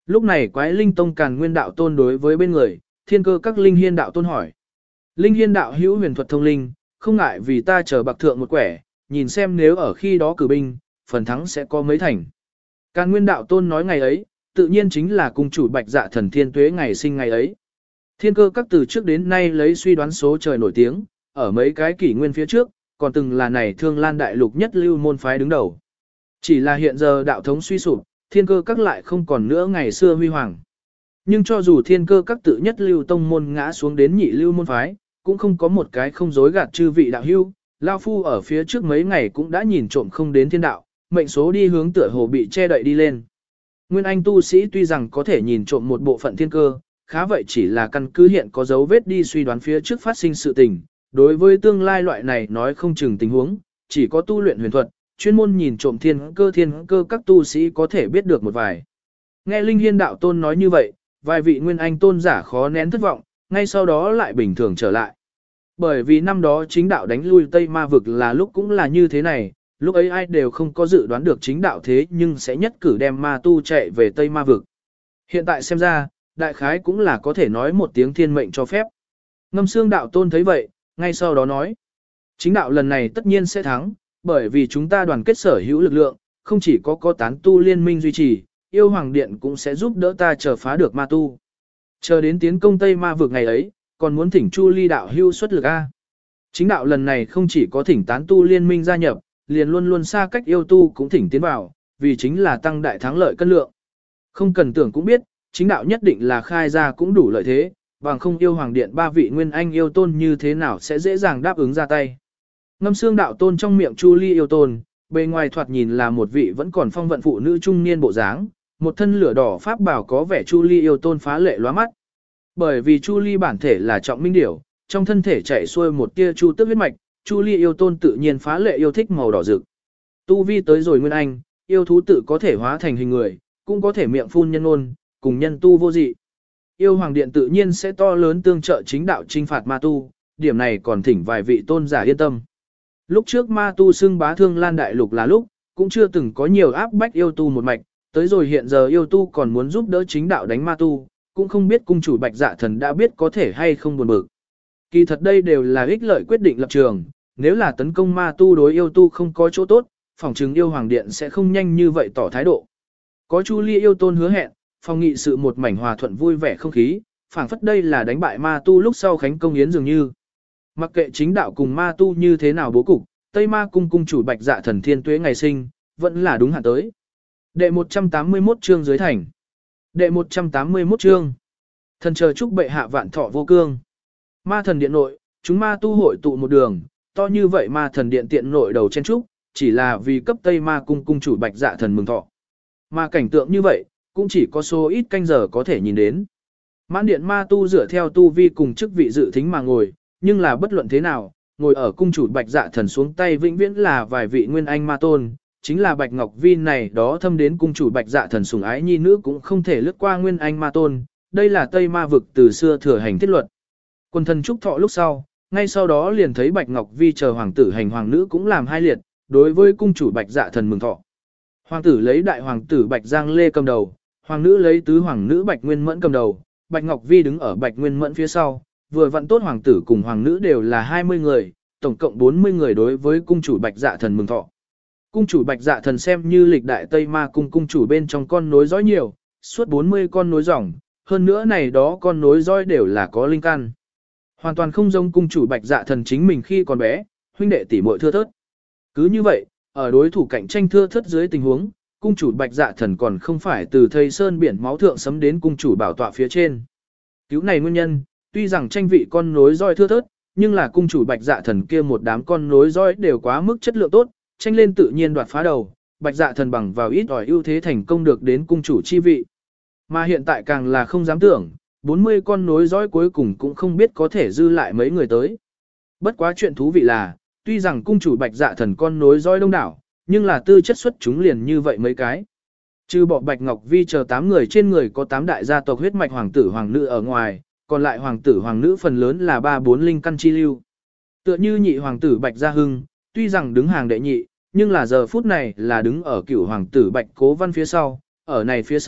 Lúc này Quái Linh Tông Càn Nguyên đạo tôn đối với bên người, Thiên Cơ các Linh Hiên đạo tôn hỏi. Linh Hiên đạo hữu huyền thuật thông linh, không ngại vì ta chờ bạc thượng một quẻ, nhìn xem nếu ở khi đó cử binh, phần thắng sẽ có mấy thành. Càn Nguyên đạo tôn nói ngày ấy, tự nhiên chính là cung chủ Bạch Dạ Thần Thiên Tuế ngày sinh ngày ấy. Thiên Cơ các từ trước đến nay lấy suy đoán số trời nổi tiếng, ở mấy cái kỷ nguyên phía trước, còn từng là này Thương Lan đại lục nhất lưu môn phái đứng đầu. Chỉ là hiện giờ đạo thống suy sụp, Thiên Cơ các lại không còn nữa ngày xưa huy hoàng. Nhưng cho dù Thiên Cơ các tự nhất lưu tông môn ngã xuống đến nhị lưu môn phái, cũng không có một cái không dối gạt chư vị đạo hưu, lao phu ở phía trước mấy ngày cũng đã nhìn trộm không đến thiên đạo, mệnh số đi hướng tựa hồ bị che đậy đi lên. Nguyên Anh tu sĩ tuy rằng có thể nhìn trộm một bộ phận thiên cơ, khá vậy chỉ là căn cứ hiện có dấu vết đi suy đoán phía trước phát sinh sự tình, đối với tương lai loại này nói không chừng tình huống, chỉ có tu luyện huyền thuật, chuyên môn nhìn trộm thiên cơ các tu sĩ có thể biết được một vài. Nghe Linh Hiên đạo tôn nói như vậy, vài vị Nguyên Anh tôn giả khó nén thất vọng, ngay sau đó lại bình thường trở lại. Bởi vì năm đó chính đạo đánh lui Tây Ma vực là lúc cũng là như thế này, lúc ấy ai đều không có dự đoán được chính đạo thế nhưng sẽ nhất cử đem ma tu chạy về Tây Ma vực. Hiện tại xem ra, đại khái cũng là có thể nói một tiếng thiên mệnh cho phép. Ngâm Xương đạo tôn thấy vậy, ngay sau đó nói, chính đạo lần này tất nhiên sẽ thắng, bởi vì chúng ta đoàn kết sở hữu lực lượng, không chỉ có tán tu liên minh duy trì, yêu hoàng điện cũng sẽ giúp đỡ ta trở phá được ma tu. Chờ đến tiến công Tây Ma vực ngày ấy, còn muốn thỉnh Chu Ly đạo hưu xuất lực A. Chính đạo lần này không chỉ có thỉnh tán tu liên minh gia nhập, liền luôn luôn xa cách yêu tu cũng thỉnh tiến vào, vì chính là tăng đại thắng lợi cân lượng. Không cần tưởng cũng biết, chính đạo nhất định là khai ra cũng đủ lợi thế, bằng không yêu hoàng điện ba vị nguyên anh yêu tôn như thế nào sẽ dễ dàng đáp ứng ra tay. Ngâm Xương đạo tôn trong miệng Chu Ly yêu tôn, bề ngoài thoạt nhìn là một vị vẫn còn phong vận phụ nữ trung niên bộ dáng, một thân lửa đỏ pháp bảo có vẻ Chu Ly yêu tôn phá lệ lóa mắt. Bởi vì Chu Ly bản thể là trọng minh điểu, trong thân thể chảy xuôi một tia chu tước huyết mạch, Chu Ly yêu tôn tự nhiên phá lệ yêu thích màu đỏ rực. Tu vi tới rồi nguyên anh, yêu thú tự có thể hóa thành hình người, cũng có thể miệng phun nhân ngôn, cùng nhân tu vô dị. Yêu hoàng điện tự nhiên sẽ to lớn tương trợ chính đạo trinh phạt ma tu, điểm này còn thỉnh vài vị tôn giả yên tâm. Lúc trước ma tu xưng bá Thương Lan đại lục là lúc, cũng chưa từng có nhiều áp bách yêu tu một mạch, tới rồi hiện giờ yêu tu còn muốn giúp đỡ chính đạo đánh ma tu, cũng không biết cung chủ Bạch Dạ Thần đã biết có thể hay không buồn bực. Kỳ thật đây đều là ích lợi quyết định lập trường, nếu là tấn công ma tu đối yêu tu không có chỗ tốt, phòng trừng yêu hoàng điện sẽ không nhanh như vậy tỏ thái độ. Có Chu Ly yêu tôn hứa hẹn, phòng nghị sự một mảnh hòa thuận vui vẻ không khí, phảng phất đây là đánh bại ma tu lúc sau khánh công yến dường như. Mặc kệ chính đạo cùng ma tu như thế nào bố cục, Tây Ma cung cung chủ Bạch Dạ Thần Thiên Tuế ngày sinh, vẫn là đúng hạn tới. Đệ 181 chương dưới thành. Đệ 181 chương. Thần chờ chúc bệ hạ vạn thọ vô cương. Ma thần điện nội, chúng ma tu hội tụ một đường, to như vậy ma thần điện tiện nội đầu chen trúc, chỉ là vì cấp Tây Ma cung cung chủ Bạch Dạ Thần mừng thọ. Mà cảnh tượng như vậy, cũng chỉ có số ít canh giờ có thể nhìn đến. Mãn điện ma tu dựa theo tu vi cùng chức vị dự thính mà ngồi, nhưng là bất luận thế nào, ngồi ở cung chủ Bạch Dạ Thần xuống tay vĩnh viễn là vài vị nguyên anh ma tôn, chính là Bạch Ngọc Vi này đó thâm đến cung chủ Bạch Dạ Thần sủng ái nhi nữ cũng không thể lướt qua nguyên anh ma tôn, đây là Tây Ma vực từ xưa thừa hành thiết luật. Quân thần chúc thọ lúc sau, ngay sau đó liền thấy Bạch Ngọc Vi chờ hoàng tử hành hoàng nữ cũng làm hai liệt, đối với cung chủ Bạch Dạ Thần mừng thọ. Hoàng tử lấy đại hoàng tử Bạch Giang Lê cầm đầu, hoàng nữ lấy tứ hoàng nữ Bạch Nguyên Mẫn cầm đầu, Bạch Ngọc Vi đứng ở Bạch Nguyên Mẫn phía sau, vừa vặn tốt hoàng tử cùng hoàng nữ đều là 20 người, tổng cộng 40 người đối với cung chủ Bạch Dạ Thần mừng thọ. Cung chủ Bạch Dạ Thần xem như lịch đại Tây Ma cung cung chủ bên trong con nối dõi nhiều, suốt 40 con nối dòng, hơn nữa này đó con nối dõi đều là có linh căn. Hoàn toàn không giống cung chủ Bạch Dạ Thần chính mình khi còn bé, huynh đệ tỷ muội thưa thớt. Cứ như vậy, ở đối thủ cạnh tranh thưa thớt dưới tình huống, cung chủ Bạch Dạ Thần còn không phải từ thây sơn biển máu thượng sấm đến cung chủ bảo tọa phía trên. Cứu này nguyên nhân, tuy rằng tranh vị con nối dõi thưa thớt, nhưng là cung chủ Bạch Dạ Thần kia một đám con nối dõi đều quá mức chất lượng tốt, tranh lên tự nhiên đoạt phá đầu, Bạch Dạ Thần bằng vào ít ỏi ưu thế thành công được đến cung chủ chi vị. Mà hiện tại càng là không dám tưởng, 40 con nối dõi cuối cùng cũng không biết có thể dư lại mấy người tới. Bất quá chuyện thú vị là, tuy rằng cung chủ Bạch Dạ Thần con nối dõi đông đảo, nhưng là tư chất xuất chúng liền như vậy mấy cái. Trừ bỏ Bạch Ngọc Vi chờ 8 người trên người có 8 đại gia tộc huyết mạch hoàng tử hoàng nữ ở ngoài, còn lại hoàng tử hoàng nữ phần lớn là 3-4 linh căn chi lưu. Tựa như nhị hoàng tử Bạch Gia Hưng, tuy rằng đứng hàng đệ nhị, nhưng là giờ phút này là đứng ở cửu hoàng tử Bạch Cố Văn phía sau, ở này phía sau,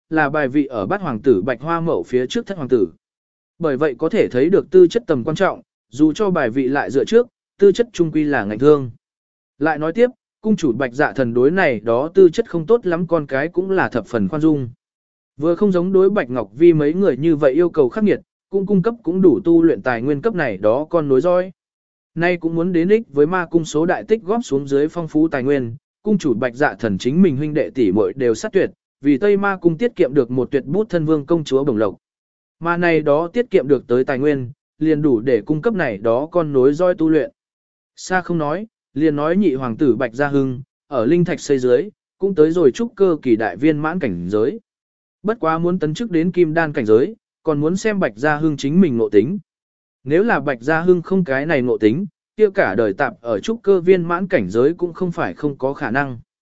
là bài vị ở bát hoàng tử Bạch Hoa Mậu phía trước thất hoàng tử. Bởi vậy có thể thấy được tư chất tầm quan trọng, dù cho bài vị lại dựa trước, tư chất trung quy là ngạnh thương. Lại nói tiếp, cung chủ Bạch Dạ Thần đối này đó tư chất không tốt lắm con cái cũng là thập phần khoan dung. Vừa không giống đối Bạch Ngọc Vi mấy người như vậy yêu cầu khắc nghiệt, cũng cung cấp cũng đủ tu luyện tài nguyên cấp này đó con nối dõi. Nay cũng muốn đến ích với ma cung số đại tích góp xuống dưới phong phú tài nguyên, cung chủ Bạch Dạ Thần chính mình huynh đệ tỷ muội đều sát tuyệt, vì Tây Ma cung tiết kiệm được một tuyệt bút thân vương công chúa bổng lộc. Mà này đó tiết kiệm được tới tài nguyên, liền đủ để cung cấp này đó con nối dõi tu luyện. Xa không nói, liền nói nhị hoàng tử Bạch Gia Hưng, ở linh thạch xây dưới, cũng tới rồi trúc cơ kỳ đại viên mãn cảnh giới. Bất quá muốn tấn chức đến kim đan cảnh giới, còn muốn xem Bạch Gia Hưng chính mình ngộ tính. Nếu là Bạch Gia Hưng không cái này ngộ tính, kia cả đời tạp ở trúc cơ viên mãn cảnh giới cũng không phải không có khả năng.